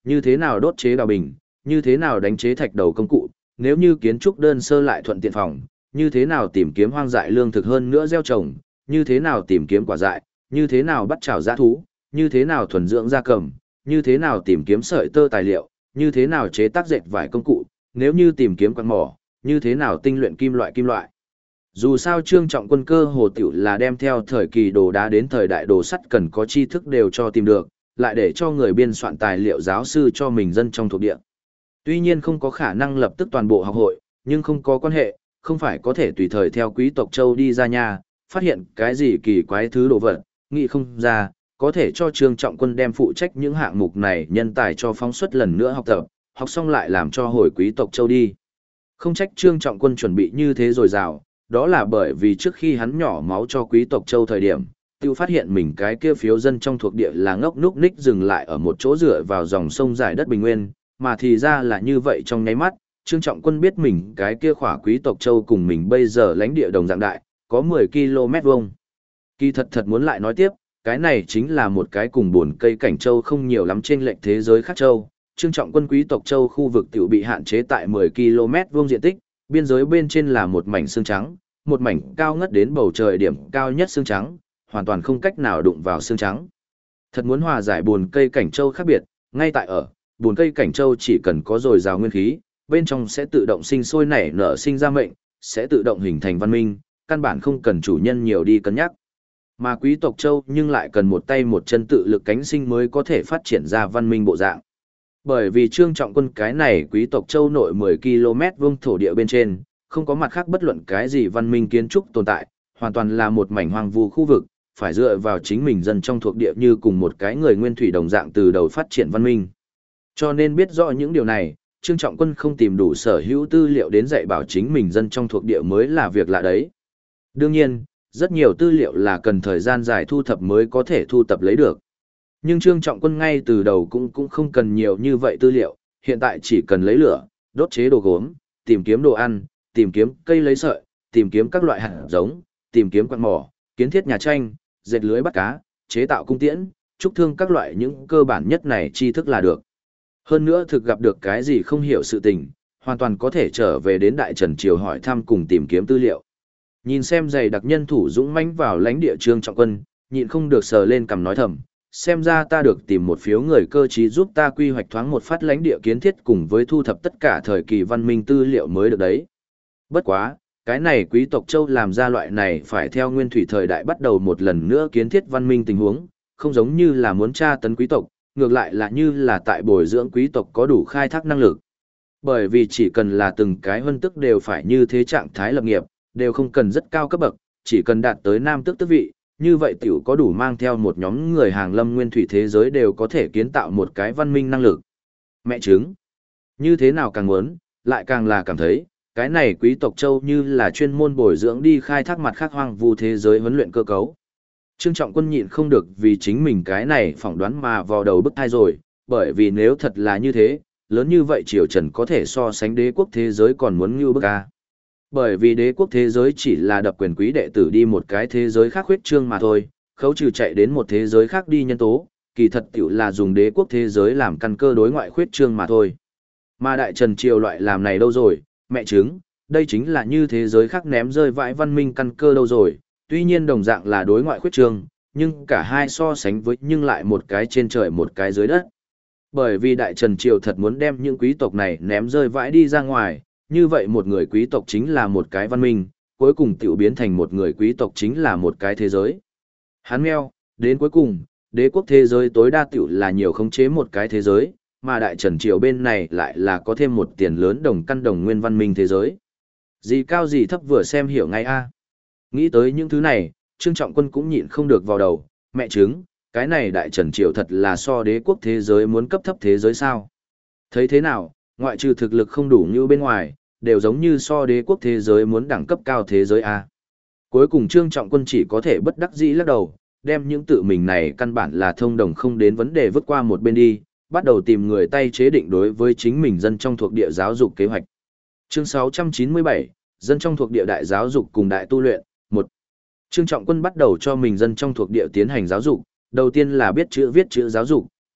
như thế nào đốt chế đào bình, như thế nào đánh chế thạch đầu công cụ, nếu như kiến trúc đơn sơ lại thuận tiện phòng, như thế nào tìm kiếm hoang dại lương thực hơn nữa gieo trồng, như thế nào tìm kiếm quả dại, như thế nào bắt chảo dã thú, như thế nào thuần dưỡng gia cầm, như thế nào tìm kiếm sợi tơ tài liệu, như thế nào chế tác dệt vải công cụ, nếu như tìm kiếm quặng mỏ, như thế nào tinh luyện kim loại. Dù sao Trương Trọng Quân cơ hồ tiểu là đem theo thời kỳ đồ đá đến thời đại đồ sắt cần có tri thức đều cho tìm được, lại để cho người biên soạn tài liệu giáo sư cho mình dân trong thuộc địa. Tuy nhiên không có khả năng lập tức toàn bộ học hội, nhưng không có quan hệ, không phải có thể tùy thời theo quý tộc châu đi ra nhà, phát hiện cái gì kỳ quái thứ đồ vật, nghĩ không ra, có thể cho Trương Trọng Quân đem phụ trách những hạng mục này nhân tài cho phóng xuất lần nữa học tập, học xong lại làm cho hồi quý tộc châu đi. Không trách Trương Trọng Quân chuẩn bị như thế rồi rào, đó là bởi vì trước khi hắn nhỏ máu cho quý tộc châu thời điểm, tiêu phát hiện mình cái kia phiếu dân trong thuộc địa là ngốc núc ních dừng lại ở một chỗ dựa vào dòng sông dài đất bình nguyên, mà thì ra là như vậy trong nháy mắt, Trương Trọng Quân biết mình cái kia khỏa quý tộc châu cùng mình bây giờ lãnh địa đồng dạng đại, có 10 km vuông. Kỳ thật muốn lại nói tiếp, cái này chính là một cái cùng buồn cây cảnh châu không nhiều lắm trên lệch thế giới khác châu. Trương Trọng Quân quý tộc châu khu vực tiểu bị hạn chế tại 10 km vuông diện tích, biên giới bên trên là một mảnh xương trắng, một mảnh cao ngất đến bầu trời điểm cao nhất xương trắng, hoàn toàn không cách nào đụng vào xương trắng. Thật muốn hòa giải buồn cây cảnh châu khác biệt, ngay tại ở, buồn cây cảnh châu chỉ cần có dồi dào nguyên khí, bên trong sẽ tự động sinh sôi nảy nở sinh ra mệnh, sẽ tự động hình thành văn minh, căn bản không cần chủ nhân nhiều đi cân nhắc. Mà quý tộc châu nhưng lại cần một tay một chân tự lực cánh sinh mới có thể phát triển ra văn minh bộ dạng. Bởi vì Trương Trọng Quân cái này quý tộc châu nội 10 km vuông thổ địa bên trên, không có mặt khác bất luận cái gì văn minh kiến trúc tồn tại, hoàn toàn là một mảnh hoang vu khu vực, phải dựa vào chính mình dân trong thuộc địa như cùng một cái người nguyên thủy đồng dạng từ đầu phát triển văn minh. Cho nên biết rõ những điều này, Trương Trọng Quân không tìm đủ sở hữu tư liệu đến dạy bảo chính mình dân trong thuộc địa mới là việc lạ đấy. Đương nhiên, rất nhiều tư liệu là cần thời gian dài thu thập mới có thể thu tập lấy được. Nhưng Trương Trọng Quân ngay từ đầu cũng không cần nhiều như vậy tư liệu, hiện tại chỉ cần lấy lửa, đốt chế đồ gốm, tìm kiếm đồ ăn, tìm kiếm cây lấy sợi, tìm kiếm các loại hạt giống, tìm kiếm quặng mỏ, kiến thiết nhà tranh, dệt lưới bắt cá, chế tạo cung tiễn, trúc thương các loại những cơ bản nhất này tri thức là được. Hơn nữa thực gặp được cái gì không hiểu sự tình, hoàn toàn có thể trở về đến Đại Trần Triều hỏi thăm cùng tìm kiếm tư liệu. Nhìn xem dày đặc nhân thủ dũng mãnh vào lãnh địa Trương Trọng Quân, nhịn không được sờ lên cằm nói thầm, xem ra ta được tìm một phiếu người cơ trí giúp ta quy hoạch thoáng một phát lãnh địa kiến thiết cùng với thu thập tất cả thời kỳ văn minh tư liệu mới được đấy. Bất quá, cái này quý tộc châu làm ra loại này phải theo nguyên thủy thời đại bắt đầu một lần nữa kiến thiết văn minh tình huống, không giống như là muốn tra tấn quý tộc, ngược lại là như là tại bồi dưỡng quý tộc có đủ khai thác năng lực. Bởi vì chỉ cần là từng cái hân tức đều phải như thế trạng thái lập nghiệp, đều không cần rất cao cấp bậc, chỉ cần đạt tới nam tước tước vị, như vậy tiểu có đủ mang theo một nhóm người hàng lâm nguyên thủy thế giới đều có thể kiến tạo một cái văn minh năng lực. Mẹ chứng. Như thế nào càng muốn, lại càng là cảm thấy, cái này quý tộc châu như là chuyên môn bồi dưỡng đi khai thác mặt khác hoang vu thế giới huấn luyện cơ cấu. Trương Trọng Quân nhịn không được vì chính mình cái này phỏng đoán mà vào đầu bức thai rồi, bởi vì nếu thật là như thế, lớn như vậy Triều Trần có thể so sánh đế quốc thế giới còn muốn như bức a. Bởi vì đế quốc thế giới chỉ là đập quyền quý đệ tử đi một cái thế giới khác huyết trương mà thôi, khấu trừ chạy đến một thế giới khác đi nhân tố, kỳ thật tiểu là dùng đế quốc thế giới làm căn cơ đối ngoại khuyết trương mà thôi. Mà Đại Trần Triều loại làm này đâu rồi, mẹ chứng, đây chính là như thế giới khác ném rơi vãi văn minh căn cơ đâu rồi, tuy nhiên đồng dạng là đối ngoại khuyết trương, nhưng cả hai so sánh với nhưng lại một cái trên trời một cái dưới đất. Bởi vì Đại Trần Triều thật muốn đem những quý tộc này ném rơi vãi đi ra ngoài, như vậy một người quý tộc chính là một cái văn minh, cuối cùng tiểu biến thành một người quý tộc chính là một cái thế giới. Hắn meo, đến cuối cùng, đế quốc thế giới tối đa tiểu là nhiều khống chế một cái thế giới, mà Đại Trần Triều bên này lại là có thêm một tiền lớn đồng căn đồng nguyên văn minh thế giới. Gì cao gì thấp vừa xem hiểu ngay a. Nghĩ tới những thứ này, Trương Trọng Quân cũng nhịn không được vào đầu, mẹ chứng, cái này Đại Trần Triều thật là so đế quốc thế giới muốn cấp thấp thế giới sao. Thấy thế nào, ngoại trừ thực lực không đủ như bên ngoài, đều giống như so đế quốc thế giới muốn đẳng cấp cao thế giới a. Cuối cùng Trương Trọng Quân chỉ có thể bất đắc dĩ lắc đầu, đem những tự mình này căn bản là thông đồng không đến vấn đề vứt qua một bên đi, bắt đầu tìm người tay chế định đối với chính mình dân trong thuộc địa giáo dục kế hoạch. Chương 697, dân trong thuộc địa đại giáo dục cùng đại tu luyện, 1. Trương Trọng Quân bắt đầu cho mình dân trong thuộc địa tiến hành giáo dục, đầu tiên là biết chữ viết chữ giáo dục,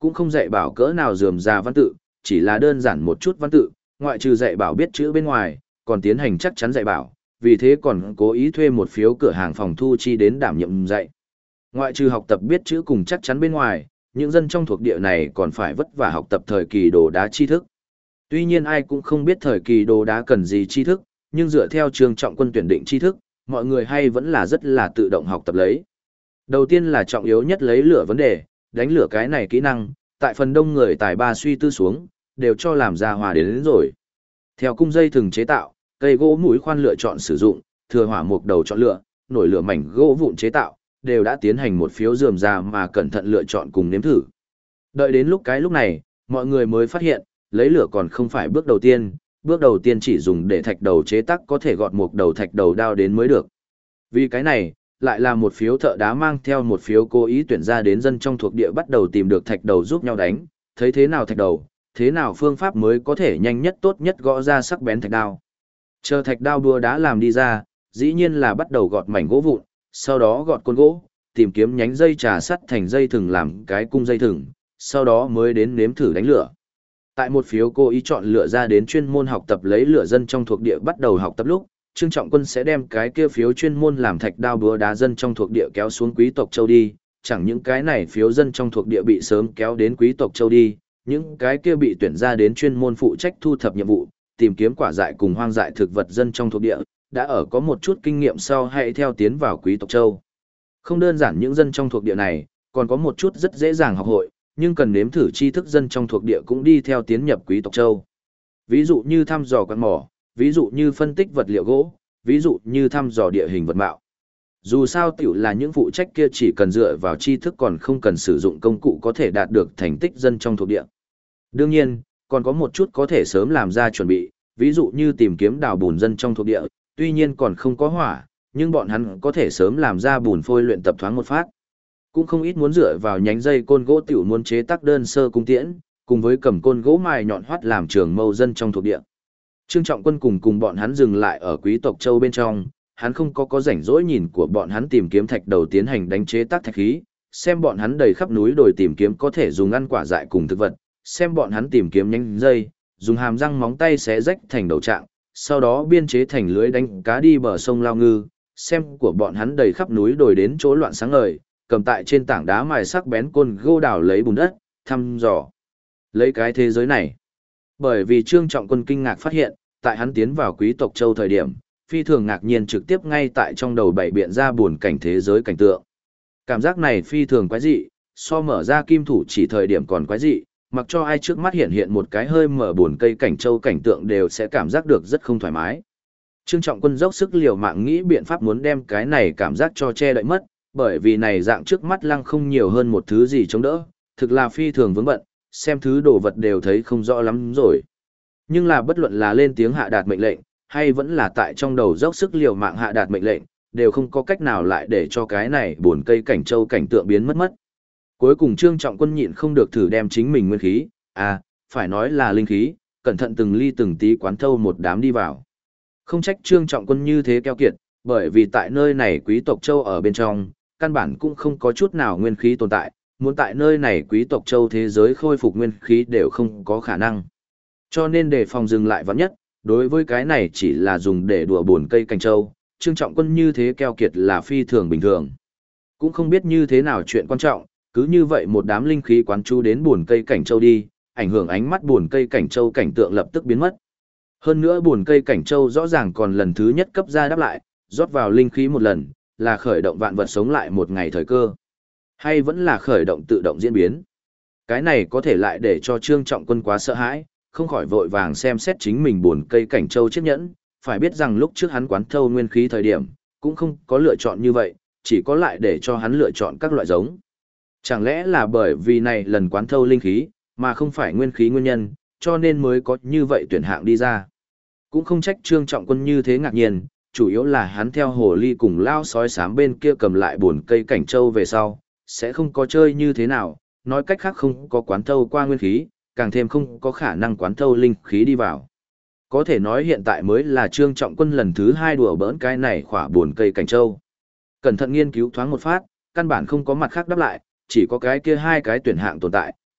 cũng không dạy bảo cỡ nào rườm rà văn tự, chỉ là đơn giản một chút văn tự, ngoại trừ dạy bảo biết chữ bên ngoài, còn tiến hành chắc chắn dạy bảo, vì thế còn cố ý thuê một phiếu cửa hàng phòng thu chi đến đảm nhiệm dạy. Ngoại trừ học tập biết chữ cùng chắc chắn bên ngoài, những dân trong thuộc địa này còn phải vất vả học tập thời kỳ đồ đá tri thức. Tuy nhiên ai cũng không biết thời kỳ đồ đá cần gì tri thức, nhưng dựa theo Trương Trọng Quân tuyển định tri thức, mọi người hay vẫn là rất là tự động học tập lấy. Đầu tiên là trọng yếu nhất lấy lửa vấn đề, đánh lửa cái này kỹ năng, tại phần đông người tài ba suy tư xuống, đều cho làm ra hòa đến rồi. Theo cung dây thừng chế tạo, cây gỗ mũi khoan lựa chọn sử dụng, thừa hỏa mục đầu chọn lựa, nổi lửa mảnh gỗ vụn chế tạo, đều đã tiến hành một phiếu rườm rà mà cẩn thận lựa chọn cùng nếm thử. Đợi đến lúc này, mọi người mới phát hiện, lấy lửa còn không phải bước đầu tiên chỉ dùng để thạch đầu chế tác có thể gọt một đầu thạch đầu đao đến mới được. Vì cái này, lại là một phiếu thợ đá mang theo một phiếu cố ý tuyển ra đến dân trong thuộc địa bắt đầu tìm được thạch đầu giúp nhau đánh, thấy thế nào thạch đầu, thế nào phương pháp mới có thể nhanh nhất tốt nhất gõ ra sắc bén thạch đao. Chờ thạch đao đua đá làm đi ra, dĩ nhiên là bắt đầu gọt mảnh gỗ vụn, sau đó gọt côn gỗ, tìm kiếm nhánh dây trà sắt thành dây thừng làm cái cung dây thừng, sau đó mới đến nếm thử đánh lửa. Tại một phiếu cố ý chọn lựa ra đến chuyên môn học tập lấy lửa dân trong thuộc địa bắt đầu học tập lúc, Trương Trọng Quân sẽ đem cái kia phiếu chuyên môn làm thạch đao búa đá dân trong thuộc địa kéo xuống quý tộc châu đi, chẳng những cái này phiếu dân trong thuộc địa bị sớm kéo đến quý tộc châu đi, những cái kia bị tuyển ra đến chuyên môn phụ trách thu thập nhiệm vụ, tìm kiếm quả dại cùng hoang dại thực vật dân trong thuộc địa, đã ở có một chút kinh nghiệm sau hãy theo tiến vào quý tộc châu. Không đơn giản những dân trong thuộc địa này, còn có một chút rất dễ dàng học hội, nhưng cần nếm thử tri thức dân trong thuộc địa cũng đi theo tiến nhập quý tộc châu. Ví dụ như thăm dò quặng mỏ, ví dụ như phân tích vật liệu gỗ, ví dụ như thăm dò địa hình vật mạo. Dù sao tiểu là những phụ trách kia chỉ cần dựa vào tri thức còn không cần sử dụng công cụ có thể đạt được thành tích dân trong thuộc địa. Đương nhiên, còn có một chút có thể sớm làm ra chuẩn bị, ví dụ như tìm kiếm đào bùn dân trong thuộc địa, tuy nhiên còn không có hỏa, nhưng bọn hắn có thể sớm làm ra bùn phôi luyện tập thoáng một phát. Cũng không ít muốn dựa vào nhánh dây côn gỗ tiểu muốn chế tác đơn sơ cung tiễn, cùng với cầm côn gỗ mài nhọn hoắt làm trường mâu dân trong thuộc địa. Trương Trọng Quân cùng bọn hắn dừng lại ở quý tộc châu bên trong, hắn không có rảnh rỗi nhìn của bọn hắn tìm kiếm thạch đầu tiến hành đánh chế tác thạch khí, xem bọn hắn đầy khắp núi đồi tìm kiếm có thể dùng ăn quả dại cùng thực vật, xem bọn hắn tìm kiếm nhánh dây, dùng hàm răng móng tay xé rách thành đầu trạng, sau đó biên chế thành lưới đánh cá đi bờ sông lao ngư, xem của bọn hắn đầy khắp núi đồi đến chỗ loạn sáng ngời, cầm tại trên tảng đá mài sắc bén côn gỗ đào lấy bùn đất, thăm dò lấy cái thế giới này. Bởi vì Trương Trọng Quân kinh ngạc phát hiện, tại hắn tiến vào quý tộc châu thời điểm, phi thường ngạc nhiên trực tiếp ngay tại trong đầu bày biện ra buồn cảnh thế giới cảnh tượng. Cảm giác này phi thường quái dị, so mở ra kim thủ chỉ thời điểm còn quái dị, mặc cho ai trước mắt hiện một cái hơi mở buồn cây cảnh châu cảnh tượng đều sẽ cảm giác được rất không thoải mái. Trương Trọng Quân dốc sức liều mạng nghĩ biện pháp muốn đem cái này cảm giác cho che đậy mất, bởi vì này dạng trước mắt lăng không nhiều hơn một thứ gì chống đỡ, thực là phi thường vướng bận, xem thứ đồ vật đều thấy không rõ lắm rồi. Nhưng là bất luận là lên tiếng hạ đạt mệnh lệnh, hay vẫn là tại trong đầu dốc sức liều mạng hạ đạt mệnh lệnh, đều không có cách nào lại để cho cái này buồn cây cảnh châu cảnh tượng biến mất. Cuối cùng Trương Trọng Quân nhịn không được thử đem chính mình nguyên khí, phải nói là linh khí, cẩn thận từng ly từng tí quán thâu một đám đi vào. Không trách Trương Trọng Quân như thế keo kiệt, bởi vì tại nơi này quý tộc châu ở bên trong, căn bản cũng không có chút nào nguyên khí tồn tại, muốn tại nơi này quý tộc châu thế giới khôi phục nguyên khí đều không có khả năng. Cho nên để phòng dừng lại vắn nhất, đối với cái này chỉ là dùng để đùa buồn cây cành châu, Trương Trọng Quân như thế keo kiệt là phi thường bình thường. Cũng không biết như thế nào chuyện quan trọng, cứ như vậy một đám linh khí quán chú đến buồn cây cảnh châu đi, ảnh hưởng ánh mắt buồn cây cảnh châu cảnh tượng lập tức biến mất. Hơn nữa buồn cây cảnh châu rõ ràng còn lần thứ nhất cấp ra đáp lại, rót vào linh khí một lần, là khởi động vạn vật sống lại một ngày thời cơ. Hay vẫn là khởi động tự động diễn biến. Cái này có thể lại để cho Trương Trọng Quân quá sợ hãi, không khỏi vội vàng xem xét chính mình buồn cây cảnh châu chiếc nhẫn, phải biết rằng lúc trước hắn quán thâu nguyên khí thời điểm, cũng không có lựa chọn như vậy, chỉ có lại để cho hắn lựa chọn các loại giống. Chẳng lẽ là bởi vì này lần quán thâu linh khí, mà không phải nguyên khí nguyên nhân, cho nên mới có như vậy tuyển hạng đi ra. Cũng không trách Trương Trọng Quân như thế ngạc nhiên, chủ yếu là hắn theo hồ ly cùng lao sói xám bên kia cầm lại buồn cây cảnh châu về sau, sẽ không có chơi như thế nào, nói cách khác không có quán thâu qua nguyên khí, càng thêm không có khả năng quán thâu linh khí đi vào. Có thể nói hiện tại mới là Trương Trọng Quân lần thứ 2 đùa bỡn cái này khỏa buồn cây cảnh châu. Cẩn thận nghiên cứu thoáng một phát, căn bản không có mặt khác đáp lại, chỉ có cái kia hai cái tuyển hạng tồn tại,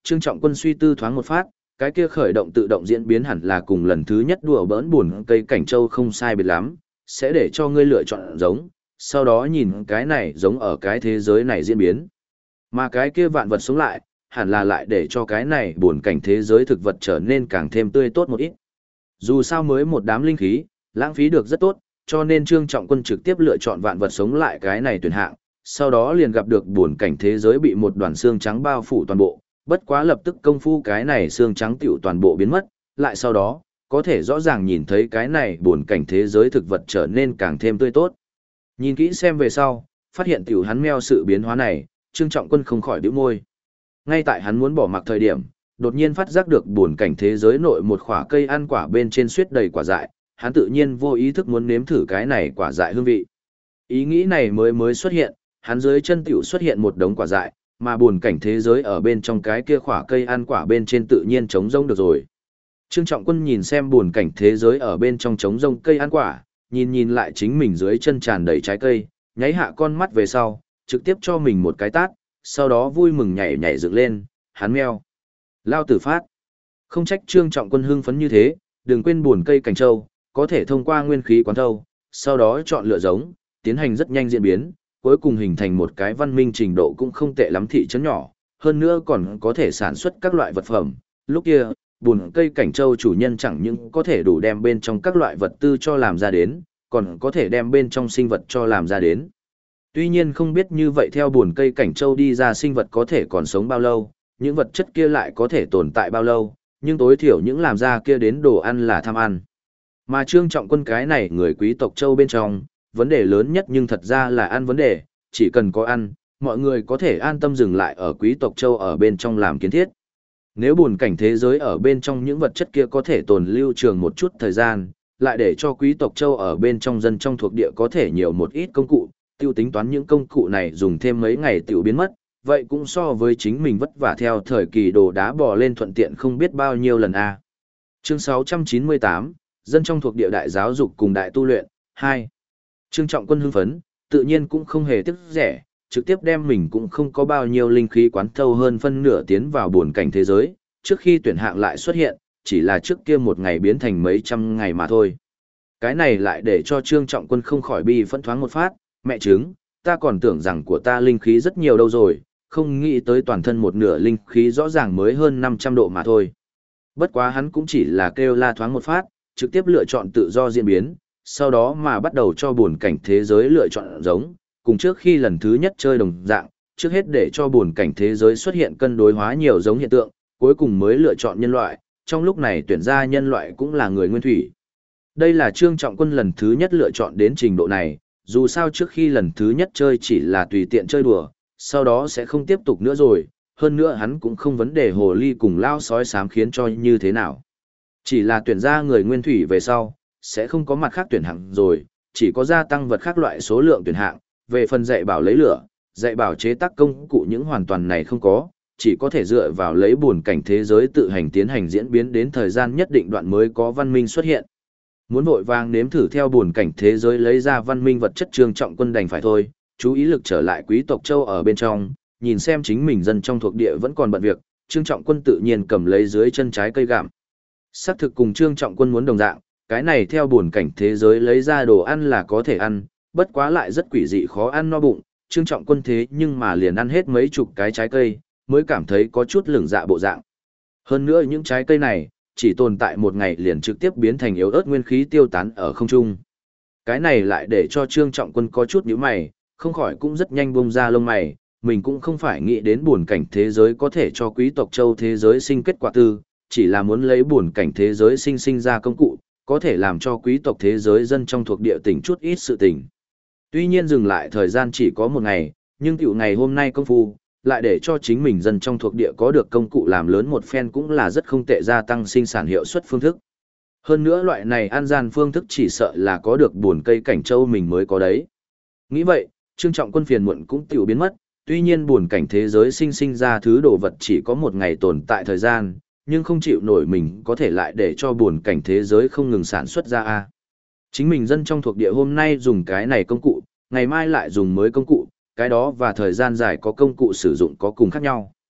Trương Trọng Quân suy tư thoáng một phát, cái kia khởi động tự động diễn biến hẳn là cùng lần thứ nhất đùa bỡn buồn cây cảnh châu không sai biệt lắm, sẽ để cho ngươi lựa chọn giống, sau đó nhìn cái này giống ở cái thế giới này diễn biến. Mà cái kia vạn vật sống lại, hẳn là lại để cho cái này buồn cảnh thế giới thực vật trở nên càng thêm tươi tốt một ít. Dù sao mới một đám linh khí, lãng phí được rất tốt, cho nên Trương Trọng Quân trực tiếp lựa chọn vạn vật sống lại cái này tuyển hạng, sau đó liền gặp được buồn cảnh thế giới bị một đoàn xương trắng bao phủ toàn bộ, bất quá lập tức công phu cái này xương trắng tiểu toàn bộ biến mất, lại sau đó, có thể rõ ràng nhìn thấy cái này buồn cảnh thế giới thực vật trở nên càng thêm tươi tốt. Nhìn kỹ xem về sau, phát hiện tiểu hắn meo sự biến hóa này, Trương Trọng Quân không khỏi bĩu môi. Ngay tại hắn muốn bỏ mặc thời điểm, đột nhiên phát giác được buồn cảnh thế giới nội một khỏa cây ăn quả bên trên suýt đầy quả dại, hắn tự nhiên vô ý thức muốn nếm thử cái này quả dại hương vị. Ý nghĩ này mới xuất hiện, hắn dưới chân tiểu xuất hiện một đống quả dại, mà buồn cảnh thế giới ở bên trong cái kia khỏa cây ăn quả bên trên tự nhiên trống rông được rồi. Trương Trọng Quân nhìn xem buồn cảnh thế giới ở bên trong trống rông cây ăn quả, nhìn lại chính mình dưới chân tràn đầy trái cây, nháy hạ con mắt về sau, trực tiếp cho mình một cái tát, sau đó vui mừng nhảy dựng lên, hắn meo. Lao tử phát. Không trách Trương Trọng Quân hưng phấn như thế, đừng quên buồn cây cảnh châu, có thể thông qua nguyên khí quán thâu, sau đó chọn lựa giống, tiến hành rất nhanh diễn biến, cuối cùng hình thành một cái văn minh trình độ cũng không tệ lắm thị trấn nhỏ, hơn nữa còn có thể sản xuất các loại vật phẩm. Lúc kia, buồn cây cảnh châu chủ nhân chẳng những có thể đủ đem bên trong các loại vật tư cho làm ra đến, còn có thể đem bên trong sinh vật cho làm ra đến. Tuy nhiên không biết như vậy theo buồn cây cảnh châu đi ra sinh vật có thể còn sống bao lâu, những vật chất kia lại có thể tồn tại bao lâu, nhưng tối thiểu những làm ra kia đến đồ ăn là tham ăn. Mà Trương Trọng Quân cái này người quý tộc châu bên trong, vấn đề lớn nhất nhưng thật ra là ăn vấn đề, chỉ cần có ăn, mọi người có thể an tâm dừng lại ở quý tộc châu ở bên trong làm kiến thiết. Nếu buồn cảnh thế giới ở bên trong những vật chất kia có thể tồn lưu trường một chút thời gian, lại để cho quý tộc châu ở bên trong dân trong thuộc địa có thể nhiều một ít công cụ, tiêu tính toán những công cụ này dùng thêm mấy ngày tiểu biến mất, vậy cũng so với chính mình vất vả theo thời kỳ đồ đá bò lên thuận tiện không biết bao nhiêu lần a. Chương 698, dân trong thuộc địa đại giáo dục cùng đại tu luyện, 2. Trương Trọng Quân hưng phấn, tự nhiên cũng không hề tiếc rẻ, trực tiếp đem mình cũng không có bao nhiêu linh khí quán thâu hơn phân nửa tiến vào buồn cảnh thế giới, trước khi tuyển hạng lại xuất hiện, chỉ là trước kia một ngày biến thành mấy trăm ngày mà thôi. Cái này lại để cho Trương Trọng Quân không khỏi bi phẫn thoáng một phát, mẹ chứng, ta còn tưởng rằng của ta linh khí rất nhiều đâu rồi, không nghĩ tới toàn thân một nửa linh khí rõ ràng mới hơn 500 độ mà thôi. Bất quá hắn cũng chỉ là kêu la thoáng một phát, trực tiếp lựa chọn tự do diễn biến, sau đó mà bắt đầu cho buồn cảnh thế giới lựa chọn giống, cùng trước khi lần thứ nhất chơi đồng dạng, trước hết để cho buồn cảnh thế giới xuất hiện cân đối hóa nhiều giống hiện tượng, cuối cùng mới lựa chọn nhân loại, trong lúc này tuyển ra nhân loại cũng là người nguyên thủy. Đây là Trương Trọng Quân lần thứ nhất lựa chọn đến trình độ này, dù sao trước khi lần thứ nhất chơi chỉ là tùy tiện chơi đùa, sau đó sẽ không tiếp tục nữa rồi, hơn nữa hắn cũng không vấn đề hồ ly cùng lao sói xám khiến cho như thế nào. Chỉ là tuyển ra người nguyên thủy về sau, sẽ không có mặt khác tuyển hạng rồi, chỉ có gia tăng vật khác loại số lượng tuyển hạng, về phần dạy bảo lấy lửa, dạy bảo chế tác công cụ những hoàn toàn này không có, chỉ có thể dựa vào lấy buồn cảnh thế giới tự hành tiến hành diễn biến đến thời gian nhất định đoạn mới có văn minh xuất hiện. Muốn vội vàng nếm thử theo buồn cảnh thế giới lấy ra văn minh vật chất Trương Trọng Quân đành phải thôi, chú ý lực trở lại quý tộc châu ở bên trong, nhìn xem chính mình dân trong thuộc địa vẫn còn bận việc, Trương Trọng Quân tự nhiên cầm lấy dưới chân trái cây gặm. Xác thực cùng Trương Trọng Quân muốn đồng dạng, cái này theo buồn cảnh thế giới lấy ra đồ ăn là có thể ăn, bất quá lại rất quỷ dị khó ăn no bụng, Trương Trọng Quân thế nhưng mà liền ăn hết mấy chục cái trái cây, mới cảm thấy có chút lửng dạ bộ dạng. Hơn nữa những trái cây này, chỉ tồn tại một ngày liền trực tiếp biến thành yếu ớt nguyên khí tiêu tán ở không trung. Cái này lại để cho Trương Trọng Quân có chút nhíu mày, không khỏi cũng rất nhanh bung ra lông mày, mình cũng không phải nghĩ đến buồn cảnh thế giới có thể cho quý tộc châu thế giới sinh kết quả tư, chỉ là muốn lấy buồn cảnh thế giới sinh ra công cụ, có thể làm cho quý tộc thế giới dân trong thuộc địa tỉnh chút ít sự tình. Tuy nhiên dừng lại thời gian chỉ có một ngày, nhưng tiểu ngày hôm nay công phu, lại để cho chính mình dân trong thuộc địa có được công cụ làm lớn một phen cũng là rất không tệ gia tăng sinh sản hiệu suất phương thức. Hơn nữa loại này an gian phương thức chỉ sợ là có được buồn cây cảnh châu mình mới có đấy. Nghĩ vậy, Trương Trọng Quân phiền muộn cũng tiểu biến mất, tuy nhiên buồn cảnh thế giới sinh ra thứ đồ vật chỉ có một ngày tồn tại thời gian, nhưng không chịu nổi mình có thể lại để cho buồn cảnh thế giới không ngừng sản xuất ra a. Chính mình dân trong thuộc địa hôm nay dùng cái này công cụ, ngày mai lại dùng mới công cụ, cái đó và thời gian dài có công cụ sử dụng có cùng khác nhau.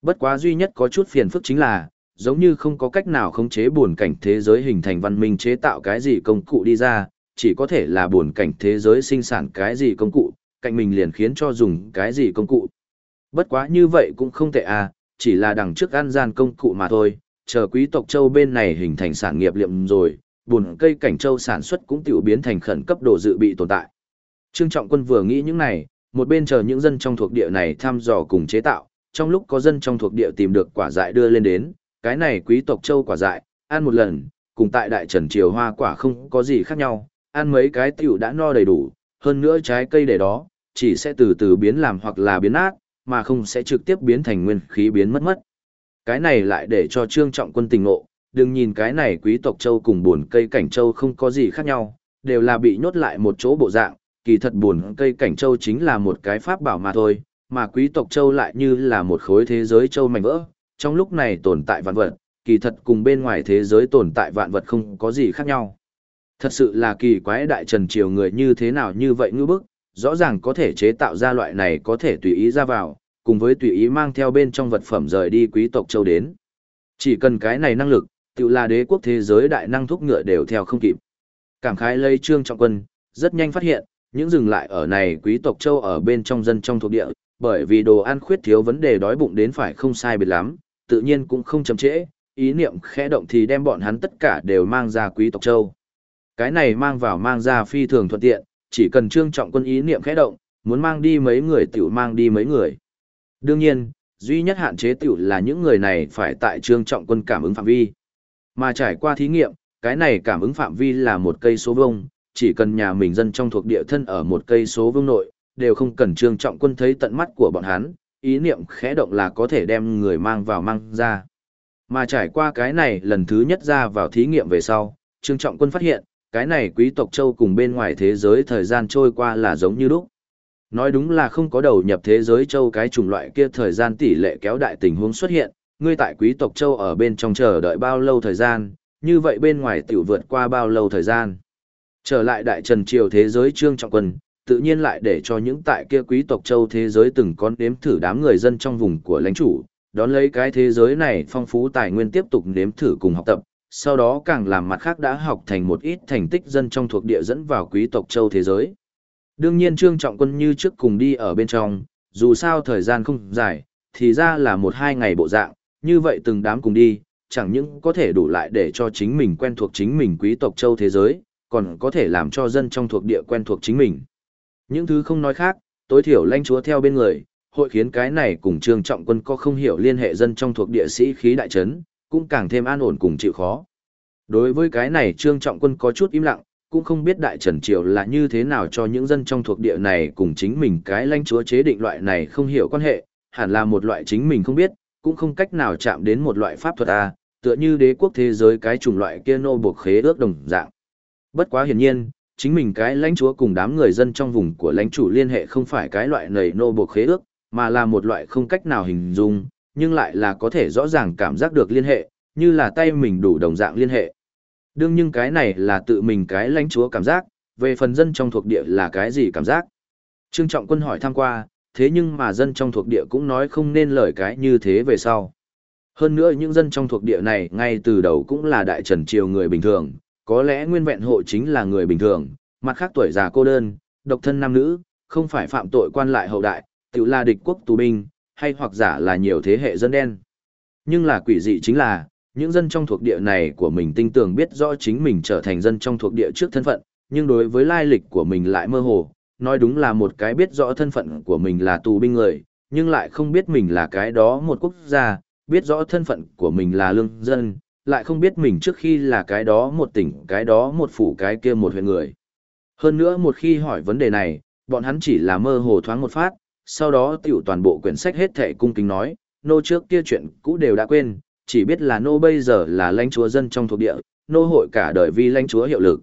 Bất quá duy nhất có chút phiền phức chính là, giống như không có cách nào khống chế buồn cảnh thế giới hình thành văn minh chế tạo cái gì công cụ đi ra, chỉ có thể là buồn cảnh thế giới sinh sản cái gì công cụ, cạnh mình liền khiến cho dùng cái gì công cụ. Bất quá như vậy cũng không tệ à, chỉ là đằng trước ăn gian công cụ mà thôi, chờ quý tộc châu bên này hình thành sản nghiệp liệm rồi, buồn cây cảnh châu sản xuất cũng tiểu biến thành khẩn cấp độ dự bị tồn tại. Trương Trọng Quân vừa nghĩ những này, một bên chờ những dân trong thuộc địa này thăm dò cùng chế tạo, trong lúc có dân trong thuộc địa tìm được quả dại đưa lên đến, cái này quý tộc châu quả dại, ăn một lần, cùng tại đại trần triều hoa quả không có gì khác nhau, ăn mấy cái tiểu đã no đầy đủ, hơn nữa trái cây để đó, chỉ sẽ từ từ biến làm hoặc là biến nát, mà không sẽ trực tiếp biến thành nguyên khí biến mất mất. Cái này lại để cho Trương Trọng Quân tỉnh ngộ, đừng nhìn cái này quý tộc châu cùng buồn cây cảnh châu không có gì khác nhau, đều là bị nhốt lại một chỗ bộ dạng, kỳ thật buồn cây cảnh châu chính là một cái pháp bảo mà thôi, mà quý tộc châu lại như là một khối thế giới châu mảnh vỡ, trong lúc này tồn tại vạn vật, kỳ thật cùng bên ngoài thế giới tồn tại vạn vật không có gì khác nhau. Thật sự là kỳ quái đại trần triều người như thế nào như vậy ngư bức, rõ ràng có thể chế tạo ra loại này có thể tùy ý ra vào, cùng với tùy ý mang theo bên trong vật phẩm rời đi quý tộc châu đến. Chỉ cần cái này năng lực, tự là đế quốc thế giới đại năng thúc ngựa đều theo không kịp. Cảm khái lây Trương Trọng Quân, rất nhanh phát hiện, những dừng lại ở này quý tộc châu ở bên trong dân trong thuộc địa, bởi vì đồ ăn khuyết thiếu vấn đề đói bụng đến phải không sai biệt lắm, tự nhiên cũng không chậm trễ, ý niệm khẽ động thì đem bọn hắn tất cả đều mang ra quý tộc châu. Cái này mang vào mang ra phi thường thuận tiện, chỉ cần Trương Trọng Quân ý niệm khẽ động, muốn mang đi mấy người tiểu mang đi mấy người. Đương nhiên, duy nhất hạn chế tiểu là những người này phải tại Trương Trọng Quân cảm ứng phạm vi. Mà trải qua thí nghiệm, cái này cảm ứng phạm vi là một cây số vuông, chỉ cần nhà mình dân trong thuộc địa thân ở một cây số vuông nội, đều không cần Trương Trọng Quân thấy tận mắt của bọn hắn, ý niệm khẽ động là có thể đem người mang vào mang ra. Mà trải qua cái này lần thứ nhất ra vào thí nghiệm về sau, Trương Trọng Quân phát hiện, cái này quý tộc châu cùng bên ngoài thế giới thời gian trôi qua là giống như lúc. Nói đúng là không có đầu nhập thế giới châu cái chủng loại kia thời gian tỷ lệ kéo đại tình huống xuất hiện, ngươi tại quý tộc châu ở bên trong chờ đợi bao lâu thời gian, như vậy bên ngoài tiểu vượt qua bao lâu thời gian. Trở lại đại trần triều thế giới Trương Trọng Quân, tự nhiên lại để cho những tại kia quý tộc châu thế giới từng có nếm thử đám người dân trong vùng của lãnh chủ, đón lấy cái thế giới này phong phú tài nguyên tiếp tục nếm thử cùng học tập, sau đó càng làm mặt khác đã học thành một ít thành tích dân trong thuộc địa dẫn vào quý tộc châu thế giới. Đương nhiên Trương Trọng Quân như trước cùng đi ở bên trong, dù sao thời gian không dài, thì ra là 1-2 ngày bộ dạng, như vậy từng đám cùng đi, chẳng những có thể đủ lại để cho chính mình quen thuộc chính mình quý tộc châu thế giới, còn có thể làm cho dân trong thuộc địa quen thuộc chính mình. Những thứ không nói khác, tối thiểu lãnh chúa theo bên người, hội khiến cái này cùng Trương Trọng Quân có không hiểu liên hệ dân trong thuộc địa sĩ khí đại trấn, cũng càng thêm an ổn cùng chịu khó. Đối với cái này Trương Trọng Quân có chút im lặng, cũng không biết đại trần triều là như thế nào cho những dân trong thuộc địa này cùng chính mình cái lãnh chúa chế định loại này không hiểu quan hệ, hẳn là một loại chính mình không biết, cũng không cách nào chạm đến một loại pháp thuật tựa như đế quốc thế giới cái chủng loại kia nô buộc khế ước đồng dạng. Bất quá hiển nhiên, chính mình cái lãnh chúa cùng đám người dân trong vùng của lãnh chủ liên hệ không phải cái loại nầy nô buộc khế ước, mà là một loại không cách nào hình dung, nhưng lại là có thể rõ ràng cảm giác được liên hệ, như là tay mình đủ đồng dạng liên hệ. Đương nhưng cái này là tự mình cái lãnh chúa cảm giác, về phần dân trong thuộc địa là cái gì cảm giác. Trương Trọng Quân hỏi thăm qua, thế nhưng mà dân trong thuộc địa cũng nói không nên lời cái như thế về sau. Hơn nữa những dân trong thuộc địa này ngay từ đầu cũng là đại trần triều người bình thường, có lẽ nguyên vẹn hộ chính là người bình thường, mặt khác tuổi già cô đơn, độc thân nam nữ, không phải phạm tội quan lại hậu đại, tự là địch quốc tù binh, hay hoặc giả là nhiều thế hệ dân đen. Nhưng là quỷ dị chính là, những dân trong thuộc địa này của mình tinh tường biết rõ chính mình trở thành dân trong thuộc địa trước thân phận, nhưng đối với lai lịch của mình lại mơ hồ, nói đúng là một cái biết rõ thân phận của mình là tù binh người, nhưng lại không biết mình là cái đó một quốc gia, biết rõ thân phận của mình là lương dân, lại không biết mình trước khi là cái đó một tỉnh, cái đó một phủ, cái kia một huyện người. Hơn nữa một khi hỏi vấn đề này, bọn hắn chỉ là mơ hồ thoáng một phát, sau đó tiểu toàn bộ quyển sách hết thảy cung kính nói, nô trước kia chuyện cũ đều đã quên, chỉ biết là nô bây giờ là lãnh chúa dân trong thuộc địa, nô hội cả đời vì lãnh chúa hiệu lực.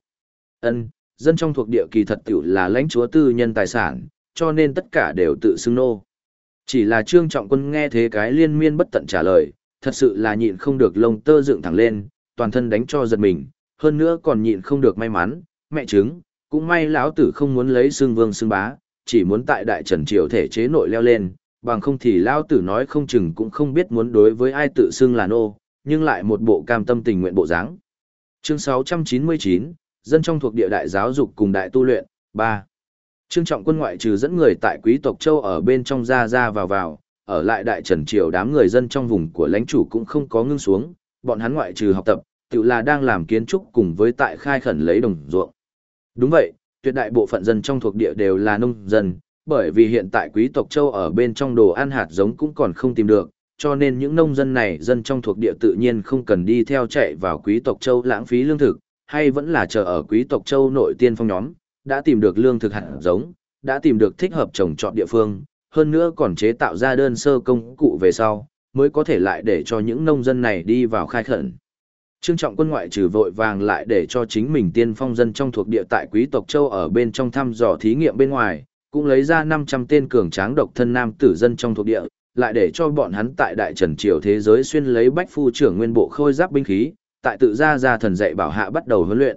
Dân trong thuộc địa kỳ thật tiểu là lãnh chúa tư nhân tài sản, cho nên tất cả đều tự xưng nô. Chỉ là Trương Trọng Quân nghe thế cái liên miên bất tận trả lời, thật sự là nhịn không được lông tơ dựng thẳng lên, toàn thân đánh cho giật mình, hơn nữa còn nhịn không được may mắn, mẹ chứng, cũng may lão tử không muốn lấy xưng vương xưng bá, chỉ muốn tại đại trần triều thể chế nội leo lên, bằng không thì lao tử nói không chừng cũng không biết muốn đối với ai tự xưng là nô, nhưng lại một bộ cam tâm tình nguyện bộ dáng. Chương 699, dân trong thuộc địa đại giáo dục cùng đại tu luyện, 3. Trương Trọng Quân ngoại trừ dẫn người tại quý tộc châu ở bên trong ra vào, ở lại đại trần triều đám người dân trong vùng của lãnh chủ cũng không có ngưng xuống, bọn hắn ngoại trừ học tập, tự là đang làm kiến trúc cùng với tại khai khẩn lấy đồng ruộng. Đúng vậy, tuyệt đại bộ phận dân trong thuộc địa đều là nông dân, bởi vì hiện tại quý tộc châu ở bên trong đồ ăn hạt giống cũng còn không tìm được, cho nên những nông dân này dân trong thuộc địa tự nhiên không cần đi theo chạy vào quý tộc châu lãng phí lương thực, hay vẫn là chờ ở quý tộc châu nội tiên phong nhóm, đã tìm được lương thực hạt giống, đã tìm được thích hợp trồng trọt địa phương, hơn nữa còn chế tạo ra đơn sơ công cụ về sau, mới có thể lại để cho những nông dân này đi vào khai khẩn. Trương Trọng Quân ngoại trừ vội vàng lại để cho chính mình tiên phong dân trong thuộc địa tại quý tộc châu ở bên trong thăm dò thí nghiệm bên ngoài, cũng lấy ra 500 tên cường tráng độc thân nam tử dân trong thuộc địa, lại để cho bọn hắn tại đại trần triều thế giới xuyên lấy bách phu trưởng nguyên bộ khôi giáp binh khí, tại tự ra thần dạy bảo hạ bắt đầu huấn luyện.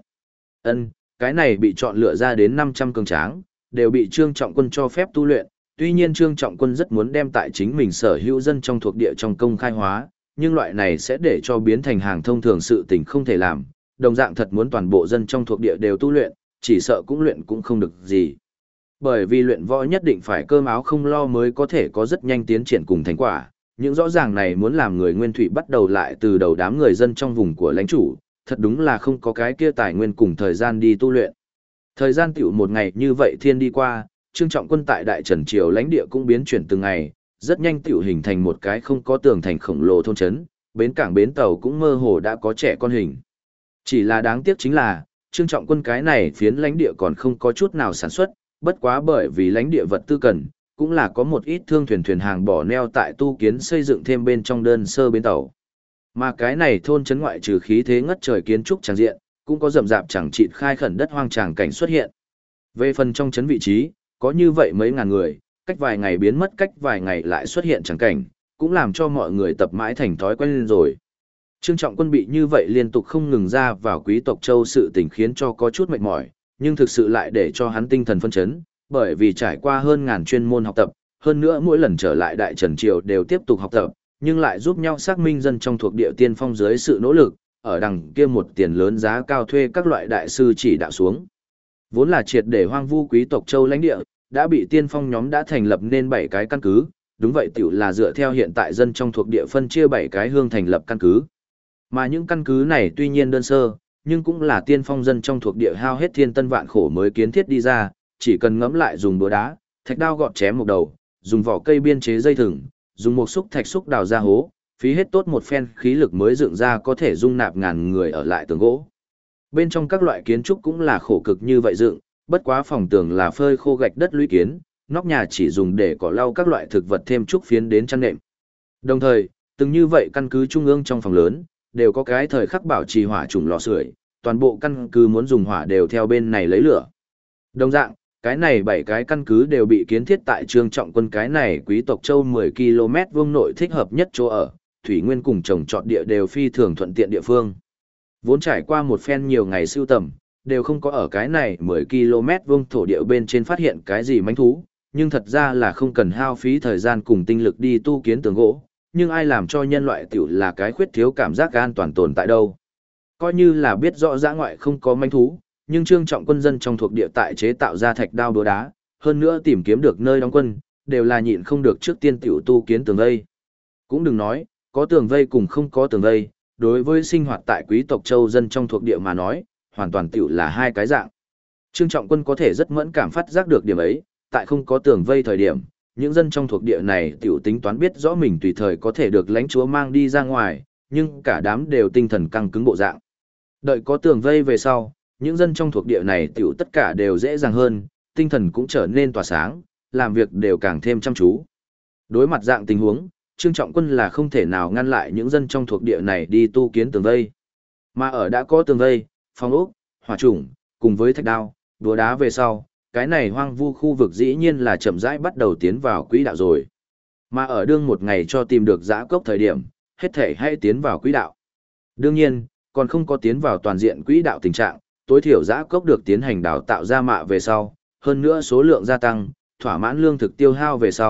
Cái này bị chọn lựa ra đến 500 cường tráng, đều bị Trương Trọng Quân cho phép tu luyện, tuy nhiên Trương Trọng Quân rất muốn đem tại chính mình sở hữu dân trong thuộc địa trong công khai hóa, nhưng loại này sẽ để cho biến thành hàng thông thường sự tình không thể làm, đồng dạng thật muốn toàn bộ dân trong thuộc địa đều tu luyện, chỉ sợ cũng luyện cũng không được gì. Bởi vì luyện võ nhất định phải cơm áo không lo mới có thể có rất nhanh tiến triển cùng thành quả, những rõ ràng này muốn làm người nguyên thủy bắt đầu lại từ đầu đám người dân trong vùng của lãnh chủ, thật đúng là không có cái kia tài nguyên cùng thời gian đi tu luyện. Thời gian tiểu một ngày như vậy thiên đi qua, Trương Trọng Quân tại Đại Trần Triều lãnh địa cũng biến chuyển từng ngày, rất nhanh tiểu hình thành một cái không có tường thành khổng lồ thôn trấn, bến cảng bến tàu cũng mơ hồ đã có trẻ con hình. Chỉ là đáng tiếc chính là, Trương Trọng Quân cái này phiến lãnh địa còn không có chút nào sản xuất, bất quá bởi vì lãnh địa vật tư cần, cũng là có một ít thương thuyền hàng bỏ neo tại tu kiến xây dựng thêm bên trong đơn sơ bến tàu. Mà cái này thôn trấn ngoại trừ khí thế ngất trời kiến trúc tràng diện, cũng có rậm rạp chẳng chịt khai khẩn đất hoang tràng cảnh xuất hiện. Về phần trong trấn vị trí, có như vậy mấy ngàn người, cách vài ngày biến mất cách vài ngày lại xuất hiện tràng cảnh, cũng làm cho mọi người tập mãi thành thói quen lên rồi. Trương Trọng Quân bị như vậy liên tục không ngừng ra vào quý tộc châu sự tình khiến cho có chút mệt mỏi, nhưng thực sự lại để cho hắn tinh thần phân chấn, bởi vì trải qua hơn ngàn chuyên môn học tập, hơn nữa mỗi lần trở lại Đại Trần Triều đều tiếp tục học tập, nhưng lại giúp nhau xác minh dân trong thuộc địa tiên phong dưới sự nỗ lực, ở đằng kia một tiền lớn giá cao thuê các loại đại sư chỉ đạo xuống. Vốn là triệt để hoang vu quý tộc châu lãnh địa, đã bị tiên phong nhóm đã thành lập nên 7 cái căn cứ, đúng vậy tiểu là dựa theo hiện tại dân trong thuộc địa phân chia 7 cái hương thành lập căn cứ. Mà những căn cứ này tuy nhiên đơn sơ, nhưng cũng là tiên phong dân trong thuộc địa hao hết thiên tân vạn khổ mới kiến thiết đi ra, chỉ cần ngẫm lại dùng búa đá, thạch đao gọt chém một đầu, dùng vỏ cây biên chế dây thừng, dùng một xúc thạch xúc đào ra hố, phí hết tốt một phen khí lực mới dựng ra có thể dung nạp ngàn người ở lại tường gỗ. Bên trong các loại kiến trúc cũng là khổ cực như vậy dựng, bất quá phòng tường là phơi khô gạch đất lũy kiến, nóc nhà chỉ dùng để cỏ lau các loại thực vật thêm trúc phiến đến chăn nệm. Đồng thời, từng như vậy căn cứ trung ương trong phòng lớn, đều có cái thời khắc bảo trì hỏa trùng lò sưởi, toàn bộ căn cứ muốn dùng hỏa đều theo bên này lấy lửa. Đồng dạng, cái này 7 cái căn cứ đều bị kiến thiết tại Trương Trọng Quân cái này quý tộc châu 10 km vuông nội thích hợp nhất chỗ ở, thủy nguyên cùng trồng trọt địa đều phi thường thuận tiện địa phương. Vốn trải qua một phen nhiều ngày sưu tầm, đều không có ở cái này 10 km vuông thổ địa bên trên phát hiện cái gì manh thú, nhưng thật ra là không cần hao phí thời gian cùng tinh lực đi tu kiến tường gỗ, nhưng ai làm cho nhân loại tiểu là cái khuyết thiếu cảm giác an toàn tồn tại đâu. Coi như là biết rõ dã ngoại không có manh thú, nhưng Trương Trọng Quân dân trong thuộc địa tại chế tạo ra thạch đao đúa đá, hơn nữa tìm kiếm được nơi đóng quân, đều là nhịn không được trước tiên tiểu tu kiến tường vây. Cũng đừng nói, có tường vây cùng không có tường vây, đối với sinh hoạt tại quý tộc châu dân trong thuộc địa mà nói, hoàn toàn tiểu là hai cái dạng. Trương Trọng Quân có thể rất mẫn cảm phát giác được điểm ấy, tại không có tường vây thời điểm, những dân trong thuộc địa này tiểu tính toán biết rõ mình tùy thời có thể được lãnh chúa mang đi ra ngoài, nhưng cả đám đều tinh thần căng cứng bộ dạng. Đợi có tường vây về sau, những dân trong thuộc địa này tiểu tất cả đều dễ dàng hơn, tinh thần cũng trở nên tỏa sáng, làm việc đều càng thêm chăm chú. Đối mặt dạng tình huống, Trương Trọng Quân là không thể nào ngăn lại những dân trong thuộc địa này đi tu kiến tường vây. Mà ở đã có tường vây, phong ốc, hỏa chủng, cùng với thạch đao, đúa đá về sau, cái này hoang vu khu vực dĩ nhiên là chậm rãi bắt đầu tiến vào quỹ đạo rồi. Mà ở đương một ngày cho tìm được giã cốc thời điểm, hết thể hay tiến vào quỹ đạo. Đương nhiên, còn không có tiến vào toàn diện quỹ đạo tình trạng, tối thiểu giã cốc được tiến hành đào tạo ra mạ về sau, hơn nữa số lượng gia tăng, thỏa mãn lương thực tiêu hao về sau,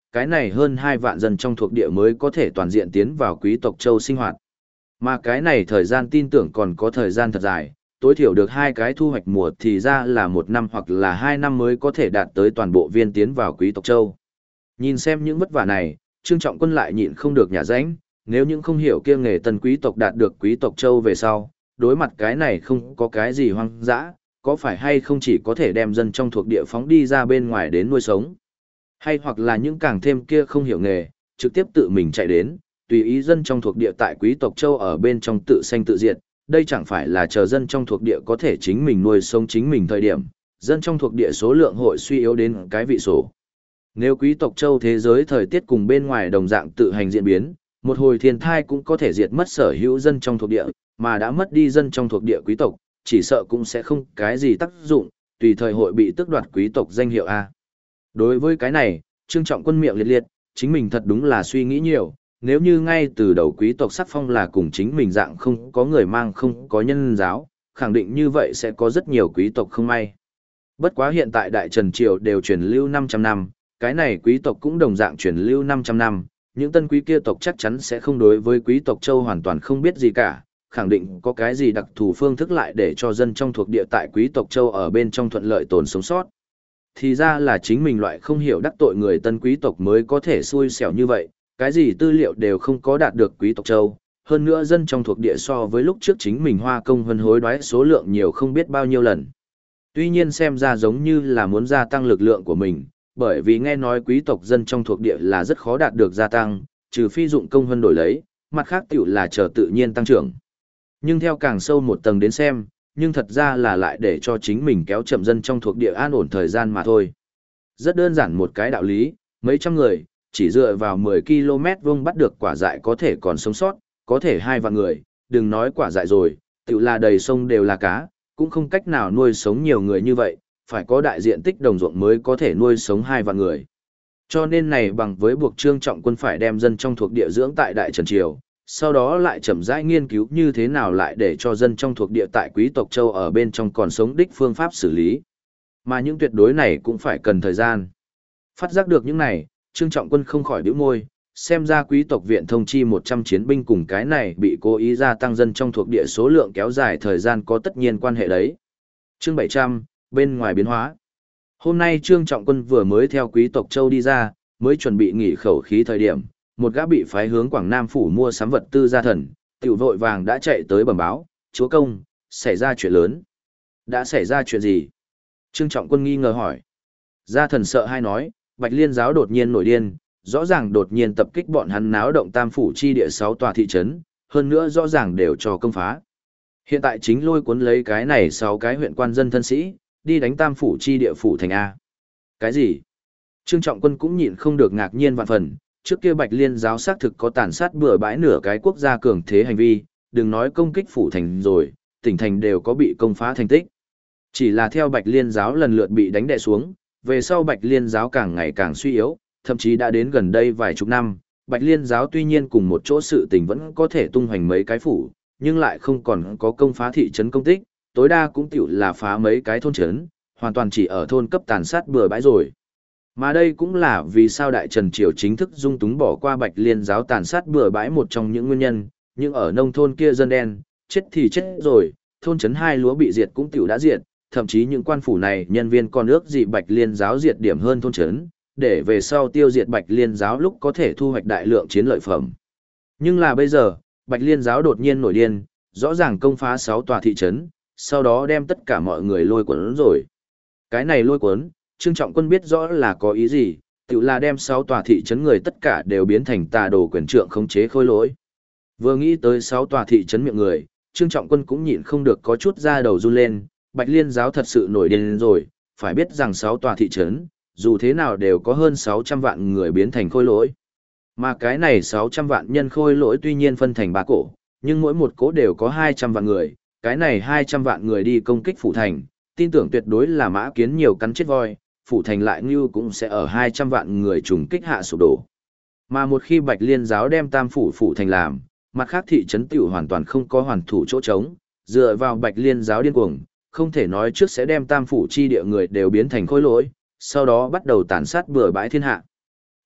cái này hơn 2 vạn dân trong thuộc địa mới có thể toàn diện tiến vào quý tộc châu sinh hoạt. Mà cái này thời gian tin tưởng còn có thời gian thật dài, tối thiểu được 2 cái thu hoạch mùa thì ra là 1 năm hoặc là 2 năm mới có thể đạt tới toàn bộ viên tiến vào quý tộc châu. Nhìn xem những vất vả này, Trương Trọng Quân lại nhịn không được nhả rãnh, nếu những không hiểu kia nghề tân quý tộc đạt được quý tộc châu về sau, đối mặt cái này không có cái gì hoang dã, có phải hay không chỉ có thể đem dân trong thuộc địa phóng đi ra bên ngoài đến nuôi sống. Hay hoặc là những càng thêm kia không hiểu nghề, trực tiếp tự mình chạy đến, tùy ý dân trong thuộc địa tại quý tộc châu ở bên trong tự sanh tự diệt, đây chẳng phải là chờ dân trong thuộc địa có thể chính mình nuôi sống chính mình thời điểm, dân trong thuộc địa số lượng hội suy yếu đến cái vị số. Nếu quý tộc châu thế giới thời tiết cùng bên ngoài đồng dạng tự hành diễn biến, một hồi thiên thai cũng có thể diệt mất sở hữu dân trong thuộc địa, mà đã mất đi dân trong thuộc địa quý tộc, chỉ sợ cũng sẽ không cái gì tác dụng, tùy thời hội bị tước đoạt quý tộc danh hiệu A. Đối với cái này, Trương Trọng Quân miệng liệt liệt, chính mình thật đúng là suy nghĩ nhiều, nếu như ngay từ đầu quý tộc sắc phong là cùng chính mình dạng không có người mang không có nhân giáo, khẳng định như vậy sẽ có rất nhiều quý tộc không may. Bất quá hiện tại Đại Trần Triều đều truyền lưu 500 năm, cái này quý tộc cũng đồng dạng truyền lưu 500 năm, những tân quý kia tộc chắc chắn sẽ không đối với quý tộc châu hoàn toàn không biết gì cả, khẳng định có cái gì đặc thù phương thức lại để cho dân trong thuộc địa tại quý tộc châu ở bên trong thuận lợi tồn sống sót. Thì ra là chính mình loại không hiểu đắc tội người tân quý tộc mới có thể xui xẻo như vậy, cái gì tư liệu đều không có đạt được quý tộc châu, hơn nữa dân trong thuộc địa so với lúc trước chính mình hoa công hân hối đoái số lượng nhiều không biết bao nhiêu lần. Tuy nhiên xem ra giống như là muốn gia tăng lực lượng của mình, bởi vì nghe nói quý tộc dân trong thuộc địa là rất khó đạt được gia tăng, trừ phi dụng công hân đổi lấy, mặt khác tiểu là chờ tự nhiên tăng trưởng. Nhưng theo càng sâu một tầng đến xem, nhưng thật ra là lại để cho chính mình kéo chậm dân trong thuộc địa an ổn thời gian mà thôi. Rất đơn giản một cái đạo lý, mấy trăm người, chỉ dựa vào 10 km vuông bắt được quả dại có thể còn sống sót, có thể 2 vạn người, đừng nói quả dại rồi, tự là đầy sông đều là cá, cũng không cách nào nuôi sống nhiều người như vậy, phải có đại diện tích đồng ruộng mới có thể nuôi sống 2 vạn người. Cho nên này bằng với buộc Trương Trọng Quân phải đem dân trong thuộc địa dưỡng tại Đại Trần Triều, sau đó lại chậm rãi nghiên cứu như thế nào lại để cho dân trong thuộc địa tại quý tộc châu ở bên trong còn sống đích phương pháp xử lý. Mà những tuyệt đối này cũng phải cần thời gian. Phát giác được những này, Trương Trọng Quân không khỏi bĩu môi, xem ra quý tộc viện thông chi 100 chiến binh cùng cái này bị cố ý gia tăng dân trong thuộc địa số lượng kéo dài thời gian có tất nhiên quan hệ đấy. Chương 700, bên ngoài biến hóa. Hôm nay Trương Trọng Quân vừa mới theo quý tộc châu đi ra, mới chuẩn bị nghỉ khẩu khí thời điểm, một gã bị phái hướng Quảng Nam phủ mua sắm vật tư gia thần, tiểu vội vàng đã chạy tới bẩm báo, chúa công, xảy ra chuyện lớn. Đã xảy ra chuyện gì? Trương Trọng Quân nghi ngờ hỏi. Gia thần sợ hai nói, Bạch Liên giáo đột nhiên nổi điên, rõ ràng đột nhiên tập kích bọn hắn náo động Tam phủ chi địa 6 tòa thị trấn, hơn nữa rõ ràng đều cho công phá. Hiện tại chính lôi cuốn lấy cái này 6 cái huyện quan dân thân sĩ, đi đánh Tam phủ chi địa phủ thành A. Cái gì? Trương Trọng Quân cũng nhịn không được ngạc nhiên vạn phần, trước kia Bạch Liên giáo xác thực có tàn sát bừa bãi nửa cái quốc gia cường thế hành vi, đừng nói công kích phủ thành rồi, tỉnh thành đều có bị công phá thành tích. Chỉ là theo Bạch Liên giáo lần lượt bị đánh đè xuống, về sau Bạch Liên giáo càng ngày càng suy yếu, thậm chí đã đến gần đây vài chục năm, Bạch Liên giáo tuy nhiên cùng một chỗ sự tình vẫn có thể tung hoành mấy cái phủ, nhưng lại không còn có công phá thị trấn công tích, tối đa cũng tiểu là phá mấy cái thôn trấn, hoàn toàn chỉ ở thôn cấp tàn sát bừa bãi rồi. Mà đây cũng là vì sao Đại Trần Triều chính thức dung túng bỏ qua Bạch Liên giáo tàn sát bừa bãi một trong những nguyên nhân, nhưng ở nông thôn kia dân đen, chết thì chết rồi, thôn trấn hai lúa bị diệt cũng tiểu đã diệt, thậm chí những quan phủ này nhân viên còn ước gì Bạch Liên giáo diệt điểm hơn thôn trấn, để về sau tiêu diệt Bạch Liên giáo lúc có thể thu hoạch đại lượng chiến lợi phẩm. Nhưng là bây giờ, Bạch Liên giáo đột nhiên nổi điên, rõ ràng công phá 6 tòa thị trấn, sau đó đem tất cả mọi người lôi cuốn rồi. Cái này lôi cuốn, Trương Trọng Quân biết rõ là có ý gì, tự là đem 6 tòa thị trấn người tất cả đều biến thành tà đồ quyền trượng khống chế khôi lỗi. Vừa nghĩ tới 6 tòa thị trấn miệng người, Trương Trọng Quân cũng nhịn không được có chút da đầu run lên, Bạch Liên giáo thật sự nổi điên rồi, phải biết rằng 6 tòa thị trấn, dù thế nào đều có hơn 600 vạn người biến thành khôi lỗi. Mà cái này 600 vạn nhân khôi lỗi tuy nhiên phân thành 3 cổ, nhưng mỗi một cổ đều có 200 vạn người, cái này 200 vạn người đi công kích phủ thành, tin tưởng tuyệt đối là mã kiến nhiều cắn chết voi, phủ thành lại như cũng sẽ ở 200 vạn người trùng kích hạ sụp đổ. Mà một khi Bạch Liên giáo đem Tam phủ thành làm, mặt khác thị trấn tiểu hoàn toàn không có hoàn thủ chỗ trống, dựa vào Bạch Liên giáo điên cuồng, không thể nói trước sẽ đem Tam phủ chi địa người đều biến thành khối lỗi, sau đó bắt đầu tàn sát bừa bãi thiên hạ.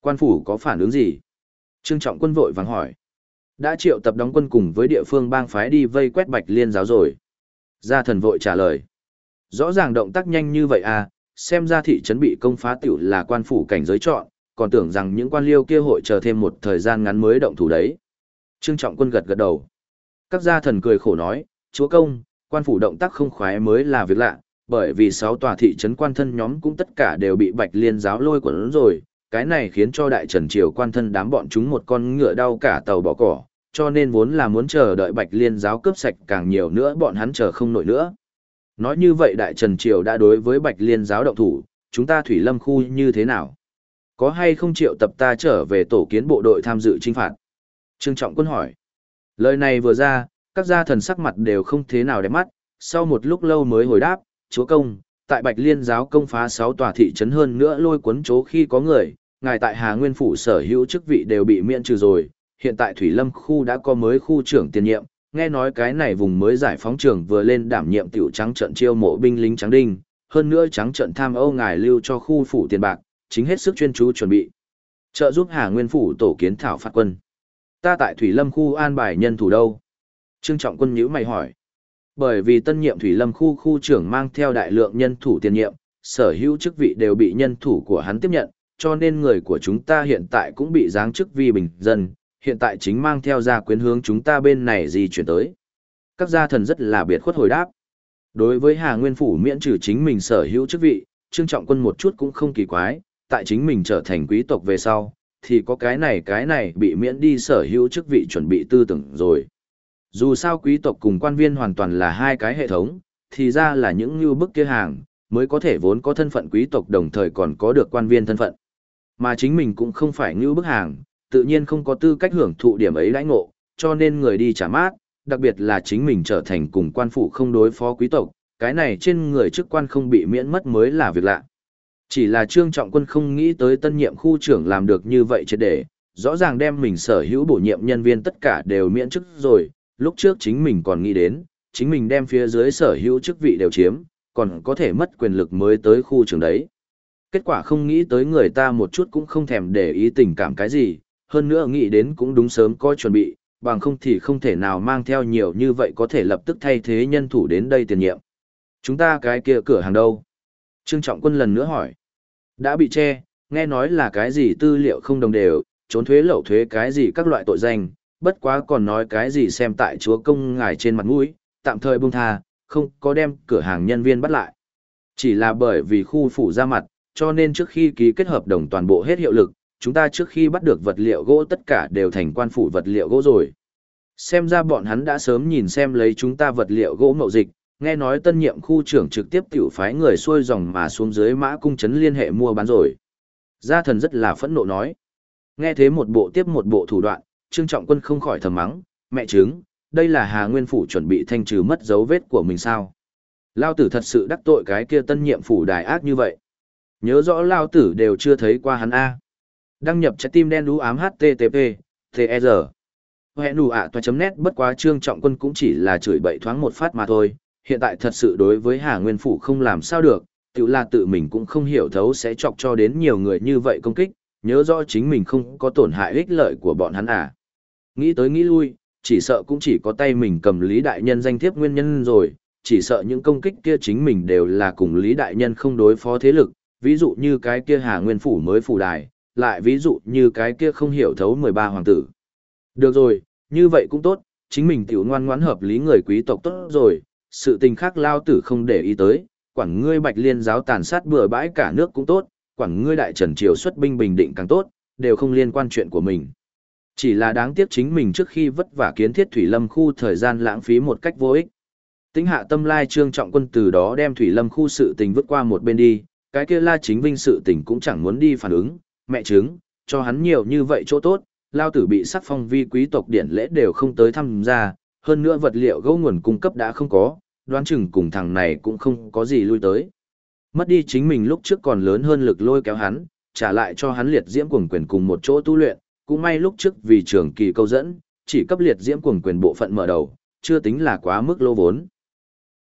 Quan phủ có phản ứng gì? Trương Trọng Quân vội vàng hỏi. Đã triệu tập đóng quân cùng với địa phương bang phái đi vây quét Bạch Liên giáo rồi. Gia thần vội trả lời. Rõ ràng động tác nhanh như vậy à, xem ra thị trấn bị công phá tiểu là quan phủ cảnh giới chọn, còn tưởng rằng những quan liêu kia hội chờ thêm một thời gian ngắn mới động thủ đấy. Trương Trọng Quân gật gật đầu. Các gia thần cười khổ nói, chúa công, quan phủ động tác không khoái mới là việc lạ, bởi vì 6 tòa thị trấn quan thân nhóm cũng tất cả đều bị Bạch Liên giáo lôi cuốn rồi, cái này khiến cho đại trần triều quan thân đám bọn chúng một con ngựa đau cả tàu bỏ cỏ, cho nên vốn là muốn chờ đợi Bạch Liên giáo cướp sạch càng nhiều nữa bọn hắn chờ không nổi nữa. Nói như vậy đại trần triều đã đối với Bạch Liên giáo động thủ, chúng ta Thủy Lâm khu như thế nào? Có hay không triệu tập ta trở về tổ kiến bộ đội tham dự chinh phạt? Trương Trọng Quân hỏi. Lời này vừa ra, các gia thần sắc mặt đều không thế nào đẹp mắt, sau một lúc lâu mới hồi đáp, chúa công, tại Bạch Liên giáo công phá 6 tòa thị trấn hơn nữa lôi cuốn chố khi có người, ngài tại Hà Nguyên phủ sở hữu chức vị đều bị miễn trừ rồi, hiện tại Thủy Lâm khu đã có mới khu trưởng tiền nhiệm, nghe nói cái này vùng mới giải phóng trưởng vừa lên đảm nhiệm tiểu trắng trận chiêu mộ binh lính trắng đinh, hơn nữa trắng trận tham âu ngài lưu cho khu phủ tiền bạc, chính hết sức chuyên chú chuẩn bị trợ giúp Hà Nguyên phủ tổ kiến thảo phạt quân. Ta tại Thủy Lâm khu an bài nhân thủ đâu? Trương Trọng Quân nhíu mày hỏi. Bởi vì tân nhiệm Thủy Lâm khu khu trưởng mang theo đại lượng nhân thủ tiền nhiệm, sở hữu chức vị đều bị nhân thủ của hắn tiếp nhận, cho nên người của chúng ta hiện tại cũng bị giáng chức vi bình dân, hiện tại chính mang theo gia quyến hướng chúng ta bên này di chuyển tới. Các gia thần rất là biệt khuất hồi đáp. Đối với Hà Nguyên phủ miễn trừ chính mình sở hữu chức vị, Trương Trọng Quân một chút cũng không kỳ quái, tại chính mình trở thành quý tộc về sau, thì có cái này bị miễn đi sở hữu chức vị chuẩn bị tư tưởng rồi. Dù sao quý tộc cùng quan viên hoàn toàn là hai cái hệ thống, thì ra là những như bức kia hàng, mới có thể vốn có thân phận quý tộc đồng thời còn có được quan viên thân phận. Mà chính mình cũng không phải như bức hàng, tự nhiên không có tư cách hưởng thụ điểm ấy đãi ngộ, cho nên người đi trả mát, đặc biệt là chính mình trở thành cùng quan phủ không đối phó quý tộc, cái này trên người chức quan không bị miễn mất mới là việc lạ. Chỉ là Trương Trọng Quân không nghĩ tới tân nhiệm khu trưởng làm được như vậy triệt để, rõ ràng đem mình sở hữu bổ nhiệm nhân viên tất cả đều miễn chức rồi, lúc trước chính mình còn nghĩ đến, chính mình đem phía dưới sở hữu chức vị đều chiếm, còn có thể mất quyền lực mới tới khu trưởng đấy. Kết quả không nghĩ tới người ta một chút cũng không thèm để ý tình cảm cái gì, hơn nữa nghĩ đến cũng đúng sớm có chuẩn bị, bằng không thì không thể nào mang theo nhiều như vậy có thể lập tức thay thế nhân thủ đến đây tiền nhiệm. Chúng ta cái kia cửa hàng đâu? Trương Trọng Quân lần nữa hỏi. Đã bị che, nghe nói là cái gì tư liệu không đồng đều, trốn thuế lậu thuế cái gì các loại tội danh, bất quá còn nói cái gì xem tại chúa công ngài trên mặt mũi, tạm thời buông tha, không có đem cửa hàng nhân viên bắt lại. Chỉ là bởi vì khu phủ ra mặt, cho nên trước khi ký kết hợp đồng toàn bộ hết hiệu lực, chúng ta trước khi bắt được vật liệu gỗ tất cả đều thành quan phủ vật liệu gỗ rồi. Xem ra bọn hắn đã sớm nhìn xem lấy chúng ta vật liệu gỗ mậu dịch, nghe nói tân nhiệm khu trưởng trực tiếp tiểu phái người xuôi dòng mà xuống dưới Mã Cung trấn liên hệ mua bán rồi. Gia thần rất là phẫn nộ nói. Nghe thế một bộ tiếp một bộ thủ đoạn, Trương Trọng Quân không khỏi thầm mắng, mẹ chứng, đây là Hà Nguyên phủ chuẩn bị thanh trừ mất dấu vết của mình sao? Lao tử thật sự đắc tội cái kia tân nhiệm phủ đài ác như vậy. Nhớ rõ Lao tử đều chưa thấy qua hắn A. Đăng nhập trái tim đen đú ám HTTP, TR. Hẹn đủ ạ toa.net bất quá Trương Trọng Quân cũng chỉ là chửi bậy thoáng một phát mà thôi. Hiện tại thật sự đối với Hà Nguyên phủ không làm sao được, tự là tự mình cũng không hiểu thấu sẽ chọc cho đến nhiều người như vậy công kích, nhớ rõ chính mình không có tổn hại ích lợi của bọn hắn à. Nghĩ tới nghĩ lui, chỉ sợ cũng chỉ có tay mình cầm Lý Đại Nhân danh thiếp nguyên nhân rồi, chỉ sợ những công kích kia chính mình đều là cùng Lý Đại Nhân không đối phó thế lực, ví dụ như cái kia Hà Nguyên phủ mới phủ đài, lại ví dụ như cái kia không hiểu thấu 13 hoàng tử. Được rồi, như vậy cũng tốt, chính mình tiểu ngoan ngoãn hợp lý người quý tộc tốt rồi, sự tình khác Lao tử không để ý tới, quản ngươi Bạch Liên giáo tàn sát bừa bãi cả nước cũng tốt, quản ngươi Đại Trần triều xuất binh bình định càng tốt, đều không liên quan chuyện của mình. Chỉ là đáng tiếc chính mình trước khi vất vả kiến thiết Thủy Lâm khu thời gian lãng phí một cách vô ích. Tính hạ tâm lai Trương Trọng Quân từ đó đem Thủy Lâm khu sự tình vứt qua một bên đi, cái kia La Chính Vinh sự tình cũng chẳng muốn đi phản ứng, mẹ chứng, cho hắn nhiều như vậy chỗ tốt, Lao tử bị sắc phong vi quý tộc điển lễ đều không tới tham gia, hơn nữa vật liệu gỗ nguồn cung cấp đã không có, đoán chừng cùng thằng này cũng không có gì lui tới. Mất đi chính mình lúc trước còn lớn hơn lực lôi kéo hắn, trả lại cho hắn liệt diễm cuồng quyền cùng một chỗ tu luyện, cũng may lúc trước vì trường kỳ câu dẫn, chỉ cấp liệt diễm cuồng quyền bộ phận mở đầu, chưa tính là quá mức lô vốn.